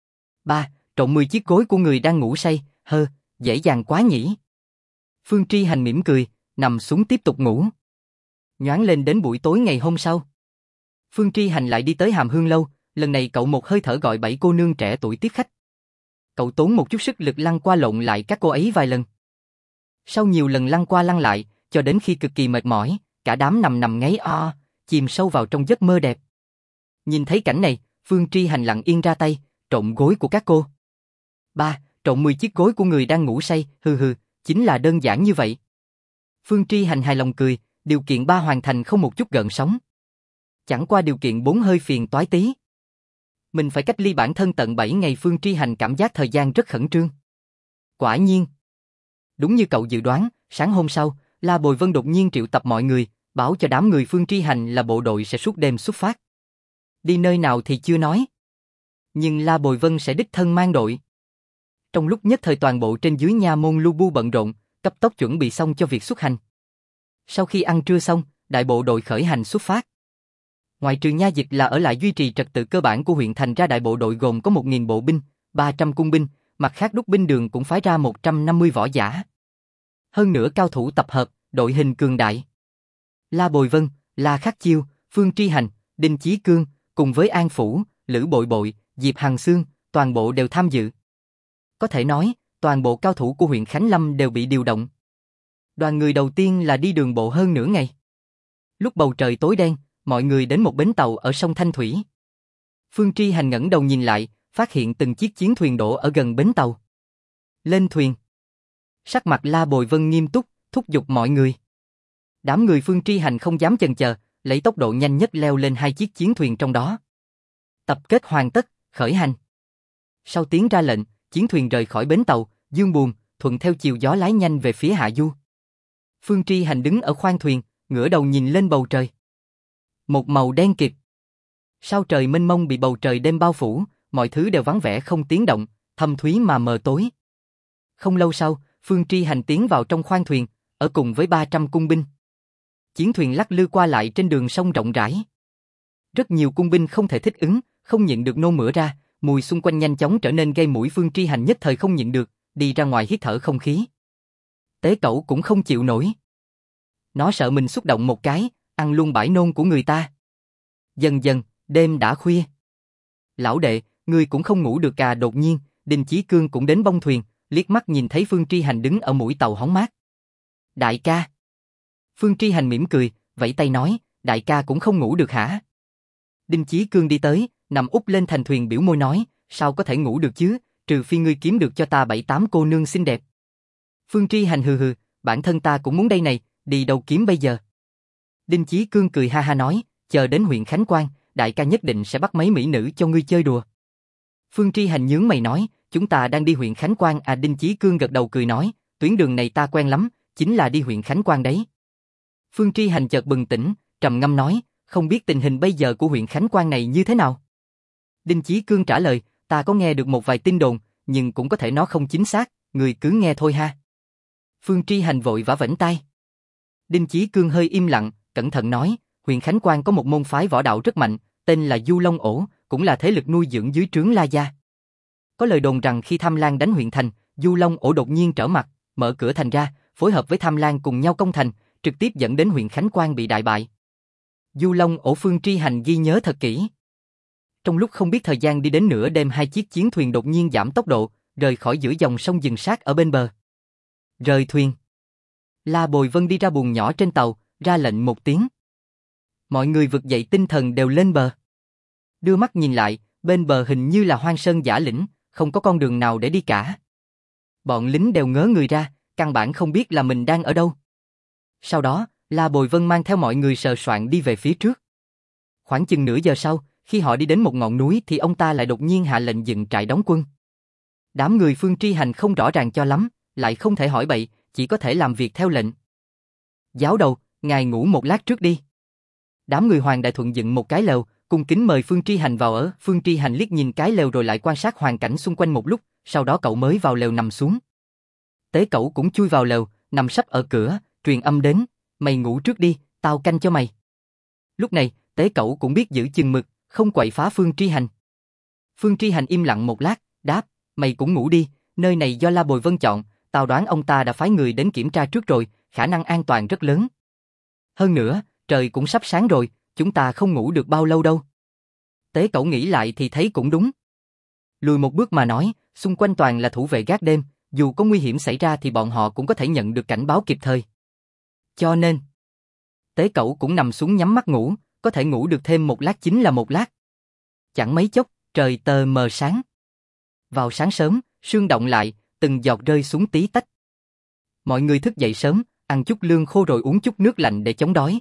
[SPEAKER 1] Ba, trộn 10 chiếc gối của người đang ngủ say, dễ dàng quá nhỉ. Phương Tri Hành mỉm cười, nằm xuống tiếp tục ngủ. Nhoáng lên đến buổi tối ngày hôm sau. Phương Tri Hành lại đi tới Hàm Hương Lâu, lần này cậu một hơi thở gọi 7 cô nương trẻ tuổi tiếp khách. Cậu tốn một chút sức lực lăn qua lộn lại các cô ấy vài lần. Sau nhiều lần lăn qua lăn lại, cho đến khi cực kỳ mệt mỏi, cả đám nằm ngáy chìm sâu vào trong giấc mơ đẹp. Nhìn thấy cảnh này, Phương Tri Hành lặng yên ra tay, trộn gối của các cô. Ba, trộn 10 chiếc gối của người đang ngủ say, chính là đơn giản như vậy. Phương Tri Hành hài lòng cười, điều kiện 3 hoàn thành không một chút gợn sóng. Chẳng qua điều kiện 4 hơi phiền toái tí. Mình phải cách ly bản thân tận 7 ngày. Phương Tri Hành cảm giác thời gian rất khẩn trương. Quả nhiên. Đúng như cậu dự đoán, sáng hôm sau, La Bồi Vân đột nhiên triệu tập mọi người, bảo cho đám người Phương Tri Hành là bộ đội sẽ suốt đêm xuất phát. Đi nơi nào thì chưa nói. Nhưng La Bồi Vân sẽ đích thân mang đội. Trong lúc nhất thời toàn bộ trên dưới nha môn lu bu bận rộn, cấp tốc chuẩn bị xong cho việc xuất hành. Sau khi ăn trưa xong, đại bộ đội khởi hành xuất phát. Ngoại trừ Nha Dịch là ở lại duy trì trật tự cơ bản của huyện thành ra, đại bộ đội gồm có 1.000 bộ binh, 300 cung binh, mặt khác Đúc Binh Đường cũng phái ra 150 võ giả. Hơn nữa cao thủ tập hợp, đội hình cường đại. La Bồi Vân, La Khắc Chiêu, Phương Tri Hành, Đinh Chí Cương, cùng với An Phủ, Lữ Bội Bội, Diệp Hằng Xương, toàn bộ đều tham dự. Có thể nói, toàn bộ cao thủ của huyện Khánh Lâm đều bị điều động. Đoàn người đầu tiên là đi đường bộ hơn nửa ngày. Lúc bầu trời tối đen, mọi người đến một bến tàu ở sông Thanh Thủy. Phương Tri Hành ngẩng đầu nhìn lại, phát hiện từng chiếc chiến thuyền đổ ở gần bến tàu. Lên thuyền. Sắc mặt La Bồi Vân nghiêm túc, thúc giục mọi người. Đám người Phương Tri Hành không dám chần chờ, lấy tốc độ nhanh nhất leo lên hai chiếc chiến thuyền trong đó. Tập kết hoàn tất, khởi hành. Sau tiếng ra lệnh, chiến thuyền rời khỏi bến tàu, dương buồm, thuận theo chiều gió lái nhanh về phía hạ du. Phương Tri Hành đứng ở khoang thuyền, ngửa đầu nhìn lên bầu trời. Một màu đen kịt. Sao trời mênh mông bị bầu trời đêm bao phủ, mọi thứ đều vắng vẻ không tiếng động, thâm thúy mà mờ tối. Không lâu sau, Phương Tri Hành tiến vào trong khoang thuyền, ở cùng với 300 cung binh. Chiến thuyền lắc lư qua lại trên đường sông rộng rãi. Rất nhiều cung binh không thể thích ứng, không nhịn được nôn mửa ra, mùi xung quanh nhanh chóng trở nên gây mũi. Phương Tri Hành nhất thời không nhịn được, đi ra ngoài hít thở không khí. Tế Cẩu cũng không chịu nổi. Nó sợ mình xúc động một cái, ăn luôn bãi nôn của người ta. Dần dần, đêm đã khuya. Lão đệ, ngươi cũng không ngủ được à? Đột nhiên, Đinh Chí Cương cũng đến bông thuyền, liếc mắt nhìn thấy Phương Tri Hành đứng ở mũi tàu hóng mát. Đại ca. Phương Tri Hành mỉm cười, vẫy tay nói, đại ca cũng không ngủ được hả? Đinh Chí Cương đi tới, nằm úp lên thành thuyền biểu môi nói, sao có thể ngủ được chứ, trừ phi ngươi kiếm được cho ta 7-8 cô nương xinh đẹp. Phương Tri Hành hừ hừ, bản thân ta cũng muốn đây này, đi đâu kiếm bây giờ? Đinh Chí Cương cười ha ha nói, chờ đến huyện Khánh Quang, đại ca nhất định sẽ bắt mấy mỹ nữ cho ngươi chơi đùa. Phương Tri Hành nhướng mày nói, chúng ta đang đi huyện Khánh Quang à? Đinh Chí Cương gật đầu cười nói, tuyến đường này ta quen lắm, chính là đi huyện Khánh Quang đấy. Phương Tri Hành chợt bừng tỉnh, trầm ngâm nói, không biết tình hình bây giờ của huyện Khánh Quang này như thế nào? Đinh Chí Cương trả lời, ta có nghe được một vài tin đồn, nhưng cũng có thể nó không chính xác, người cứ nghe thôi ha. Phương Tri Hành vội vã vẫy tay. Đinh Chí Cương hơi im lặng, cẩn thận nói, huyện Khánh Quang có một môn phái võ đạo rất mạnh, tên là Du Long Ổ, cũng là thế lực nuôi dưỡng dưới trướng La Gia. Có lời đồn rằng khi Tham Lang đánh huyện thành, Du Long Ổ đột nhiên trở mặt, mở cửa thành ra, phối hợp với Tham Lang cùng nhau công thành, trực tiếp dẫn đến huyện Khánh Quang bị đại bại. Du Long Ổ. Phương Tri Hành ghi nhớ thật kỹ. Trong lúc không biết thời gian đi đến nửa đêm, hai chiếc chiến thuyền đột nhiên giảm tốc độ, rời khỏi giữa dòng sông dừng sát ở bên bờ. Rời thuyền. La Bồi Vân đi ra buồng nhỏ trên tàu, ra lệnh một tiếng. Mọi người vực dậy tinh thần đều lên bờ. Đưa mắt nhìn lại, bên bờ hình như là hoang sơn dã lĩnh, không có con đường nào để đi cả. Bọn lính đều ngớ người ra, căn bản không biết là mình đang ở đâu. Sau đó, La Bồi Vân mang theo mọi người sờ soạn đi về phía trước. Khoảng chừng nửa giờ sau, khi họ đi đến một ngọn núi thì ông ta lại đột nhiên hạ lệnh dựng trại đóng quân. Đám người Phương Tri Hành không rõ ràng cho lắm, lại không thể hỏi bậy, chỉ có thể làm việc theo lệnh. Giáo đầu, ngài ngủ một lát trước đi. Đám người Hoàng Đại Thuận dựng một cái lều, cung kính mời Phương Tri Hành vào ở. Phương Tri Hành liếc nhìn cái lều rồi lại quan sát hoàn cảnh xung quanh một lúc, sau đó cậu mới vào lều nằm xuống. Tế Cẩu cũng chui vào lều, nằm sấp ở cửa, truyền âm đến, mày ngủ trước đi, tao canh cho mày. Lúc này, Tế Cẩu cũng biết giữ chừng mực, không quậy phá Phương Tri Hành. Phương Tri Hành im lặng một lát, đáp, mày cũng ngủ đi, nơi này do La Bồi Vân chọn, tao đoán ông ta đã phái người đến kiểm tra trước rồi, khả năng an toàn rất lớn. Hơn nữa, trời cũng sắp sáng rồi, chúng ta không ngủ được bao lâu đâu. Tế Cẩu nghĩ lại thì thấy cũng đúng. Lùi một bước mà nói, xung quanh toàn là thủ vệ gác đêm, dù có nguy hiểm xảy ra thì bọn họ cũng có thể nhận được cảnh báo kịp thời. Cho nên, Tế Cẩu cũng nằm xuống nhắm mắt ngủ, có thể ngủ được thêm một lát chính là một lát. Chẳng mấy chốc, trời tờ mờ sáng. Vào sáng sớm, sương động lại, từng giọt rơi xuống tí tách. Mọi người thức dậy sớm, ăn chút lương khô rồi uống chút nước lạnh để chống đói.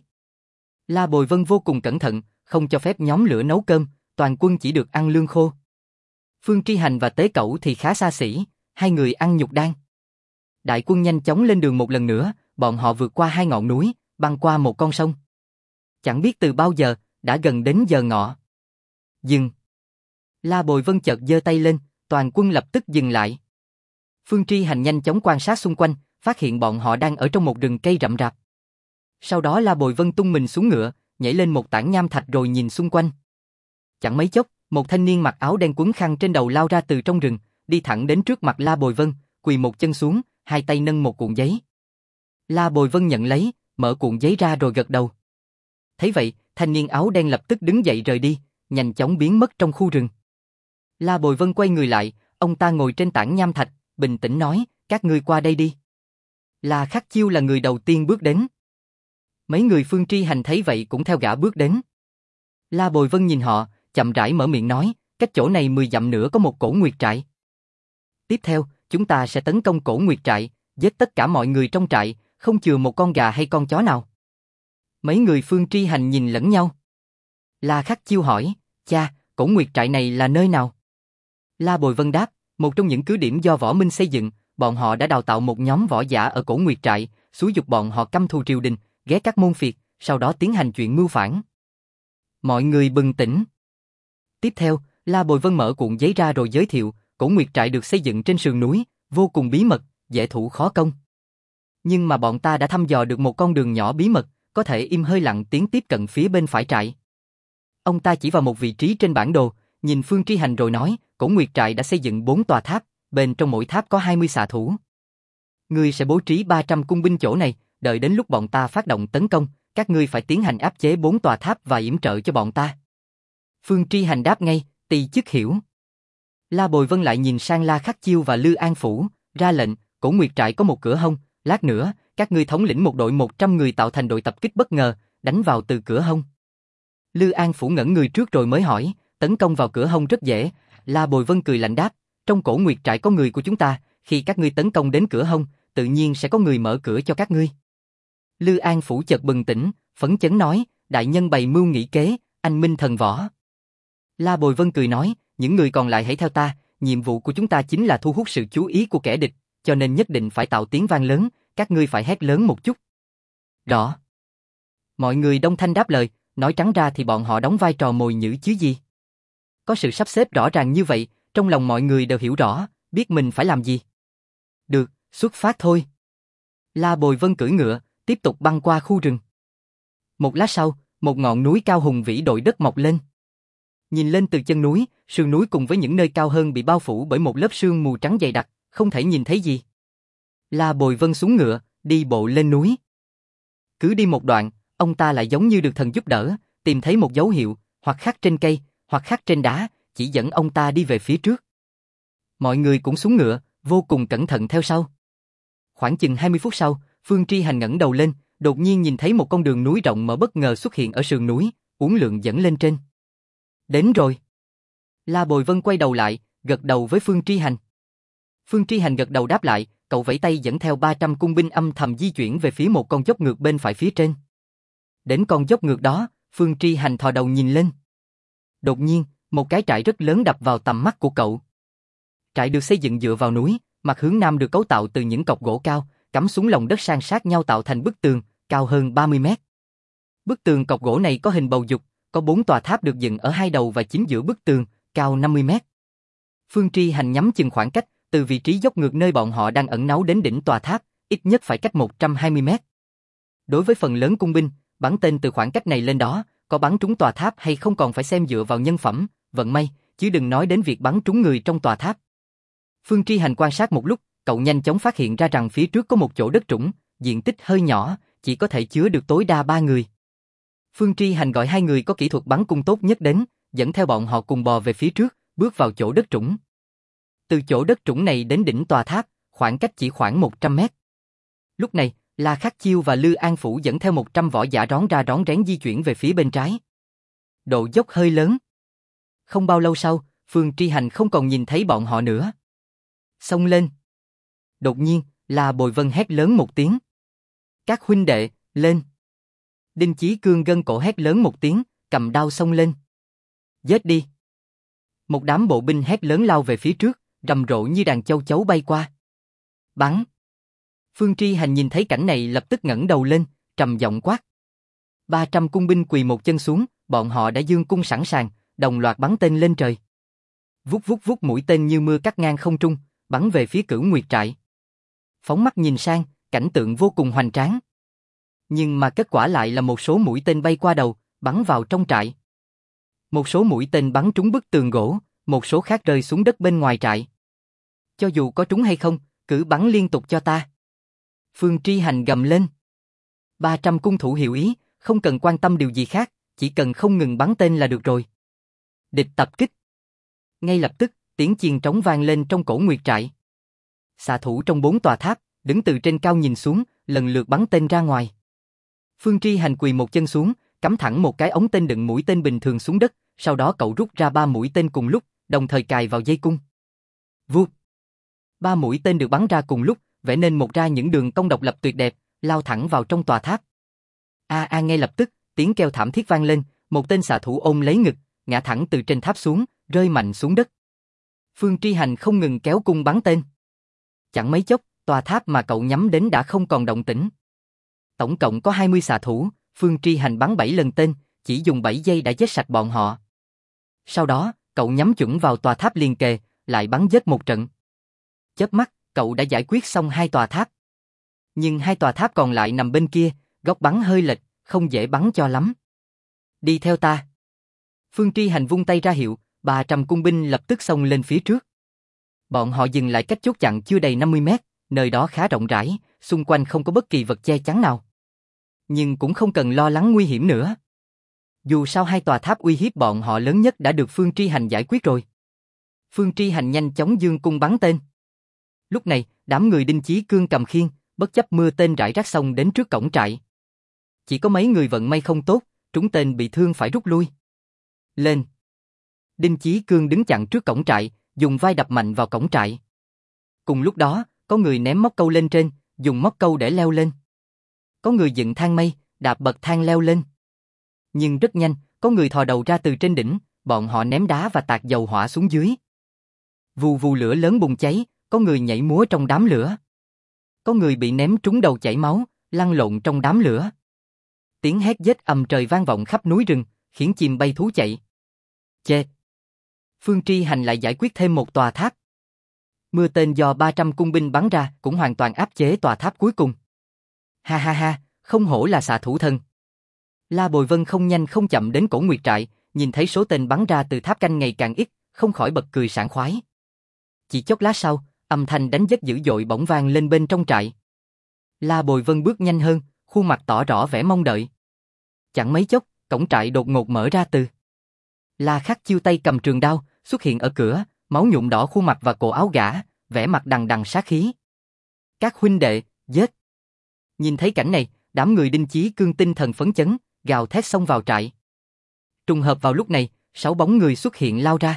[SPEAKER 1] La Bồi Vân vô cùng cẩn thận, không cho phép nhóm lửa nấu cơm, toàn quân chỉ được ăn lương khô. Phương Tri Hành và Tế Cẩu thì khá xa xỉ, hai người ăn nhục đan. Đại quân nhanh chóng lên đường một lần nữa, bọn họ vượt qua hai ngọn núi, băng qua một con sông. Chẳng biết từ bao giờ, đã gần đến giờ ngọ. Dừng. La Bồi Vân chợt giơ tay lên, toàn quân lập tức dừng lại. Phương Tri Hành nhanh chóng quan sát xung quanh, phát hiện bọn họ đang ở trong một rừng cây rậm rạp. Sau đó La Bồi Vân tung mình xuống ngựa, nhảy lên một tảng nham thạch rồi nhìn xung quanh. Chẳng mấy chốc, một thanh niên mặc áo đen quấn khăn trên đầu lao ra từ trong rừng, đi thẳng đến trước mặt La Bồi Vân, quỳ một chân xuống, hai tay nâng một cuộn giấy. La Bồi Vân nhận lấy, mở cuộn giấy ra rồi gật đầu. Thấy vậy, thanh niên áo đen lập tức đứng dậy rời đi, nhanh chóng biến mất trong khu rừng. La Bồi Vân quay người lại, ông ta ngồi trên tảng nham thạch, bình tĩnh nói, các ngươi qua đây đi. La Khắc Chiêu là người đầu tiên bước đến. Mấy người Phương Tri Hành thấy vậy cũng theo gã bước đến. La Bồi Vân nhìn họ, chậm rãi mở miệng nói, cách chỗ này 10 dặm nữa có một cổ nguyệt trại. Tiếp theo, chúng ta sẽ tấn công cổ nguyệt trại, giết tất cả mọi người trong trại, không chừa một con gà hay con chó nào. Mấy người Phương Tri Hành nhìn lẫn nhau. La Khắc Chiêu hỏi, cha, cổ nguyệt trại này là nơi nào? La Bồi Vân đáp, một trong những cứ điểm do Võ Minh xây dựng, bọn họ đã đào tạo một nhóm võ giả ở cổ nguyệt trại, xúi giục bọn họ căm thù triều đình, ghé các môn phiệt, sau đó tiến hành chuyện mưu phản. Mọi người bừng tỉnh. Tiếp theo, La Bồi Vân mở cuộn giấy ra rồi giới thiệu, cổ nguyệt trại được xây dựng trên sườn núi, vô cùng bí mật, dễ thủ khó công. Nhưng mà bọn ta đã thăm dò được một con đường nhỏ bí mật, có thể im hơi lặng tiếng tiếp cận phía bên phải trại. Ông ta chỉ vào một vị trí trên bản đồ, nhìn Phương Tri Hành rồi nói, Cổ Nguyệt trại đã xây dựng 4 tòa tháp, bên trong mỗi tháp có 20 xạ thủ. Ngươi sẽ bố trí 300 cung binh chỗ này, đợi đến lúc bọn ta phát động tấn công, các ngươi phải tiến hành áp chế 4 tòa tháp và yểm trợ cho bọn ta. Phương Tri Hành đáp ngay, tỳ chức hiểu. La Bồi Vân lại nhìn sang La Khắc Chiêu và Lư An Phủ, ra lệnh, Cổ Nguyệt trại có một cửa hông, lát nữa, các ngươi thống lĩnh một đội 100 người tạo thành đội tập kích bất ngờ, đánh vào từ cửa hông. Lư An Phủ ngẩn người trước rồi mới hỏi, tấn công vào cửa hông rất dễ. La Bồi Vân cười lạnh đáp, trong Cổ Nguyệt trại có người của chúng ta, khi các ngươi tấn công đến cửa hông, tự nhiên sẽ có người mở cửa cho các ngươi. Lư An Phủ chợt bừng tỉnh, phấn chấn nói, đại nhân bày mưu nghĩ kế, anh minh thần võ. La Bồi Vân cười nói, những người còn lại hãy theo ta, nhiệm vụ của chúng ta chính là thu hút sự chú ý của kẻ địch, cho nên nhất định phải tạo tiếng vang lớn, các ngươi phải hét lớn một chút. Rõ. Mọi người đông thanh đáp lời, nói trắng ra thì bọn họ đóng vai trò mồi nhử chứ gì. Có sự sắp xếp rõ ràng như vậy, trong lòng mọi người đều hiểu rõ, biết mình phải làm gì. Được, xuất phát thôi. La Bồi Vân cưỡi ngựa, tiếp tục băng qua khu rừng. Một lát sau, một ngọn núi cao hùng vĩ đội đất mọc lên. Nhìn lên từ chân núi, sườn núi cùng với những nơi cao hơn bị bao phủ bởi một lớp sương mù trắng dày đặc, không thể nhìn thấy gì. La Bồi Vân xuống ngựa, đi bộ lên núi. Cứ đi một đoạn, ông ta lại giống như được thần giúp đỡ, tìm thấy một dấu hiệu, hoặc khắc trên cây, hoặc khắc trên đá, chỉ dẫn ông ta đi về phía trước. Mọi người cũng xuống ngựa, vô cùng cẩn thận theo sau. Khoảng chừng 20 phút sau, Phương Tri Hành ngẩng đầu lên, đột nhiên nhìn thấy một con đường núi rộng mở bất ngờ xuất hiện ở sườn núi, uốn lượn dẫn lên trên. Đến rồi. La Bồi Vân quay đầu lại, gật đầu với Phương Tri Hành. Phương Tri Hành gật đầu đáp lại, cậu vẫy tay dẫn theo 300 cung binh âm thầm di chuyển về phía một con dốc ngược bên phải phía trên. Đến con dốc ngược đó, Phương Tri Hành thò đầu nhìn lên. Đột nhiên, một cái trại rất lớn đập vào tầm mắt của cậu. Trại được xây dựng dựa vào núi, mặt hướng nam được cấu tạo từ những cọc gỗ cao, cắm xuống lòng đất san sát nhau tạo thành bức tường, cao hơn 30 mét. Bức tường cọc gỗ này có hình bầu dục, có 4 tòa tháp được dựng ở hai đầu và chính giữa bức tường, cao 50 mét. Phương Tri Hành nhắm chừng khoảng cách, từ vị trí dốc ngược nơi bọn họ đang ẩn náu đến đỉnh tòa tháp, ít nhất phải cách 120 mét. Đối với phần lớn cung binh, bắn tên từ khoảng cách này lên đó, có bắn trúng tòa tháp hay không còn phải xem dựa vào nhân phẩm, vận may, chứ đừng nói đến việc bắn trúng người trong tòa tháp. Phương Tri Hành quan sát một lúc, cậu nhanh chóng phát hiện ra rằng phía trước có một chỗ đất trũng, diện tích hơi nhỏ, chỉ có thể chứa được tối đa 3 người. Phương Tri Hành gọi 2 người có kỹ thuật bắn cung tốt nhất đến, dẫn theo bọn họ cùng bò về phía trước, bước vào chỗ đất trũng. Từ chỗ đất trũng này đến đỉnh tòa tháp, khoảng cách chỉ khoảng 100 mét. Lúc này, La Khắc Chiêu và Lư An Phủ dẫn theo 100 võ giả rón ra rón rén di chuyển về phía bên trái. Độ dốc hơi lớn. Không bao lâu sau, Phương Tri Hành không còn nhìn thấy bọn họ nữa. Xông lên. Đột nhiên, La Bồi Vân hét lớn một tiếng. Các huynh đệ, lên. Đinh Chí Cương gân cổ hét lớn một tiếng, cầm đao xông lên. Giết đi. Một đám bộ binh hét lớn lao về phía trước, rầm rộ như đàn châu chấu bay qua. Bắn. Phương Tri Hành nhìn thấy cảnh này lập tức ngẩng đầu lên, trầm giọng quát. 300 cung binh quỳ một chân xuống, bọn họ đã giương cung sẵn sàng, đồng loạt bắn tên lên trời. Vút vút vút mũi tên như mưa cắt ngang không trung, bắn về phía Cửu Nguyệt trại. Phóng mắt nhìn sang, cảnh tượng vô cùng hoành tráng. Nhưng mà kết quả lại là một số mũi tên bay qua đầu, bắn vào trong trại. Một số mũi tên bắn trúng bức tường gỗ, một số khác rơi xuống đất bên ngoài trại. Cho dù có trúng hay không, cứ bắn liên tục cho ta. Phương Tri Hành gầm lên. 300 cung thủ hiểu ý, không cần quan tâm điều gì khác, chỉ cần không ngừng bắn tên là được rồi. Địch tập kích. Ngay lập tức, tiếng chiên trống vang lên trong Cổ Nguyệt trại. Xạ thủ trong 4 tòa tháp, đứng từ trên cao nhìn xuống, lần lượt bắn tên ra ngoài. Phương Tri Hành quỳ một chân xuống, cắm thẳng một cái ống tên đựng mũi tên bình thường xuống đất, sau đó cậu rút ra 3 mũi tên cùng lúc, đồng thời cài vào dây cung. Vụt. 3 mũi tên được bắn ra cùng lúc, vẽ nên một ra những đường cong độc lập tuyệt đẹp, lao thẳng vào trong tòa tháp. Ngay lập tức, tiếng kêu thảm thiết vang lên, một tên xạ thủ ôm lấy ngực, ngã thẳng từ trên tháp xuống, rơi mạnh xuống đất. Phương Tri Hành không ngừng kéo cung bắn tên. Chẳng mấy chốc, tòa tháp mà cậu nhắm đến đã không còn động tĩnh. Tổng cộng có 20 xạ thủ, Phương Tri Hành bắn 7 lần tên, chỉ dùng 7 giây đã giết sạch bọn họ. Sau đó, cậu nhắm chuẩn vào tòa tháp liền kề, lại bắn giết một trận. Chớp mắt, cậu đã giải quyết xong 2 tòa tháp. Nhưng hai tòa tháp còn lại nằm bên kia, góc bắn hơi lệch, không dễ bắn cho lắm. Đi theo ta. Phương Tri Hành vung tay ra hiệu, 300 cung binh lập tức xông lên phía trước. Bọn họ dừng lại cách chốt chặn chưa đầy 50 mét, nơi đó khá rộng rãi, xung quanh không có bất kỳ vật che chắn nào. Nhưng cũng không cần lo lắng nguy hiểm nữa. Dù sao hai tòa tháp uy hiếp bọn họ lớn nhất đã được Phương Tri Hành giải quyết rồi. Phương Tri Hành nhanh chóng giương cung bắn tên. Lúc này, đám người Đinh Chí Cương cầm khiên, bất chấp mưa tên rải rác xông đến trước cổng trại. Chỉ có mấy người vận may không tốt, trúng tên bị thương phải rút lui. Lên! Đinh Chí Cương đứng chặn trước cổng trại, dùng vai đập mạnh vào cổng trại. Cùng lúc đó, có người ném móc câu lên trên, dùng móc câu để leo lên. Có người dựng thang mây, đạp bậc thang leo lên. Nhưng rất nhanh, có người thò đầu ra từ trên đỉnh, bọn họ ném đá và tạt dầu hỏa xuống dưới. Vù vù lửa lớn bùng cháy, có người nhảy múa trong đám lửa. Có người bị ném trúng đầu chảy máu, lăn lộn trong đám lửa. Tiếng hét giết ầm trời vang vọng khắp núi rừng, khiến chim bay thú chạy. Chết! Phương Tri Hành lại giải quyết thêm một tòa tháp. Mưa tên do 300 cung binh bắn ra cũng hoàn toàn áp chế tòa tháp cuối cùng. Ha ha ha, không hổ là xạ thủ thần. La Bồi Vân không nhanh không chậm đến cổ Nguyệt trại, nhìn thấy số tên bắn ra từ tháp canh ngày càng ít, không khỏi bật cười sảng khoái. Chỉ chốc lát sau, âm thanh đánh giết dữ dội bỗng vang lên bên trong trại. La Bồi Vân bước nhanh hơn, khuôn mặt tỏ rõ vẻ mong đợi. Chẳng mấy chốc, cổng trại đột ngột mở ra từ. La Khắc Chiêu tay cầm trường đao, xuất hiện ở cửa, máu nhuộm đỏ khuôn mặt và cổ áo gã, vẻ mặt đằng đằng sát khí. Các huynh đệ, giết! Nhìn thấy cảnh này, đám người Đinh Chí Cương tinh thần phấn chấn, gào thét xông vào trại. Trùng hợp vào lúc này, 6 bóng người xuất hiện lao ra.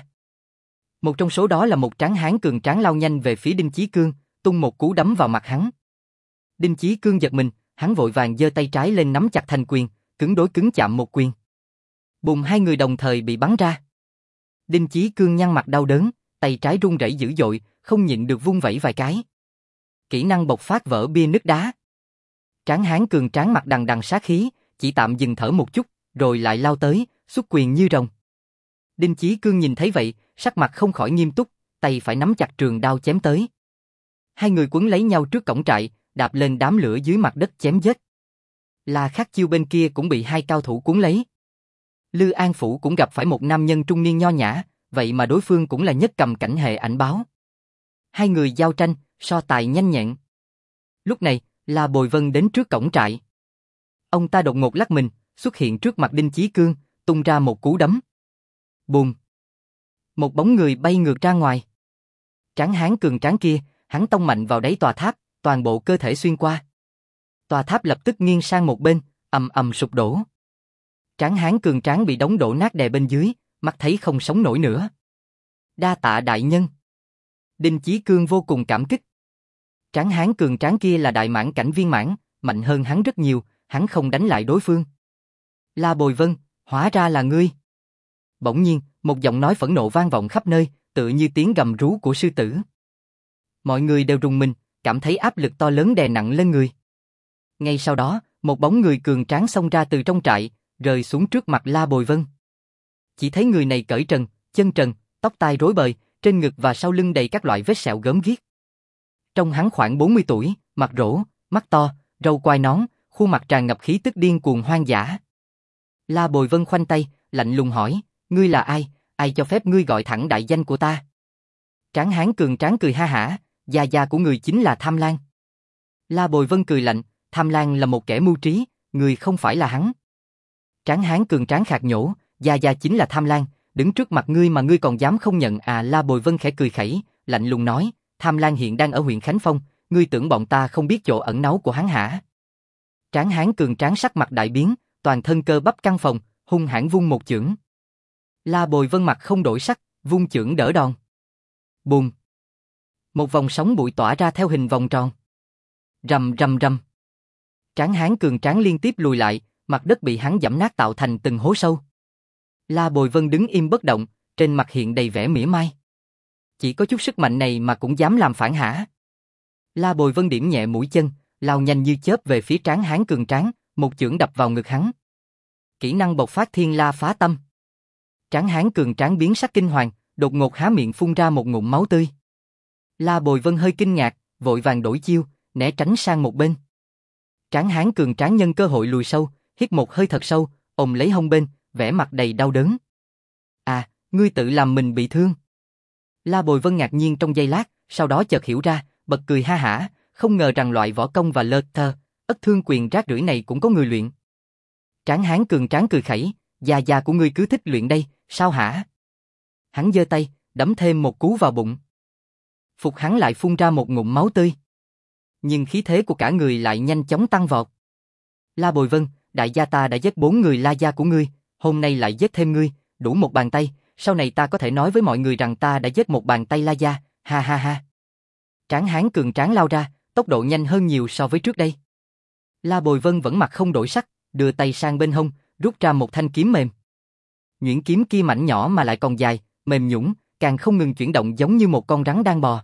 [SPEAKER 1] Một trong số đó là một tráng hán cường tráng lao nhanh về phía Đinh Chí Cương, tung một cú đấm vào mặt hắn. Đinh Chí Cương giật mình, hắn vội vàng giơ tay trái lên nắm chặt thành quyền, cứng đối cứng chạm một quyền. Bùm, hai người đồng thời bị bắn ra. Đinh Chí Cương nhăn mặt đau đớn, tay trái run rẩy dữ dội, không nhịn được vung vẩy vài cái. Kỹ năng bộc phát vỡ bia nứt đá. Tráng hán cường tráng mặt đằng đằng sát khí, chỉ tạm dừng thở một chút, rồi lại lao tới, xuất quyền như rồng. Đinh Chí Cương nhìn thấy vậy, sắc mặt không khỏi nghiêm túc, tay phải nắm chặt trường đao chém tới. Hai người quấn lấy nhau trước cổng trại, đạp lên đám lửa dưới mặt đất chém giết. La Khắc Chiêu bên kia cũng bị hai cao thủ cuốn lấy. Lư An Phủ cũng gặp phải một nam nhân trung niên nho nhã, vậy mà đối phương cũng là nhất cầm cảnh hệ ảnh báo. Hai người giao tranh, so tài nhanh nhẹn. Lúc này, La Bồi Vân đến trước cổng trại. Ông ta đột ngột lắc mình, xuất hiện trước mặt Đinh Chí Cương, tung ra một cú đấm. Bùm! Một bóng người bay ngược ra ngoài. Tráng hán cường tráng kia, hắn tông mạnh vào đáy tòa tháp, toàn bộ cơ thể xuyên qua. Tòa tháp lập tức nghiêng sang một bên, ầm ầm sụp đổ. Tráng hán cường tráng bị đống đổ nát đè bên dưới, mắt thấy không sống nổi nữa. Đa tạ đại nhân. Đinh Chí Cương vô cùng cảm kích. Tráng hán cường tráng kia là đại mãn cảnh viên mãn, mạnh hơn hắn rất nhiều, hắn không đánh lại đối phương. La Bồi Vân, hóa ra là ngươi. Bỗng nhiên, một giọng nói phẫn nộ vang vọng khắp nơi, tựa như tiếng gầm rú của sư tử. Mọi người đều rùng mình, cảm thấy áp lực to lớn đè nặng lên người. Ngay sau đó, một bóng người cường tráng xông ra từ trong trại, rơi xuống trước mặt La Bồi Vân. Chỉ thấy người này cởi trần, chân trần, tóc tai rối bời, trên ngực và sau lưng đầy các loại vết sẹo gớm ghiếc. Trông hắn khoảng 40 tuổi, mặt rỗ, mắt to, râu quai nón, khuôn mặt tràn ngập khí tức điên cuồng hoang dã. La Bồi Vân khoanh tay, lạnh lùng hỏi, ngươi là ai, ai cho phép ngươi gọi thẳng đại danh của ta? Tráng hán cường tráng cười ha hả, gia gia của người chính là Tham Lang. La Bồi Vân cười lạnh, Tham Lang là một kẻ mưu trí, người không phải là hắn. Tráng hán cường tráng khạc nhổ, gia gia chính là Tham Lang, đứng trước mặt ngươi mà ngươi còn dám không nhận à? La Bồi Vân khẽ cười khẩy, lạnh lùng nói, Tham Lang hiện đang ở huyện Khánh Phong, ngươi tưởng bọn ta không biết chỗ ẩn náu của hắn hả? Tráng hán cường tráng sắc mặt đại biến, toàn thân cơ bắp căng phồng, hung hãn vung một chưởng. La Bồi Vân mặt không đổi sắc, vung chưởng đỡ đòn. Bùm! Một vòng sóng bụi tỏa ra theo hình vòng tròn. Rầm rầm rầm. Tráng hán cường tráng liên tiếp lùi lại, mặt đất bị hắn giẫm nát tạo thành từng hố sâu. La Bồi Vân đứng im bất động, trên mặt hiện đầy vẻ mỉa mai. Chỉ có chút sức mạnh này mà cũng dám làm phản hả? La Bồi Vân điểm nhẹ mũi chân, lao nhanh như chớp về phía tráng hán cường tráng, một chưởng đập vào ngực hắn. Kỹ năng bộc phát Thiên La Phá Tâm. Tráng hán cường tráng biến sắc kinh hoàng, đột ngột há miệng phun ra một ngụm máu tươi. La Bồi Vân hơi kinh ngạc, vội vàng đổi chiêu, né tránh sang một bên. Tráng hán cường tráng nhân cơ hội lùi sâu, hít một hơi thật sâu, ôm lấy hông bên, vẻ mặt đầy đau đớn. À, ngươi tự làm mình bị thương. La Bồi Vân ngạc nhiên trong giây lát, sau đó chợt hiểu ra, bật cười ha hả, không ngờ rằng loại võ công và lơ thơ, ất thương quyền rác rưởi này cũng có người luyện. Tráng hán cường tráng cười khẩy, già của ngươi cứ thích luyện đây, sao hả? Hắn giơ tay, đấm thêm một cú vào bụng. Phục hắn lại phun ra một ngụm máu tươi. Nhưng khí thế của cả người lại nhanh chóng tăng vọt. La Bồi Vân, đại gia ta đã giết 4 người La gia của ngươi, hôm nay lại giết thêm ngươi, đủ một bàn tay, sau này ta có thể nói với mọi người rằng ta đã giết một bàn tay La gia, ha ha ha. Tráng hán cường tráng lao ra, tốc độ nhanh hơn nhiều so với trước đây. La Bồi Vân vẫn mặt không đổi sắc, đưa tay sang bên hông, rút ra một thanh kiếm mềm. Nhuyễn kiếm kia mảnh nhỏ mà lại còn dài, mềm nhũn, càng không ngừng chuyển động giống như một con rắn đang bò.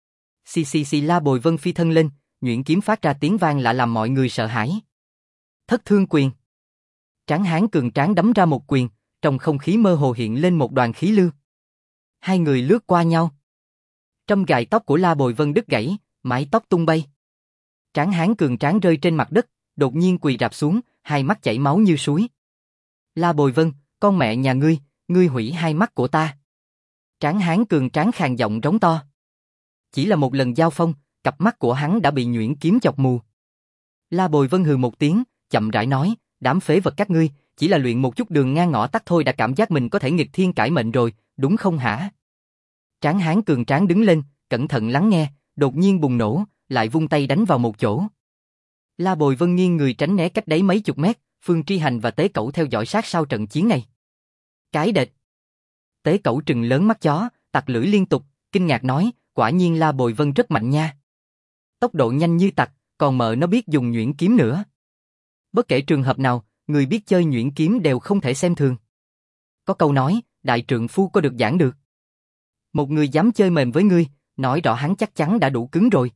[SPEAKER 1] Xì La Bồi Vân phi thân lên, nhuyễn kiếm phát ra tiếng vang lạ làm mọi người sợ hãi. Thất thương quyền. Tráng hán cường tráng đấm ra một quyền, trong không khí mơ hồ hiện lên một đoàn khí lưu. Hai người lướt qua nhau. Trâm gài tóc của La Bồi Vân đứt gãy, mái tóc tung bay. Tráng hán cường tráng rơi trên mặt đất, đột nhiên quỳ rạp xuống, hai mắt chảy máu như suối. La Bồi Vân, con mẹ nhà ngươi hủy hai mắt của ta. Tráng hán cường tráng khàn giọng rống to. Chỉ là một lần giao phong, cặp mắt của hắn đã bị nhuyễn kiếm chọc mù. La Bồi Vân hừ một tiếng, chậm rãi nói, đám phế vật các ngươi, chỉ là luyện một chút đường ngang ngõ tắt thôi đã cảm giác mình có thể nghịch thiên cải mệnh rồi, đúng không hả? Tráng hán cường tráng đứng lên, cẩn thận lắng nghe, đột nhiên bùng nổ, lại vung tay đánh vào một chỗ. La Bồi Vân nghiêng người tránh né cách đấy mấy chục mét, Phương Tri Hành và Tế Cẩu theo dõi sát sau trận chiến này. Cái đệt! Tế Cẩu trừng lớn mắt chó, tặc lưỡi liên tục, kinh ngạc nói, quả nhiên La Bồi Vân rất mạnh nha. Tốc độ nhanh như tặc, còn mợ nó biết dùng nhuyễn kiếm nữa. Bất kể trường hợp nào, người biết chơi nhuyễn kiếm đều không thể xem thường. Có câu nói, đại trượng phu có được giảng được. Một người dám chơi mềm với ngươi, nói rõ hắn chắc chắn đã đủ cứng rồi.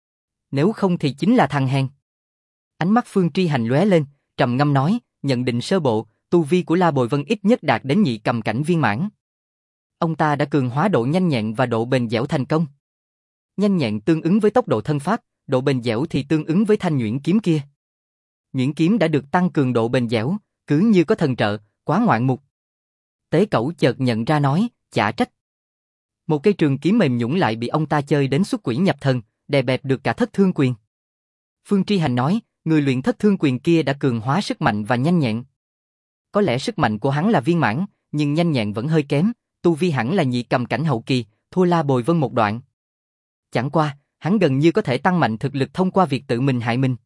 [SPEAKER 1] Nếu không thì chính là thằng hèn. Ánh mắt Phương Tri Hành lóe lên, trầm ngâm nói, nhận định sơ bộ, tu vi của La Bồi Vân ít nhất đạt đến nhị cầm cảnh viên mãn. Ông ta đã cường hóa độ nhanh nhẹn và độ bền dẻo thành công. Nhanh nhẹn tương ứng với tốc độ thân pháp, độ bền dẻo thì tương ứng với thanh nhuyễn kiếm kia. Nhuyễn kiếm đã được tăng cường độ bền dẻo, cứ như có thần trợ, quá ngoạn mục. Tế Cẩu chợt nhận ra nói, chả trách. Một cây trường kiếm mềm nhũn lại bị ông ta chơi đến xuất quỷ nhập thần, đè bẹp được cả thất thương quyền. Phương Tri Hành nói, người luyện thất thương quyền kia đã cường hóa sức mạnh và nhanh nhẹn. Có lẽ sức mạnh của hắn là viên mãn, nhưng nhanh nhẹn vẫn hơi kém, tu vi hẳn là nhị cầm cảnh hậu kỳ, thua La Bồi Vân một đoạn. Chẳng qua, hắn gần như có thể tăng mạnh thực lực thông qua việc tự mình hại mình.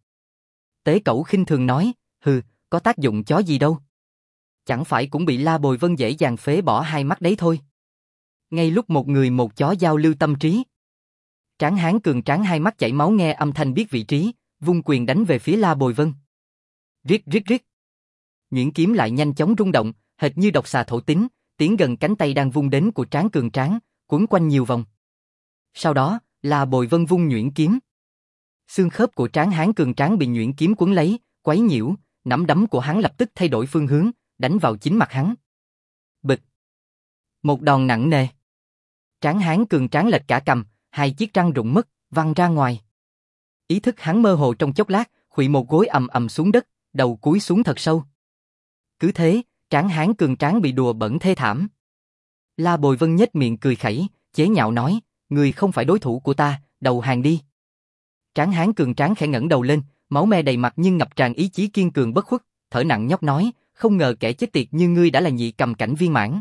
[SPEAKER 1] Tế Cẩu khinh thường nói, hừ, có tác dụng chó gì đâu. Chẳng phải cũng bị La Bồi Vân dễ dàng phế bỏ hai mắt đấy thôi. Ngay lúc một người một chó giao lưu tâm trí. Tráng hán cường tráng hai mắt chảy máu nghe âm thanh biết vị trí, vung quyền đánh về phía La Bồi Vân. Riết riết riết. Nhuyễn kiếm lại nhanh chóng rung động, hệt như độc xà thổ tính, tiến gần cánh tay đang vung đến của Tráng cường tráng, quấn quanh nhiều vòng. Sau đó, La Bồi Vân vung nhuyễn kiếm. Xương khớp của Tráng hán cường tráng bị nhuyễn kiếm quấn lấy, quấy nhiễu, nắm đấm của hắn lập tức thay đổi phương hướng, đánh vào chính mặt hắn. Bịch. Một đòn nặng nề. Tráng hán cường tráng lệch cả cằm, hai chiếc răng rụng mất, văng ra ngoài. Ý thức hắn mơ hồ trong chốc lát, khuỵu một gối ầm ầm xuống đất, đầu cúi xuống thật sâu. Cứ thế, Tráng hán cường tráng bị đùa bẩn thê thảm. La Bồi Vân nhếch miệng cười khẩy, chế nhạo nói, người không phải đối thủ của ta, đầu hàng đi. Tráng hán cường tráng khẽ ngẩng đầu lên, máu me đầy mặt nhưng ngập tràn ý chí kiên cường bất khuất, thở nặng nhóc nói, không ngờ kẻ chết tiệt như ngươi đã là nhị cầm cảnh viên mãn.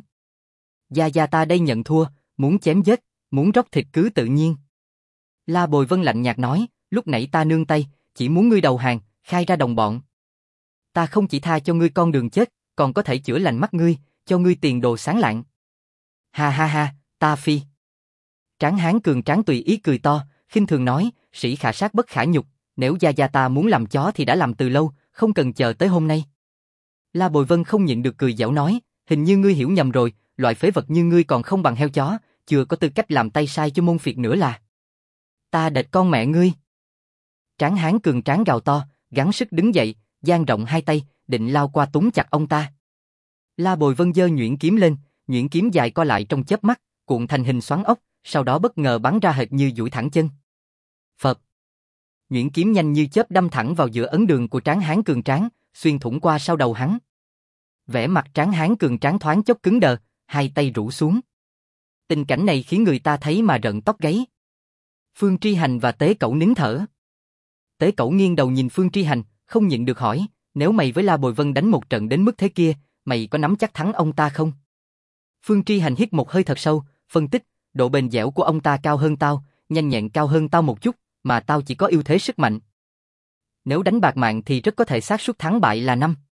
[SPEAKER 1] Gia ta đây nhận thua, muốn chém giết, muốn róc thịt cứ tự nhiên. La Bồi Vân lạnh nhạt nói, lúc nãy ta nương tay, chỉ muốn ngươi đầu hàng, khai ra đồng bọn. Ta không chỉ tha cho ngươi con đường chết, còn có thể chữa lành mắt ngươi, cho ngươi tiền đồ sáng lạng. Ha ha ha, ta phi. Tráng hán cường tráng tùy ý cười to, khinh thường nói, sĩ khả sát bất khả nhục, nếu gia ta muốn làm chó thì đã làm từ lâu, không cần chờ tới hôm nay. La Bồi Vân không nhịn được cười giễu nói, hình như ngươi hiểu nhầm rồi, loại phế vật như ngươi còn không bằng heo chó, chưa có tư cách làm tay sai cho môn phiệt nữa là. Ta đệt con mẹ ngươi. Tráng hán cường tráng gào to, gắng sức đứng dậy, dang rộng hai tay, định lao qua túm chặt ông ta. La Bồi Vân giơ nhuyễn kiếm lên, nhuyễn kiếm dài co lại trong chớp mắt, cuộn thành hình xoắn ốc, sau đó bất ngờ bắn ra hệt như duỗi thẳng chân. Phập. nhuyễn kiếm nhanh như chớp đâm thẳng vào giữa ấn đường của Tráng Hán cường tráng, xuyên thủng qua sau đầu hắn. Vẻ mặt Tráng Hán cường tráng thoáng chốc cứng đờ, hai tay rũ xuống. Tình cảnh này khiến người ta thấy mà rợn tóc gáy. Phương Tri Hành và Tế Cẩu nín thở. Tế Cẩu nghiêng đầu nhìn Phương Tri Hành, không nhịn được hỏi, nếu mày với La Bồi Vân đánh một trận đến mức thế kia, mày có nắm chắc thắng ông ta không? Phương Tri Hành hít một hơi thật sâu, phân tích, độ bền dẻo của ông ta cao hơn tao, nhanh nhẹn cao hơn tao một chút, mà tao chỉ có ưu thế sức mạnh. Nếu đánh bạc mạng thì rất có thể xác suất thắng bại là 5.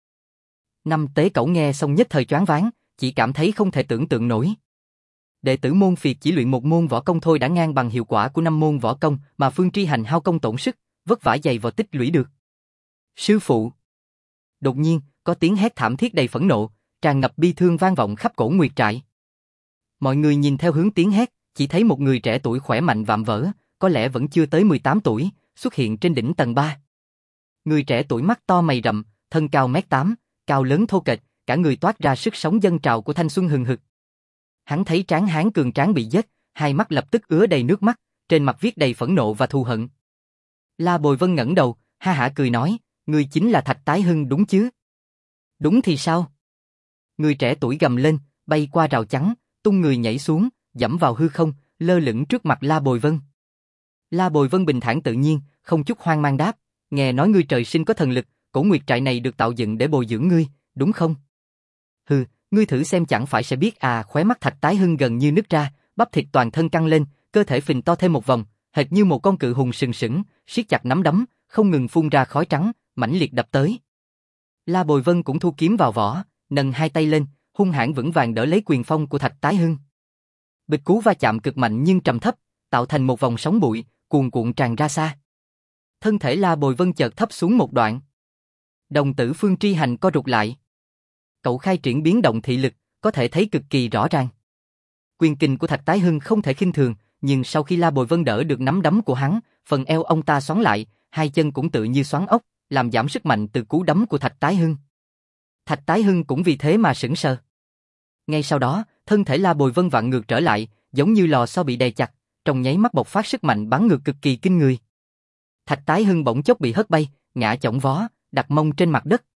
[SPEAKER 1] Tế Cẩu nghe xong nhất thời choáng váng, chỉ cảm thấy không thể tưởng tượng nổi. Đệ tử môn phiệt chỉ luyện một môn võ công thôi đã ngang bằng hiệu quả của 5 môn võ công mà Phương Tri Hành hao công tổn sức, vất vả dày vò tích lũy được. Sư phụ! Đột nhiên, có tiếng hét thảm thiết đầy phẫn nộ, tràn ngập bi thương vang vọng khắp Cổ Nguyệt trại. Mọi người nhìn theo hướng tiếng hét, chỉ thấy một người trẻ tuổi khỏe mạnh vạm vỡ, có lẽ vẫn chưa tới 18 tuổi, xuất hiện trên đỉnh tầng 3. Người trẻ tuổi mắt to mày rậm, thân cao 1m8, cao lớn thô kệch, cả người toát ra sức sống dâng trào của thanh xuân hừng hực. Hắn thấy Tráng Hán cường tráng bị giết, hai mắt lập tức ứa đầy nước mắt, trên mặt viết đầy phẫn nộ và thù hận. La Bồi Vân ngẩng đầu, ha hả cười nói, ngươi chính là Thạch Tái Hưng đúng chứ? Đúng thì sao? Người trẻ tuổi gầm lên, bay qua rào chắn, tung người nhảy xuống, giẫm vào hư không, lơ lửng trước mặt La Bồi Vân. La Bồi Vân bình thản tự nhiên, không chút hoang mang đáp, nghe nói ngươi trời sinh có thần lực, Cổ Nguyệt trại này được tạo dựng để bồi dưỡng ngươi, đúng không? Hừ, ngươi thử xem chẳng phải sẽ biết à. Khóe mắt Thạch Tái Hưng gần như nứt ra, bắp thịt toàn thân căng lên, cơ thể phình to thêm một vòng, hệt như một con cự hùng sừng sững, siết chặt nắm đấm, không ngừng phun ra khói trắng, mãnh liệt đập tới. La Bồi Vân cũng thu kiếm vào vỏ, nâng hai tay lên, hung hãn vững vàng đỡ lấy quyền phong của Thạch Tái Hưng. Bịch cú va chạm cực mạnh nhưng trầm thấp, tạo thành một vòng sóng bụi, cuồn cuộn tràn ra xa. Thân thể La Bồi Vân chợt thấp xuống một đoạn. Đồng tử Phương Tri Hành co rụt lại. Cậu khai triển biến động thị lực, có thể thấy cực kỳ rõ ràng. Quyền kình của Thạch Tái Hưng không thể khinh thường, nhưng sau khi La Bồi Vân đỡ được nắm đấm của hắn, phần eo ông ta xoắn lại, hai chân cũng tự như xoắn ốc, làm giảm sức mạnh từ cú đấm của Thạch Tái Hưng. Thạch Tái Hưng cũng vì thế mà sững sờ. Ngay sau đó, thân thể La Bồi Vân vặn ngược trở lại, giống như lò xo bị đè chặt, trong nháy mắt bộc phát sức mạnh bắn ngược cực kỳ kinh người. Thạch Tái Hưng bỗng chốc bị hất bay, ngã chỏng vó, đặt mông trên mặt đất.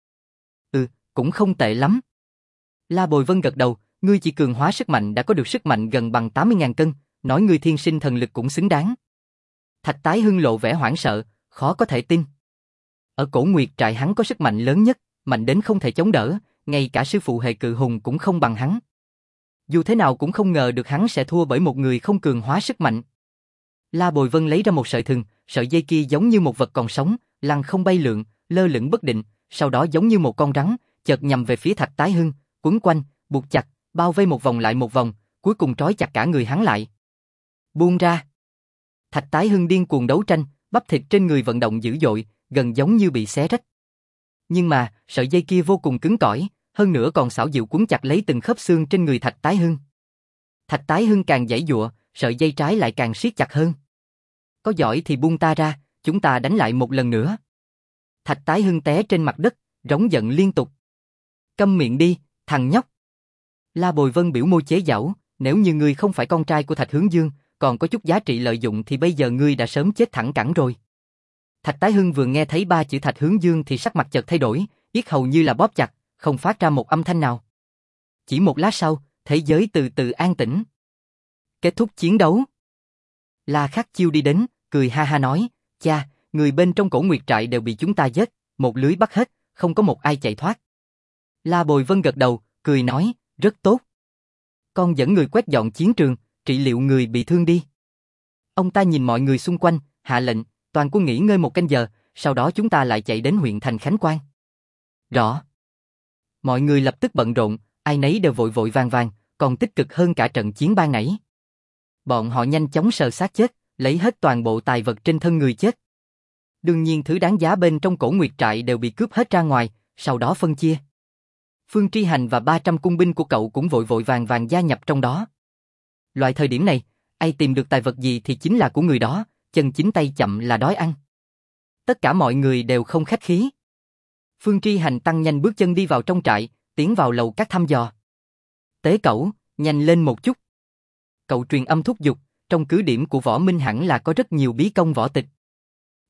[SPEAKER 1] Cũng không tệ lắm. La Bồi Vân gật đầu, ngươi chỉ cường hóa sức mạnh đã có được sức mạnh gần bằng 80.000 cân, nói ngươi thiên sinh thần lực cũng xứng đáng. Thạch Tái Hưng lộ vẻ hoảng sợ, khó có thể tin. Ở Cổ Nguyệt trại hắn có sức mạnh lớn nhất, mạnh đến không thể chống đỡ, ngay cả sư phụ hệ cự hùng cũng không bằng hắn. Dù thế nào cũng không ngờ được hắn sẽ thua bởi một người không cường hóa sức mạnh. La Bồi Vân lấy ra một sợi thừng, sợi dây kia giống như một vật còn sống, lăng không bay lượn, lơ lửng bất định, sau đó giống như một con rắn, chợt nhằm về phía Thạch Tái Hưng, quấn quanh, buộc chặt, bao vây một vòng lại một vòng, cuối cùng trói chặt cả người hắn lại. Buông ra. Thạch Tái Hưng điên cuồng đấu tranh, bắp thịt trên người vận động dữ dội, gần giống như bị xé rách. Nhưng mà, sợi dây kia vô cùng cứng cỏi, hơn nữa còn xảo diệu quấn chặt lấy từng khớp xương trên người Thạch Tái Hưng. Thạch Tái Hưng càng giãy giụa, sợi dây trái lại càng siết chặt hơn. Có giỏi thì buông ta ra, chúng ta đánh lại một lần nữa. Thạch Tái Hưng té trên mặt đất, rống giận liên tục. Câm miệng đi, thằng nhóc. La Bồi Vân biểu môi chế giễu, nếu như ngươi không phải con trai của Thạch Hướng Dương, còn có chút giá trị lợi dụng thì bây giờ ngươi đã sớm chết thẳng cẳng rồi. Thạch Tái Hưng vừa nghe thấy 3 chữ Thạch Hướng Dương thì sắc mặt chợt thay đổi, yết hầu như là bóp chặt, không phát ra một âm thanh nào. Chỉ một lát sau, thế giới từ từ an tĩnh. Kết thúc chiến đấu. La Khắc Chiêu đi đến, cười ha ha nói, cha, người bên trong Cổ Nguyệt trại đều bị chúng ta giết, một lưới bắt hết, không có một ai chạy thoát. La Bồi Vân gật đầu, cười nói, rất tốt. Con dẫn người quét dọn chiến trường, trị liệu người bị thương đi. Ông ta nhìn mọi người xung quanh, hạ lệnh, toàn quân nghỉ ngơi 1 canh giờ, sau đó chúng ta lại chạy đến huyện thành Khánh Quang. Rõ. Mọi người lập tức bận rộn, ai nấy đều vội vội vàng vàng, còn tích cực hơn cả trận chiến ban nãy. Bọn họ nhanh chóng sờ xác chết, lấy hết toàn bộ tài vật trên thân người chết. Đương nhiên thứ đáng giá bên trong Cổ Nguyệt trại đều bị cướp hết ra ngoài, sau đó phân chia. Phương Tri Hành và 300 cung binh của cậu cũng vội vội vàng vàng gia nhập trong đó. Loại thời điểm này, ai tìm được tài vật gì thì chính là của người đó, chân chính tay chậm là đói ăn. Tất cả mọi người đều không khách khí. Phương Tri Hành tăng nhanh bước chân đi vào trong trại, tiến vào lầu các thăm dò. Tế Cẩu, nhanh lên một chút. Cậu truyền âm thúc giục, trong cứ điểm của Võ Minh hẳn là có rất nhiều bí công võ tịch.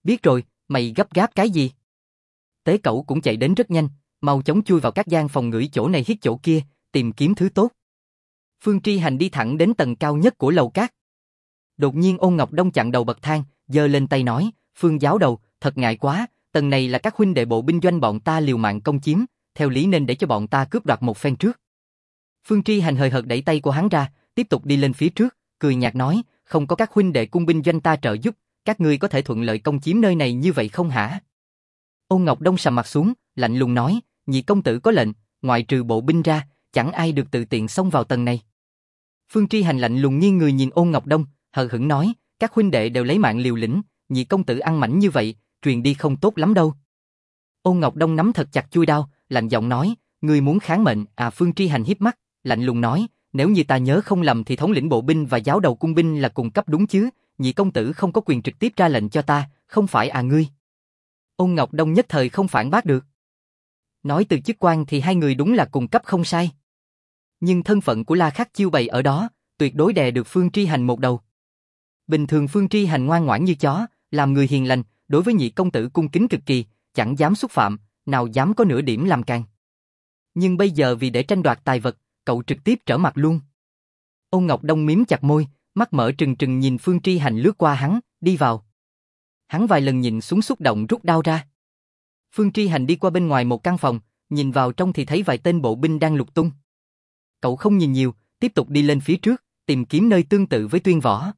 [SPEAKER 1] Biết rồi, mày gấp gáp cái gì? Tế Cẩu cũng chạy đến rất nhanh, mau chóng chui vào các gian phòng ngửi chỗ này hít chỗ kia, tìm kiếm thứ tốt. Phương Tri Hành đi thẳng đến tầng cao nhất của lầu cát. Đột nhiên Ôn Ngọc Đông chặn đầu bậc thang, giơ lên tay nói, Phương giáo đầu, thật ngại quá, tầng này là các huynh đệ bộ binh doanh bọn ta liều mạng công chiếm, theo lý nên để cho bọn ta cướp đoạt một phen trước. Phương Tri Hành hời hợt đẩy tay của hắn ra, tiếp tục đi lên phía trước, cười nhạt nói, không có các huynh đệ cung binh doanh ta trợ giúp, các ngươi có thể thuận lợi công chiếm nơi này như vậy không hả? Ôn Ngọc Đông sầm mặt xuống, lạnh lùng nói, nhị công tử có lệnh, ngoại trừ bộ binh ra, chẳng ai được tự tiện xông vào tầng này. Phương Tri Hành lạnh lùng nghiêng người nhìn Ôn Ngọc Đông, hờ hững nói, các huynh đệ đều lấy mạng liều lĩnh, nhị công tử ăn mảnh như vậy, truyền đi không tốt lắm đâu. Ôn Ngọc Đông nắm thật chặt chuôi đao, lạnh giọng nói, ngươi muốn kháng mệnh à? Phương Tri Hành híp mắt, lạnh lùng nói, nếu như ta nhớ không lầm thì thống lĩnh bộ binh và giáo đầu cung binh là cùng cấp đúng chứ, nhị công tử không có quyền trực tiếp ra lệnh cho ta, không phải à ngươi? Ôn Ngọc Đông nhất thời không phản bác được. Nói từ chức quan thì hai người đúng là cùng cấp không sai. Nhưng thân phận của La Khắc Chiêu bày ở đó, tuyệt đối đè được Phương Tri Hành một đầu. Bình thường Phương Tri Hành ngoan ngoãn như chó, làm người hiền lành, đối với nhị công tử cung kính cực kỳ, chẳng dám xúc phạm, nào dám có nửa điểm làm càng. Nhưng bây giờ vì để tranh đoạt tài vật, cậu trực tiếp trở mặt luôn. Ôn Ngọc Đông mím chặt môi, mắt mở trừng trừng nhìn Phương Tri Hành lướt qua hắn, đi vào. Hắn vài lần nhìn xuống xúc động rút đao ra. Phương Tri Hành đi qua bên ngoài một căn phòng, nhìn vào trong thì thấy vài tên bộ binh đang lục tung. Cậu không nhìn nhiều, tiếp tục đi lên phía trước, tìm kiếm nơi tương tự với Tuyên Võ.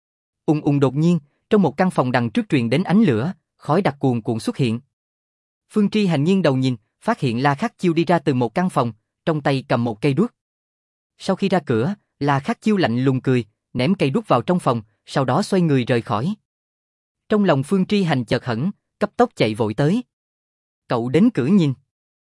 [SPEAKER 1] Đột nhiên, trong một căn phòng đằng trước truyền đến ánh lửa, khói đặc cuồn cuộn xuất hiện. Phương Tri Hành nghiêng đầu nhìn, phát hiện La Khắc Chiêu đi ra từ một căn phòng, trong tay cầm một cây đuốc. Sau khi ra cửa, La Khắc Chiêu lạnh lùng cười, ném cây đuốc vào trong phòng, sau đó xoay người rời khỏi. Trong lòng Phương Tri Hành chợt hững, cấp tốc chạy vội tới. Cậu đến cửa nhìn.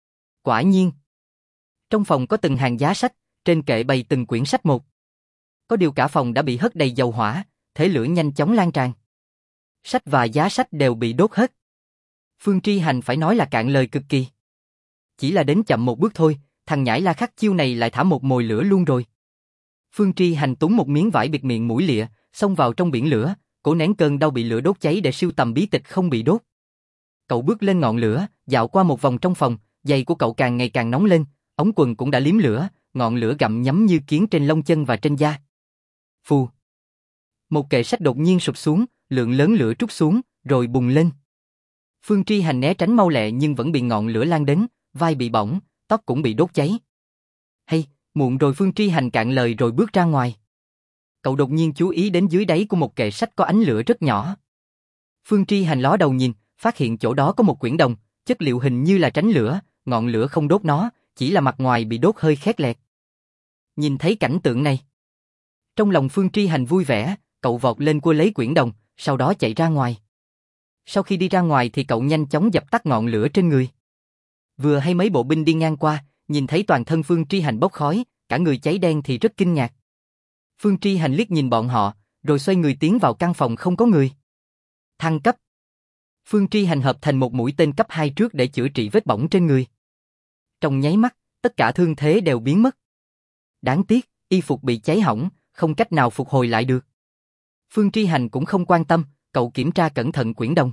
[SPEAKER 1] Quả nhiên, trong phòng có từng hàng giá sách, trên kệ bày từng quyển sách một. Có điều cả phòng đã bị hất đầy dầu hỏa, thế lửa nhanh chóng lan tràn. Sách và giá sách đều bị đốt hết. Phương Tri Hành phải nói là cạn lời cực kỳ. Chỉ là đến chậm một bước thôi, thằng nhãi La Khắc Chiêu này lại thả một mồi lửa luôn rồi. Phương Tri Hành túm một miếng vải bịt miệng mũi lịa, xông vào trong biển lửa, cố nén cơn đau bị lửa đốt cháy để sưu tầm bí tịch không bị đốt. Cậu bước lên ngọn lửa, dạo qua một vòng trong phòng, giày của cậu càng ngày càng nóng lên, ống quần cũng đã liếm lửa, ngọn lửa gặm nhấm như kiến trên lông chân và trên da. Phù. Một kệ sách đột nhiên sụp xuống, lượng lớn lửa trút xuống, rồi bùng lên. Phương Tri Hành né tránh mau lẹ nhưng vẫn bị ngọn lửa lan đến, vai bị bỏng, tóc cũng bị đốt cháy. Hay, muộn rồi. Phương Tri Hành cạn lời rồi bước ra ngoài. Cậu đột nhiên chú ý đến dưới đáy của một kệ sách có ánh lửa rất nhỏ. Phương Tri Hành ló đầu nhìn, phát hiện chỗ đó có một quyển đồng, chất liệu hình như là tránh lửa, ngọn lửa không đốt nó, chỉ là mặt ngoài bị đốt hơi khét lẹt. Nhìn thấy cảnh tượng này, trong lòng Phương Tri Hành vui vẻ, cậu vọt lên cua lấy quyển đồng, sau đó chạy ra ngoài. Sau khi đi ra ngoài thì cậu nhanh chóng dập tắt ngọn lửa trên người. Vừa hay mấy bộ binh đi ngang qua, nhìn thấy toàn thân Phương Tri Hành bốc khói, cả người cháy đen thì rất kinh ngạc. Phương Tri Hành liếc nhìn bọn họ, rồi xoay người tiến vào căn phòng không có người. Thăng cấp. Phương Tri Hành hợp thành một mũi tên cấp 2 trước để chữa trị vết bỏng trên người. Trong nháy mắt, tất cả thương thế đều biến mất. Đáng tiếc, y phục bị cháy hỏng, không cách nào phục hồi lại được. Phương Tri Hành cũng không quan tâm, cậu kiểm tra cẩn thận quyển đồng.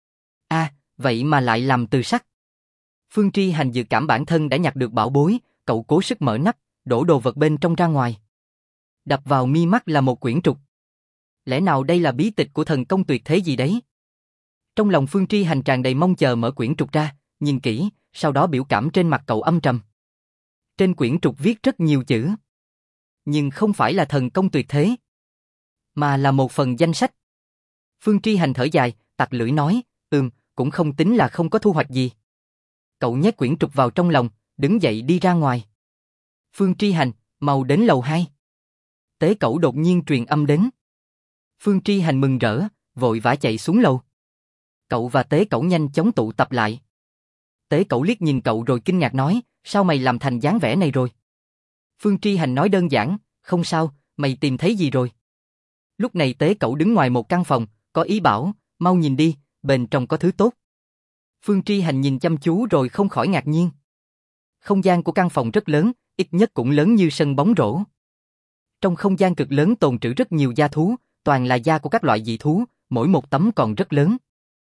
[SPEAKER 1] Vậy mà lại làm từ sắt. Phương Tri Hành dự cảm bản thân đã nhặt được bảo bối, cậu cố sức mở nắp, đổ đồ vật bên trong ra ngoài. Đập vào mi mắt là một quyển trục. Lẽ nào đây là bí tịch của thần công tuyệt thế gì đấy? Trong lòng Phương Tri Hành tràn đầy mong chờ mở quyển trục ra, nhìn kỹ, sau đó biểu cảm trên mặt cậu âm trầm. Trên quyển trục viết rất nhiều chữ. Nhưng không phải là thần công tuyệt thế, mà là một phần danh sách. Phương Tri Hành thở dài, tặc lưỡi nói, cũng không tính là không có thu hoạch gì. Cậu nhét quyển trục vào trong lòng, đứng dậy đi ra ngoài. Phương Tri Hành, mau đến lầu 2. Tế Cẩu đột nhiên truyền âm đến. Phương Tri Hành mừng rỡ, vội vã chạy xuống lầu. Cậu và Tế Cẩu nhanh chóng tụ tập lại. Tế Cẩu liếc nhìn cậu rồi kinh ngạc nói, sao mày làm thành dáng vẻ này rồi? Phương Tri Hành nói đơn giản, không sao, mày tìm thấy gì rồi? Lúc này Tế Cẩu đứng ngoài một căn phòng, có ý bảo, mau nhìn đi, bên trong có thứ tốt. Phương Tri Hành nhìn chăm chú rồi không khỏi ngạc nhiên. Không gian của căn phòng rất lớn, ít nhất cũng lớn như sân bóng rổ. Trong không gian cực lớn tồn trữ rất nhiều da thú, toàn là da của các loại dị thú, mỗi một tấm còn rất lớn.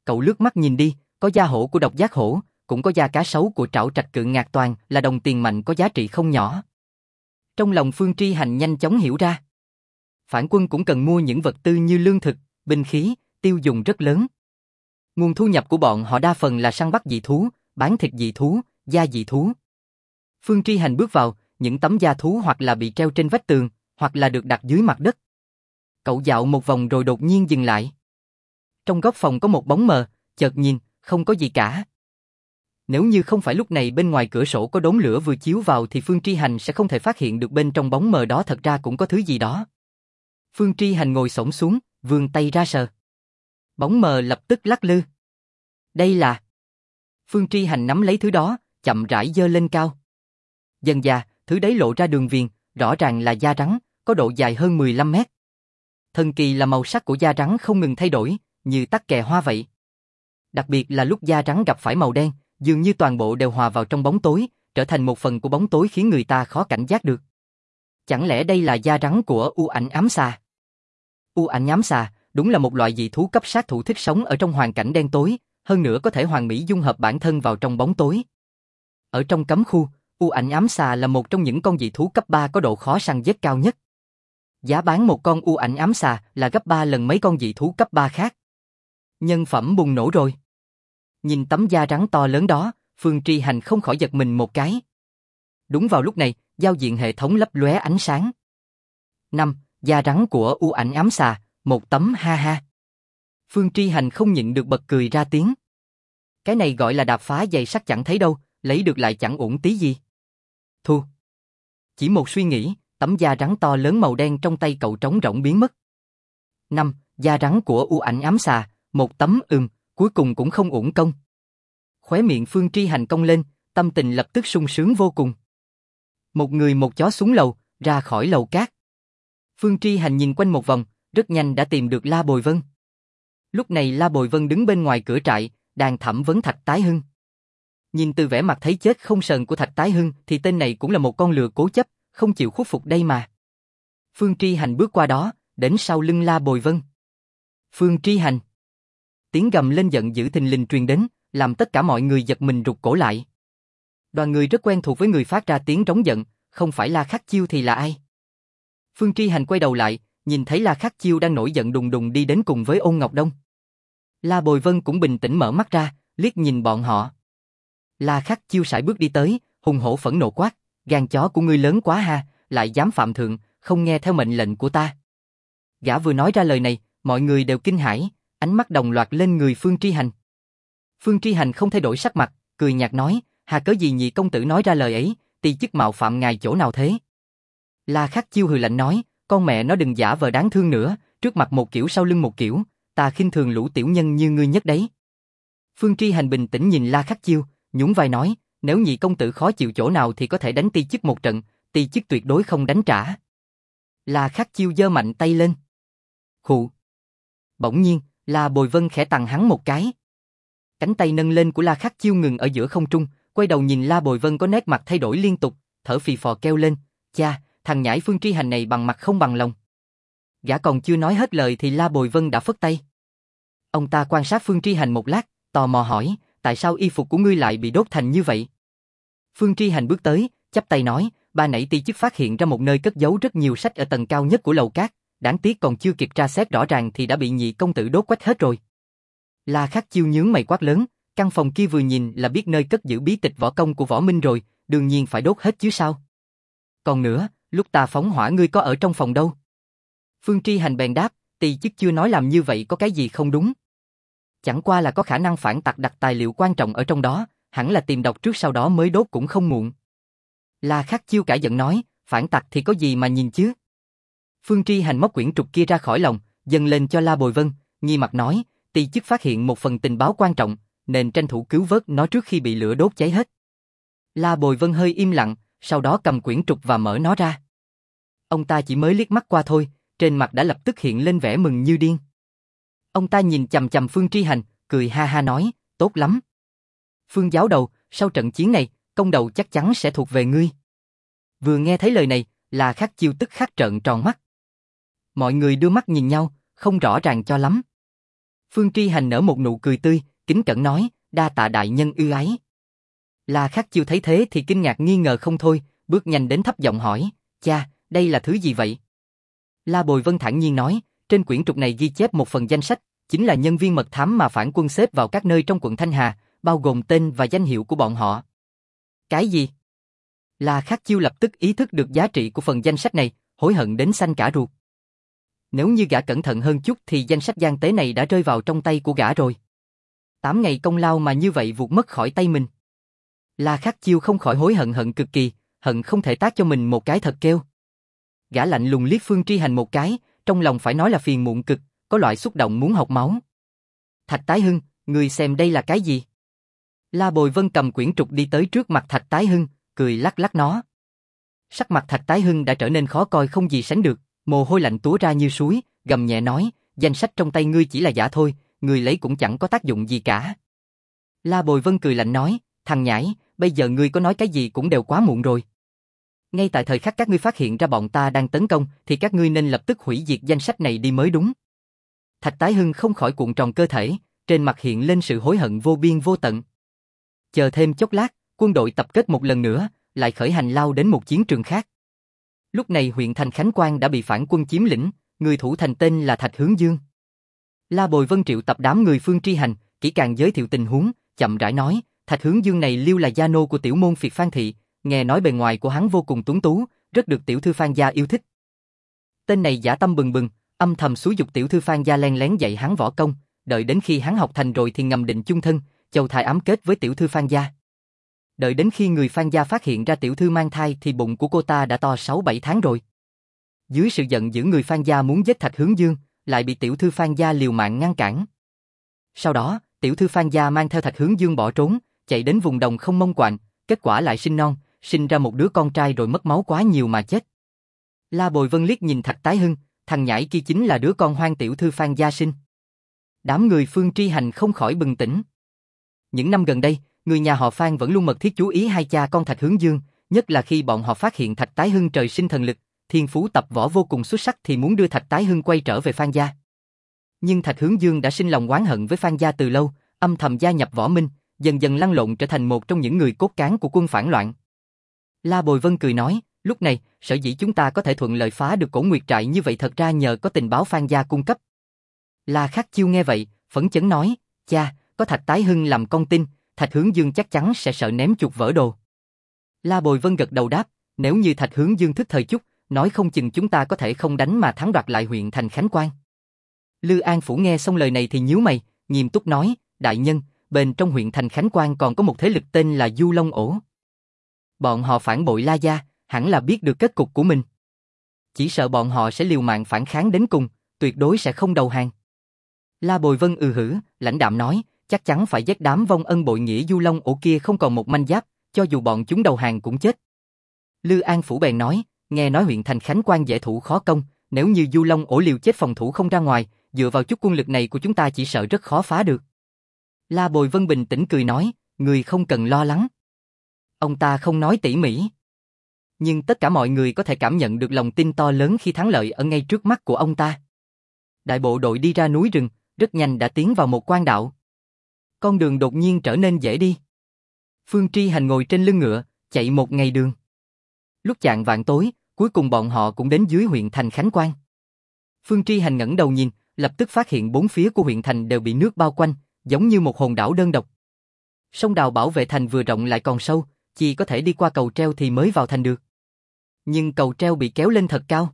[SPEAKER 1] Cậu lướt mắt nhìn đi, có da hổ của độc giác hổ, cũng có da cá sấu của trảo trạch cự ngạc toàn là đồng tiền mạnh có giá trị không nhỏ. Trong lòng Phương Tri Hành nhanh chóng hiểu ra. Phản quân cũng cần mua những vật tư như lương thực, binh khí, tiêu dùng rất lớn. Nguồn thu nhập của bọn họ đa phần là săn bắt dị thú, bán thịt dị thú, da dị thú. Phương Tri Hành bước vào, những tấm da thú hoặc là bị treo trên vách tường, hoặc là được đặt dưới mặt đất. Cậu dạo một vòng rồi đột nhiên dừng lại. Trong góc phòng có một bóng mờ, chợt nhìn, không có gì cả. Nếu như không phải lúc này bên ngoài cửa sổ có đốm lửa vừa chiếu vào thì Phương Tri Hành sẽ không thể phát hiện được bên trong bóng mờ đó thật ra cũng có thứ gì đó. Phương Tri Hành ngồi xổm xuống, vươn tay ra sờ. Bóng mờ lập tức lắc lư. Đây là... Phương Tri Hành nắm lấy thứ đó, chậm rãi giơ lên cao. Dần dà, thứ đấy lộ ra đường viền, rõ ràng là da rắn, có độ dài hơn 15 mét. Thần kỳ là màu sắc của da rắn không ngừng thay đổi, như tắc kè hoa vậy. Đặc biệt là lúc da rắn gặp phải màu đen, dường như toàn bộ đều hòa vào trong bóng tối, trở thành một phần của bóng tối khiến người ta khó cảnh giác được. Chẳng lẽ đây là da rắn của U Ảnh Ám Xà? U Ảnh Ám Xà đúng là một loại dị thú cấp sát thủ thích sống ở trong hoàn cảnh đen tối, hơn nữa có thể hoàn mỹ dung hợp bản thân vào trong bóng tối. Ở trong cấm khu, U Ảnh Ám Xà là một trong những con dị thú cấp 3 có độ khó săn giết cao nhất. Giá bán một con U Ảnh Ám Xà là gấp 3 lần mấy con dị thú cấp 3 khác. Nhân phẩm bùng nổ rồi. Nhìn tấm da rắn to lớn đó, Phương Tri Hành không khỏi giật mình một cái. Đúng vào lúc này, giao diện hệ thống lấp lóe ánh sáng. 5. Da rắn của U Ảnh Ám Xà, một tấm ha ha. Phương Tri Hành không nhịn được bật cười ra tiếng. Cái này gọi là đạp phá giày sắt chẳng thấy đâu, lấy được lại chẳng uổng tí gì. Thu. Chỉ một suy nghĩ, tấm da rắn to lớn màu đen trong tay cậu trống rỗng biến mất. 5. Da rắn của U Ảnh Ám Xà, một tấm cuối cùng cũng không uổng công. Khóe miệng Phương Tri Hành cong lên, tâm tình lập tức sung sướng vô cùng. Một người một chó xuống lầu, ra khỏi lầu cát. Phương Tri Hành nhìn quanh một vòng, rất nhanh đã tìm được La Bồi Vân. Lúc này La Bồi Vân đứng bên ngoài cửa trại, đang thẩm vấn Thạch Tái Hưng. Nhìn từ vẻ mặt thấy chết không sờn của Thạch Tái Hưng thì tên này cũng là một con lừa cố chấp, không chịu khuất phục đây mà. Phương Tri Hành bước qua đó, đến sau lưng La Bồi Vân. Phương Tri Hành. Tiếng gầm lên giận dữ thình lình truyền đến, làm tất cả mọi người giật mình rụt cổ lại. Đoàn người rất quen thuộc với người phát ra tiếng rống giận, không phải La Khắc Chiêu thì là ai? Phương Tri Hành quay đầu lại, nhìn thấy La Khắc Chiêu đang nổi giận đùng đùng đi đến cùng với Ôn Ngọc Đông. La Bồi Vân cũng bình tĩnh mở mắt ra, liếc nhìn bọn họ. La Khắc Chiêu sải bước đi tới, hùng hổ phẫn nộ quát, gan chó của ngươi lớn quá ha, lại dám phạm thượng, không nghe theo mệnh lệnh của ta. Gã vừa nói ra lời này, mọi người đều kinh hãi, ánh mắt đồng loạt lên người Phương Tri Hành. Phương Tri Hành không thay đổi sắc mặt, cười nhạt nói, hà cớ gì nhị công tử nói ra lời ấy, tỳ chức mạo phạm ngài chỗ nào thế? La Khắc Chiêu hừ lạnh nói, con mẹ nó đừng giả vờ đáng thương nữa, trước mặt một kiểu sau lưng một kiểu, ta khinh thường lũ tiểu nhân như ngươi nhất đấy. Phương Tri Hành bình tĩnh nhìn La Khắc Chiêu, nhún vai nói, nếu nhị công tử khó chịu chỗ nào thì có thể đánh ti chức một trận, ti chức tuyệt đối không đánh trả. La Khắc Chiêu giơ mạnh tay lên. Khụ. Bỗng nhiên, La Bồi Vân khẽ tằng hắn một cái. Cánh tay nâng lên của La Khắc Chiêu ngừng ở giữa không trung, quay đầu nhìn La Bồi Vân có nét mặt thay đổi liên tục, thở phì phò kêu lên, cha, thằng nhãi Phương Tri Hành này bằng mặt không bằng lòng. Gã còn chưa nói hết lời thì La Bồi Vân đã phất tay. Ông ta quan sát Phương Tri Hành một lát, tò mò hỏi, tại sao y phục của ngươi lại bị đốt thành như vậy? Phương Tri Hành bước tới, chắp tay nói, ba nãy ti chức phát hiện ra một nơi cất giấu rất nhiều sách ở tầng cao nhất của lầu cát, đáng tiếc còn chưa kịp tra xét rõ ràng thì đã bị nhị công tử đốt quách hết rồi. La Khắc Chiêu nhướng mày quát lớn, căn phòng kia vừa nhìn là biết nơi cất giữ bí tịch võ công của Võ Minh rồi, đương nhiên phải đốt hết chứ sao? Còn nữa, lúc ta phóng hỏa ngươi có ở trong phòng đâu? Phương Tri Hành bèn đáp, ti chức chưa nói làm như vậy có cái gì không đúng. Chẳng qua là có khả năng phản tặc đặt tài liệu quan trọng ở trong đó, hẳn là tìm đọc trước sau đó mới đốt cũng không muộn. La Khắc Chiêu cả giận nói, phản tặc thì có gì mà nhìn chứ? Phương Tri Hành móc quyển trục kia ra khỏi lòng, dâng lên cho La Bồi Vân, nghi mặt nói, ti chức phát hiện một phần tình báo quan trọng, nên tranh thủ cứu vớt nó trước khi bị lửa đốt cháy hết. La Bồi Vân hơi im lặng, sau đó cầm quyển trục và mở nó ra. Ông ta chỉ mới liếc mắt qua thôi, trên mặt đã lập tức hiện lên vẻ mừng như điên. Ông ta nhìn chằm chằm Phương Tri Hành, cười ha ha nói, tốt lắm. Phương giáo đầu, sau trận chiến này, công đầu chắc chắn sẽ thuộc về ngươi. Vừa nghe thấy lời này, La Khắc Chiêu tức khắc trợn tròn mắt. Mọi người đưa mắt nhìn nhau, không rõ ràng cho lắm. Phương Tri Hành nở một nụ cười tươi, kính cẩn nói, đa tạ đại nhân ưu ái. La Khắc Chiêu thấy thế thì kinh ngạc nghi ngờ không thôi, bước nhanh đến thấp giọng hỏi, cha, đây là thứ gì vậy? La Bồi Vân thản nhiên nói, trên quyển trục này ghi chép một phần danh sách, chính là nhân viên mật thám mà phản quân xếp vào các nơi trong quận Thanh Hà, bao gồm tên và danh hiệu của bọn họ. Cái gì? La Khắc Chiêu lập tức ý thức được giá trị của phần danh sách này, hối hận đến xanh cả ruột. Nếu như gã cẩn thận hơn chút thì danh sách gian tế này đã rơi vào trong tay của gã rồi. 8 ngày công lao mà như vậy vụt mất khỏi tay mình. La Khắc Chiêu không khỏi hối hận cực kỳ, hận không thể tát cho mình một cái thật kêu. Gã lạnh lùng liếc Phương Tri Hành một cái, trong lòng phải nói là phiền muộn cực, có loại xúc động muốn học máu. Thạch Tái Hưng, ngươi xem đây là cái gì? La Bồi Vân cầm quyển trục đi tới trước mặt Thạch Tái Hưng, cười lắc lắc nó. Sắc mặt Thạch Tái Hưng đã trở nên khó coi không gì sánh được, mồ hôi lạnh túa ra như suối, gầm nhẹ nói, danh sách trong tay ngươi chỉ là giả thôi, ngươi lấy cũng chẳng có tác dụng gì cả. La Bồi Vân cười lạnh nói, thằng nhãi, bây giờ ngươi có nói cái gì cũng đều quá muộn rồi. Ngay tại thời khắc các ngươi phát hiện ra bọn ta đang tấn công thì các ngươi nên lập tức hủy diệt danh sách này đi mới đúng. Thạch Tái Hưng không khỏi cuộn tròn cơ thể, trên mặt hiện lên sự hối hận vô biên vô tận. Chờ thêm chốc lát, quân đội tập kết một lần nữa, lại khởi hành lao đến một chiến trường khác. Lúc này huyện thành Khánh Quang đã bị phản quân chiếm lĩnh, người thủ thành tên là Thạch Hướng Dương. La Bồi Vân triệu tập đám người Phương Tri Hành, kỹ càng giới thiệu tình huống, chậm rãi nói, Thạch Hướng Dương này liêu là gia nô của tiểu môn phiệt Phan Thị, nghe nói bề ngoài của hắn vô cùng tuấn tú, rất được tiểu thư Phan gia yêu thích. Tên này dã tâm bừng bừng, âm thầm xúi dục tiểu thư Phan gia len lén dạy hắn võ công, đợi đến khi hắn học thành rồi thì ngầm định chung thân, chầu thai ám kết với tiểu thư Phan gia. Đợi đến khi người Phan gia phát hiện ra tiểu thư mang thai thì bụng của cô ta đã to 6-7 tháng rồi. Dưới sự giận dữ người Phan gia muốn giết Thạch Hướng Dương, lại bị tiểu thư Phan gia liều mạng ngăn cản. Sau đó, tiểu thư Phan gia mang theo Thạch Hướng Dương bỏ trốn, chạy đến vùng đồng không mông quạnh, kết quả lại sinh non, sinh ra một đứa con trai rồi mất máu quá nhiều mà chết. La Bồi Vân liếc nhìn Thạch Tái Hưng, thằng nhãi kia chính là đứa con hoang tiểu thư Phan gia sinh. Đám người Phương Tri Hành không khỏi bừng tỉnh. Những năm gần đây, người nhà họ Phan vẫn luôn mật thiết chú ý hai cha con Thạch Hướng Dương, nhất là khi bọn họ phát hiện Thạch Tái Hưng trời sinh thần lực, thiên phú tập võ vô cùng xuất sắc thì muốn đưa Thạch Tái Hưng quay trở về Phan gia. Nhưng Thạch Hướng Dương đã sinh lòng oán hận với Phan gia từ lâu, âm thầm gia nhập võ minh, dần dần lăn lộn trở thành một trong những người cốt cán của quân phản loạn. La Bồi Vân cười nói, lúc này, sở dĩ chúng ta có thể thuận lợi phá được Cổ Nguyệt trại như vậy thật ra nhờ có tình báo Phan gia cung cấp. La Khắc Chiêu nghe vậy, phấn chấn nói, cha, có Thạch Tái Hưng làm con tin, Thạch Hướng Dương chắc chắn sẽ sợ ném chuột vỡ đồ. La Bồi Vân gật đầu đáp, nếu như Thạch Hướng Dương thức thời chút, nói không chừng chúng ta có thể không đánh mà thắng đoạt lại huyện thành Khánh Quang. Lư An Phủ nghe xong lời này thì nhíu mày, nghiêm túc nói, đại nhân, bên trong huyện thành Khánh Quang còn có một thế lực tên là Du Long Ổ. Bọn họ phản bội La gia, hẳn là biết được kết cục của mình. Chỉ sợ bọn họ sẽ liều mạng phản kháng đến cùng, tuyệt đối sẽ không đầu hàng. La Bồi Vân hử, lãnh đạm nói, chắc chắn phải giết đám vong ân bội nghĩa Du Long Ổ kia không còn một manh giáp, cho dù bọn chúng đầu hàng cũng chết. Lư An Phủ bèn nói, nghe nói huyện thành Khánh Quang dễ thủ khó công, nếu như Du Long Ổ liều chết phòng thủ không ra ngoài, dựa vào chút quân lực này của chúng ta chỉ sợ rất khó phá được. La Bồi Vân bình tĩnh cười nói, người không cần lo lắng. Ông ta không nói tỉ mỉ, nhưng tất cả mọi người có thể cảm nhận được lòng tin to lớn khi thắng lợi ở ngay trước mắt của ông ta. Đại bộ đội đi ra núi rừng, rất nhanh đã tiến vào một quan đạo. Con đường đột nhiên trở nên dễ đi. Phương Tri Hành ngồi trên lưng ngựa, chạy một ngày đường. Lúc chạng vạng tối, cuối cùng bọn họ cũng đến dưới huyện thành Khánh Quang. Phương Tri Hành ngẩng đầu nhìn, lập tức phát hiện bốn phía của huyện thành đều bị nước bao quanh, giống như một hòn đảo đơn độc. Sông đào bảo vệ thành vừa rộng lại còn sâu, chỉ có thể đi qua cầu treo thì mới vào thành được. Nhưng cầu treo bị kéo lên thật cao.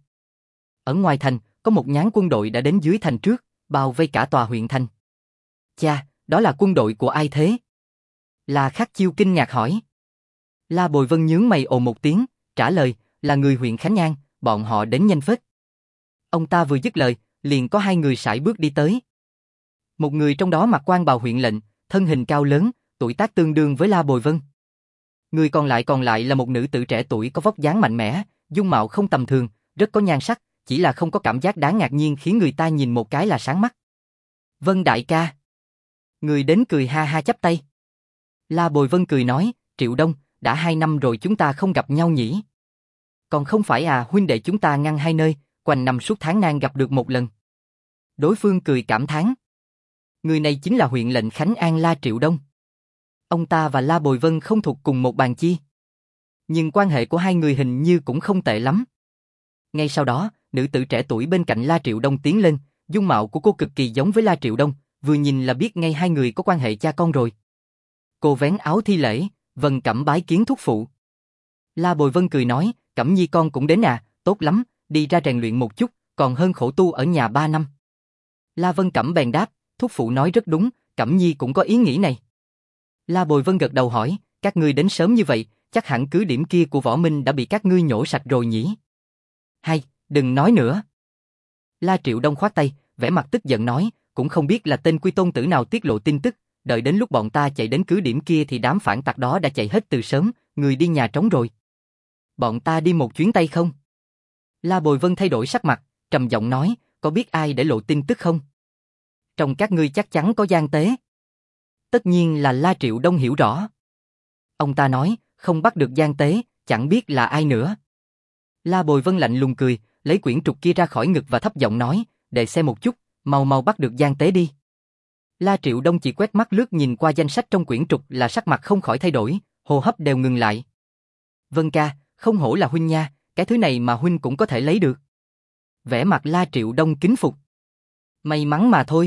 [SPEAKER 1] Ở ngoài thành, có một nhánh quân đội đã đến dưới thành trước, bao vây cả tòa huyện thành. Cha, đó là quân đội của ai thế? La Khắc Chiêu kinh ngạc hỏi. La Bồi Vân nhướng mày ồ một tiếng, trả lời, là người huyện Khánh An, bọn họ đến nhanh phết. Ông ta vừa dứt lời, liền có hai người sải bước đi tới. Một người trong đó mặc quan bào huyện lệnh, thân hình cao lớn, tuổi tác tương đương với La Bồi Vân. Người còn lại là một nữ tử trẻ tuổi có vóc dáng mạnh mẽ, dung mạo không tầm thường, rất có nhan sắc, chỉ là không có cảm giác đáng ngạc nhiên khiến người ta nhìn một cái là sáng mắt. Vân đại ca. Người đến cười ha ha chắp tay. La Bồi Vân cười nói, Triệu Đông, đã 2 năm rồi chúng ta không gặp nhau nhỉ? Còn không phải à, huynh đệ chúng ta ngăn hai nơi, quanh năm suốt tháng nan gặp được một lần. Đối phương cười cảm thán. Người này chính là huyện lệnh Khánh An La Triệu Đông. Ông ta và La Bồi Vân không thuộc cùng một bàn chi. Nhưng quan hệ của hai người hình như cũng không tệ lắm. Ngay sau đó, nữ tử trẻ tuổi bên cạnh La Triệu Đông tiến lên, dung mạo của cô cực kỳ giống với La Triệu Đông, vừa nhìn là biết ngay hai người có quan hệ cha con rồi. Cô vén áo thi lễ, Vân Cẩm bái kiến thúc phụ. La Bồi Vân cười nói, Cẩm Nhi con cũng đến à, tốt lắm, đi ra rèn luyện một chút, còn hơn khổ tu ở nhà 3 năm. La Vân Cẩm bèn đáp, thúc phụ nói rất đúng, Cẩm Nhi cũng có ý nghĩ này. La Bồi Vân gật đầu hỏi, các ngươi đến sớm như vậy, chắc hẳn cứ điểm kia của Võ Minh đã bị các ngươi nhổ sạch rồi nhỉ? Hay, đừng nói nữa. La Triệu Đông khoát tay, vẻ mặt tức giận nói, cũng không biết là tên quy tôn tử nào tiết lộ tin tức, đợi đến lúc bọn ta chạy đến cứ điểm kia thì đám phản tặc đó đã chạy hết từ sớm, người đi nhà trống rồi. Bọn ta đi một chuyến tay không? La Bồi Vân thay đổi sắc mặt, trầm giọng nói, có biết ai để lộ tin tức không? Trong các ngươi chắc chắn có gian tế. Tất nhiên là La Triệu Đông hiểu rõ. Ông ta nói, không bắt được gian tế, chẳng biết là ai nữa. La Bồi Vân lạnh lùng cười, lấy quyển trục kia ra khỏi ngực và thấp giọng nói, để xem một chút, mau mau bắt được gian tế đi. La Triệu Đông chỉ quét mắt lướt nhìn qua danh sách trong quyển trục là sắc mặt không khỏi thay đổi, hô hấp đều ngừng lại. Vân ca, không hổ là huynh nha, cái thứ này mà huynh cũng có thể lấy được. Vẻ mặt La Triệu Đông kính phục. May mắn mà thôi.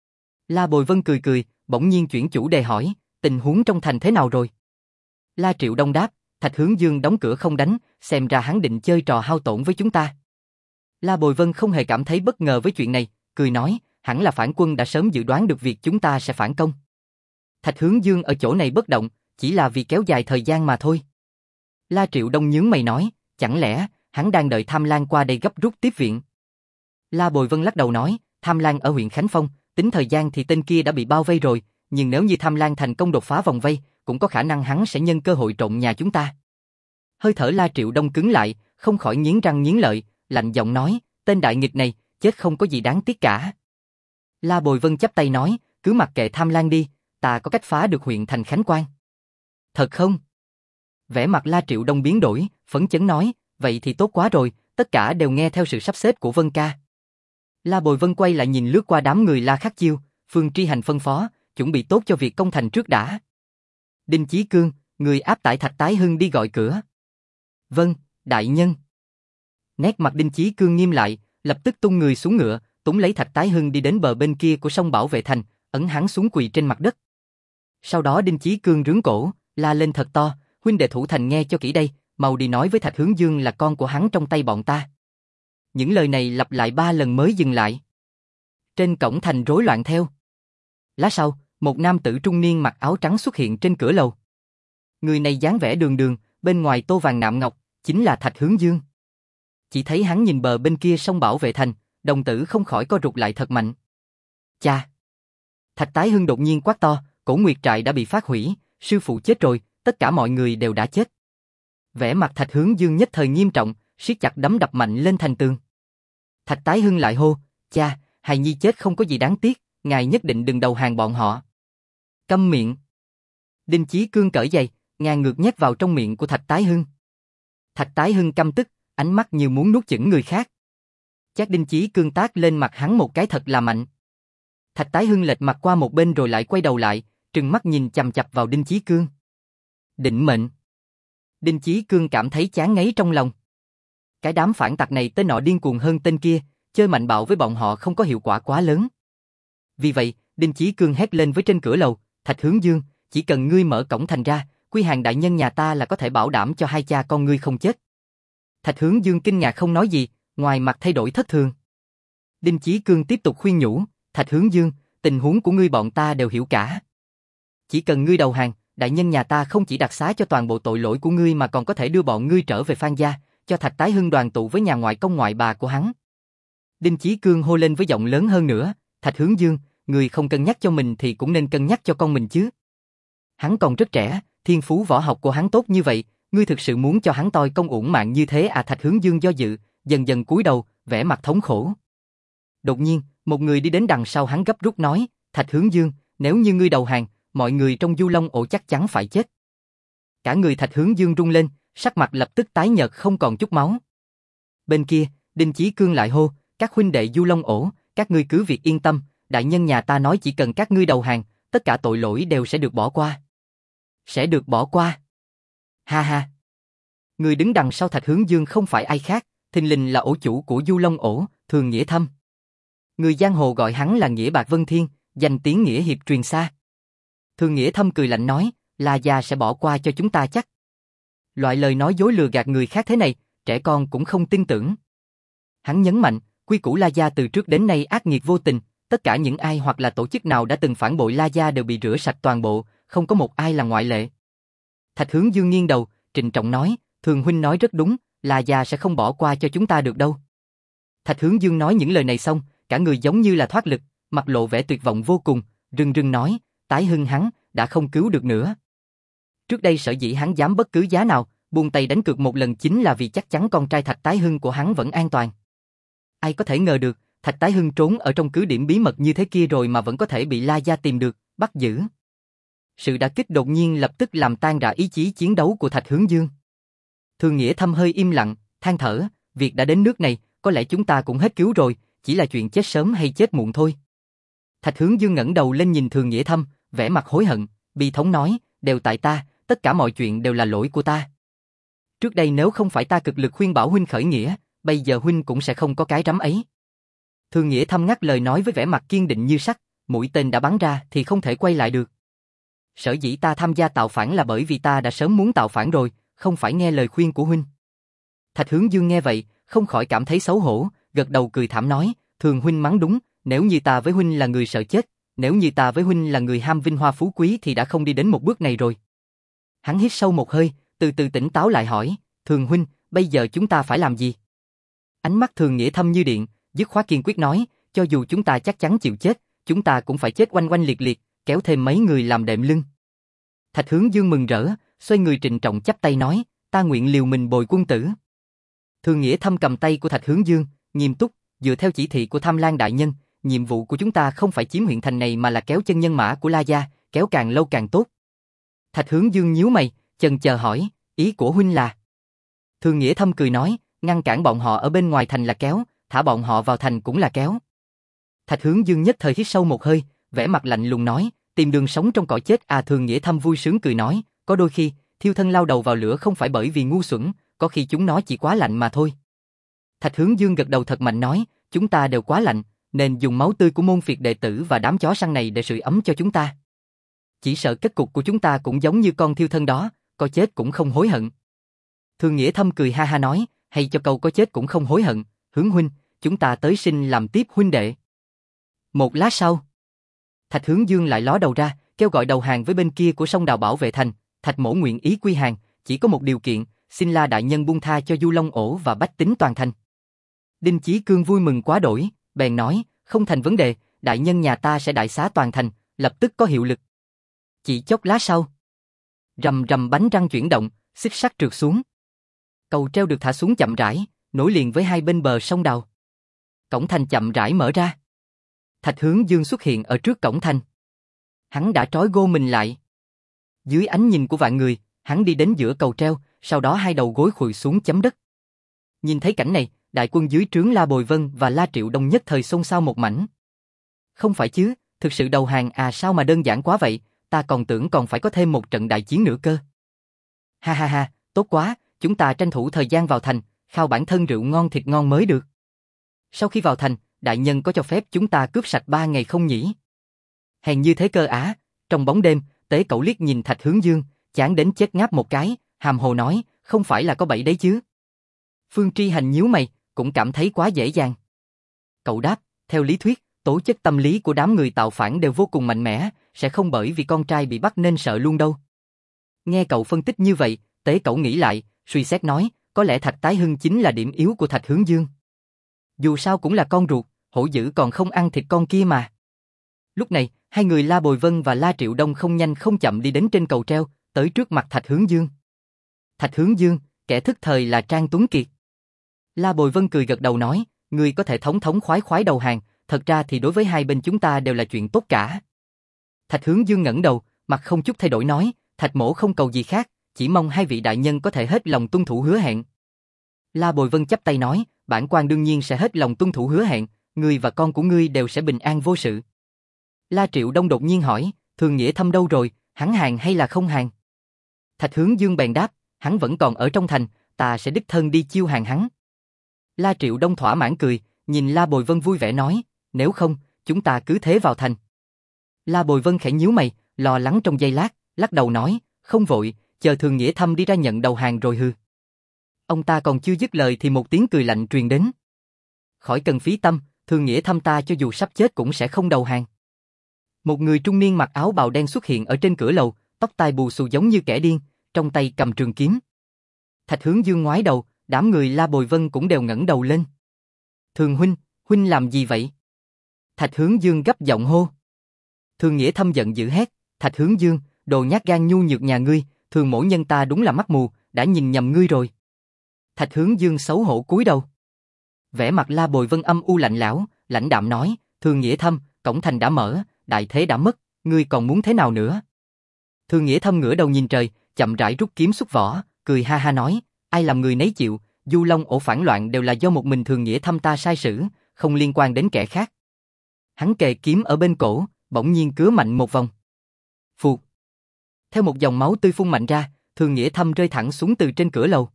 [SPEAKER 1] La Bồi Vân cười cười, bỗng nhiên chuyển chủ đề hỏi, tình huống trong thành thế nào rồi? La Triệu Đông đáp, Thạch Hướng Dương đóng cửa không đánh, xem ra hắn định chơi trò hao tổn với chúng ta. La Bồi Vân không hề cảm thấy bất ngờ với chuyện này, cười nói, hẳn là phản quân đã sớm dự đoán được việc chúng ta sẽ phản công. Thạch Hướng Dương ở chỗ này bất động, chỉ là vì kéo dài thời gian mà thôi. La Triệu Đông nhướng mày nói, chẳng lẽ hắn đang đợi Tham Lang qua đây gấp rút tiếp viện? La Bồi Vân lắc đầu nói, Tham Lang ở huyện Khánh Phong, tính thời gian thì tên kia đã bị bao vây rồi, nhưng nếu như Tham Lang thành công đột phá vòng vây, cũng có khả năng hắn sẽ nhân cơ hội trộm nhà chúng ta. Hơi thở La Triệu Đông cứng lại, không khỏi nghiến răng nghiến lợi, lạnh giọng nói, tên đại nghịch này, chết không có gì đáng tiếc cả. La Bồi Vân chắp tay nói, cứ mặc kệ Tham Lang đi, ta có cách phá được huyện thành Khánh Quan. Thật không? Vẻ mặt La Triệu Đông biến đổi, phấn chấn nói, vậy thì tốt quá rồi, tất cả đều nghe theo sự sắp xếp của Vân ca. La Bồi Vân quay lại nhìn lướt qua đám người La Khắc Chiêu, Phương Tri Hành phân phó, chuẩn bị tốt cho việc công thành trước đã. Đinh Chí Cương, người áp tải Thạch Tái Hưng đi gọi cửa. Vâng, đại nhân. Nét mặt Đinh Chí Cương nghiêm lại, lập tức tung người xuống ngựa, túm lấy Thạch Tái Hưng đi đến bờ bên kia của sông bảo vệ thành, ấn hắn xuống quỳ trên mặt đất. Sau đó Đinh Chí Cương rướn cổ, la lên thật to, huynh đệ thủ thành nghe cho kỹ đây, mau đi nói với Thạch Hướng Dương là con của hắn trong tay bọn ta. Những lời này lặp lại 3 lần mới dừng lại. Trên cổng thành rối loạn theo. Lát sau, một nam tử trung niên mặc áo trắng xuất hiện trên cửa lầu. Người này dáng vẻ đường đường, bên ngoài tô vàng nạm ngọc, chính là Thạch Hướng Dương. Chỉ thấy hắn nhìn bờ bên kia sông bảo vệ thành, đồng tử không khỏi co rụt lại thật mạnh. Cha! Thạch Tái Hưng đột nhiên quát to, Cổ Nguyệt trại đã bị phát hủy, sư phụ chết rồi, tất cả mọi người đều đã chết. Vẻ mặt Thạch Hướng Dương nhất thời nghiêm trọng, siết chặt đấm đập mạnh lên thành tường. Thạch Tái Hưng lại hô, cha, hài nhi chết không có gì đáng tiếc, ngài nhất định đừng đầu hàng bọn họ. Câm miệng. Đinh Chí Cương cởi giày, ngang ngược nhét vào trong miệng của Thạch Tái Hưng. Thạch Tái Hưng căm tức, ánh mắt như muốn nuốt chửng người khác. Chắc Đinh Chí Cương tát lên mặt hắn một cái thật là mạnh. Thạch Tái Hưng lệch mặt qua một bên rồi lại quay đầu lại, trừng mắt nhìn chằm chằm vào Đinh Chí Cương. Định mệnh. Đinh Chí Cương cảm thấy chán ngấy trong lòng. Cái đám phản tặc này tên nọ điên cuồng hơn tên kia, chơi mạnh bạo với bọn họ không có hiệu quả quá lớn. Vì vậy, Đinh Chí Cương hét lên với trên cửa lầu, Thạch Hướng Dương, chỉ cần ngươi mở cổng thành ra, Quy Hàng đại nhân nhà ta là có thể bảo đảm cho hai cha con ngươi không chết. Thạch Hướng Dương kinh ngạc không nói gì, ngoài mặt thay đổi thất thường. Đinh Chí Cương tiếp tục khuyên nhủ, Thạch Hướng Dương, tình huống của ngươi bọn ta đều hiểu cả. Chỉ cần ngươi đầu hàng, đại nhân nhà ta không chỉ đặc xá cho toàn bộ tội lỗi của ngươi mà còn có thể đưa bọn ngươi trở về Phan gia, cho Thạch Tái Hưng đoàn tụ với nhà ngoại công ngoại bà của hắn. Đinh Chí Cương hô lên với giọng lớn hơn nữa, Thạch Hướng Dương, ngươi không cân nhắc cho mình thì cũng nên cân nhắc cho con mình chứ. Hắn còn rất trẻ, thiên phú võ học của hắn tốt như vậy, ngươi thực sự muốn cho hắn toi công uổng mạng như thế à? Thạch Hướng Dương do dự, dần dần cúi đầu, vẻ mặt thống khổ. Đột nhiên, một người đi đến đằng sau hắn gấp rút nói, Thạch Hướng Dương, nếu như ngươi đầu hàng, mọi người trong Du Long ổ chắc chắn phải chết. Cả người Thạch Hướng Dương rung lên, sắc mặt lập tức tái nhợt không còn chút máu. Bên kia, Đinh Chí Cương lại hô, các huynh đệ Du Long ổ, các ngươi cứ việc yên tâm, đại nhân nhà ta nói chỉ cần các ngươi đầu hàng, tất cả tội lỗi đều sẽ được bỏ qua. Sẽ được bỏ qua. Ha ha. Người đứng đằng sau Thạch Hướng Dương không phải ai khác, thình lình là ổ chủ của Du Long ổ, Thường Nghĩa Thâm. Người giang hồ gọi hắn là Nghĩa Bạc Vân Thiên, danh tiếng nghĩa hiệp truyền xa. Thường Nghĩa Thâm cười lạnh nói, La gia sẽ bỏ qua cho chúng ta chắc. Loại lời nói dối lừa gạt người khác thế này, trẻ con cũng không tin tưởng. Hắn nhấn mạnh, quy củ La gia từ trước đến nay ác nghiệt vô tình, tất cả những ai hoặc là tổ chức nào đã từng phản bội La gia đều bị rửa sạch toàn bộ, không có một ai là ngoại lệ. Thạch Hướng Dương nghiêng đầu, trịnh trọng nói, Thường huynh nói rất đúng, La gia sẽ không bỏ qua cho chúng ta được đâu. Thạch Hướng Dương nói những lời này xong, cả người giống như là thoát lực, mặt lộ vẻ tuyệt vọng vô cùng, rưng rưng nói, Tái Hưng hắn đã không cứu được nữa. Trước đây sở dĩ hắn dám bất cứ giá nào buông tay đánh cược một lần chính là vì chắc chắn con trai Thạch Tái Hưng của hắn vẫn an toàn. Ai có thể ngờ được, Thạch Tái Hưng trốn ở trong cứ điểm bí mật như thế kia rồi mà vẫn có thể bị La gia tìm được, bắt giữ. Sự đả kích đột nhiên lập tức làm tan rã ý chí chiến đấu của Thạch Hướng Dương. Thường Nghĩa Thâm hơi im lặng, than thở, việc đã đến nước này, có lẽ chúng ta cũng hết cứu rồi, chỉ là chuyện chết sớm hay chết muộn thôi. Thạch Hướng Dương ngẩng đầu lên nhìn Thường Nghĩa Thâm, vẻ mặt hối hận, bi thống nói, đều tại ta, tất cả mọi chuyện đều là lỗi của ta. Trước đây nếu không phải ta cực lực khuyên bảo huynh khởi nghĩa, bây giờ huynh cũng sẽ không có cái rắm ấy. Thường Nghĩa Thâm ngắt lời nói với vẻ mặt kiên định như sắt, mũi tên đã bắn ra thì không thể quay lại được. Sở dĩ ta tham gia tạo phản là bởi vì ta đã sớm muốn tạo phản rồi, không phải nghe lời khuyên của huynh. Thạch Hướng Dương nghe vậy, không khỏi cảm thấy xấu hổ, gật đầu cười thảm nói, Thường huynh mắng đúng, nếu như ta với huynh là người sợ chết, nếu như ta với huynh là người ham vinh hoa phú quý thì đã không đi đến một bước này rồi. Hắn hít sâu một hơi, từ từ tỉnh táo lại hỏi, Thường huynh, bây giờ chúng ta phải làm gì? Ánh mắt Thường Nghĩa Thâm như điện, dứt khoát kiên quyết nói, cho dù chúng ta chắc chắn chịu chết, chúng ta cũng phải chết oanh oanh liệt liệt, kéo thêm mấy người làm đệm lưng. Thạch Hướng Dương mừng rỡ, xoay người trịnh trọng chắp tay nói, ta nguyện liều mình bồi quân tử. Thường Nghĩa Thâm cầm tay của Thạch Hướng Dương, nghiêm túc, dựa theo chỉ thị của Tham Lang đại nhân, nhiệm vụ của chúng ta không phải chiếm huyện thành này mà là kéo chân nhân mã của La gia, kéo càng lâu càng tốt. Thạch Hướng Dương nhíu mày, chần chờ hỏi, ý của huynh là? Thường Nghĩa Thâm cười nói, ngăn cản bọn họ ở bên ngoài thành là kéo, thả bọn họ vào thành cũng là kéo. Thạch Hướng Dương nhất thời hít sâu một hơi, vẻ mặt lạnh lùng nói, tìm đường sống trong cõi chết à. Thường Nghĩa Thâm vui sướng cười nói, có đôi khi, thiêu thân lao đầu vào lửa không phải bởi vì ngu xuẩn, có khi chúng nó chỉ quá lạnh mà thôi. Thạch Hướng Dương gật đầu thật mạnh nói, chúng ta đều quá lạnh, nên dùng máu tươi của môn phiệt đệ tử và đám chó săn này để sưởi ấm cho chúng ta. Chỉ sợ kết cục của chúng ta cũng giống như con thiêu thân đó, có chết cũng không hối hận. Thường Nghĩa Thâm cười ha ha nói, hay cho câu có chết cũng không hối hận, Hướng huynh, chúng ta tới sinh làm tiếp huynh đệ. Một lát sau, Thạch Hướng Dương lại ló đầu ra, kêu gọi đầu hàng với bên kia của sông Đào bảo vệ thành. Thạch mỗ nguyện ý quy hàng, chỉ có một điều kiện, xin La đại nhân buông tha cho Du Long ổ và bách tính toàn thành. Đinh Chí Cương vui mừng quá đổi, bèn nói, không thành vấn đề, đại nhân nhà ta sẽ đại xá toàn thành, lập tức có hiệu lực. Chỉ chốc lát sau, rầm rầm bánh răng chuyển động, xích sắt trượt xuống. Cầu treo được thả xuống chậm rãi, nối liền với hai bên bờ sông Đào. Cổng thành chậm rãi mở ra. Thạch Hướng Dương xuất hiện ở trước cổng thành. Hắn đã trói gô mình lại. Dưới ánh nhìn của vạn người, hắn đi đến giữa cầu treo, sau đó hai đầu gối khuỵu xuống chấm đất. Nhìn thấy cảnh này, đại quân dưới trướng La Bồi Vân và La Triệu Đông nhất thời xôn xao một mảnh. Không phải chứ, thực sự đầu hàng à, sao mà đơn giản quá vậy, ta còn tưởng còn phải có thêm một trận đại chiến nữa cơ. Ha ha ha, tốt quá, chúng ta tranh thủ thời gian vào thành, khao bản thân rượu ngon thịt ngon mới được. Sau khi vào thành, đại nhân có cho phép chúng ta cướp sạch 3 ngày không nhỉ? Hèn như thế cơ á. Trong bóng đêm, Tế Cẩu liếc nhìn Thạch Hướng Dương, chán đến chết ngáp một cái, hàm hồ nói, không phải là có bẫy đấy chứ? Phương Tri Hành nhíu mày, cũng cảm thấy quá dễ dàng. Cậu đáp, theo lý thuyết, tố chất tâm lý của đám người tạo phản đều vô cùng mạnh mẽ, sẽ không bởi vì con trai bị bắt nên sợ luôn đâu. Nghe cậu phân tích như vậy, Tế Cẩu nghĩ lại, suy xét nói, có lẽ Thạch Tái Hưng chính là điểm yếu của Thạch Hướng Dương. Dù sao cũng là con ruột, hổ dữ còn không ăn thịt con kia mà. Lúc này, hai người La Bồi Vân và La Triệu Đông không nhanh không chậm đi đến trên cầu treo, tới trước mặt Thạch Hướng Dương. Thạch Hướng Dương, kẻ thức thời là Trang Tuấn Kiệt. La Bồi Vân cười gật đầu nói, ngươi có thể thống thống khoái khoái đầu hàng, thật ra thì đối với hai bên chúng ta đều là chuyện tốt cả. Thạch Hướng Dương ngẩng đầu, mặt không chút thay đổi nói, Thạch mỗ không cầu gì khác, chỉ mong hai vị đại nhân có thể hết lòng tuân thủ hứa hẹn. La Bồi Vân chắp tay nói, bản quan đương nhiên sẽ hết lòng tuân thủ hứa hẹn, ngươi và con của ngươi đều sẽ bình an vô sự. La Triệu Đông đột nhiên hỏi, Thường Nghĩa Thâm đâu rồi, hắn hàng hay là không hàng? Thạch Hướng Dương bèn đáp, hắn vẫn còn ở trong thành, ta sẽ đích thân đi chiêu hàng hắn. La Triệu Đông thỏa mãn cười, nhìn La Bồi Vân vui vẻ nói, nếu không, chúng ta cứ thế vào thành. La Bồi Vân khẽ nhíu mày, lo lắng trong giây lát, lắc đầu nói, không vội, chờ Thường Nghĩa Thâm đi ra nhận đầu hàng rồi hư. Ông ta còn chưa dứt lời thì một tiếng cười lạnh truyền đến. Khỏi cần phí tâm, Thường Nghĩa Thâm ta cho dù sắp chết cũng sẽ không đầu hàng. Một người trung niên mặc áo bào đen xuất hiện ở trên cửa lầu, tóc tai bù xù giống như kẻ điên, trong tay cầm trường kiếm. Thạch Hướng Dương ngoái đầu, đám người La Bồi Vân cũng đều ngẩng đầu lên. Thường huynh, huynh làm gì vậy? Thạch Hướng Dương gấp giọng hô. Thường Nghĩa Thâm giận dữ hét, Thạch Hướng Dương, đồ nhát gan nhu nhược nhà ngươi, Thường mỗ nhân ta đúng là mắt mù, đã nhìn nhầm ngươi rồi. Thạch Hướng Dương xấu hổ cúi đầu. Vẻ mặt La Bồi Vân âm u lạnh lẽo, lãnh đạm nói, Thường Nghĩa Thâm, cổng thành đã mở, đại thế đã mất, ngươi còn muốn thế nào nữa? Thường Nghĩa Thâm ngửa đầu nhìn trời, chậm rãi rút kiếm xuất vỏ, cười ha ha nói, ai làm người nấy chịu, Du Long ổ phản loạn đều là do một mình Thường Nghĩa Thâm ta sai sử, không liên quan đến kẻ khác. Hắn kề kiếm ở bên cổ, bỗng nhiên cứa mạnh một vòng. Phụt. Theo một dòng máu tươi phun mạnh ra, Thường Nghĩa Thâm rơi thẳng xuống từ trên cửa lầu.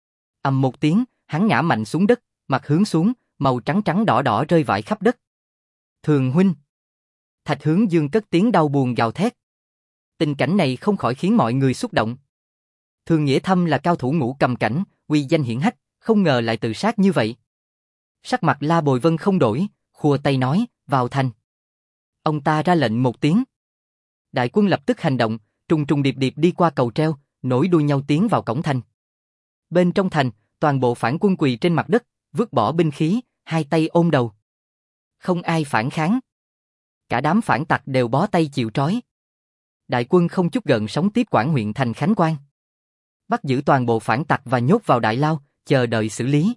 [SPEAKER 1] Ầm một tiếng, hắn ngã mạnh xuống đất, mặt hướng xuống, màu trắng trắng đỏ đỏ rơi vãi khắp đất. Thường huynh. Thạch Hướng Dương cất tiếng đau buồn gào thét. Tình cảnh này không khỏi khiến mọi người xúc động. Thường Nghĩa Thâm là cao thủ ngũ cầm cảnh, uy danh hiển hách, không ngờ lại tự sát như vậy. Sắc mặt La Bồi Vân không đổi, khua tay nói, vào thành. Ông ta ra lệnh một tiếng. Đại quân lập tức hành động, trùng trùng điệp điệp đi qua cầu treo, nối đuôi nhau tiến vào cổng thành. Bên trong thành, toàn bộ phản quân quỳ trên mặt đất, vứt bỏ binh khí, hai tay ôm đầu. Không ai phản kháng. Cả đám phản tặc đều bó tay chịu trói. Đại quân không chút gợn sóng tiếp quản huyện thành Khánh Quan. Bắt giữ toàn bộ phản tặc và nhốt vào đại lao, chờ đợi xử lý.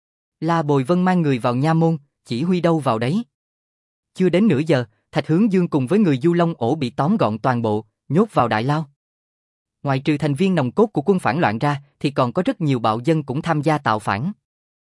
[SPEAKER 1] La Bồi Vân mang người vào nha môn, chỉ huy đâu vào đấy. Chưa đến nửa giờ, Thạch Hướng Dương cùng với người Du Long ổ bị tóm gọn toàn bộ, nhốt vào đại lao. Ngoài trừ thành viên nòng cốt của quân phản loạn ra, thì còn có rất nhiều bạo dân cũng tham gia tạo phản.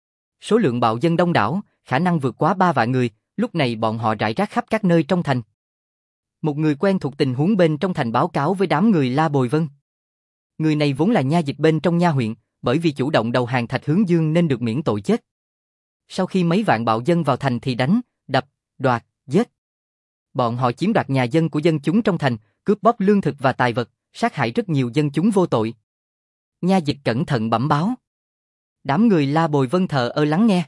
[SPEAKER 1] Số lượng bạo dân đông đảo, khả năng vượt quá 3 vạn người, lúc này bọn họ rải rác khắp các nơi trong thành. Một người quen thuộc tình huống bên trong thành báo cáo với đám người La Bồi Vân. Người này vốn là nha dịch bên trong nha huyện, bởi vì chủ động đầu hàng Thạch Hướng Dương nên được miễn tội chết. Sau khi mấy vạn bạo dân vào thành thì đánh, đập, đoạt, giết. Bọn họ chiếm đoạt nhà dân của dân chúng trong thành, cướp bóc lương thực và tài vật, sát hại rất nhiều dân chúng vô tội. Nha dịch cẩn thận bẩm báo. Đám người La Bồi Vân thờ ơ lắng nghe.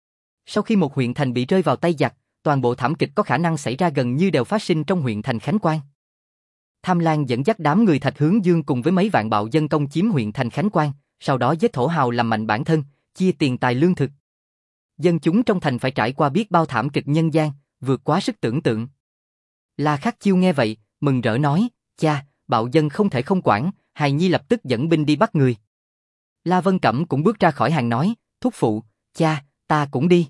[SPEAKER 1] Sau khi một huyện thành bị rơi vào tay giặc, toàn bộ thảm kịch có khả năng xảy ra gần như đều phát sinh trong huyện thành Khánh Quan. Tham Lang dẫn dắt đám người Thạch Hướng Dương cùng với mấy vạn bạo dân công chiếm huyện thành Khánh Quan, sau đó giết thổ hào làm mạnh bản thân, chia tiền tài lương thực. Dân chúng trong thành phải trải qua biết bao thảm kịch nhân gian, vượt quá sức tưởng tượng. La Khắc Chiêu nghe vậy, mừng rỡ nói, cha, bạo dân không thể không quản, hài nhi lập tức dẫn binh đi bắt người. La Vân Cẩm cũng bước ra khỏi hàng nói, thúc phụ, cha, ta cũng đi.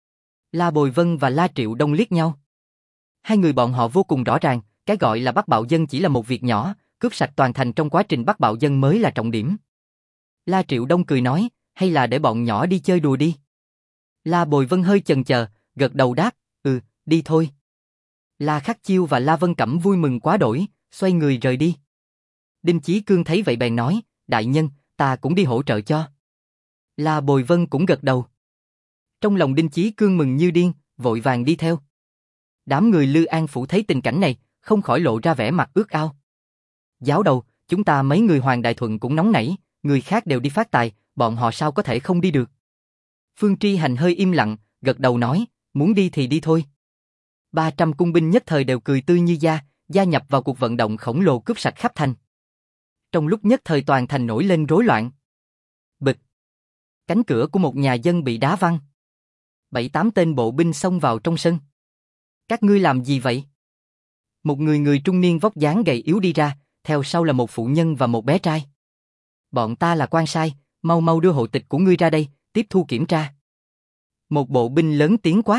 [SPEAKER 1] La Bồi Vân và La Triệu Đông liếc nhau. Hai người bọn họ vô cùng rõ ràng, cái gọi là bắt bạo dân chỉ là một việc nhỏ, cướp sạch toàn thành trong quá trình bắt bạo dân mới là trọng điểm. La Triệu Đông cười nói, hay là để bọn nhỏ đi chơi đùa đi. La Bồi Vân hơi chần chờ, gật đầu đáp, đi thôi. La Khắc Chiêu và La Vân Cẩm vui mừng quá đổi, xoay người rời đi. Đinh Chí Cương thấy vậy bèn nói, đại nhân, ta cũng đi hỗ trợ cho. La Bồi Vân cũng gật đầu. Trong lòng Đinh Chí Cương mừng như điên, vội vàng đi theo. Đám người Lư An Phủ thấy tình cảnh này, không khỏi lộ ra vẻ mặt ước ao. Giáo đầu, chúng ta mấy người Hoàng Đại Thuận cũng nóng nảy, người khác đều đi phát tài, bọn họ sao có thể không đi được. Phương Tri Hành hơi im lặng, gật đầu nói, muốn đi thì đi thôi. 300 cung binh nhất thời đều cười tươi như da, gia nhập vào cuộc vận động khổng lồ cướp sạch khắp thành. Trong lúc nhất thời toàn thành nổi lên rối loạn. Bịch. Cánh cửa của một nhà dân bị đá văng. 7-8 tên bộ binh xông vào trong sân. Các ngươi làm gì vậy? Một người trung niên vóc dáng gầy yếu đi ra, theo sau là một phụ nhân và một bé trai. Bọn ta là quan sai, mau mau đưa hộ tịch của ngươi ra đây, tiếp thu kiểm tra. Một bộ binh lớn tiếng quát.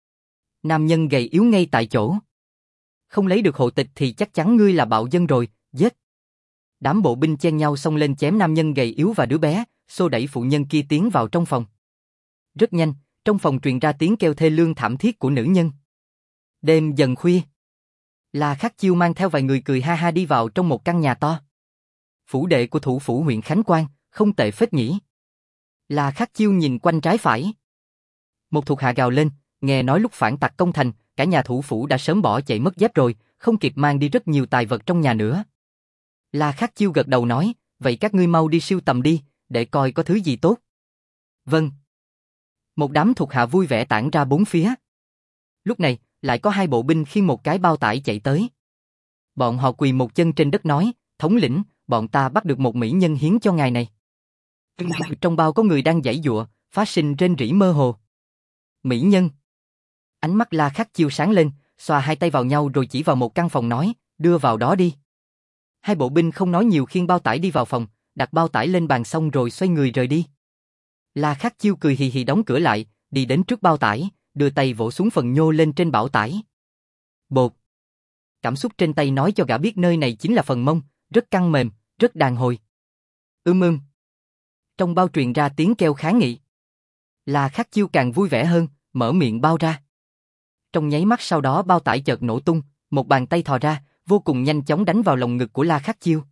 [SPEAKER 1] Nam nhân gầy yếu ngay tại chỗ. Không lấy được hộ tịch thì chắc chắn ngươi là bạo dân rồi, giết. Đám bộ binh chen nhau xông lên chém nam nhân gầy yếu và đứa bé, xô đẩy phụ nhân kia tiến vào trong phòng. Rất nhanh, trong phòng truyền ra tiếng kêu thê lương thảm thiết của nữ nhân. Đêm dần khuya. La Khắc Chiêu mang theo vài người cười ha ha đi vào trong một căn nhà to. Phủ đệ của thủ phủ huyện Khánh Quang, không tệ phết nhỉ. La Khắc Chiêu nhìn quanh trái phải. Một thuộc hạ gào lên, nghe nói lúc phản tặc công thành, cả nhà thủ phủ đã sớm bỏ chạy mất dép rồi, không kịp mang đi rất nhiều tài vật trong nhà nữa. La Khắc Chiêu gật đầu nói, vậy các ngươi mau đi sưu tầm đi, để coi có thứ gì tốt. Vâng. Một đám thuộc hạ vui vẻ tản ra bốn phía. Lúc này, lại có hai bộ binh khiêng một cái bao tải chạy tới. Bọn họ quỳ một chân trên đất nói, thống lĩnh, bọn ta bắt được một mỹ nhân hiến cho ngài này. Trong bao có người đang giãy giụa, phát sinh rên rỉ mơ hồ. Mỹ nhân. Ánh mắt La Khắc Chiêu sáng lên, xoa hai tay vào nhau rồi chỉ vào một căn phòng nói, đưa vào đó đi. Hai bộ binh không nói nhiều khiêng bao tải đi vào phòng, đặt bao tải lên bàn xong rồi xoay người rời đi. La Khắc Chiêu cười hì hì đóng cửa lại, đi đến trước bao tải, đưa tay vỗ xuống phần nhô lên trên bảo tải. Bột. Cảm xúc trên tay nói cho gã biết nơi này chính là phần mông, rất căng mềm, rất đàn hồi. Ưm. Trong bao truyền ra tiếng kêu kháng nghị. La Khắc Chiêu càng vui vẻ hơn, mở miệng bao ra. Trong nháy mắt sau đó bao tải chợt nổ tung, một bàn tay thò ra, vô cùng nhanh chóng đánh vào lồng ngực của La Khắc Chiêu.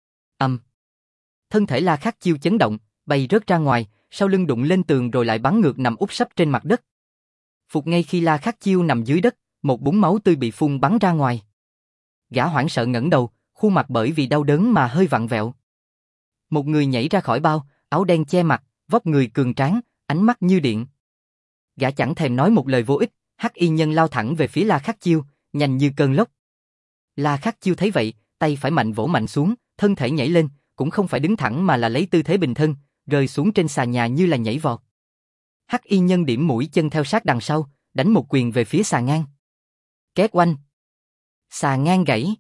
[SPEAKER 1] Thân thể La Khắc Chiêu chấn động, bay rớt ra ngoài, sau lưng đụng lên tường rồi lại bắn ngược nằm úp sấp trên mặt đất. Phục ngay khi La Khắc Chiêu nằm dưới đất, một búng máu tươi bị phun bắn ra ngoài. Gã hoảng sợ ngẩng đầu, khuôn mặt bởi vì đau đớn mà hơi vặn vẹo. Một người nhảy ra khỏi bao, áo đen che mặt, vóc người cường tráng, ánh mắt như điện. Gã chẳng thèm nói một lời vô ích, Hắc Y Nhân lao thẳng về phía La Khắc Chiêu, nhanh như cơn lốc. La Khắc Chiêu thấy vậy, tay phải mạnh vỗ mạnh xuống, thân thể nhảy lên, cũng không phải đứng thẳng mà là lấy tư thế bình thân, rơi xuống trên xà nhà như là nhảy vọt. Hắc Y Nhân điểm mũi chân theo sát đằng sau, đánh một quyền về phía xà ngang. Két oanh. Xà ngang gãy.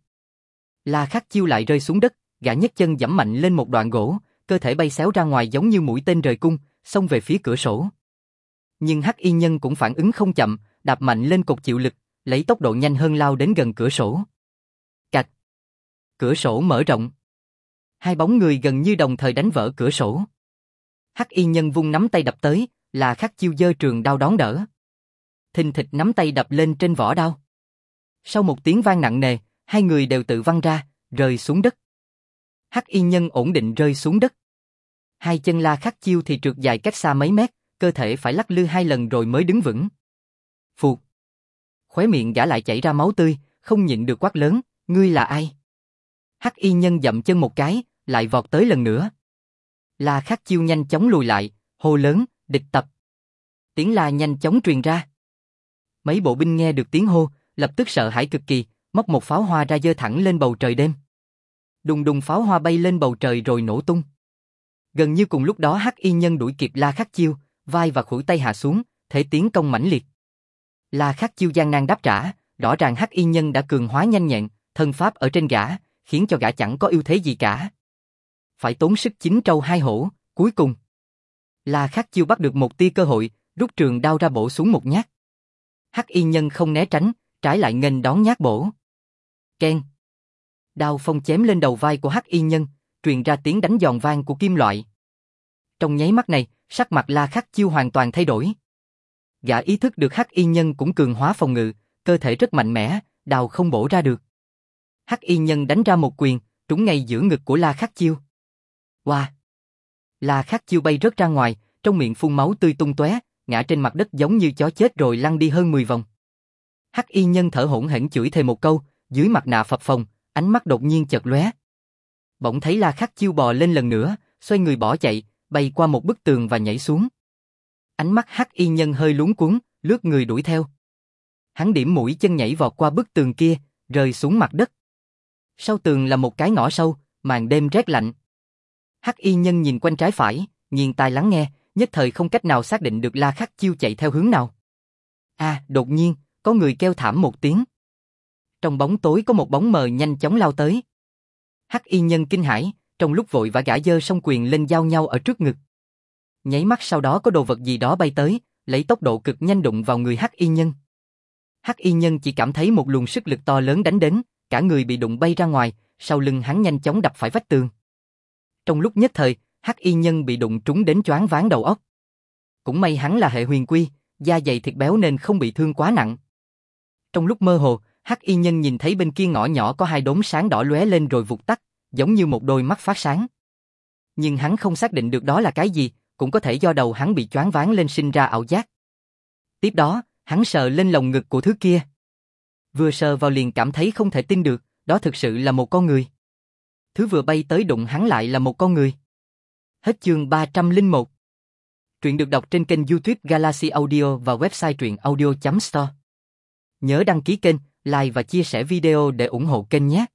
[SPEAKER 1] La Khắc Chiêu lại rơi xuống đất, gã nhấc chân giẫm mạnh lên một đoạn gỗ, cơ thể bay xéo ra ngoài giống như mũi tên rời cung, xông về phía cửa sổ. Nhưng Hắc Y Nhân cũng phản ứng không chậm, đạp mạnh lên cột chịu lực, lấy tốc độ nhanh hơn lao đến gần cửa sổ. Cạch. Cửa sổ mở rộng. Hai bóng người gần như đồng thời đánh vỡ cửa sổ. Hắc Y Nhân vung nắm tay đập tới, La Khắc Chiêu giơ trường đao đón đỡ. Thình thịch nắm tay đập lên trên vỏ đao. Sau một tiếng vang nặng nề, hai người đều tự văng ra, rơi xuống đất. Hắc Y Nhân ổn định rơi xuống đất. Hai chân La Khắc Chiêu thì trượt dài cách xa mấy mét, cơ thể phải lắc lư hai lần rồi mới đứng vững. Phụt. Khóe miệng gã lại chảy ra máu tươi, không nhịn được quát lớn, ngươi là ai? Hắc Y Nhân dậm chân một cái, lại vọt tới lần nữa. La Khắc Chiêu nhanh chóng lùi lại, hô lớn, địch tập. Tiếng la nhanh chóng truyền ra. Mấy bộ binh nghe được tiếng hô, lập tức sợ hãi cực kỳ, móc một pháo hoa ra giơ thẳng lên bầu trời đêm. Đùng đùng pháo hoa bay lên bầu trời rồi nổ tung. Gần như cùng lúc đó Hắc Y Nhân đuổi kịp La Khắc Chiêu, vai và khuỷu tay hạ xuống, thể tiến công mãnh liệt. La Khắc Chiêu gian nan đáp trả, rõ ràng Hắc Y Nhân đã cường hóa nhanh nhẹn, thân pháp ở trên gã, khiến cho gã chẳng có ưu thế gì cả. Phải tốn sức chín trâu hai hổ, cuối cùng La Khắc Chiêu bắt được một tia cơ hội, rút trường đao ra bổ xuống một nhát. Hắc Y Nhân không né tránh, trái lại nghênh đón nhát bổ. Keng. Đao phong chém lên đầu vai của Hắc Y Nhân, truyền ra tiếng đánh giòn vang của kim loại. Trong nháy mắt này, sắc mặt La Khắc Chiêu hoàn toàn thay đổi. Gã ý thức được Hắc Y Nhân cũng cường hóa phòng ngự, cơ thể rất mạnh mẽ, đao không bổ ra được. Hắc Y Nhân đánh ra một quyền, trúng ngay giữa ngực của La Khắc Chiêu. Oa! La Khắc Chiêu bay rớt ra ngoài, trong miệng phun máu tươi tung tóe, ngã trên mặt đất giống như chó chết rồi lăn đi hơn 10 vòng. Hắc Y Nhân thở hổn hển chửi thề một câu, dưới mặt nạ phập phồng, ánh mắt đột nhiên chợt lóe. Bỗng thấy La Khắc Chiêu bò lên lần nữa, xoay người bỏ chạy, bay qua một bức tường và nhảy xuống. Ánh mắt Hắc Y Nhân hơi luống cuống, lướt người đuổi theo. Hắn điểm mũi chân nhảy vọt qua bức tường kia, rơi xuống mặt đất. Sau tường là một cái ngõ sâu, màn đêm rét lạnh. Hắc Y Nhân nhìn quanh trái phải, nghiêng tai lắng nghe, nhất thời không cách nào xác định được La Khắc Chiêu chạy theo hướng nào. Đột nhiên, có người kêu thảm một tiếng. Trong bóng tối có một bóng mờ nhanh chóng lao tới. Hắc Y Nhân kinh hãi, trong lúc vội vã gã giơ song quyền lên giao nhau ở trước ngực. Nháy mắt sau đó có đồ vật gì đó bay tới, lấy tốc độ cực nhanh đụng vào người Hắc Y Nhân. Hắc Y Nhân chỉ cảm thấy một luồng sức lực to lớn đánh đến, cả người bị đụng bay ra ngoài, sau lưng hắn nhanh chóng đập phải vách tường. Trong lúc nhất thời, Hắc Y Nhân bị đụng trúng đến choáng váng đầu óc. Cũng may hắn là hệ huyền quy, da dày thịt béo nên không bị thương quá nặng. Trong lúc mơ hồ, Hắc y nhân nhìn thấy bên kia ngõ nhỏ có hai đốm sáng đỏ lóe lên rồi vụt tắt, giống như một đôi mắt phát sáng. Nhưng hắn không xác định được đó là cái gì, cũng có thể do đầu hắn bị choáng váng lên sinh ra ảo giác. Tiếp đó, hắn sờ lên lồng ngực của thứ kia. Vừa sờ vào liền cảm thấy không thể tin được, đó thực sự là một con người. Thứ vừa bay tới đụng hắn lại là một con người. Hết chương 301. Truyện được đọc trên kênh YouTube Galaxy Audio và website truyện audio.store. Nhớ đăng ký kênh, like và chia sẻ video để ủng hộ kênh nhé.